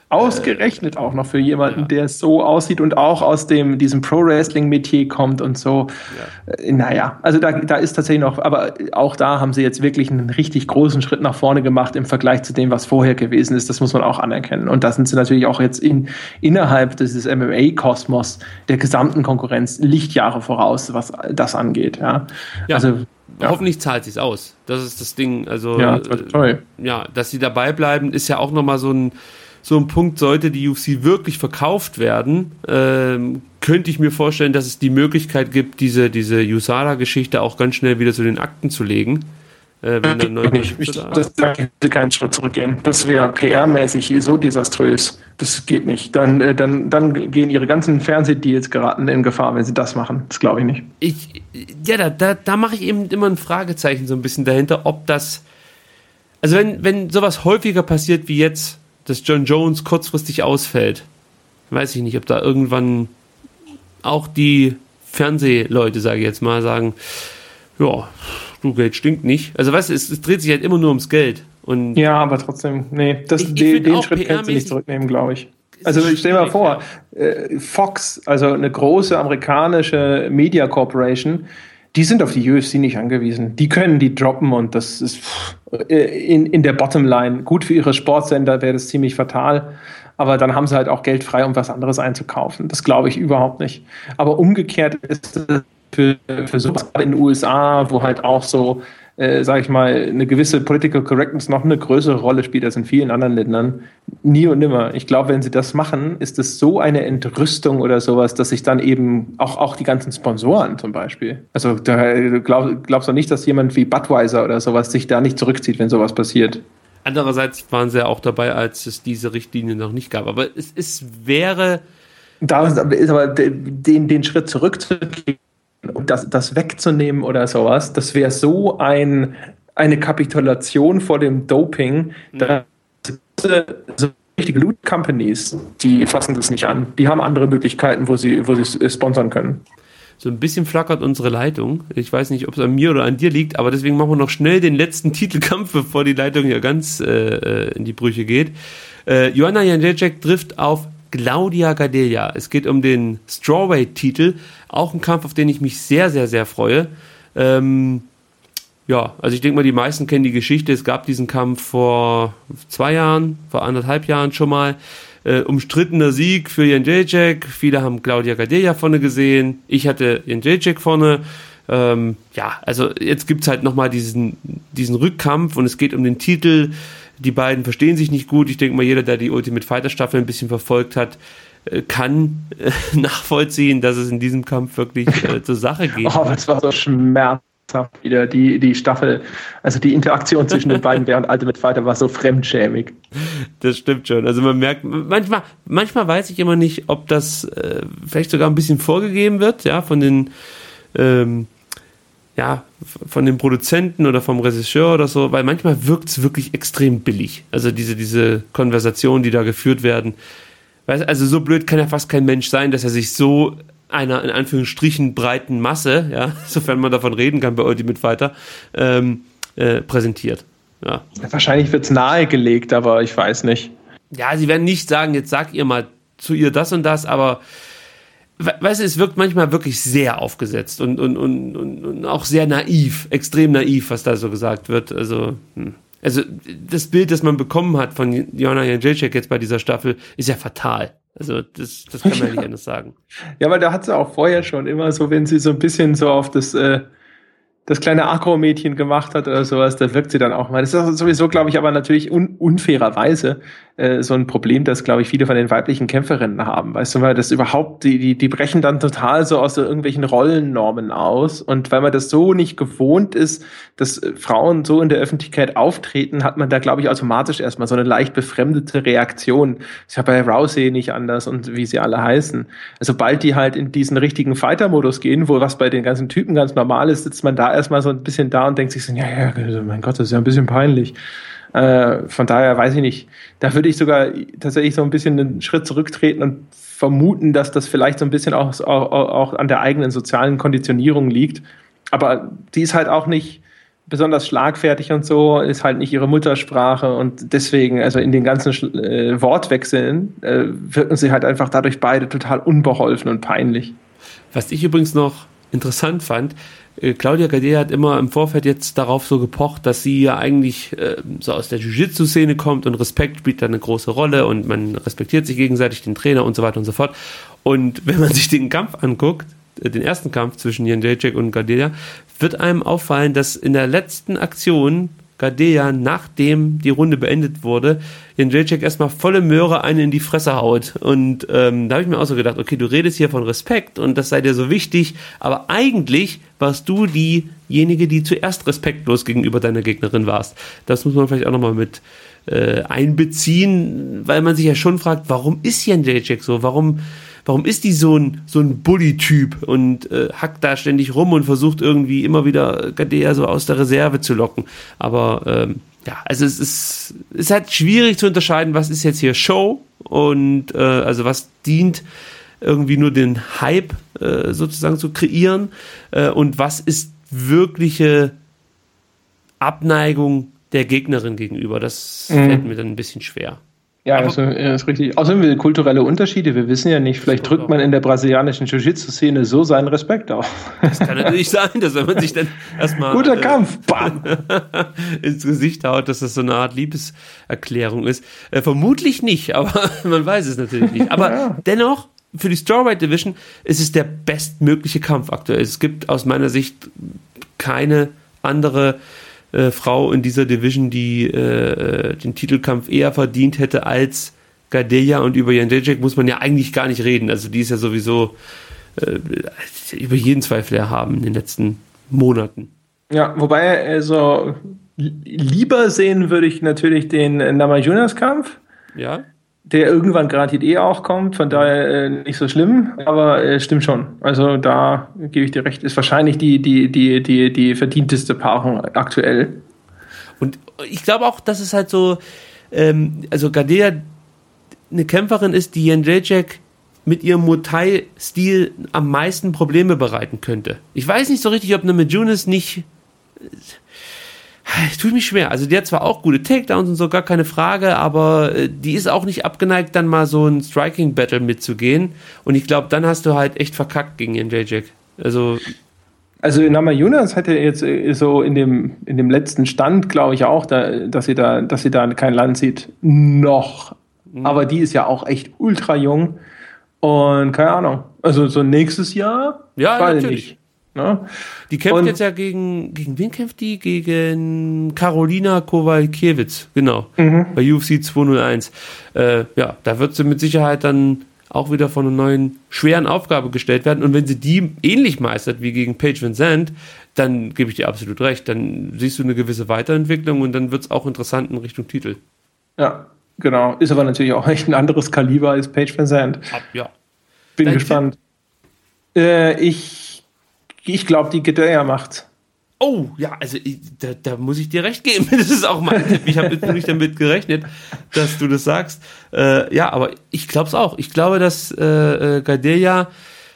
Ausgerechnet äh, auch noch für jemanden, ja. der so aussieht und auch aus dem, diesem Pro-Wrestling-Metier kommt und so. Ja. Äh, naja, also da, da ist tatsächlich noch, aber auch da haben sie jetzt wirklich einen richtig großen Schritt nach vorne gemacht im Vergleich zu dem, was vorher gewesen ist. Das muss man auch anerkennen. Und da sind sie natürlich auch jetzt in, innerhalb dieses M M A-Kosmos der gesamten Konkurrenz Lichtjahre voraus, was das angeht. Ja, ja. Also Ja. Hoffentlich zahlt sich's aus. Das ist das Ding. Also ja, toll. Äh, ja, dass sie dabei bleiben, ist ja auch nochmal so ein, so ein Punkt. Sollte die U F C wirklich verkauft werden, ähm, könnte ich mir vorstellen, dass es die Möglichkeit gibt, diese, diese U S A D A-Geschichte auch ganz schnell wieder zu den Akten zu legen. Äh, wenn der neue ich, ich, das, da könnte keinen Schritt zurückgehen. Das wäre P R-mäßig so desaströs. Das geht nicht. Dann, äh, dann, dann gehen ihre ganzen Fernsehdeals geraten in Gefahr, wenn sie das machen. Das glaube ich nicht. Ich, ja, da, da, da mache ich eben immer ein Fragezeichen so ein bisschen dahinter, ob das, also wenn, wenn sowas häufiger passiert wie jetzt, dass John Jones kurzfristig ausfällt, weiß ich nicht, ob da irgendwann auch die Fernsehleute, sage ich jetzt mal, sagen, ja, du, Geld stinkt nicht. Also weißt du, es, es dreht sich halt immer nur ums Geld. Und ja, aber trotzdem, nee, das, ich, ich den, den Schritt P R kannst du nicht zurücknehmen, glaube ich. Also ich stell mal vor, äh, Fox, also eine große amerikanische Media Corporation, die sind auf die U F C nicht angewiesen. Die können die droppen und das ist pff, in, in der Bottomline. Gut für ihre Sportsender wäre das ziemlich fatal, aber dann haben sie halt auch Geld frei, um was anderes einzukaufen. Das glaube ich überhaupt nicht. Aber umgekehrt ist es für, für sowas in den U S A, wo halt auch so, äh, sag ich mal, eine gewisse Political Correctness noch eine größere Rolle spielt als in vielen anderen Ländern, nie und nimmer. Ich glaube, wenn sie das machen, ist es so eine Entrüstung oder sowas, dass sich dann eben auch, auch die ganzen Sponsoren zum Beispiel, also da glaub, glaubst du nicht, dass jemand wie Budweiser oder sowas sich da nicht zurückzieht, wenn sowas passiert? Andererseits waren sie ja auch dabei, als es diese Richtlinie noch nicht gab. Aber es, es wäre... Da ist aber den, den Schritt zurückzugehen, und das, das wegzunehmen oder sowas, das wäre so ein, eine Kapitulation vor dem Doping, mhm. dass so richtige Loot Companies, die fassen das nicht an. Die haben andere Möglichkeiten, wo sie, wo sie sponsern können. So ein bisschen flackert unsere Leitung. Ich weiß nicht, ob es an mir oder an dir liegt, aber deswegen machen wir noch schnell den letzten Titelkampf, bevor die Leitung ja ganz äh, in die Brüche geht. Äh, Joanna Jędrzejczyk trifft auf Claudia Gadelha. Es geht um den Strawweight-Titel. Auch ein Kampf, auf den ich mich sehr, sehr, sehr freue. Ähm, ja, also ich denke mal, die meisten kennen die Geschichte. Es gab diesen Kampf vor zwei Jahren, vor anderthalb Jahren schon mal. Äh, umstrittener Sieg für Jędrzejczyk. Viele haben Claudia Gadelha vorne gesehen. Ich hatte Jędrzejczyk vorne. Ähm, ja, also jetzt gibt es halt nochmal diesen, diesen Rückkampf und es geht um den Titel. Die beiden verstehen sich nicht gut. Ich denke mal, jeder, der die Ultimate Fighter Staffel ein bisschen verfolgt hat, kann äh, nachvollziehen, dass es in diesem Kampf wirklich äh, zur Sache geht. Oh, das war so schmerzhaft wieder, die, die Staffel. Also die Interaktion zwischen den beiden während Ultimate Fighter war so fremdschämig. Das stimmt schon. Also man merkt, manchmal, manchmal weiß ich immer nicht, ob das äh, vielleicht sogar ein bisschen vorgegeben wird, ja, von den ähm, ja, von den Produzenten oder vom Regisseur oder so, weil manchmal wirkt es wirklich extrem billig. Also diese, diese Konversationen, die da geführt werden. Also so blöd kann ja fast kein Mensch sein, dass er sich so einer, in Anführungsstrichen, breiten Masse, ja, sofern man davon reden kann bei Ultimate Fighter, ähm, äh, präsentiert. Ja. Wahrscheinlich wird es nahegelegt, aber ich weiß nicht. Ja, sie werden nicht sagen, jetzt sag ihr mal zu ihr das und das, aber weißt du, es wirkt manchmal wirklich sehr aufgesetzt und, und, und, und auch sehr naiv, extrem naiv, was da so gesagt wird. Also, hm. also das Bild, das man bekommen hat von Joanna Jędrzejczyk jetzt bei dieser Staffel, ist ja fatal. Also das, das kann man ja nicht anders sagen. Ja, weil da hat sie auch vorher schon immer so, wenn sie so ein bisschen so auf das, äh, das kleine Agro-Mädchen gemacht hat oder sowas, da wirkt sie dann auch mal. Das ist sowieso, glaube ich, aber natürlich un- unfairerweise äh, so ein Problem, das, glaube ich, viele von den weiblichen Kämpferinnen haben. Weißt du, weil das überhaupt, die, die, die brechen dann total so aus so irgendwelchen Rollennormen aus. Und weil man das so nicht gewohnt ist, dass Frauen so in der Öffentlichkeit auftreten, hat man da, glaube ich, automatisch erstmal so eine leicht befremdete Reaktion. Ist ja bei Rousey nicht anders und wie sie alle heißen. Also sobald die halt in diesen richtigen Fighter-Modus gehen, wo was bei den ganzen Typen ganz normal ist, sitzt man da erstmal so ein bisschen da und denkt sich so, ja, ja, mein Gott, das ist ja ein bisschen peinlich. Äh, von daher weiß ich nicht. Da würde ich sogar tatsächlich so ein bisschen einen Schritt zurücktreten und vermuten, dass das vielleicht so ein bisschen auch, auch, auch an der eigenen sozialen Konditionierung liegt. Aber die ist halt auch nicht besonders schlagfertig und so, ist halt nicht ihre Muttersprache und deswegen, also in den ganzen äh, Wortwechseln, äh, wirken sie halt einfach dadurch beide total unbeholfen und peinlich. Was ich übrigens noch interessant fand, äh, Claudia Gadelha hat immer im Vorfeld jetzt darauf so gepocht, dass sie ja eigentlich äh, so aus der Jiu-Jitsu-Szene kommt und Respekt spielt da eine große Rolle und man respektiert sich gegenseitig, den Trainer und so weiter und so fort. Und wenn man sich den Kampf anguckt, den ersten Kampf zwischen Jędrzejczyk und Gadelha, wird einem auffallen, dass in der letzten Aktion Gadelha, nachdem die Runde beendet wurde, Jędrzejczyk erstmal volle Möhre einen in die Fresse haut. Und ähm, da habe ich mir auch so gedacht, okay, du redest hier von Respekt und das sei dir so wichtig, aber eigentlich warst du diejenige, die zuerst respektlos gegenüber deiner Gegnerin warst. Das muss man vielleicht auch nochmal mit äh, einbeziehen, weil man sich ja schon fragt, warum ist Jędrzejczyk so? Warum Warum ist die so ein, so ein Bully-Typ und äh, hackt da ständig rum und versucht irgendwie immer wieder Gadelha so aus der Reserve zu locken? Aber ähm, ja, also es ist, es ist halt schwierig zu unterscheiden, was ist jetzt hier Show und äh, also was dient irgendwie nur den Hype äh, sozusagen zu kreieren äh, und was ist wirkliche Abneigung der Gegnerin gegenüber. Das mhm. fällt mir dann ein bisschen schwer. Ja, das ist richtig. Außerdem wir kulturelle Unterschiede. Wir wissen ja nicht, vielleicht drückt man in der brasilianischen Jiu-Jitsu-Szene so seinen Respekt auf. Das kann natürlich sein, dass wenn man sich dann erstmal guter äh, Kampf, bam, ins Gesicht haut, dass das so eine Art Liebeserklärung ist. Äh, vermutlich nicht, aber man weiß es natürlich nicht. Aber ja. dennoch, für die Strawweight Division ist es der bestmögliche Kampf aktuell. Es gibt aus meiner Sicht keine andere Äh, Frau in dieser Division, die äh, den Titelkampf eher verdient hätte als Gadelha, und über Jędrzejczyk muss man ja eigentlich gar nicht reden. Also die ist ja sowieso äh, über jeden Zweifel erhaben in den letzten Monaten. Ja, wobei also lieber sehen würde ich natürlich den Namajunas-Kampf. Ja. Der irgendwann gerade eh auch kommt, von daher äh, nicht so schlimm, aber äh, stimmt schon. Also da gebe ich dir recht, ist wahrscheinlich die, die, die, die, die verdienteste Paarung aktuell. Und ich glaube auch, dass es halt so, ähm, also Gadelha eine Kämpferin ist, die Jędrzejczyk mit ihrem Muay Thai-Stil am meisten Probleme bereiten könnte. Ich weiß nicht so richtig, ob Namajunas nicht... Ich tue mich schwer. Also die hat zwar auch gute Takedowns und so, gar keine Frage, aber äh, die ist auch nicht abgeneigt, dann mal so ein Striking-Battle mitzugehen. Und ich glaube, dann hast du halt echt verkackt gegen Jędrzejczyk. Also... Also Namajunas hatte jetzt so in dem, in dem letzten Stand, glaube ich auch, da, dass sie da, dass sie da kein Land sieht. Noch. Mhm. Aber die ist ja auch echt ultra jung. Und keine Ahnung. Also so nächstes Jahr? Ja, natürlich. Nicht. Ne? Die kämpft und jetzt ja gegen, gegen wen kämpft die? Gegen Karolina Kowalkiewicz, genau, mhm. bei U F C zweihunderteins. Äh, ja, da wird sie mit Sicherheit dann auch wieder von einer neuen, schweren Aufgabe gestellt werden, und wenn sie die ähnlich meistert wie gegen Paige VanZant, dann gebe ich dir absolut recht, dann siehst du eine gewisse Weiterentwicklung und dann wird es auch interessant in Richtung Titel. Ja, genau. Ist aber natürlich auch echt ein anderes Kaliber als Paige VanZant. Ja. Bin Dein gespannt. Äh, ich Ich glaube, die Gadelha macht. Oh, ja, also ich, da, da muss ich dir recht geben. Das ist auch mein Tipp. Ich habe jetzt nicht damit gerechnet, dass du das sagst. Äh, ja, aber ich glaube es auch. Ich glaube, dass äh, Gadelha,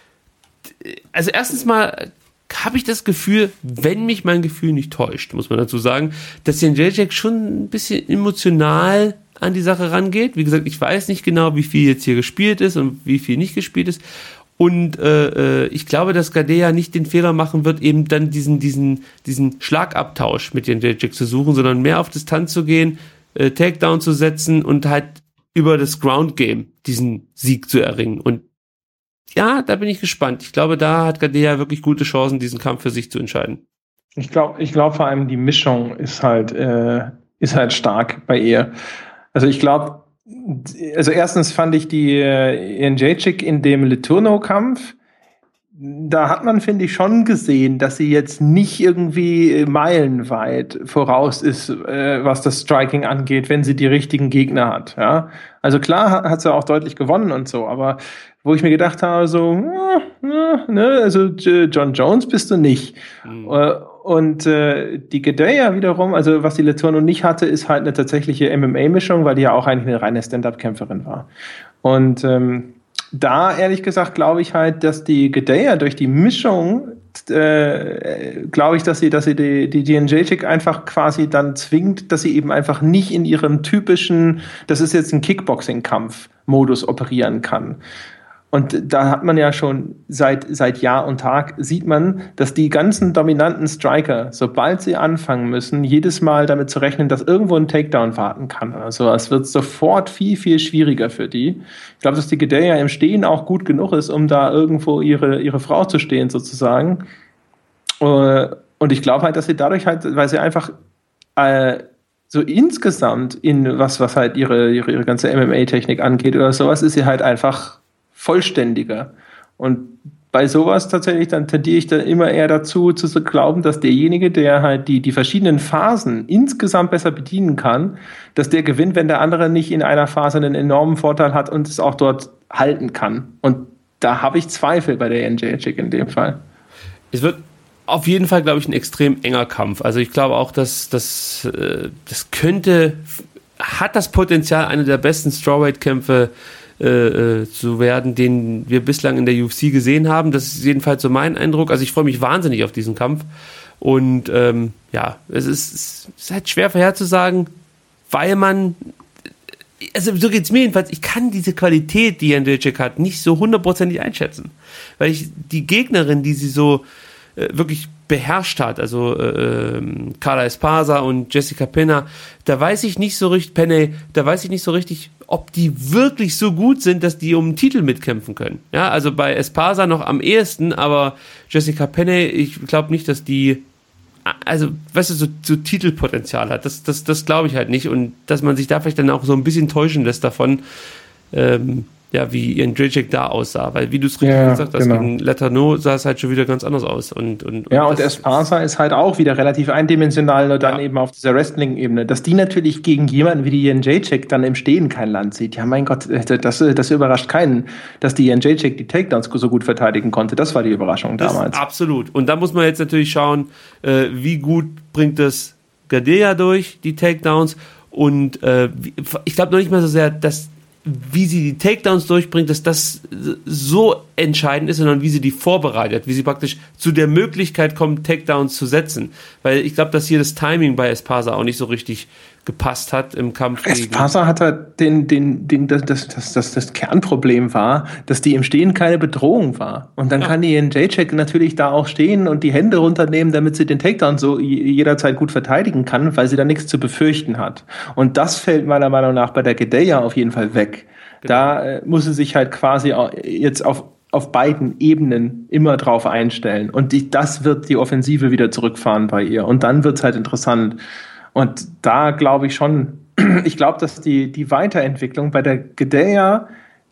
also erstens mal habe ich das Gefühl, wenn mich mein Gefühl nicht täuscht, muss man dazu sagen, dass Jędrzejczyk schon ein bisschen emotional an die Sache rangeht. Wie gesagt, ich weiß nicht genau, wie viel jetzt hier gespielt ist und wie viel nicht gespielt ist. Und äh, ich glaube, dass Gadelha nicht den Fehler machen wird, eben dann diesen, diesen, diesen Schlagabtausch mit Jędrzejczyk zu suchen, sondern mehr auf Distanz zu gehen, äh, Takedown zu setzen und halt über das Ground Game diesen Sieg zu erringen. Und ja, da bin ich gespannt. Ich glaube, da hat Gadelha wirklich gute Chancen, diesen Kampf für sich zu entscheiden. Ich glaube, ich glaube vor allem die Mischung ist halt, äh, ist halt stark bei ihr. Also ich glaube, also erstens fand ich die äh, Jędrzejczyk in dem Letourneau-Kampf, da hat man, finde ich, schon gesehen, dass sie jetzt nicht irgendwie meilenweit voraus ist, äh, was das Striking angeht, wenn sie die richtigen Gegner hat. Ja? Also klar hat, hat sie auch deutlich gewonnen und so, aber wo ich mir gedacht habe, so, äh, ne, also John Jones bist du nicht. Mhm. Äh, Und äh, die Gadelha wiederum, also was die Letourneau nicht hatte, ist halt eine tatsächliche M M A-Mischung, weil die ja auch eigentlich eine reine Stand-Up-Kämpferin war. Und ähm, da, ehrlich gesagt, glaube ich halt, dass die Gadelha durch die Mischung äh, glaube ich, dass sie, dass sie die, die Jędrzejczyk einfach quasi dann zwingt, dass sie eben einfach nicht in ihrem typischen, das ist jetzt ein Kickboxing-Kampf-Modus operieren kann. Und da hat man ja schon seit, seit Jahr und Tag sieht man, dass die ganzen dominanten Striker, sobald sie anfangen müssen, jedes Mal damit zu rechnen, dass irgendwo ein Takedown warten kann. Also es wird sofort viel, viel schwieriger für die. Ich glaube, dass die Gadelha im Stehen auch gut genug ist, um da irgendwo ihre, ihre Frau zu stehen sozusagen. Und ich glaube halt, dass sie dadurch halt, weil sie einfach äh, so insgesamt in was, was halt ihre, ihre, ihre ganze M M A-Technik angeht oder sowas, ist sie halt einfach vollständiger. Und bei sowas tatsächlich, dann tendiere ich da immer eher dazu, zu glauben, dass derjenige, der halt die, die verschiedenen Phasen insgesamt besser bedienen kann, dass der gewinnt, wenn der andere nicht in einer Phase einen enormen Vorteil hat und es auch dort halten kann. Und da habe ich Zweifel bei der Jędrzejczyk in dem Fall. Es wird auf jeden Fall, glaube ich, ein extrem enger Kampf. Also ich glaube auch, dass das, das könnte, hat das Potenzial, einer der besten Strawweight-Kämpfe Äh, zu werden, den wir bislang in der U F C gesehen haben. Das ist jedenfalls so mein Eindruck. Also ich freue mich wahnsinnig auf diesen Kampf. Und ähm, ja, es ist, es ist halt schwer vorherzusagen, weil man, also so geht es mir jedenfalls, ich kann diese Qualität, die Jędrzejczyk hat, nicht so hundertprozentig einschätzen. Weil ich die Gegnerin, die sie so äh, wirklich beherrscht hat, also äh, Carla Esparza und Jessica Pena, da weiß ich nicht so richtig, Penne, da weiß ich nicht so richtig, ob die wirklich so gut sind, dass die um einen Titel mitkämpfen können. Ja, also bei Esparza noch am ehesten, aber Jessica Penne, ich glaube nicht, dass die, also, weißt du, so, so Titelpotenzial hat. Das, das, das glaube ich halt nicht. Und dass man sich da vielleicht dann auch so ein bisschen täuschen lässt davon, ähm, ja, wie Jędrzejczyk da aussah. Weil, wie du es richtig ja, gesagt hast, genau. gegen Letourneau sah es halt schon wieder ganz anders aus. Und, und, und ja, und Esparza ist halt auch wieder relativ eindimensional, nur dann ja. eben auf dieser Wrestling-Ebene. Dass die natürlich gegen jemanden wie die Jędrzejczyk dann im Stehen kein Land sieht. Ja, mein Gott, das, das überrascht keinen, dass die Jędrzejczyk die Takedowns so gut verteidigen konnte. Das war die Überraschung das damals. Absolut. Und da muss man jetzt natürlich schauen, äh, wie gut bringt das Gadelha durch, die Takedowns. Und äh, ich glaube noch nicht mal so sehr, dass wie sie die Takedowns durchbringt, dass das so entscheidend ist, sondern wie sie die vorbereitet, wie sie praktisch zu der Möglichkeit kommt, Takedowns zu setzen. Weil ich glaube, dass hier das Timing bei Esparza auch nicht so richtig gepasst hat im Kampf gegen... Esparza hat halt den, den, den, das, das, das, das, das Kernproblem war, dass die im Stehen keine Bedrohung war. Und dann ja. kann die Jędrzejczyk natürlich da auch stehen und die Hände runternehmen, damit sie den Takedown so jederzeit gut verteidigen kann, weil sie da nichts zu befürchten hat. Und das fällt meiner Meinung nach bei der Gadelha auf jeden Fall weg. Genau. Da äh, muss sie sich halt quasi jetzt auf auf beiden Ebenen immer drauf einstellen. Und die, das wird die Offensive wieder zurückfahren bei ihr. Und dann wird's halt interessant. Und da glaube ich schon, ich glaube, dass die, die Weiterentwicklung bei der Gadelha,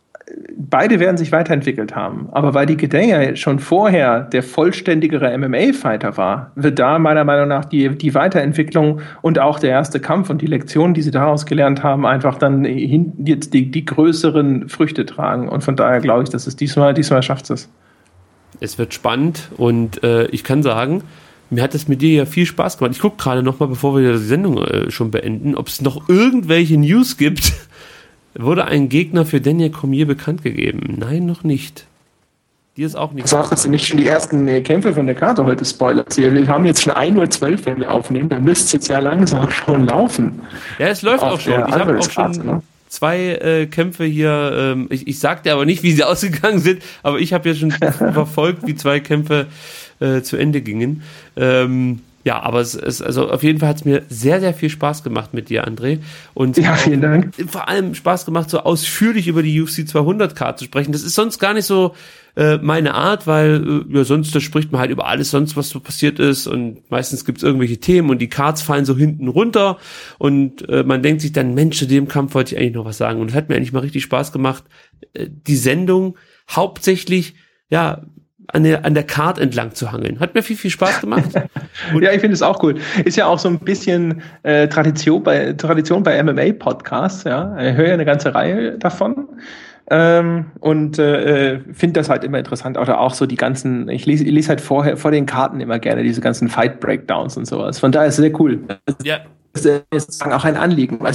beide werden sich weiterentwickelt haben. Aber weil die Gadelha schon vorher der vollständigere M M A-Fighter war, wird da meiner Meinung nach die, die Weiterentwicklung und auch der erste Kampf und die Lektionen, die sie daraus gelernt haben, einfach dann hin, jetzt die, die größeren Früchte tragen. Und von daher glaube ich, dass es diesmal, diesmal schafft es. Es wird spannend und äh, ich kann sagen, mir hat es mit dir ja viel Spaß gemacht. Ich gucke gerade noch mal, bevor wir die Sendung äh, schon beenden, ob es noch irgendwelche News gibt. Wurde ein Gegner für Daniel Cormier bekannt gegeben? Nein, noch nicht. Dir ist auch nicht. Sag, dass du nicht schon die ersten äh, Kämpfe von der Karte heute spoilert. Wir haben jetzt schon ein Uhr zwölf, wenn wir aufnehmen. Dann müsste es jetzt ja langsam schon laufen. Ja, es läuft auch schon. Ich habe auch schon ne? zwei äh, Kämpfe hier. Ähm, ich, ich sag dir aber nicht, wie sie ausgegangen sind, aber ich habe ja schon verfolgt, wie zwei Kämpfe äh, zu Ende gingen. Ähm, Ja, aber es ist, also auf jeden Fall hat es mir sehr, sehr viel Spaß gemacht mit dir, André. Und ja, vielen Dank. Vor allem Spaß gemacht, so ausführlich über die U F C zweihundert Card zu sprechen. Das ist sonst gar nicht so äh, meine Art, weil äh, ja sonst da spricht man halt über alles sonst, was so passiert ist und meistens gibt's irgendwelche Themen und die Cards fallen so hinten runter und äh, man denkt sich dann, Mensch, zu dem Kampf wollte ich eigentlich noch was sagen. Und es hat mir eigentlich mal richtig Spaß gemacht, äh, die Sendung hauptsächlich, ja, an der, an der Card entlang zu hangeln. Hat mir viel, viel Spaß gemacht. Und ja, ich finde es auch cool. Ist ja auch so ein bisschen äh, Tradition bei Tradition bei M M A-Podcasts. Ja, ich höre ja eine ganze Reihe davon. Ähm, und äh, finde das halt immer interessant. Oder auch so die ganzen, ich lese, ich lese halt vorher vor den Karten immer gerne diese ganzen Fight-Breakdowns und sowas. Von daher ist es sehr cool. Ja. Das ist sozusagen auch ein Anliegen, was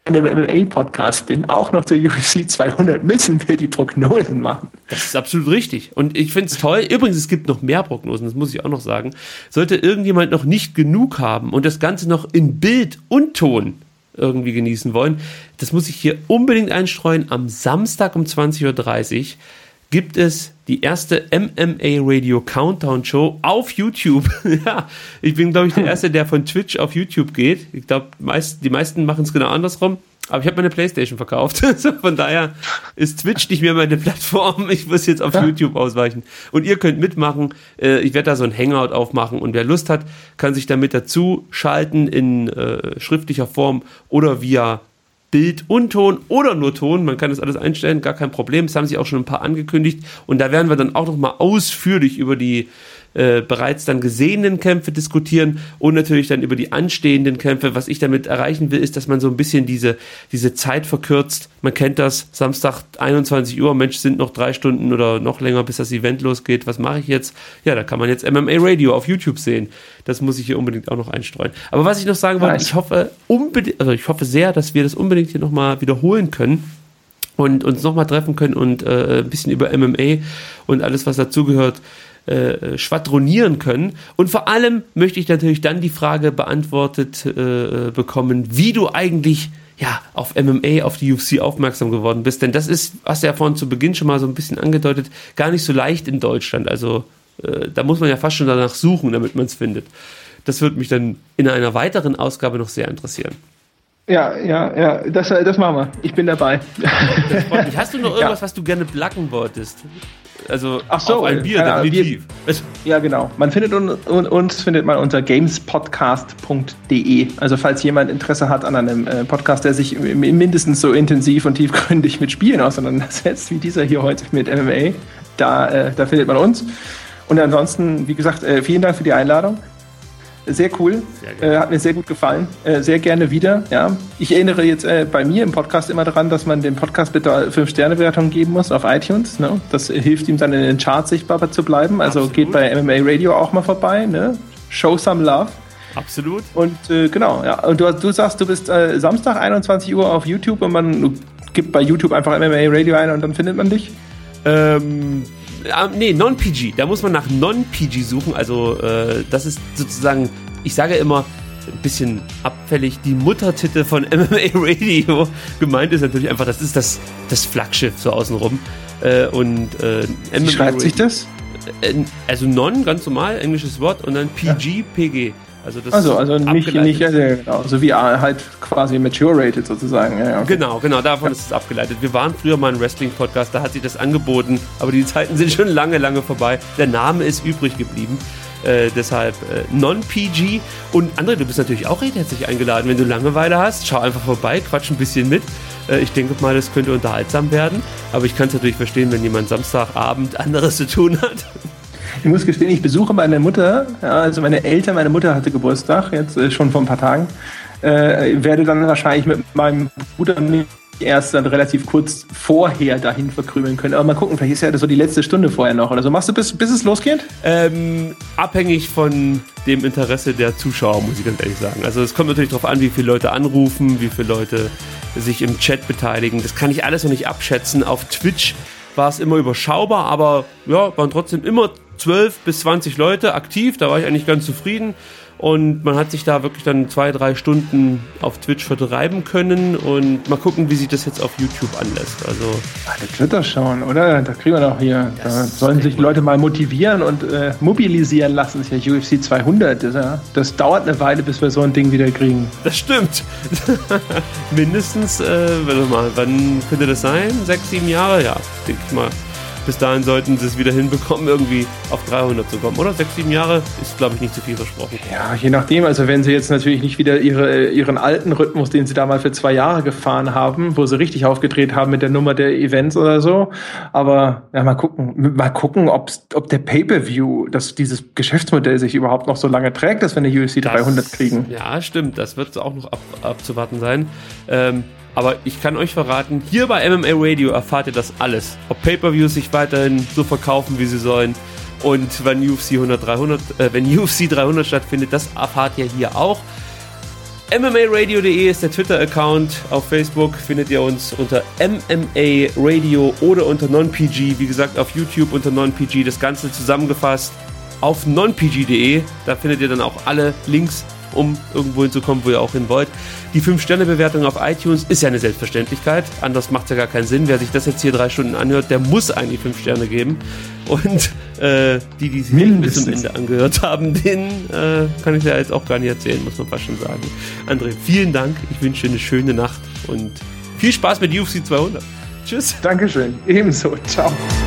einem M M A-Podcast bin, auch noch zur U F C zweihundert, müssen wir die Prognosen machen. Das ist absolut richtig. Und ich finde es toll. Übrigens, es gibt noch mehr Prognosen, das muss ich auch noch sagen. Sollte irgendjemand noch nicht genug haben und das Ganze noch in Bild und Ton irgendwie genießen wollen, das muss ich hier unbedingt einstreuen. Am Samstag um zwanzig Uhr dreißig gibt es die erste M M A Radio Countdown Show auf YouTube. Ja, ich bin, glaube ich, der Erste, der von Twitch auf YouTube geht. Ich glaube, meist, die meisten machen es genau andersrum. Aber ich habe meine Playstation verkauft. Also von daher ist Twitch nicht mehr meine Plattform. Ich muss jetzt auf ja. YouTube ausweichen. Und ihr könnt mitmachen. Ich werde da so ein Hangout aufmachen. Und wer Lust hat, kann sich damit dazu schalten in äh, schriftlicher Form oder via Bild und Ton oder nur Ton, man kann das alles einstellen, gar kein Problem, das haben sich auch schon ein paar angekündigt und da werden wir dann auch nochmal ausführlich über die äh, bereits dann gesehenen Kämpfe diskutieren und natürlich dann über die anstehenden Kämpfe. Was ich damit erreichen will, ist, dass man so ein bisschen diese, diese Zeit verkürzt. Man kennt das, Samstag einundzwanzig Uhr, Mensch, sind noch drei Stunden oder noch länger, bis das Event losgeht. Was mache ich jetzt? Ja, da kann man jetzt M M A Radio auf YouTube sehen. Das muss ich hier unbedingt auch noch einstreuen. Aber was ich noch sagen wollte, ich hoffe unbedingt, also ich hoffe sehr, dass wir das unbedingt hier nochmal wiederholen können und uns nochmal treffen können und äh, ein bisschen über M M A und alles, was dazugehört, äh, schwadronieren können. Und vor allem möchte ich natürlich dann die Frage beantwortet äh, bekommen, wie du eigentlich ja, auf M M A, auf die U F C aufmerksam geworden bist. Denn das ist, hast du ja vorhin zu Beginn schon mal so ein bisschen angedeutet, gar nicht so leicht in Deutschland. Also äh, da muss man ja fast schon danach suchen, damit man es findet. Das würde mich dann in einer weiteren Ausgabe noch sehr interessieren. Ja, ja, ja, das, das machen wir. Ich bin dabei. Das freut mich. Hast du noch irgendwas, ja. was du gerne placken wolltest? Also Ach so, auf ein Bier, ja, definitiv. Wir, ja, genau. Man findet un, un, uns findet man unter gamespodcast punkt de. Also falls jemand Interesse hat an einem äh, Podcast, der sich mindestens so intensiv und tiefgründig mit Spielen auseinandersetzt, wie dieser hier heute mit M M A, da, äh, da findet man uns. Und ansonsten, wie gesagt, äh, vielen Dank für die Einladung. Sehr cool, sehr äh, hat mir sehr gut gefallen, äh, sehr gerne wieder. Ja. Ich erinnere jetzt äh, bei mir im Podcast immer daran, dass man dem Podcast bitte fünf Sterne Bewertung geben muss auf iTunes. Ne? Das hilft ihm dann in den Charts sichtbar zu bleiben. Also Absolut. Geht bei M M A Radio auch mal vorbei. Ne? Show some love. Absolut. Und äh, genau, ja. Und du, du sagst, du bist äh, Samstag einundzwanzig Uhr auf YouTube und man gibt bei YouTube einfach M M A Radio ein und dann findet man dich? Ähm... Uh, nee, Non-P G. Da muss man nach Non-P G suchen. Also äh, das ist sozusagen, ich sage immer, ein bisschen abfällig, die Muttertitel von M M A Radio. Gemeint ist natürlich einfach, das ist das, das Flaggschiff so außenrum. Äh, und äh, Wie schreibt sich das? Äh, also Non, ganz normal, englisches Wort, und dann P G, ja. P G. Also, das also, also nicht, nicht also, genau, so wie halt quasi mature-rated sozusagen. Ja, okay. Genau, genau, davon ja. ist es abgeleitet. Wir waren früher mal ein Wrestling-Podcast, da hat sich das angeboten, aber die Zeiten sind schon lange, lange vorbei. Der Name ist übrig geblieben. Äh, deshalb äh, Non-P G. Und André, du bist natürlich auch recht herzlich eingeladen. Wenn du Langeweile hast, schau einfach vorbei, quatsch ein bisschen mit. Äh, ich denke mal, das könnte unterhaltsam werden. Aber ich kann es natürlich verstehen, wenn jemand Samstagabend anderes zu tun hat. Ich muss gestehen, ich besuche meine Mutter, ja, also meine Eltern, meine Mutter hatte Geburtstag, jetzt äh, schon vor ein paar Tagen. Äh, werde dann wahrscheinlich mit meinem Bruder mich erst dann relativ kurz vorher dahin verkrümeln können. Aber mal gucken, vielleicht ist ja so die letzte Stunde vorher noch oder so. Machst du bis, bis es losgeht? Ähm, abhängig von dem Interesse der Zuschauer, muss ich ganz ehrlich sagen. Also es kommt natürlich darauf an, wie viele Leute anrufen, wie viele Leute sich im Chat beteiligen. Das kann ich alles noch nicht abschätzen. Auf Twitch war es immer überschaubar, aber ja, waren trotzdem immer zwölf bis zwanzig Leute aktiv, da war ich eigentlich ganz zufrieden und man hat sich da wirklich dann zwei, drei Stunden auf Twitch vertreiben können und mal gucken, wie sich das jetzt auf YouTube anlässt. Also alle Twitter schauen, oder? Da kriegen wir doch hier, da sollen sich Leute mal motivieren und äh, mobilisieren lassen. Das ist ja U F C zweihundert, das, ja, das dauert eine Weile, bis wir so ein Ding wieder kriegen. Das stimmt. Mindestens, äh, warte mal, wann könnte das sein? Sechs, sieben Jahre? Ja, denke ich mal. Bis dahin sollten sie es wieder hinbekommen, irgendwie auf dreihundert zu kommen, oder? Sechs, sieben Jahre ist, glaube ich, nicht zu viel versprochen. Ja, je nachdem. Also wenn sie jetzt natürlich nicht wieder ihre, ihren alten Rhythmus, den sie da mal für zwei Jahre gefahren haben, wo sie richtig aufgedreht haben mit der Nummer der Events oder so. Aber ja, mal gucken, mal gucken, ob's, ob der Pay-Per-View, dass dieses Geschäftsmodell sich überhaupt noch so lange trägt, dass wir eine U F C das, dreihundert kriegen. Ja, stimmt. Das wird auch noch ab, abzuwarten sein. Ähm, Aber ich kann euch verraten, hier bei M M A Radio erfahrt ihr das alles. Ob Pay-Per-Views sich weiterhin so verkaufen, wie sie sollen. Und wenn U F C hundert, dreihundert, äh, wenn U F C dreihundert stattfindet, das erfahrt ihr hier auch. M M A Radio punkt de ist der Twitter-Account. Auf Facebook findet ihr uns unter M M A Radio oder unter non P G. Wie gesagt, auf YouTube unter non P G. Das Ganze zusammengefasst auf non P G punkt de. Da findet ihr dann auch alle Links, um irgendwo hinzukommen, wo ihr auch hin wollt. Die fünf Sterne Bewertung auf iTunes ist ja eine Selbstverständlichkeit. Anders macht es ja gar keinen Sinn. Wer sich das jetzt hier drei Stunden anhört, der muss eigentlich fünf Sterne geben. Und äh, die, die sich nicht bis zum Ende angehört haben, denen äh, kann ich ja jetzt auch gar nicht erzählen, muss man fast schon sagen. André, vielen Dank. Ich wünsche dir eine schöne Nacht und viel Spaß mit U F C zweihundert. Tschüss. Dankeschön. Ebenso. Ciao.